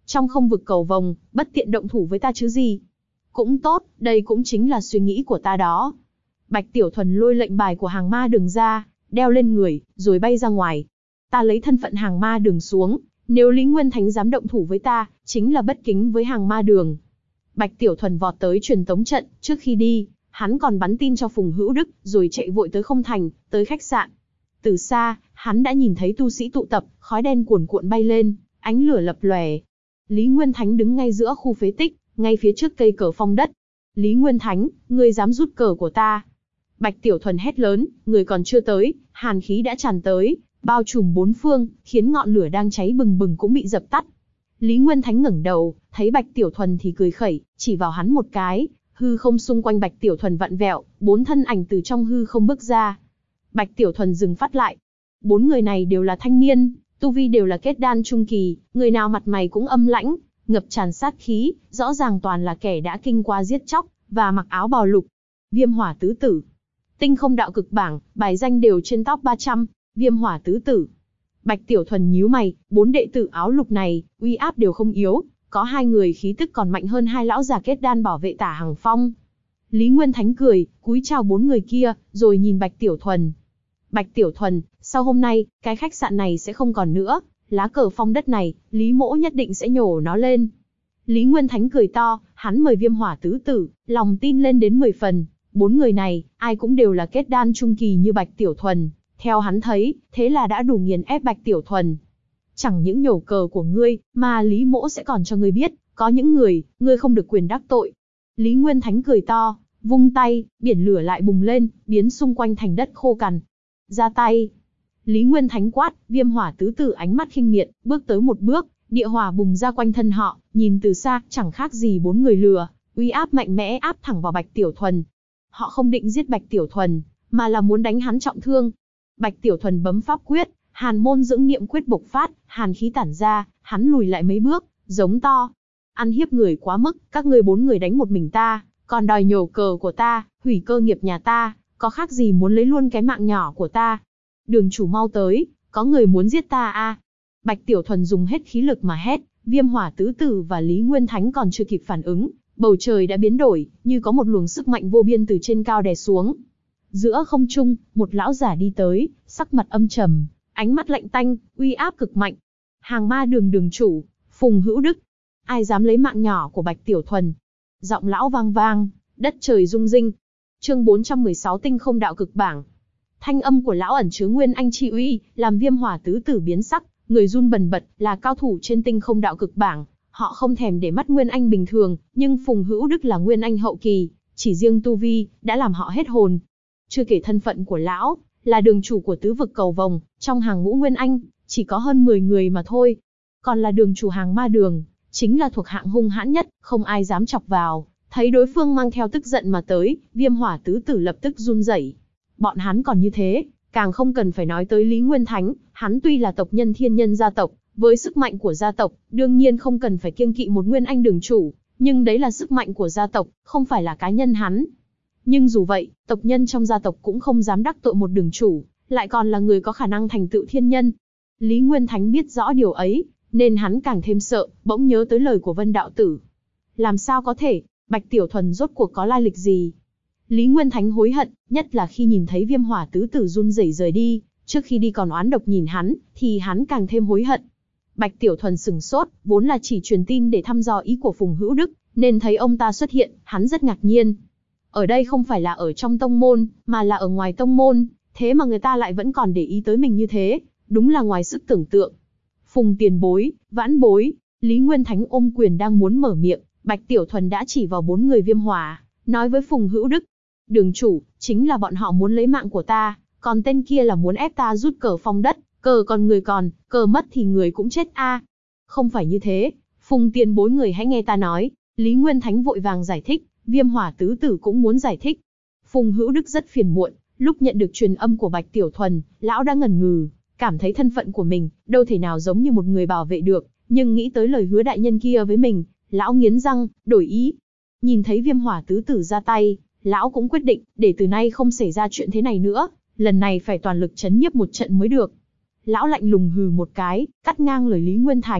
Trong không vực cầu vồng, bất tiện động thủ với ta chứ gì. Cũng tốt, đây cũng chính là suy nghĩ của ta đó. Bạch Tiểu Thuần lôi lệnh bài của Hàng Ma Đường ra, đeo lên người, rồi bay ra ngoài. Ta lấy thân phận Hàng Ma Đường xuống, nếu Lý Nguyên Thánh dám động thủ với ta, chính là bất kính với Hàng Ma Đường. Bạch Tiểu Thuần vọt tới truyền tống trận, trước khi đi, hắn còn bắn tin cho Phùng Hữu Đức, rồi chạy vội tới không thành, tới khách sạn. Từ xa, hắn đã nhìn thấy tu sĩ tụ tập, khói đen cuồn cuộn bay lên, ánh lửa lập lòe. Lý Nguyên Thánh đứng ngay giữa khu phế tích, ngay phía trước cây cờ phong đất. Lý Nguyên Thánh, ngươi dám rút cờ của ta? Bạch Tiểu Thuần hét lớn, người còn chưa tới, hàn khí đã tràn tới, bao trùm bốn phương, khiến ngọn lửa đang cháy bừng bừng cũng bị dập tắt. Lý Nguyên Thánh ngẩng đầu, thấy Bạch Tiểu Thuần thì cười khẩy, chỉ vào hắn một cái, hư không xung quanh Bạch Tiểu Thuần vặn vẹo, 4 thân ảnh từ trong hư không bước ra. Bạch Tiểu Thuần dừng phát lại. 4 người này đều là thanh niên, tu vi đều là kết đan trung kỳ, người nào mặt mày cũng âm lãnh, ngập tràn sát khí, rõ ràng toàn là kẻ đã kinh qua giết chóc, và mặc áo bào lục. Viêm Hỏa Tứ Tử. Tinh Không Đạo Cực bảng, bài danh đều trên top 300, Viêm Hỏa Tứ Tử. Bạch Tiểu Thuần nhíu mày, 4 đệ tử áo lục này, uy áp đều không yếu, có 2 người khí tức còn mạnh hơn 2 lão già kết đan bảo vệ Tả Hằng Phong. Lý Nguyên Thánh cười, cúi chào 4 người kia, rồi nhìn Bạch Tiểu Thuần. Bạch Tiểu Thuần, sau hôm nay, cái khách sạn này sẽ không còn nữa, lá cờ phong đất này, Lý Mỗ nhất định sẽ nhổ nó lên. Lý Nguyên Thánh cười to, hắn mời Viêm Hỏa Tứ Tử, lòng tin lên đến 10 phần. 4 người này, ai cũng đều là kết đan trung kỳ như Bạch Tiểu Thuần. Theo hắn thấy, thế là đã đủ nghiền ép Bạch Tiểu Thuần. Chẳng những nhổ cờ của ngươi, mà Lý Mỗ sẽ còn cho ngươi biết, có những người, ngươi không được quyền đắc tội. Lý Nguyên Thánh cười to, vung tay, biển lửa lại bùng lên, biến xung quanh thành đất khô cằn. Ra tay. Lý Nguyên Thánh quát, Viêm Hỏa Tứ Tử ánh mắt khinh miệt, bước tới một bước, địa hỏa bùng ra quanh thân họ, nhìn từ xa, chẳng khác gì 4 người lừa, uy áp mạnh mẽ áp thẳng vào Bạch Tiểu Thuần. Họ không định giết Bạch Tiểu Thuần, mà là muốn đánh hắn trọng thương. Bạch Tiểu Thuần bấm pháp quyết, Hàn Môn Dưỡng Niệm quyết bộc phát, hàn khí tản ra, hắn lùi lại mấy bước, giống to. Ăn hiếp người quá mức, các ngươi 4 người đánh một mình ta, còn đòi nhổ cờ của ta, hủy cơ nghiệp nhà ta, có khác gì muốn lấy luôn cái mạng nhỏ của ta. Đường chủ mau tới, có người muốn giết ta a. Bạch Tiểu Thuần dùng hết khí lực mà hét, Viêm Hỏa Tứ Tử và Lý Nguyên Thánh còn chưa kịp phản ứng, bầu trời đã biến đổi, như có một luồng sức mạnh vô biên từ trên cao đè xuống. Giữa không trung, một lão giả đi tới, sắc mặt âm trầm, ánh mắt lạnh tanh, uy áp cực mạnh. Hàng Ma Đường đường chủ, Phùng Hữu Đức. Ai dám lấy mạng nhỏ của Bạch Tiểu Thuần? Giọng lão vang vang, đất trời rung rinh. Chương 416 Tinh Không Đạo Cực bảng. Thanh âm của lão ẩn chứa nguyên anh chi uy, làm Viêm Hỏa Tứ Tử biến sắc, người run bần bật, là cao thủ trên Tinh Không Đạo Cực bảng, họ không thèm để mắt nguyên anh bình thường, nhưng Phùng Hữu Đức là nguyên anh hậu kỳ, chỉ riêng tu vi đã làm họ hết hồn. Chưa kể thân phận của lão, là đường chủ của tứ vực cầu vồng, trong hàng ngũ nguyên anh, chỉ có hơn 10 người mà thôi. Còn là đường chủ Hàng Ma Đường, chính là thuộc hạng hung hãn nhất, không ai dám chọc vào. Thấy đối phương mang theo tức giận mà tới, Viêm Hỏa Tứ Tử lập tức run rẩy. Bọn hắn còn như thế, càng không cần phải nói tới Lý Nguyên Thánh, hắn tuy là tộc nhân thiên nhân gia tộc, với sức mạnh của gia tộc, đương nhiên không cần phải kiêng kỵ một nguyên anh đường chủ, nhưng đấy là sức mạnh của gia tộc, không phải là cá nhân hắn. Nhưng dù vậy, tộc nhân trong gia tộc cũng không dám đắc tội một đường chủ, lại còn là người có khả năng thành tựu thiên nhân. Lý Nguyên Thánh biết rõ điều ấy, nên hắn càng thêm sợ, bỗng nhớ tới lời của Vân Đạo Tử. Làm sao có thể, Bạch Tiểu Thuần rốt cuộc có lai lịch gì? Lý Nguyên Thánh hối hận, nhất là khi nhìn thấy Viêm Hỏa Tứ Tử run rẩy rời đi, trước khi đi còn oán độc nhìn hắn, thì hắn càng thêm hối hận. Bạch Tiểu Thuần sửng sốt, vốn là chỉ truyền tin để thăm dò ý của Phùng Hữu Đức, nên thấy ông ta xuất hiện, hắn rất ngạc nhiên. Ở đây không phải là ở trong tông môn, mà là ở ngoài tông môn, thế mà người ta lại vẫn còn để ý tới mình như thế, đúng là ngoài sức tưởng tượng. Phùng tiền bối, vãn bối, Lý Nguyên Thánh ôm quyền đang muốn mở miệng, Bạch Tiểu Thuần đã chỉ vào 4 người Viêm Hỏa, nói với Phùng Hữu Đức. Đường chủ, chính là bọn họ muốn lấy mạng của ta, còn tên kia là muốn ép ta rút cờ phong đất, cờ còn người còn, cờ mất thì người cũng chết a. Không phải như thế, Phùng tiền bối người hãy nghe ta nói. Lý Nguyên Thánh vội vàng giải thích, Viêm Hỏa Tứ Tử cũng muốn giải thích. Phùng Hữu Đức rất phiền muộn, lúc nhận được truyền âm của Bạch Tiểu Thuần, lão đã ngần ngừ, cảm thấy thân phận của mình đâu thể nào giống như một người bảo vệ được, nhưng nghĩ tới lời hứa đại nhân kia với mình, lão nghiến răng, đổi ý. Nhìn thấy Viêm Hỏa Tứ Tử ra tay, lão cũng quyết định, để từ nay không xảy ra chuyện thế này nữa, lần này phải toàn lực trấn nhiếp một trận mới được. Lão lạnh lùng hừ một cái, cắt ngang lời Lý Nguyên Thánh,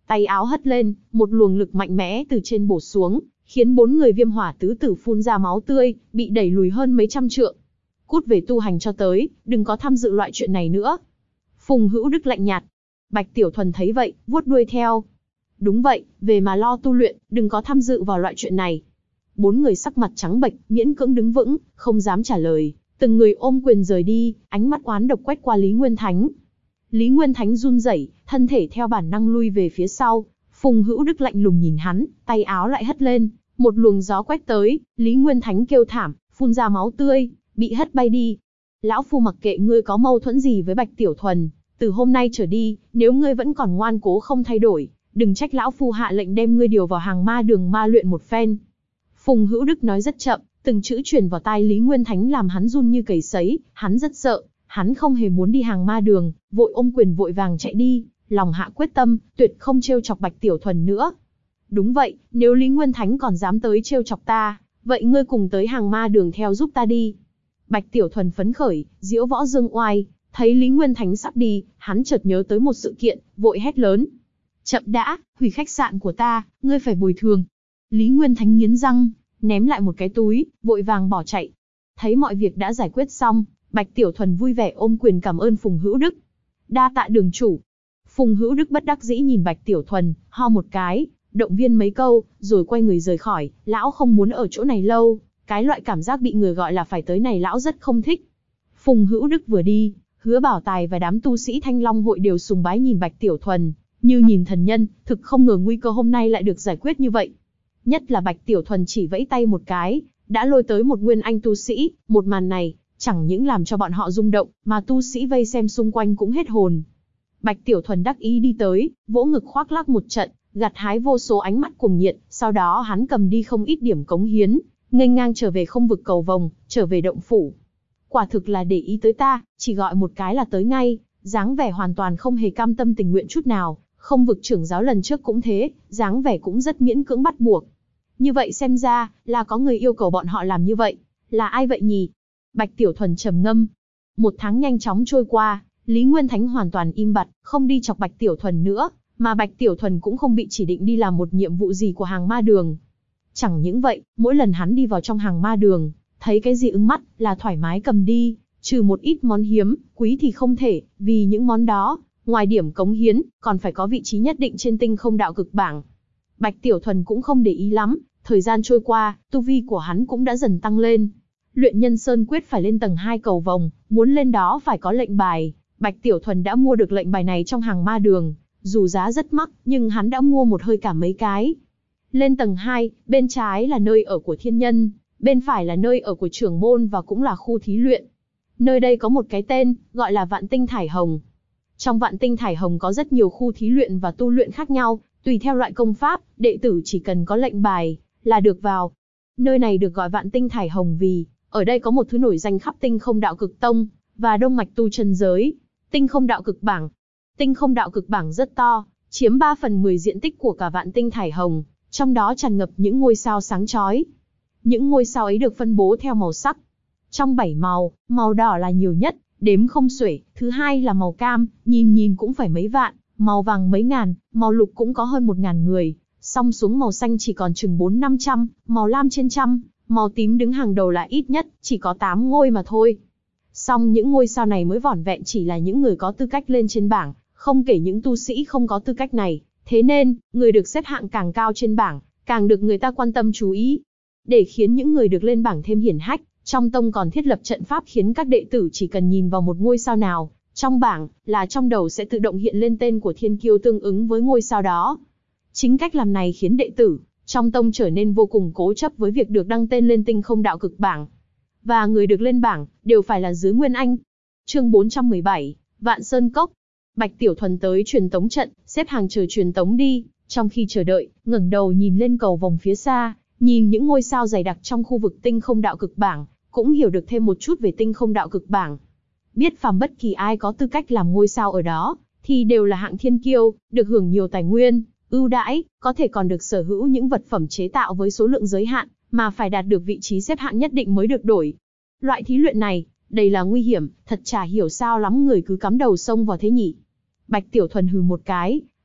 Tay áo hất lên, một luồng lực mạnh mẽ từ trên bổ xuống, khiến 4 người Viêm Hỏa tứ tử phun ra máu tươi, bị đẩy lùi hơn mấy trăm trượng. Cút về tu hành cho tới, đừng có tham dự loại chuyện này nữa. Phùng Hữu Đức lạnh nhạt. Bạch Tiểu Thuần thấy vậy, vuốt đuôi theo. Đúng vậy, về mà lo tu luyện, đừng có tham dự vào loại chuyện này. 4 người sắc mặt trắng bệch, miễn cưỡng đứng vững, không dám trả lời, từng người ôm quyền rời đi, ánh mắt oán độc quét qua Lý Nguyên Thánh. Lý Nguyên Thánh run rẩy, thân thể theo bản năng lui về phía sau. Phùng Hữu Đức lạnh lùng nhìn hắn, tay áo lại hất lên, một luồng gió quét tới, Lý Nguyên Thánh kêu thảm, phun ra máu tươi, bị hất bay đi. Lão phu mặc kệ ngươi có mâu thuẫn gì với Bạch Tiểu Thuần, từ hôm nay trở đi, nếu ngươi vẫn còn ngoan cố không thay đổi, đừng trách lão phu hạ lệnh đem ngươi điều vào hàng ma đường ma luyện một phen. Phùng Hữu Đức nói rất chậm, từng chữ truyền vào tai Lý Nguyên Thánh làm hắn run như cầy sấy, hắn rất sợ, hắn không hề muốn đi hàng ma đường, vội ôm quyền vội vàng chạy đi, lòng hạ quyết tâm, tuyệt không trêu chọc Bạch Tiểu Thuần nữa. Đúng vậy, nếu Lý Nguyên Thánh còn dám tới trêu chọc ta, vậy ngươi cùng tới hàng ma đường theo giúp ta đi. Bạch Tiểu Thuần phấn khởi, diễu võ dương oai, thấy Lý Nguyên Thánh sắp đi, hắn chợt nhớ tới một sự kiện, vội hét lớn. Chậm đã, hủy khách sạn của ta, ngươi phải bồi thường. Lý Nguyên Thánh nghiến răng, ném lại một cái túi, vội vàng bỏ chạy. Thấy mọi việc đã giải quyết xong, Bạch Tiểu Thuần vui vẻ ôm quyền cảm ơn Phùng Hữu Đức. Đa tạ đường chủ. Phùng Hữu Đức bất đắc dĩ nhìn Bạch Tiểu Thuần, ho một cái, động viên mấy câu, rồi quay người rời khỏi. Lão không muốn ở chỗ này lâu, cái loại cảm giác bị người gọi là phải tới này lão rất không thích. Phùng Hữu Đức vừa đi, Hứa Bảo Tài và đám tu sĩ Thanh Long hội đều sùng bái nhìn Bạch Tiểu Thuần, như nhìn thần nhân, thực không ngờ nguy cơ hôm nay lại được giải quyết như vậy. Nhất là Bạch Tiểu Thuần chỉ vẫy tay một cái, đã lôi tới một nguyên anh tu sĩ, một màn này, chẳng những làm cho bọn họ rung động, mà tu sĩ vây xem xung quanh cũng hết hồn. Bạch Tiểu Thuần đắc ý đi tới, vỗ ngực khoác lác một trận, gặt hái vô số ánh mắt cuồng nhiệt, sau đó hắn cầm đi không ít điểm cống hiến, nghênh ngang trở về không vực cầu vồng, trở về động phủ. Quả thực là để ý tới ta, chỉ gọi một cái là tới ngay, dáng vẻ hoàn toàn không hề cam tâm tình nguyện chút nào. Không vực trưởng giáo lần trước cũng thế, dáng vẻ cũng rất miễn cưỡng bắt buộc. Như vậy xem ra, là có người yêu cầu bọn họ làm như vậy. Là ai vậy nhỉ? Bạch Tiểu Thuần trầm ngâm. 1 tháng nhanh chóng trôi qua, Lý Nguyên Thánh hoàn toàn im bặt, không đi chọc Bạch Tiểu Thuần nữa, mà Bạch Tiểu Thuần cũng không bị chỉ định đi làm một nhiệm vụ gì của hàng ma đường. Chẳng những vậy, mỗi lần hắn đi vào trong hàng ma đường, thấy cái gì ưng mắt là thoải mái cầm đi, trừ một ít món hiếm, quý thì không thể, vì những món đó, ngoài điểm cống hiến, còn phải có vị trí nhất định trên tinh không đạo cực bảng. Bạch Tiểu Thuần cũng không để ý lắm, thời gian trôi qua, tu vi của hắn cũng đã dần tăng lên. Luyện Nhân Sơn Quyết phải lên tầng 2 cầu vồng, muốn lên đó phải có lệnh bài. Bạch Tiểu Thuần đã mua được lệnh bài này trong hàng ma đường, dù giá rất mắc, nhưng hắn đã mua một hơi cả mấy cái. Lên tầng 2, bên trái là nơi ở của thiên nhân, bên phải là nơi ở của trưởng môn và cũng là khu thí luyện. Nơi đây có một cái tên, gọi là Vạn Tinh Thải Hồng. Trong Vạn Tinh Thải Hồng có rất nhiều khu thí luyện và tu luyện khác nhau, tùy theo loại công pháp, đệ tử chỉ cần có lệnh bài là được vào. Nơi này được gọi Vạn Tinh Thải Hồng vì ở đây có một thứ nổi danh khắp Tinh Không Đạo Cực Tông và Đông Mạch tu chân giới, Tinh Không Đạo Cực Bảng. Tinh Không Đạo Cực Bảng rất to, chiếm 3/10 diện tích của cả Vạn Tinh Thải Hồng, trong đó tràn ngập những ngôi sao sáng chói. Những ngôi sao ấy được phân bố theo màu sắc. Trong 7 màu, màu đỏ là nhiều nhất, đếm không xuể, thứ hai là màu cam, nhìn cũng phải mấy vạn, màu vàng mấy ngàn, màu lục cũng có hơn 1000 người, song xuống màu xanh chỉ còn chừng 400-500, màu lam trên trăm, màu tím đứng hàng đầu là ít nhất, chỉ có 8 ngôi mà thôi. Song những ngôi sao này mới vỏn vẹn chỉ là những người có tư cách lên trên bảng, không kể những tu sĩ không có tư cách này, thế nên, người được xếp hạng càng cao trên bảng, càng được người ta quan tâm chú ý. Để khiến những người được lên bảng thêm hiển hách, trong tông còn thiết lập trận pháp khiến các đệ tử chỉ cần nhìn vào một ngôi sao nào trong bảng, là trong đầu sẽ tự động hiện lên tên của thiên kiêu tương ứng với ngôi sao đó. Chính cách làm này khiến đệ tử trong tông trở nên vô cùng cố chấp với việc được đăng tên lên Tinh Không Đạo Cực Bảng. Và người được lên bảng, đều phải là dưới Nguyên Anh. Chương 417, Vạn Sơn Cốc. Bạch Tiểu Thuần tới truyền tống trận, xếp hàng chờ truyền tống đi, trong khi chờ đợi, ngẩng đầu nhìn lên cầu vồng phía xa, nhìn những ngôi sao dày đặc trong khu vực Tinh Không Đạo Cực Bảng, cũng hiểu được thêm một chút về Tinh Không Đạo Cực Bảng. Biết phàm bất kỳ ai có tư cách làm ngôi sao ở đó, thì đều là hạng thiên kiêu, được hưởng nhiều tài nguyên, ưu đãi, có thể còn được sở hữu những vật phẩm chế tạo với số lượng giới hạn, mà phải đạt được vị trí xếp hạng nhất định mới được đổi. Loại thí luyện này, đầy là nguy hiểm, thật chả hiểu sao lắm người cứ cắm đầu xông vào thế nhỉ. Bạch Tiểu Thuần hừ một cái,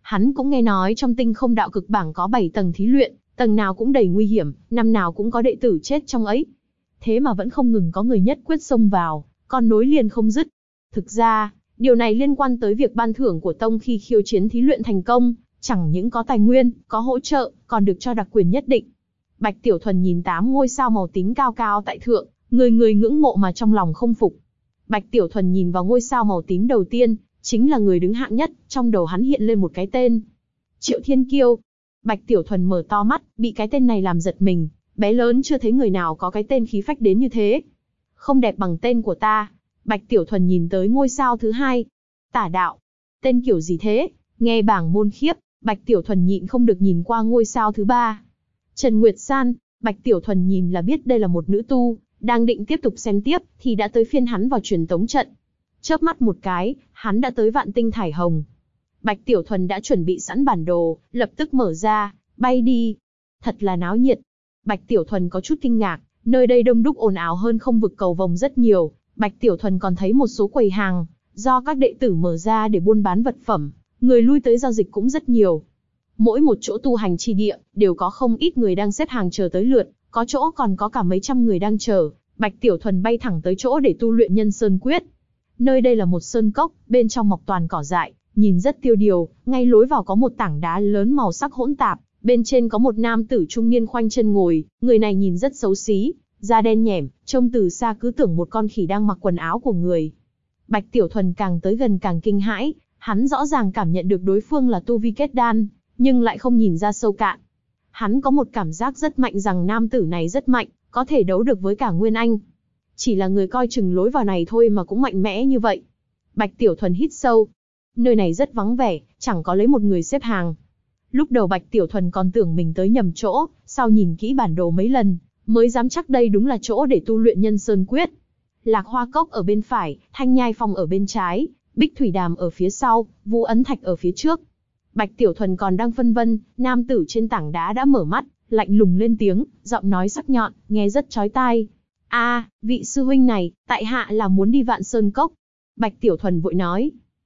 Hắn cũng nghe nói trong tinh không đạo cực bảng có 7 tầng thí luyện, tầng nào cũng đầy nguy hiểm, năm nào cũng có đệ tử chết trong ấy. Thế mà vẫn không ngừng có người nhất quyết xông vào, còn nối liền không dứt. Thực ra, điều này liên quan tới việc ban thưởng của tông khi khiêu chiến thí luyện thành công, chẳng những có tài nguyên, có hỗ trợ, còn được cho đặc quyền nhất định. Bạch Tiểu Thuần nhìn 8 ngôi sao màu tím cao cao tại thượng, người người ngưỡng mộ mà trong lòng không phục. Bạch Tiểu Thuần nhìn vào ngôi sao màu tím đầu tiên, chính là người đứng hạng nhất, trong đầu hắn hiện lên một cái tên. Triệu Thiên Kiêu. Bạch Tiểu Thuần mở to mắt, bị cái tên này làm giật mình, bé lớn chưa thấy người nào có cái tên khí phách đến như thế. Không đẹp bằng tên của ta. Bạch Tiểu Thuần nhìn tới ngôi sao thứ hai. Tả Đạo. Tên kiểu gì thế? Nghe bảng môn khiếp, Bạch Tiểu Thuần nhịn không được nhìn qua ngôi sao thứ ba. Trần Nguyệt San. Bạch Tiểu Thuần nhìn là biết đây là một nữ tu, đang định tiếp tục xem tiếp, thì đã tới phiên hắn vào truyền tống trận. Chớp mắt một cái, hắn đã tới Vạn Tinh Thải Hồng. Bạch Tiểu Thuần đã chuẩn bị sẵn bản đồ, lập tức mở ra, bay đi. Thật là náo nhiệt. Bạch Tiểu Thuần có chút kinh ngạc, nơi đây đông đúc ồn ào hơn không vực cầu vồng rất nhiều. Bạch Tiểu Thuần còn thấy một số quầy hàng, do các đệ tử mở ra để buôn bán vật phẩm, người lui tới giao dịch cũng rất nhiều. Mỗi một chỗ tu hành chi địa, đều có không ít người đang xếp hàng chờ tới lượt, có chỗ còn có cả mấy trăm người đang chờ. Bạch Tiểu Thuần bay thẳng tới chỗ để tu luyện Nhân Sơn Quyết. Nơi đây là một sơn cốc, bên trong mọc toàn cỏ dại, nhìn rất tiêu điều, ngay lối vào có một tảng đá lớn màu sắc hỗn tạp, bên trên có một nam tử trung niên khoanh chân ngồi, người này nhìn rất xấu xí, da đen nhẻm, trông từ xa cứ tưởng một con khỉ đang mặc quần áo của người. Bạch Tiểu Thuần càng tới gần càng kinh hãi, hắn rõ ràng cảm nhận được đối phương là tu vi kết đan, nhưng lại không nhìn ra sâu cạn. Hắn có một cảm giác rất mạnh rằng nam tử này rất mạnh, có thể đấu được với cả Nguyên Anh. Chỉ là người coi chừng lối vào này thôi mà cũng mạnh mẽ như vậy. Bạch Tiểu Thuần hít sâu. Nơi này rất vắng vẻ, chẳng có lấy một người xếp hàng. Lúc đầu Bạch Tiểu Thuần còn tưởng mình tới nhầm chỗ, sau nhìn kỹ bản đồ mấy lần, mới dám chắc đây đúng là chỗ để tu luyện Nhân Sơn Quyết. Lạc Hoa Cốc ở bên phải, Thanh Nhai Phong ở bên trái, Bích Thủy Đàm ở phía sau, Vũ Ấn Thạch ở phía trước. Bạch Tiểu Thuần còn đang phân vân, nam tử trên tảng đá đã mở mắt, lạnh lùng lên tiếng, giọng nói sắc nhọn, nghe rất chói tai. Vị sư huynh này, tại hạ là muốn đi Vạn Sơn Cốc. Bạch Tiểu Thuần vội nói.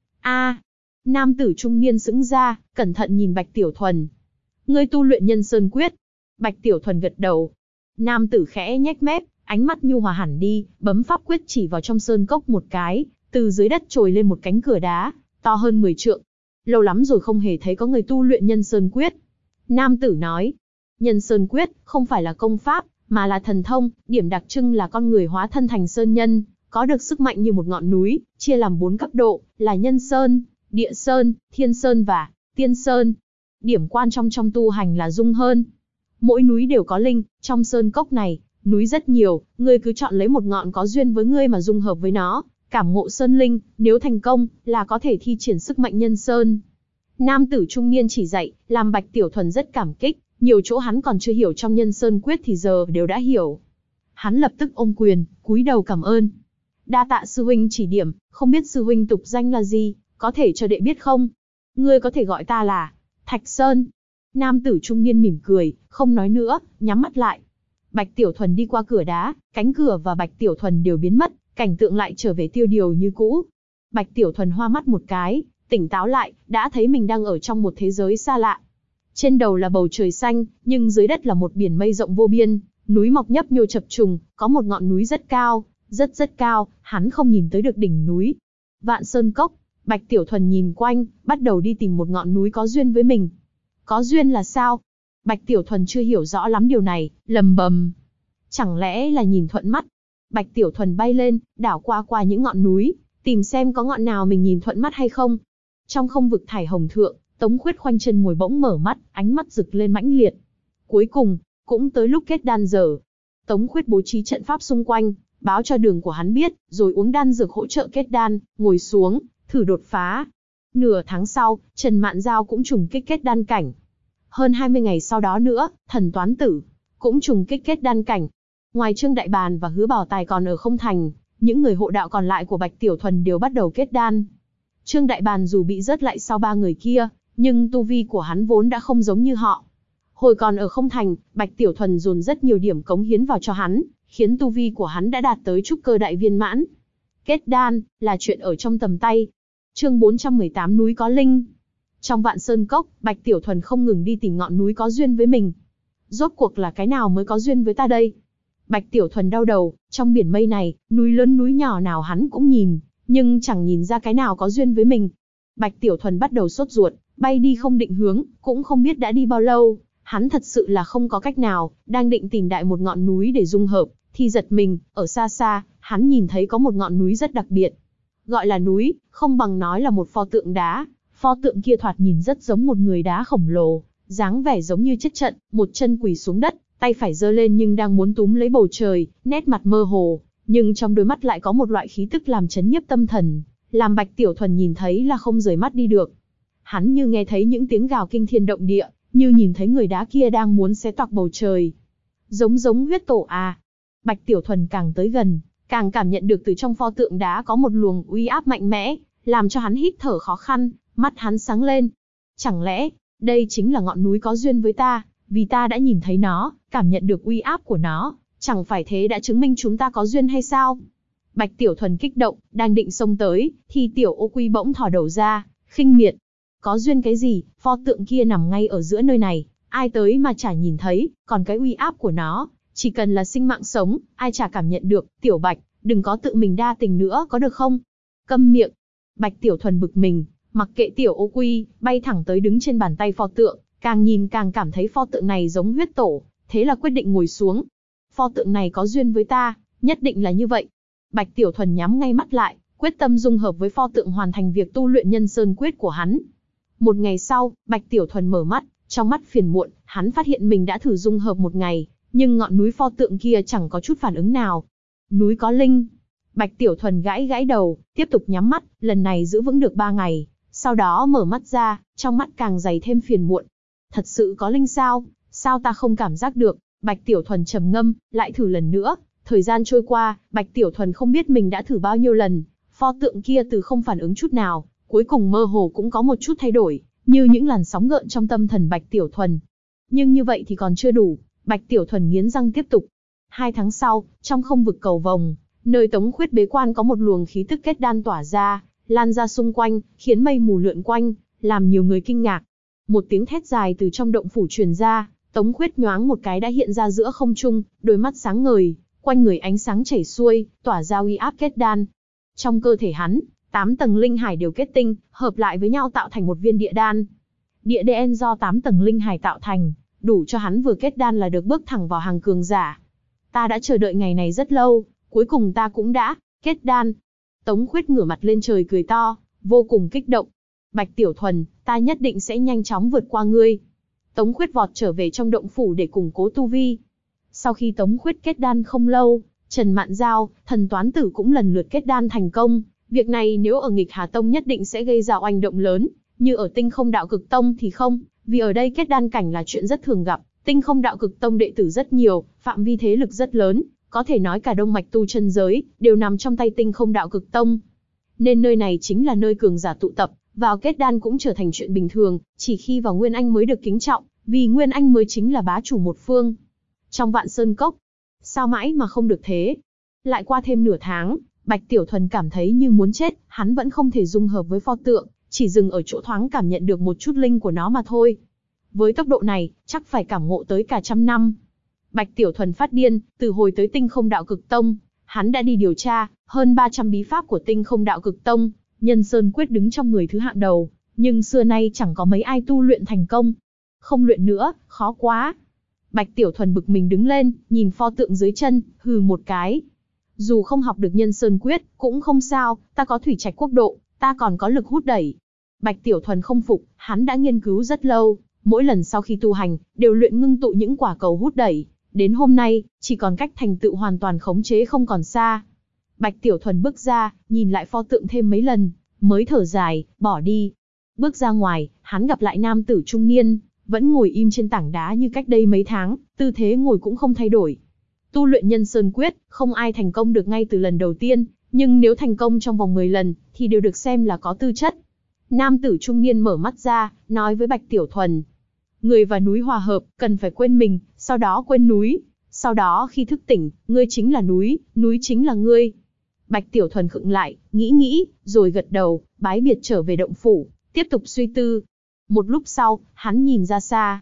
Nam tử trung niên sững ra, cẩn thận nhìn Bạch Tiểu Thuần. Ngươi tu luyện Nhân Sơn Quyết. Bạch Tiểu Thuần gật đầu. Nam tử khẽ nhếch mép, ánh mắt nhu hòa hẳn đi, bấm pháp quyết chỉ vào trong sơn cốc một cái, từ dưới đất trồi lên một cánh cửa đá, to hơn 10 trượng. Lâu lắm rồi không hề thấy có người tu luyện Nhân Sơn Quyết. Nam tử nói. Nhân Sơn Quyết không phải là công pháp, mà là thần thông, điểm đặc trưng là con người hóa thân thành sơn nhân, có được sức mạnh như một ngọn núi, chia làm 4 cấp độ, là Nhân Sơn, Địa Sơn, Thiên Sơn và Tiên Sơn. Điểm quan trọng trong tu hành là dung hơn. Mỗi núi đều có linh, trong sơn cốc này, núi rất nhiều, ngươi cứ chọn lấy một ngọn có duyên với ngươi mà dung hợp với nó, cảm ngộ sơn linh, nếu thành công, là có thể thi triển sức mạnh Nhân Sơn. Nam tử trung niên chỉ dạy, làm Bạch Tiểu Thuần rất cảm kích, nhiều chỗ hắn còn chưa hiểu trong Nhân Sơn Quyết thì giờ đều đã hiểu. Hắn lập tức ôm quyền, cúi đầu cảm ơn. Đa tạ sư huynh chỉ điểm, không biết sư huynh tục danh là gì, có thể cho đệ biết không? Ngươi có thể gọi ta là Thạch Sơn. Nam tử trung niên mỉm cười, không nói nữa, nhắm mắt lại. Bạch Tiểu Thuần đi qua cửa đá, cánh cửa và Bạch Tiểu Thuần đều biến mất, cảnh tượng lại trở về tiêu điều như cũ. Bạch Tiểu Thuần hoa mắt một cái, tỉnh táo lại, đã thấy mình đang ở trong một thế giới xa lạ. Trên đầu là bầu trời xanh, nhưng dưới đất là một biển mây rộng vô biên, núi mọc nhấp nhô chập trùng, có một ngọn núi rất cao, rất cao, hắn không nhìn tới được đỉnh núi. Vạn Sơn Cốc. Bạch Tiểu Thuần nhìn quanh, bắt đầu đi tìm một ngọn núi có duyên với mình. Có duyên là sao? Bạch Tiểu Thuần chưa hiểu rõ lắm điều này, lầm bầm. Chẳng lẽ là nhìn thuận mắt? Bạch Tiểu Thuần bay lên, đảo qua những ngọn núi, tìm xem có ngọn nào mình nhìn thuận mắt hay không. Trong không vực Thải Hồng thượng, Tống Khuyết khoanh chân ngồi bỗng mở mắt, ánh mắt rực lên mãnh liệt. Cuối cùng, cũng tới lúc kết đan giờ. Tống Khuyết bố trí trận pháp xung quanh, báo cho đường của hắn biết, rồi uống đan dược hỗ trợ kết đan, ngồi xuống, thử đột phá. Nửa tháng sau, Trần Mạn Giao cũng trùng kích kết đan cảnh. Hơn 20 ngày sau đó nữa, Thần Toán Tử cũng trùng kích kết đan cảnh. Ngoài Trương Đại Bàn và Hứa Bảo Tài còn ở không thành, những người hộ đạo còn lại của Bạch Tiểu Thuần đều bắt đầu kết đan. Trương Đại Bàn dù bị rớt lại sau 3 người kia, nhưng tu vi của hắn vốn đã không giống như họ. Hồi còn ở không thành, Bạch Tiểu Thuần dồn rất nhiều điểm cống hiến vào cho hắn, khiến tu vi của hắn đã đạt tới trúc cơ đại viên mãn. Kết đan là chuyện ở trong tầm tay. Chương 418 núi có linh. Trong Vạn Sơn Cốc, Bạch Tiểu Thuần không ngừng đi tìm ngọn núi có duyên với mình. Rốt cuộc là cái nào mới có duyên với ta đây? Bạch Tiểu Thuần đau đầu, trong biển mây này, núi lớn núi nhỏ nào hắn cũng nhìn, nhưng chẳng nhìn ra cái nào có duyên với mình. Bạch Tiểu Thuần bắt đầu sốt ruột, bay đi không định hướng, cũng không biết đã đi bao lâu. Hắn thật sự là không có cách nào, đang định tìm đại một ngọn núi để dung hợp, thì giật mình, ở xa xa, hắn nhìn thấy có một ngọn núi rất đặc biệt. Gọi là núi, không bằng nói là một pho tượng đá. Pho tượng kia thoạt nhìn rất giống một người đá khổng lồ, dáng vẻ giống như chết trận, một chân quỳ xuống đất, tay phải giơ lên nhưng đang muốn túm lấy bầu trời, nét mặt mơ hồ, nhưng trong đôi mắt lại có một loại khí tức làm chấn nhiếp tâm thần, làm Bạch Tiểu Thuần nhìn thấy là không rời mắt đi được. Hắn như nghe thấy những tiếng gào kinh thiên động địa, như nhìn thấy người đá kia đang muốn xé toạc bầu trời. Giống huyết tổ à? Bạch Tiểu Thuần càng tới gần, càng cảm nhận được từ trong pho tượng đá có một luồng uy áp mạnh mẽ, làm cho hắn hít thở khó khăn, mắt hắn sáng lên. Chẳng lẽ, đây chính là ngọn núi có duyên với ta, vì ta đã nhìn thấy nó, cảm nhận được uy áp của nó, chẳng phải thế đã chứng minh chúng ta có duyên hay sao? Bạch Tiểu Thuần kích động, đang định xông tới, thì Tiểu Ô Quy bỗng thò đầu ra, khinh miệt. Có duyên cái gì, pho tượng kia nằm ngay ở giữa nơi này, ai tới mà chả nhìn thấy, còn cái uy áp của nó, chỉ cần là sinh mạng sống, ai chả cảm nhận được. Tiểu Bạch, đừng có tự mình đa tình nữa có được không? Câm miệng. Bạch Tiểu Thuần bực mình, mặc kệ Tiểu Ô Quy, bay thẳng tới đứng trên bàn tay pho tượng, càng nhìn càng cảm thấy pho tượng này giống huyết tổ, thế là quyết định ngồi xuống. Pho tượng này có duyên với ta, nhất định là như vậy. Bạch Tiểu Thuần nhắm ngay mắt lại, quyết tâm dung hợp với pho tượng hoàn thành việc tu luyện Nhân Sơn Quyết của hắn. Một ngày sau, Bạch Tiểu Thuần mở mắt, trong mắt phiền muộn, hắn phát hiện mình đã thử dung hợp một ngày, nhưng ngọn núi pho tượng kia chẳng có chút phản ứng nào. Núi có linh. Bạch Tiểu Thuần gãi gãi đầu, tiếp tục nhắm mắt, lần này giữ vững được 3 ngày, sau đó mở mắt ra, trong mắt càng dày thêm phiền muộn. Thật sự có linh sao? Sao ta không cảm giác được? Bạch Tiểu Thuần trầm ngâm, lại thử lần nữa. Thời gian trôi qua, Bạch Tiểu Thuần không biết mình đã thử bao nhiêu lần, pho tượng kia từ không phản ứng chút nào, cuối cùng mơ hồ cũng có một chút thay đổi, như những làn sóng gợn trong tâm thần Bạch Tiểu Thuần. Nhưng như vậy thì còn chưa đủ, Bạch Tiểu Thuần nghiến răng tiếp tục. 2 tháng sau, trong không vực cầu vồng, nơi Tống Khuyết bế quan có một luồng khí tức kết đan tỏa ra, lan ra xung quanh, khiến mây mù lượn quanh, làm nhiều người kinh ngạc. Một tiếng thét dài từ trong động phủ truyền ra, Tống Khuyết nhoáng một cái đã hiện ra giữa không trung, đôi mắt sáng ngời, quanh người ánh sáng chảy xuôi, tỏa ra uy áp kết đan. Trong cơ thể hắn, 8 tầng linh hải đều kết tinh, hợp lại với nhau tạo thành một viên địa đan. Địa đan do 8 tầng linh hải tạo thành, đủ cho hắn vừa kết đan là được bước thẳng vào hàng cường giả. Ta đã chờ đợi ngày này rất lâu, cuối cùng ta cũng đã kết đan. Tống Khuyết ngửa mặt lên trời cười to, vô cùng kích động. Bạch Tiểu Thuần, ta nhất định sẽ nhanh chóng vượt qua ngươi. Tống Khuyết vọt trở về trong động phủ để củng cố tu vi. Sau khi Tống Khuyết kết đan không lâu, Trần Mạn Giao, Thần Toán Tử cũng lần lượt kết đan thành công. Việc này nếu ở Nghịch Hà Tông nhất định sẽ gây ra oanh động lớn, như ở Tinh Không Đạo Cực Tông thì không, vì ở đây kết đan cảnh là chuyện rất thường gặp. Tinh Không Đạo Cực Tông đệ tử rất nhiều, phạm vi thế lực rất lớn, có thể nói cả đông mạch tu chân giới đều nằm trong tay Tinh Không Đạo Cực Tông. Nên nơi này chính là nơi cường giả tụ tập, vào kết đan cũng trở thành chuyện bình thường, chỉ khi vào Nguyên Anh mới được kính trọng, vì Nguyên Anh mới chính là bá chủ một phương. Trong Vạn Sơn Cốc, sao mãi mà không được thế? Lại qua thêm nửa tháng, Bạch Tiểu Thuần cảm thấy như muốn chết, hắn vẫn không thể dung hợp với pho tượng, chỉ dừng ở chỗ thoáng cảm nhận được một chút linh của nó mà thôi. Với tốc độ này, chắc phải cảm ngộ tới cả 100 năm. Bạch Tiểu Thuần phát điên, từ hồi tới Tinh Không Đạo Cực Tông, hắn đã đi điều tra, hơn 300 bí pháp của Tinh Không Đạo Cực Tông, Nhân Sơn Quyết đứng trong 10 thứ hạng đầu, nhưng xưa nay chẳng có mấy ai tu luyện thành công. Không luyện nữa, khó quá. Bạch Tiểu Thuần bực mình đứng lên, nhìn pho tượng dưới chân, hừ một cái. Dù không học được Nhân Sơn Quyết, cũng không sao, ta có Thủy Trạch Quốc Độ, ta còn có lực hút đẩy. Bạch Tiểu Thuần không phục, hắn đã nghiên cứu rất lâu, mỗi lần sau khi tu hành, đều luyện ngưng tụ những quả cầu hút đẩy. Đến hôm nay, chỉ còn cách thành tựu hoàn toàn khống chế không còn xa. Bạch Tiểu Thuần bước ra, nhìn lại pho tượng thêm mấy lần, mới thở dài, bỏ đi. Bước ra ngoài, hắn gặp lại nam tử trung niên, vẫn ngồi im trên tảng đá như cách đây mấy tháng, tư thế ngồi cũng không thay đổi. Tu luyện Nhân Sơn Quyết, không ai thành công được ngay từ lần đầu tiên, nhưng nếu thành công trong vòng 10 lần, thì đều được xem là có tư chất. Nam tử trung niên mở mắt ra, nói với Bạch Tiểu Thuần. Người và núi hòa hợp, cần phải quên mình, sau đó quên núi. Sau đó khi thức tỉnh, ngươi chính là núi, núi chính là ngươi. Bạch Tiểu Thuần khựng lại, nghĩ, rồi gật đầu, bái biệt trở về động phủ, tiếp tục suy tư. Một lúc sau, hắn nhìn ra xa.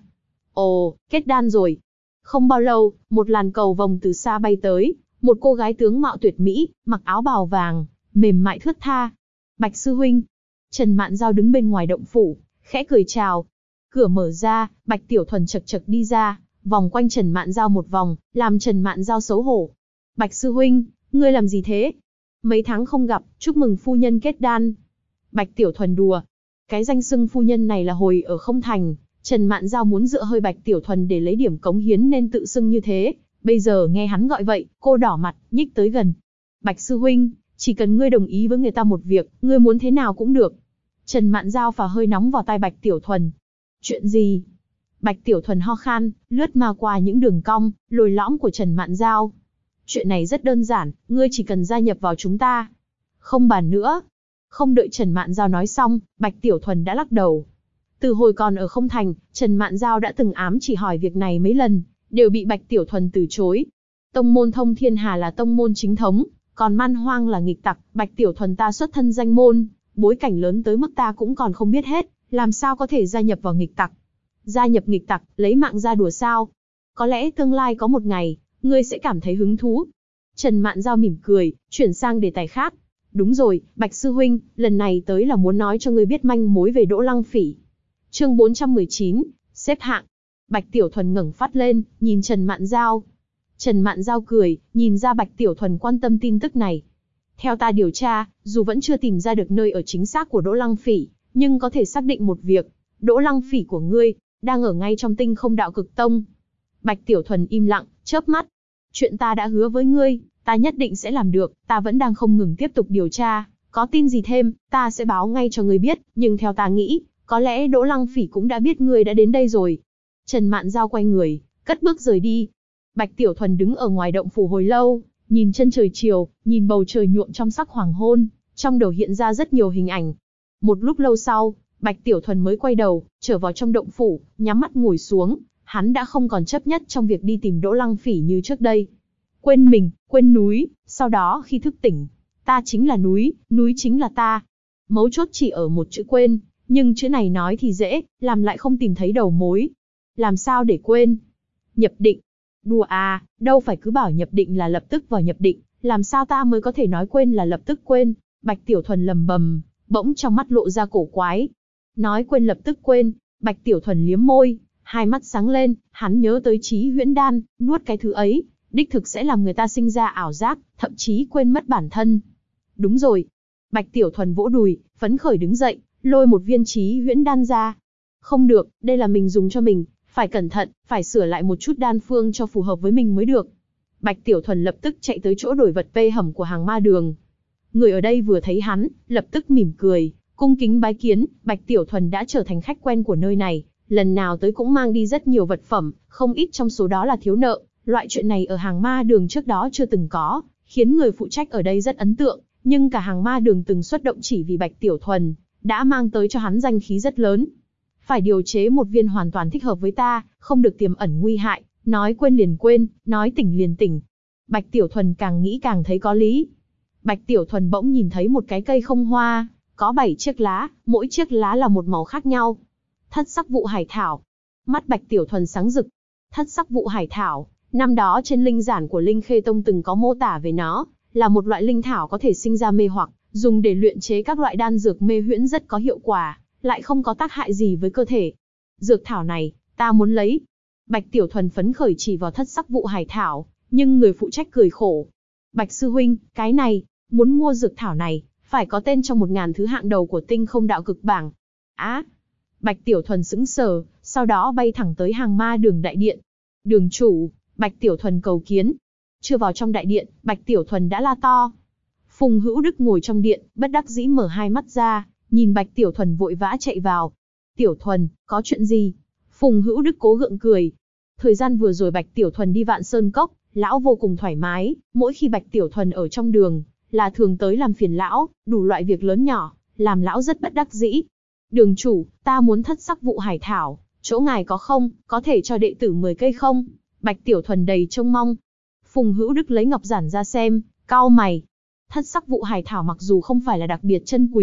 Ồ, kết đan rồi. Không bao lâu, một làn cầu vồng từ xa bay tới, một cô gái tướng mạo tuyệt mỹ, mặc áo bào vàng, mềm mại thướt tha. Bạch sư huynh. Trần Mạn Giao đứng bên ngoài động phủ, khẽ cười chào. Cửa mở ra, Bạch Tiểu Thuần chật chật đi ra, vòng quanh Trần Mạn Giao một vòng, làm Trần Mạn Giao xấu hổ. Bạch sư huynh, ngươi làm gì thế? Mấy tháng không gặp, chúc mừng phu nhân kết đan. Bạch Tiểu Thuần đùa. Cái danh xưng phu nhân này là hồi ở không thành, Trần Mạn Giao muốn dựa hơi Bạch Tiểu Thuần để lấy điểm cống hiến nên tự xưng như thế. Bây giờ nghe hắn gọi vậy, cô đỏ mặt, nhích tới gần. Bạch sư huynh, chỉ cần ngươi đồng ý với người ta một việc, ngươi muốn thế nào cũng được. Trần Mạn Giao phả hơi nóng vào tai Bạch Tiểu Thuần. Chuyện gì? Bạch Tiểu Thuần ho khan, lướt ma qua những đường cong, lồi lõm của Trần Mạn Giao. Chuyện này rất đơn giản, ngươi chỉ cần gia nhập vào chúng ta. Không bàn nữa. Không đợi Trần Mạn Giao nói xong, Bạch Tiểu Thuần đã lắc đầu. Từ hồi còn ở không thành, Trần Mạn Giao đã từng ám chỉ hỏi việc này mấy lần, đều bị Bạch Tiểu Thuần từ chối. Tông môn Thông Thiên Hà là tông môn chính thống, còn Man Hoang là nghịch tặc, Bạch Tiểu Thuần ta xuất thân danh môn, bối cảnh lớn tới mức ta cũng còn không biết hết, làm sao có thể gia nhập vào nghịch tặc. Gia nhập nghịch tặc, lấy mạng ra đùa sao? Có lẽ tương lai có một ngày, ngươi sẽ cảm thấy hứng thú. Trần Mạn Giao mỉm cười, chuyển sang đề tài khác. Đúng rồi, Bạch sư huynh, lần này tới là muốn nói cho ngươi biết manh mối về Đỗ Lăng Phỉ. Chương 419, xếp hạng. Bạch Tiểu Thuần ngẩng phát lên, nhìn Trần Mạn Giao. Trần Mạn Giao cười, nhìn ra Bạch Tiểu Thuần quan tâm tin tức này. Theo ta điều tra, dù vẫn chưa tìm ra được nơi ở chính xác của Đỗ Lăng Phỉ, nhưng có thể xác định một việc, Đỗ Lăng Phỉ của ngươi đang ở ngay trong Tinh Không Đạo Cực Tông. Bạch Tiểu Thuần im lặng, chớp mắt. Chuyện ta đã hứa với ngươi, ta nhất định sẽ làm được, ta vẫn đang không ngừng tiếp tục điều tra, có tin gì thêm, ta sẽ báo ngay cho ngươi biết, nhưng theo ta nghĩ, có lẽ Đỗ Lăng Phỉ cũng đã biết ngươi đã đến đây rồi. Trần Mạn Giao quay người, cất bước rời đi. Bạch Tiểu Thuần đứng ở ngoài động phủ hồi lâu, nhìn chân trời chiều, nhìn bầu trời nhuộm trong sắc hoàng hôn, trong đầu hiện ra rất nhiều hình ảnh. Một lúc lâu sau, Bạch Tiểu Thuần mới quay đầu, trở vào trong động phủ, nhắm mắt ngồi xuống, hắn đã không còn chấp nhất trong việc đi tìm Đỗ Lăng Phỉ như trước đây. Quên mình, quên núi, sau đó khi thức tỉnh, ta chính là núi chính là ta. Mấu chốt chỉ ở một chữ quên, nhưng chữ này nói thì dễ, làm lại không tìm thấy đầu mối. Làm sao để quên? Nhập định. Đùa à, đâu phải cứ bảo nhập định là lập tức vào nhập định, làm sao ta mới có thể nói quên là lập tức quên? Bạch Tiểu Thuần lầm bầm, bỗng trong mắt lộ ra cổ quái. Nói quên lập tức quên, Bạch Tiểu Thuần liếm môi, hai mắt sáng lên, hắn nhớ tới Chí Huyễn Đan, nuốt cái thứ ấy, đích thực sẽ làm người ta sinh ra ảo giác, thậm chí quên mất bản thân. Đúng rồi. Bạch Tiểu Thuần vỗ đùi, phấn khởi đứng dậy, lôi một viên Chí Huyễn Đan ra. Không được, đây là mình dùng cho mình, phải cẩn thận, phải sửa lại một chút đan phương cho phù hợp với mình mới được. Bạch Tiểu Thuần lập tức chạy tới chỗ đổi vật P hầm của hàng ma đường. Người ở đây vừa thấy hắn, lập tức mỉm cười, cung kính bái kiến, Bạch Tiểu Thuần đã trở thành khách quen của nơi này, lần nào tới cũng mang đi rất nhiều vật phẩm, không ít trong số đó là thiếu nợ, loại chuyện này ở hàng ma đường trước đó chưa từng có, khiến người phụ trách ở đây rất ấn tượng, nhưng cả hàng ma đường từng xuất động chỉ vì Bạch Tiểu Thuần, đã mang tới cho hắn danh khí rất lớn. Phải điều chế một viên hoàn toàn thích hợp với ta, không được tiềm ẩn nguy hại, nói quên liền quên, nói tỉnh liền tỉnh. Bạch Tiểu Thuần càng nghĩ càng thấy có lý. Bạch Tiểu Thuần bỗng nhìn thấy một cái cây không hoa, có 7 chiếc lá, mỗi chiếc lá là một màu khác nhau. Thất sắc vụ hải thảo. Mắt Bạch Tiểu Thuần sáng rực. Thất sắc vụ hải thảo, năm đó trên linh giản của Linh Khê Tông từng có mô tả về nó, là một loại linh thảo có thể sinh ra mê hoặc, dùng để luyện chế các loại đan dược mê huyễn rất có hiệu quả, lại không có tác hại gì với cơ thể. Dược thảo này, ta muốn lấy. Bạch Tiểu Thuần phấn khởi chỉ vào thất sắc vụ hải thảo, nhưng người phụ trách cười khổ. Bạch sư huynh, cái này, muốn mua dược thảo này, phải có tên trong 1000 thứ hạng đầu của Tinh Không Đạo Cực bảng. Á! Bạch Tiểu Thuần sững sờ, sau đó bay thẳng tới hàng ma đường đại điện. Đường chủ, Bạch Tiểu Thuần cầu kiến. Chưa vào trong đại điện, Bạch Tiểu Thuần đã la to. Phùng Hữu Đức ngồi trong điện, bất đắc dĩ mở hai mắt ra, nhìn Bạch Tiểu Thuần vội vã chạy vào. Tiểu Thuần, có chuyện gì? Phùng Hữu Đức cố gượng cười. Thời gian vừa rồi Bạch Tiểu Thuần đi Vạn Sơn Cốc, lão vô cùng thoải mái, mỗi khi Bạch Tiểu Thuần ở trong đường, là thường tới làm phiền lão, đủ loại việc lớn nhỏ, làm lão rất bất đắc dĩ. Đường chủ, ta muốn thất sắc vụ hải thảo, chỗ ngài có không, có thể cho đệ tử 10 cây không? Bạch Tiểu Thuần đầy trông mong. Phùng Hữu Đức lấy ngọc giản ra xem, cau mày. Thất sắc vụ hải thảo mặc dù không phải là đặc biệt chân quý,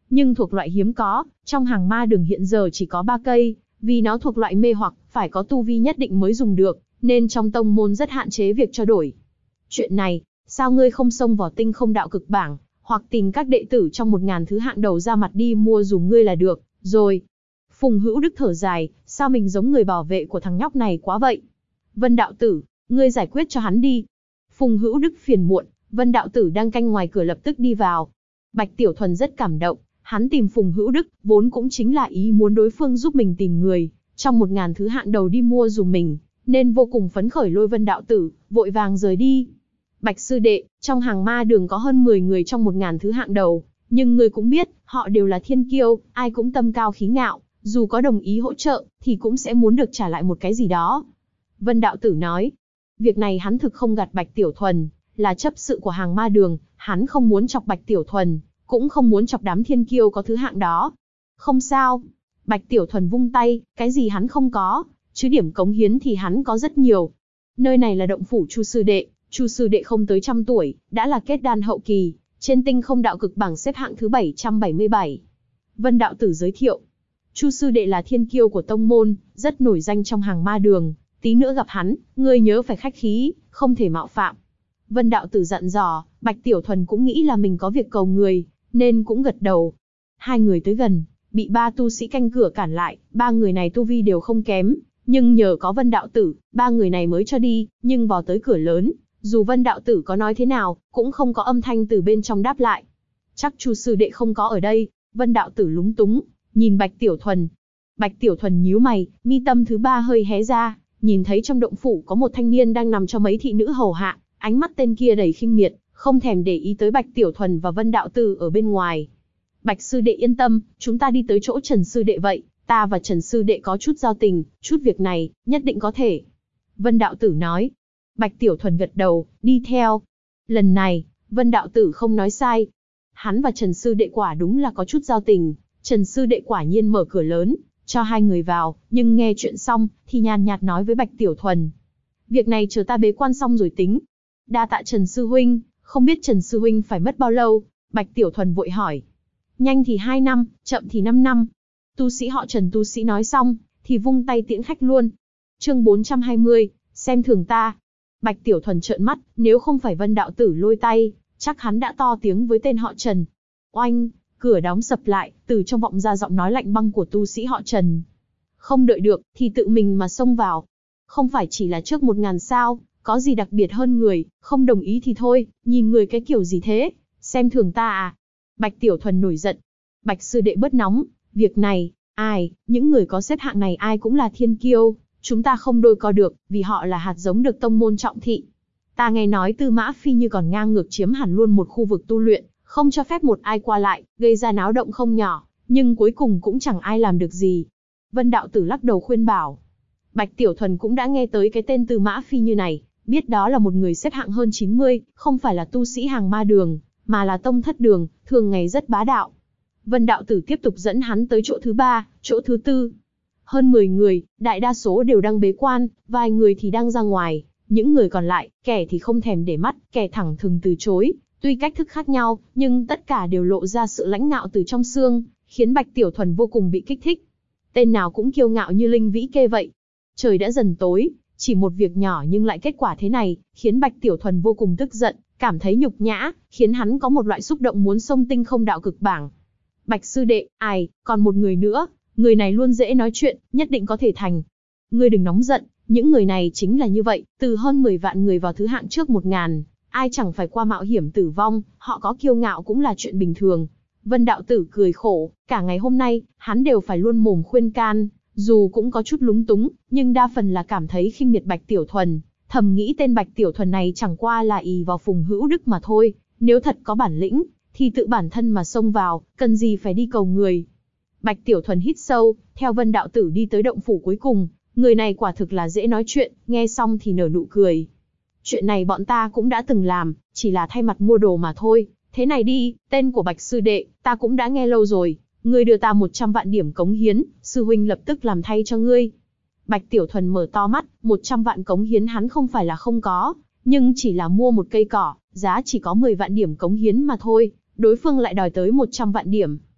nhưng thuộc loại hiếm có, trong hàng ma đường hiện giờ chỉ có 3 cây, vì nó thuộc loại mê hoặc, phải có tu vi nhất định mới dùng được, nên trong tông môn rất hạn chế việc trao đổi. Chuyện này, sao ngươi không xông vào tinh không đạo cực bảng, hoặc tìm các đệ tử trong 1000 thứ hạng đầu ra mặt đi mua dùm ngươi là được, rồi. Phùng Hữu Đức thở dài, sao mình giống người bảo vệ của thằng nhóc này quá vậy? Vân đạo tử, ngươi giải quyết cho hắn đi. Phùng Hữu Đức phiền muộn, Vân đạo tử đang canh ngoài cửa lập tức đi vào. Bạch Tiểu Thuần rất cảm động, hắn tìm Phùng Hữu Đức, vốn cũng chính là ý muốn đối phương giúp mình tìm người, trong 1000 thứ hạng đầu đi mua dùm mình, nên vô cùng phấn khởi lôi Vân đạo tử, vội vàng rời đi. Bạch sư đệ, trong hàng ma đường có hơn 10 người trong 1000 thứ hạng đầu, nhưng ngươi cũng biết, họ đều là thiên kiêu, ai cũng tâm cao khí ngạo, dù có đồng ý hỗ trợ, thì cũng sẽ muốn được trả lại một cái gì đó. Vân đạo tử nói, việc này hắn thực không gạt Bạch Tiểu Thuần, là chấp sự của hàng ma đường, hắn không muốn chọc Bạch Tiểu Thuần, cũng không muốn chọc đám thiên kiêu có thứ hạng đó. Không sao. Bạch Tiểu Thuần vung tay, cái gì hắn không có, chứ điểm cống hiến thì hắn có rất nhiều. Nơi này là động phủ Chu sư đệ, Chu sư đệ không tới 100 tuổi, đã là kết đan hậu kỳ, trên tinh không đạo cực bảng xếp hạng thứ 777. Vân đạo tử giới thiệu, Chu sư đệ là thiên kiêu của tông môn, rất nổi danh trong hàng ma đường, tí nữa gặp hắn, ngươi nhớ phải khách khí, không thể mạo phạm. Vân đạo tử dặn dò, Bạch Tiểu Thuần cũng nghĩ là mình có việc cầu người, nên cũng gật đầu. Hai người tới gần, bị 3 tu sĩ canh cửa cản lại, 3 người này tu vi đều không kém, nhưng nhờ có Vân đạo tử, 3 người này mới cho đi, nhưng vào tới cửa lớn, dù Vân đạo tử có nói thế nào, cũng không có âm thanh từ bên trong đáp lại. Chắc Chu sư đệ không có ở đây. Vân đạo tử lúng túng, nhìn Bạch Tiểu Thuần. Bạch Tiểu Thuần nhíu mày, mi tâm thứ 3 hơi hé ra, nhìn thấy trong động phủ có một thanh niên đang nằm cho mấy thị nữ hầu hạ, ánh mắt tên kia đầy khinh miệt, không thèm để ý tới Bạch Tiểu Thuần và Vân đạo tử ở bên ngoài. Bạch sư đệ yên tâm, chúng ta đi tới chỗ Trần sư đệ vậy, ta và Trần sư đệ có chút giao tình, chút việc này, nhất định có thể. Vân đạo tử nói. Bạch Tiểu Thuần gật đầu, đi theo. Lần này, Vân đạo tử không nói sai. Hắn và Trần sư đệ quả đúng là có chút giao tình, Trần sư đệ quả nhiên mở cửa lớn, cho hai người vào, nhưng nghe chuyện xong, thì nhàn nhạt nói với Bạch Tiểu Thuần. Việc này chờ ta bế quan xong rồi tính. Đa tạ Trần sư huynh, không biết Trần sư huynh phải mất bao lâu? Bạch Tiểu Thuần vội hỏi. Nhanh thì 2 năm, chậm thì 5 năm. Tu sĩ họ Trần tu sĩ nói xong, thì vung tay tiễn khách luôn. Chương 420, xem thường ta. Bạch Tiểu Thuần trợn mắt, nếu không phải Vân đạo tử lôi tay, chắc hắn đã to tiếng với tên họ Trần. Oanh, cửa đóng sập lại, từ trong vọng ra giọng nói lạnh băng của tu sĩ họ Trần. Không đợi được, thì tự mình mà xông vào. Không phải chỉ là trước 1000 sao, có gì đặc biệt hơn người, không đồng ý thì thôi, nhìn người cái kiểu gì thế, xem thường ta à? Bạch Tiểu Thuần nổi giận. Bạch sư đệ bớt nóng, việc này, những người có xếp hạng này ai cũng là thiên kiêu, chúng ta không đôi co được, vì họ là hạt giống được tông môn trọng thị. Ta nghe nói Tư Mã Phi như còn ngang ngược chiếm hẳn luôn một khu vực tu luyện, không cho phép một ai qua lại, gây ra náo động không nhỏ, nhưng cuối cùng cũng chẳng ai làm được gì. Vân đạo tử lắc đầu khuyên bảo. Bạch Tiểu Thuần cũng đã nghe tới cái tên Tư Mã Phi như này, biết đó là một người xếp hạng hơn 90, không phải là tu sĩ hàng ma đường, mà là tông thất đường, thường ngày rất bá đạo. Vân đạo tử tiếp tục dẫn hắn tới chỗ thứ 3, chỗ thứ 4. Hơn 10 người, đại đa số đều đang bế quan, vài người thì đang ra ngoài, những người còn lại, kẻ thì không thèm để mắt, kẻ thẳng thừng từ chối, tuy cách thức khác nhau, nhưng tất cả đều lộ ra sự lãnh ngạo từ trong xương, khiến Bạch Tiểu Thuần vô cùng bị kích thích. Tên nào cũng kiêu ngạo như Linh Vĩ Kê vậy. Trời đã dần tối, chỉ một việc nhỏ nhưng lại kết quả thế này, khiến Bạch Tiểu Thuần vô cùng tức giận, cảm thấy nhục nhã, khiến hắn có một loại xúc động muốn xông tinh không đạo cực bảng. Bạch sư đệ, còn một người nữa, người này luôn dễ nói chuyện, nhất định có thể thành. Ngươi đừng nóng giận, những người này chính là như vậy, từ hơn 10 vạn người vào thứ hạng trước 1000, ai chẳng phải qua mạo hiểm tử vong, họ có kiêu ngạo cũng là chuyện bình thường. Vân đạo tử cười khổ, cả ngày hôm nay, hắn đều phải luôn mồm khuyên can, dù cũng có chút lúng túng, nhưng đa phần là cảm thấy khinh miệt Bạch Tiểu Thuần, thầm nghĩ tên Bạch Tiểu Thuần này chẳng qua là ỷ vào Phùng Hữu Đức mà thôi, nếu thật có bản lĩnh, thì tự bản thân mà xông vào, cần gì phải đi cầu người. Bạch Tiểu Thuần hít sâu, theo Vân đạo tử đi tới động phủ cuối cùng, người này quả thực là dễ nói chuyện, nghe xong thì nở nụ cười. Chuyện này bọn ta cũng đã từng làm, chỉ là thay mặt mua đồ mà thôi. Thế này đi, tên của Bạch sư đệ, ta cũng đã nghe lâu rồi. Ngươi đưa ta 100 vạn điểm cống hiến, sư huynh lập tức làm thay cho ngươi. Bạch Tiểu Thuần mở to mắt, 100 vạn cống hiến hắn không phải là không có, nhưng chỉ là mua một cây cỏ, giá chỉ có 10 vạn điểm cống hiến mà thôi, đối phương lại đòi tới 100 vạn điểm.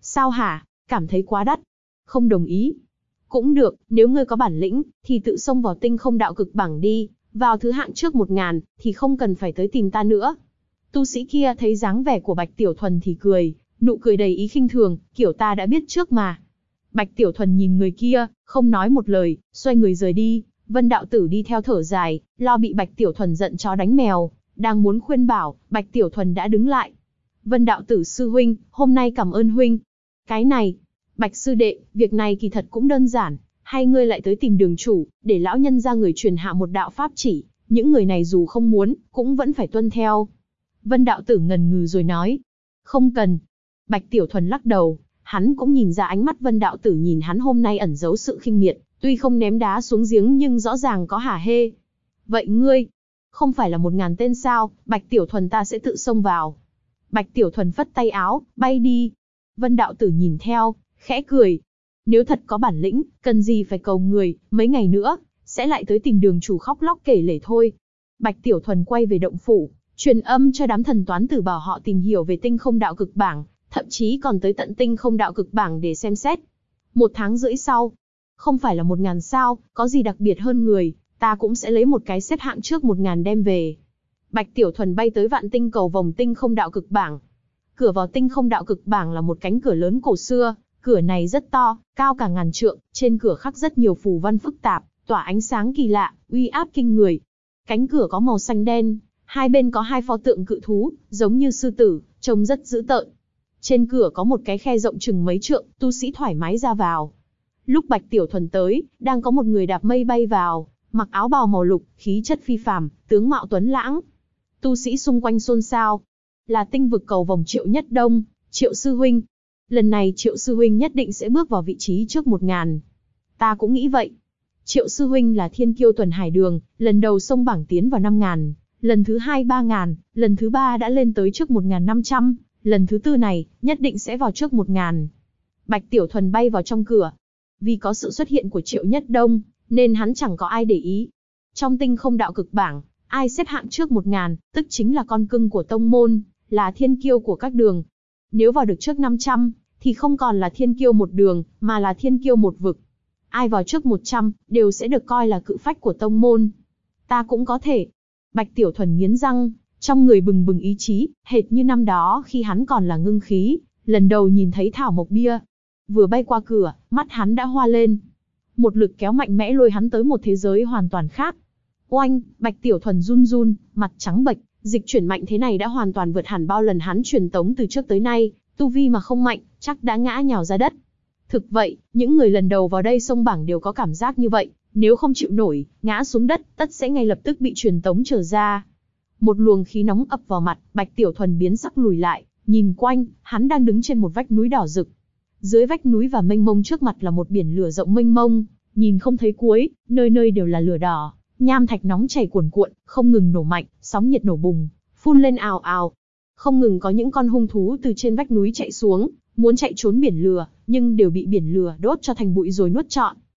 Sao hả, cảm thấy quá đắt? Không đồng ý. Cũng được, nếu ngươi có bản lĩnh, thì tự xông vào tinh không đạo cực bảng đi, vào thứ hạng trước 1000, thì không cần phải tới tìm ta nữa. Tu sĩ kia thấy dáng vẻ của Bạch Tiểu Thuần thì cười, nụ cười đầy ý khinh thường, kiểu ta đã biết trước mà. Bạch Tiểu Thuần nhìn người kia, không nói một lời, xoay người rời đi. Vân đạo tử đi theo thở dài, lo bị Bạch Tiểu Thuần giận chó đánh mèo, đang muốn khuyên bảo, Bạch Tiểu Thuần đã đứng lại. Vân đạo tử sư huynh, hôm nay cảm ơn huynh. Cái này, Bạch sư đệ, việc này kỳ thật cũng đơn giản, hay ngươi lại tới tìm đường chủ, để lão nhân ra người truyền hạ một đạo pháp chỉ, những người này dù không muốn, cũng vẫn phải tuân theo. Vân đạo tử ngần ngừ rồi nói, không cần. Bạch Tiểu Thuần lắc đầu, hắn cũng nhìn ra ánh mắt Vân đạo tử nhìn hắn hôm nay ẩn giấu sự khinh miệt, tuy không ném đá xuống giếng nhưng rõ ràng có hả hê. Vậy ngươi, không phải là 1000 tên sao? Bạch Tiểu Thuần ta sẽ tự xông vào. Bạch Tiểu Thuần phất tay áo, bay đi. Vân đạo tử nhìn theo, khẽ cười. Nếu thật có bản lĩnh, cần gì phải cầu người, mấy ngày nữa, sẽ lại tới tìm đường chủ khóc lóc kể lể thôi. Bạch Tiểu Thuần quay về động phủ, truyền âm cho đám thần toán tử bảo họ tìm hiểu về tinh không đạo cực bảng, thậm chí còn tới tận tinh không đạo cực bảng để xem xét. 1 tháng rưỡi sau, không phải là 1000 sao, có gì đặc biệt hơn người, ta cũng sẽ lấy một cái xếp hạng trước 1000 đem về. Bạch Tiểu Thuần bay tới vạn tinh cầu vòng tinh không đạo cực bảng. Cửa vào tinh không đạo cực bảng là một cánh cửa lớn cổ xưa, cửa này rất to, cao cả ngàn trượng, trên cửa khắc rất nhiều phù văn phức tạp, tỏa ánh sáng kỳ lạ, uy áp kinh người. Cánh cửa có màu xanh đen, hai bên có 2 pho tượng cự thú, giống như sư tử, trông rất dữ tợn. Trên cửa có một cái khe rộng chừng mấy trượng, tu sĩ thoải mái ra vào. Lúc Bạch Tiểu Thuần tới, đang có một người đạp mây bay vào, mặc áo bào màu lục, khí chất phi phàm, tướng mạo tuấn lãng. Tu sĩ xung quanh xôn xao. Là tinh vực cầu vòng Triệu Nhất Đông, Triệu sư huynh. Lần này Triệu sư huynh nhất định sẽ bước vào vị trí trước 1000. Ta cũng nghĩ vậy. Triệu sư huynh là thiên kiêu tuần hải đường, lần đầu xông bảng tiến vào 5000, lần thứ 2 3000, lần thứ 3 đã lên tới trước 1500, lần thứ 4 này, nhất định sẽ vào trước 1000. Bạch Tiểu Thuần bay vào trong cửa. Vì có sự xuất hiện của Triệu Nhất Đông, nên hắn chẳng có ai để ý. Trong tinh không đạo cực bảng, ai xếp hạng trước 1000, tức chính là con cưng của tông môn, là thiên kiêu của các đường. Nếu vào được trước 500, thì không còn là thiên kiêu một đường, mà là thiên kiêu một vực. Ai vào trước 100, đều sẽ được coi là cự phách của tông môn. Ta cũng có thể. Bạch Tiểu Thuần nghiến răng, trong người bừng bừng ý chí, hệt như năm đó khi hắn còn là ngưng khí, lần đầu nhìn thấy thảo mộc bia. Vừa bay qua cửa, mắt hắn đã hoa lên. Một lực kéo mạnh mẽ lôi hắn tới một thế giới hoàn toàn khác. Oanh, Bạch Tiểu Thuần run run, mặt trắng bệch, dịch chuyển mạnh thế này đã hoàn toàn vượt hẳn bao lần hắn truyền tống từ trước tới nay, tu vi mà không mạnh, chắc đã ngã nhào ra đất. Thực vậy, những người lần đầu vào đây xông bảng đều có cảm giác như vậy, nếu không chịu nổi, ngã xuống đất, tất sẽ ngay lập tức bị truyền tống trở ra. Một luồng khí nóng ập vào mặt, Bạch Tiểu Thuần biến sắc lùi lại, nhìn quanh, hắn đang đứng trên một vách núi đỏ rực. Dưới vách núi và mênh mông trước mặt là một biển lửa rộng mênh mông, nhìn không thấy cuối, nơi nơi đều là lửa đỏ, nham thạch nóng chảy cuồn cuộn, không ngừng nổ mạnh, sóng nhiệt nổ bùng, phun lên ào ào. Không ngừng có những con hung thú từ trên vách núi chạy xuống, muốn chạy trốn biển lửa, nhưng đều bị biển lửa đốt cho thành bụi rồi nuốt trọn.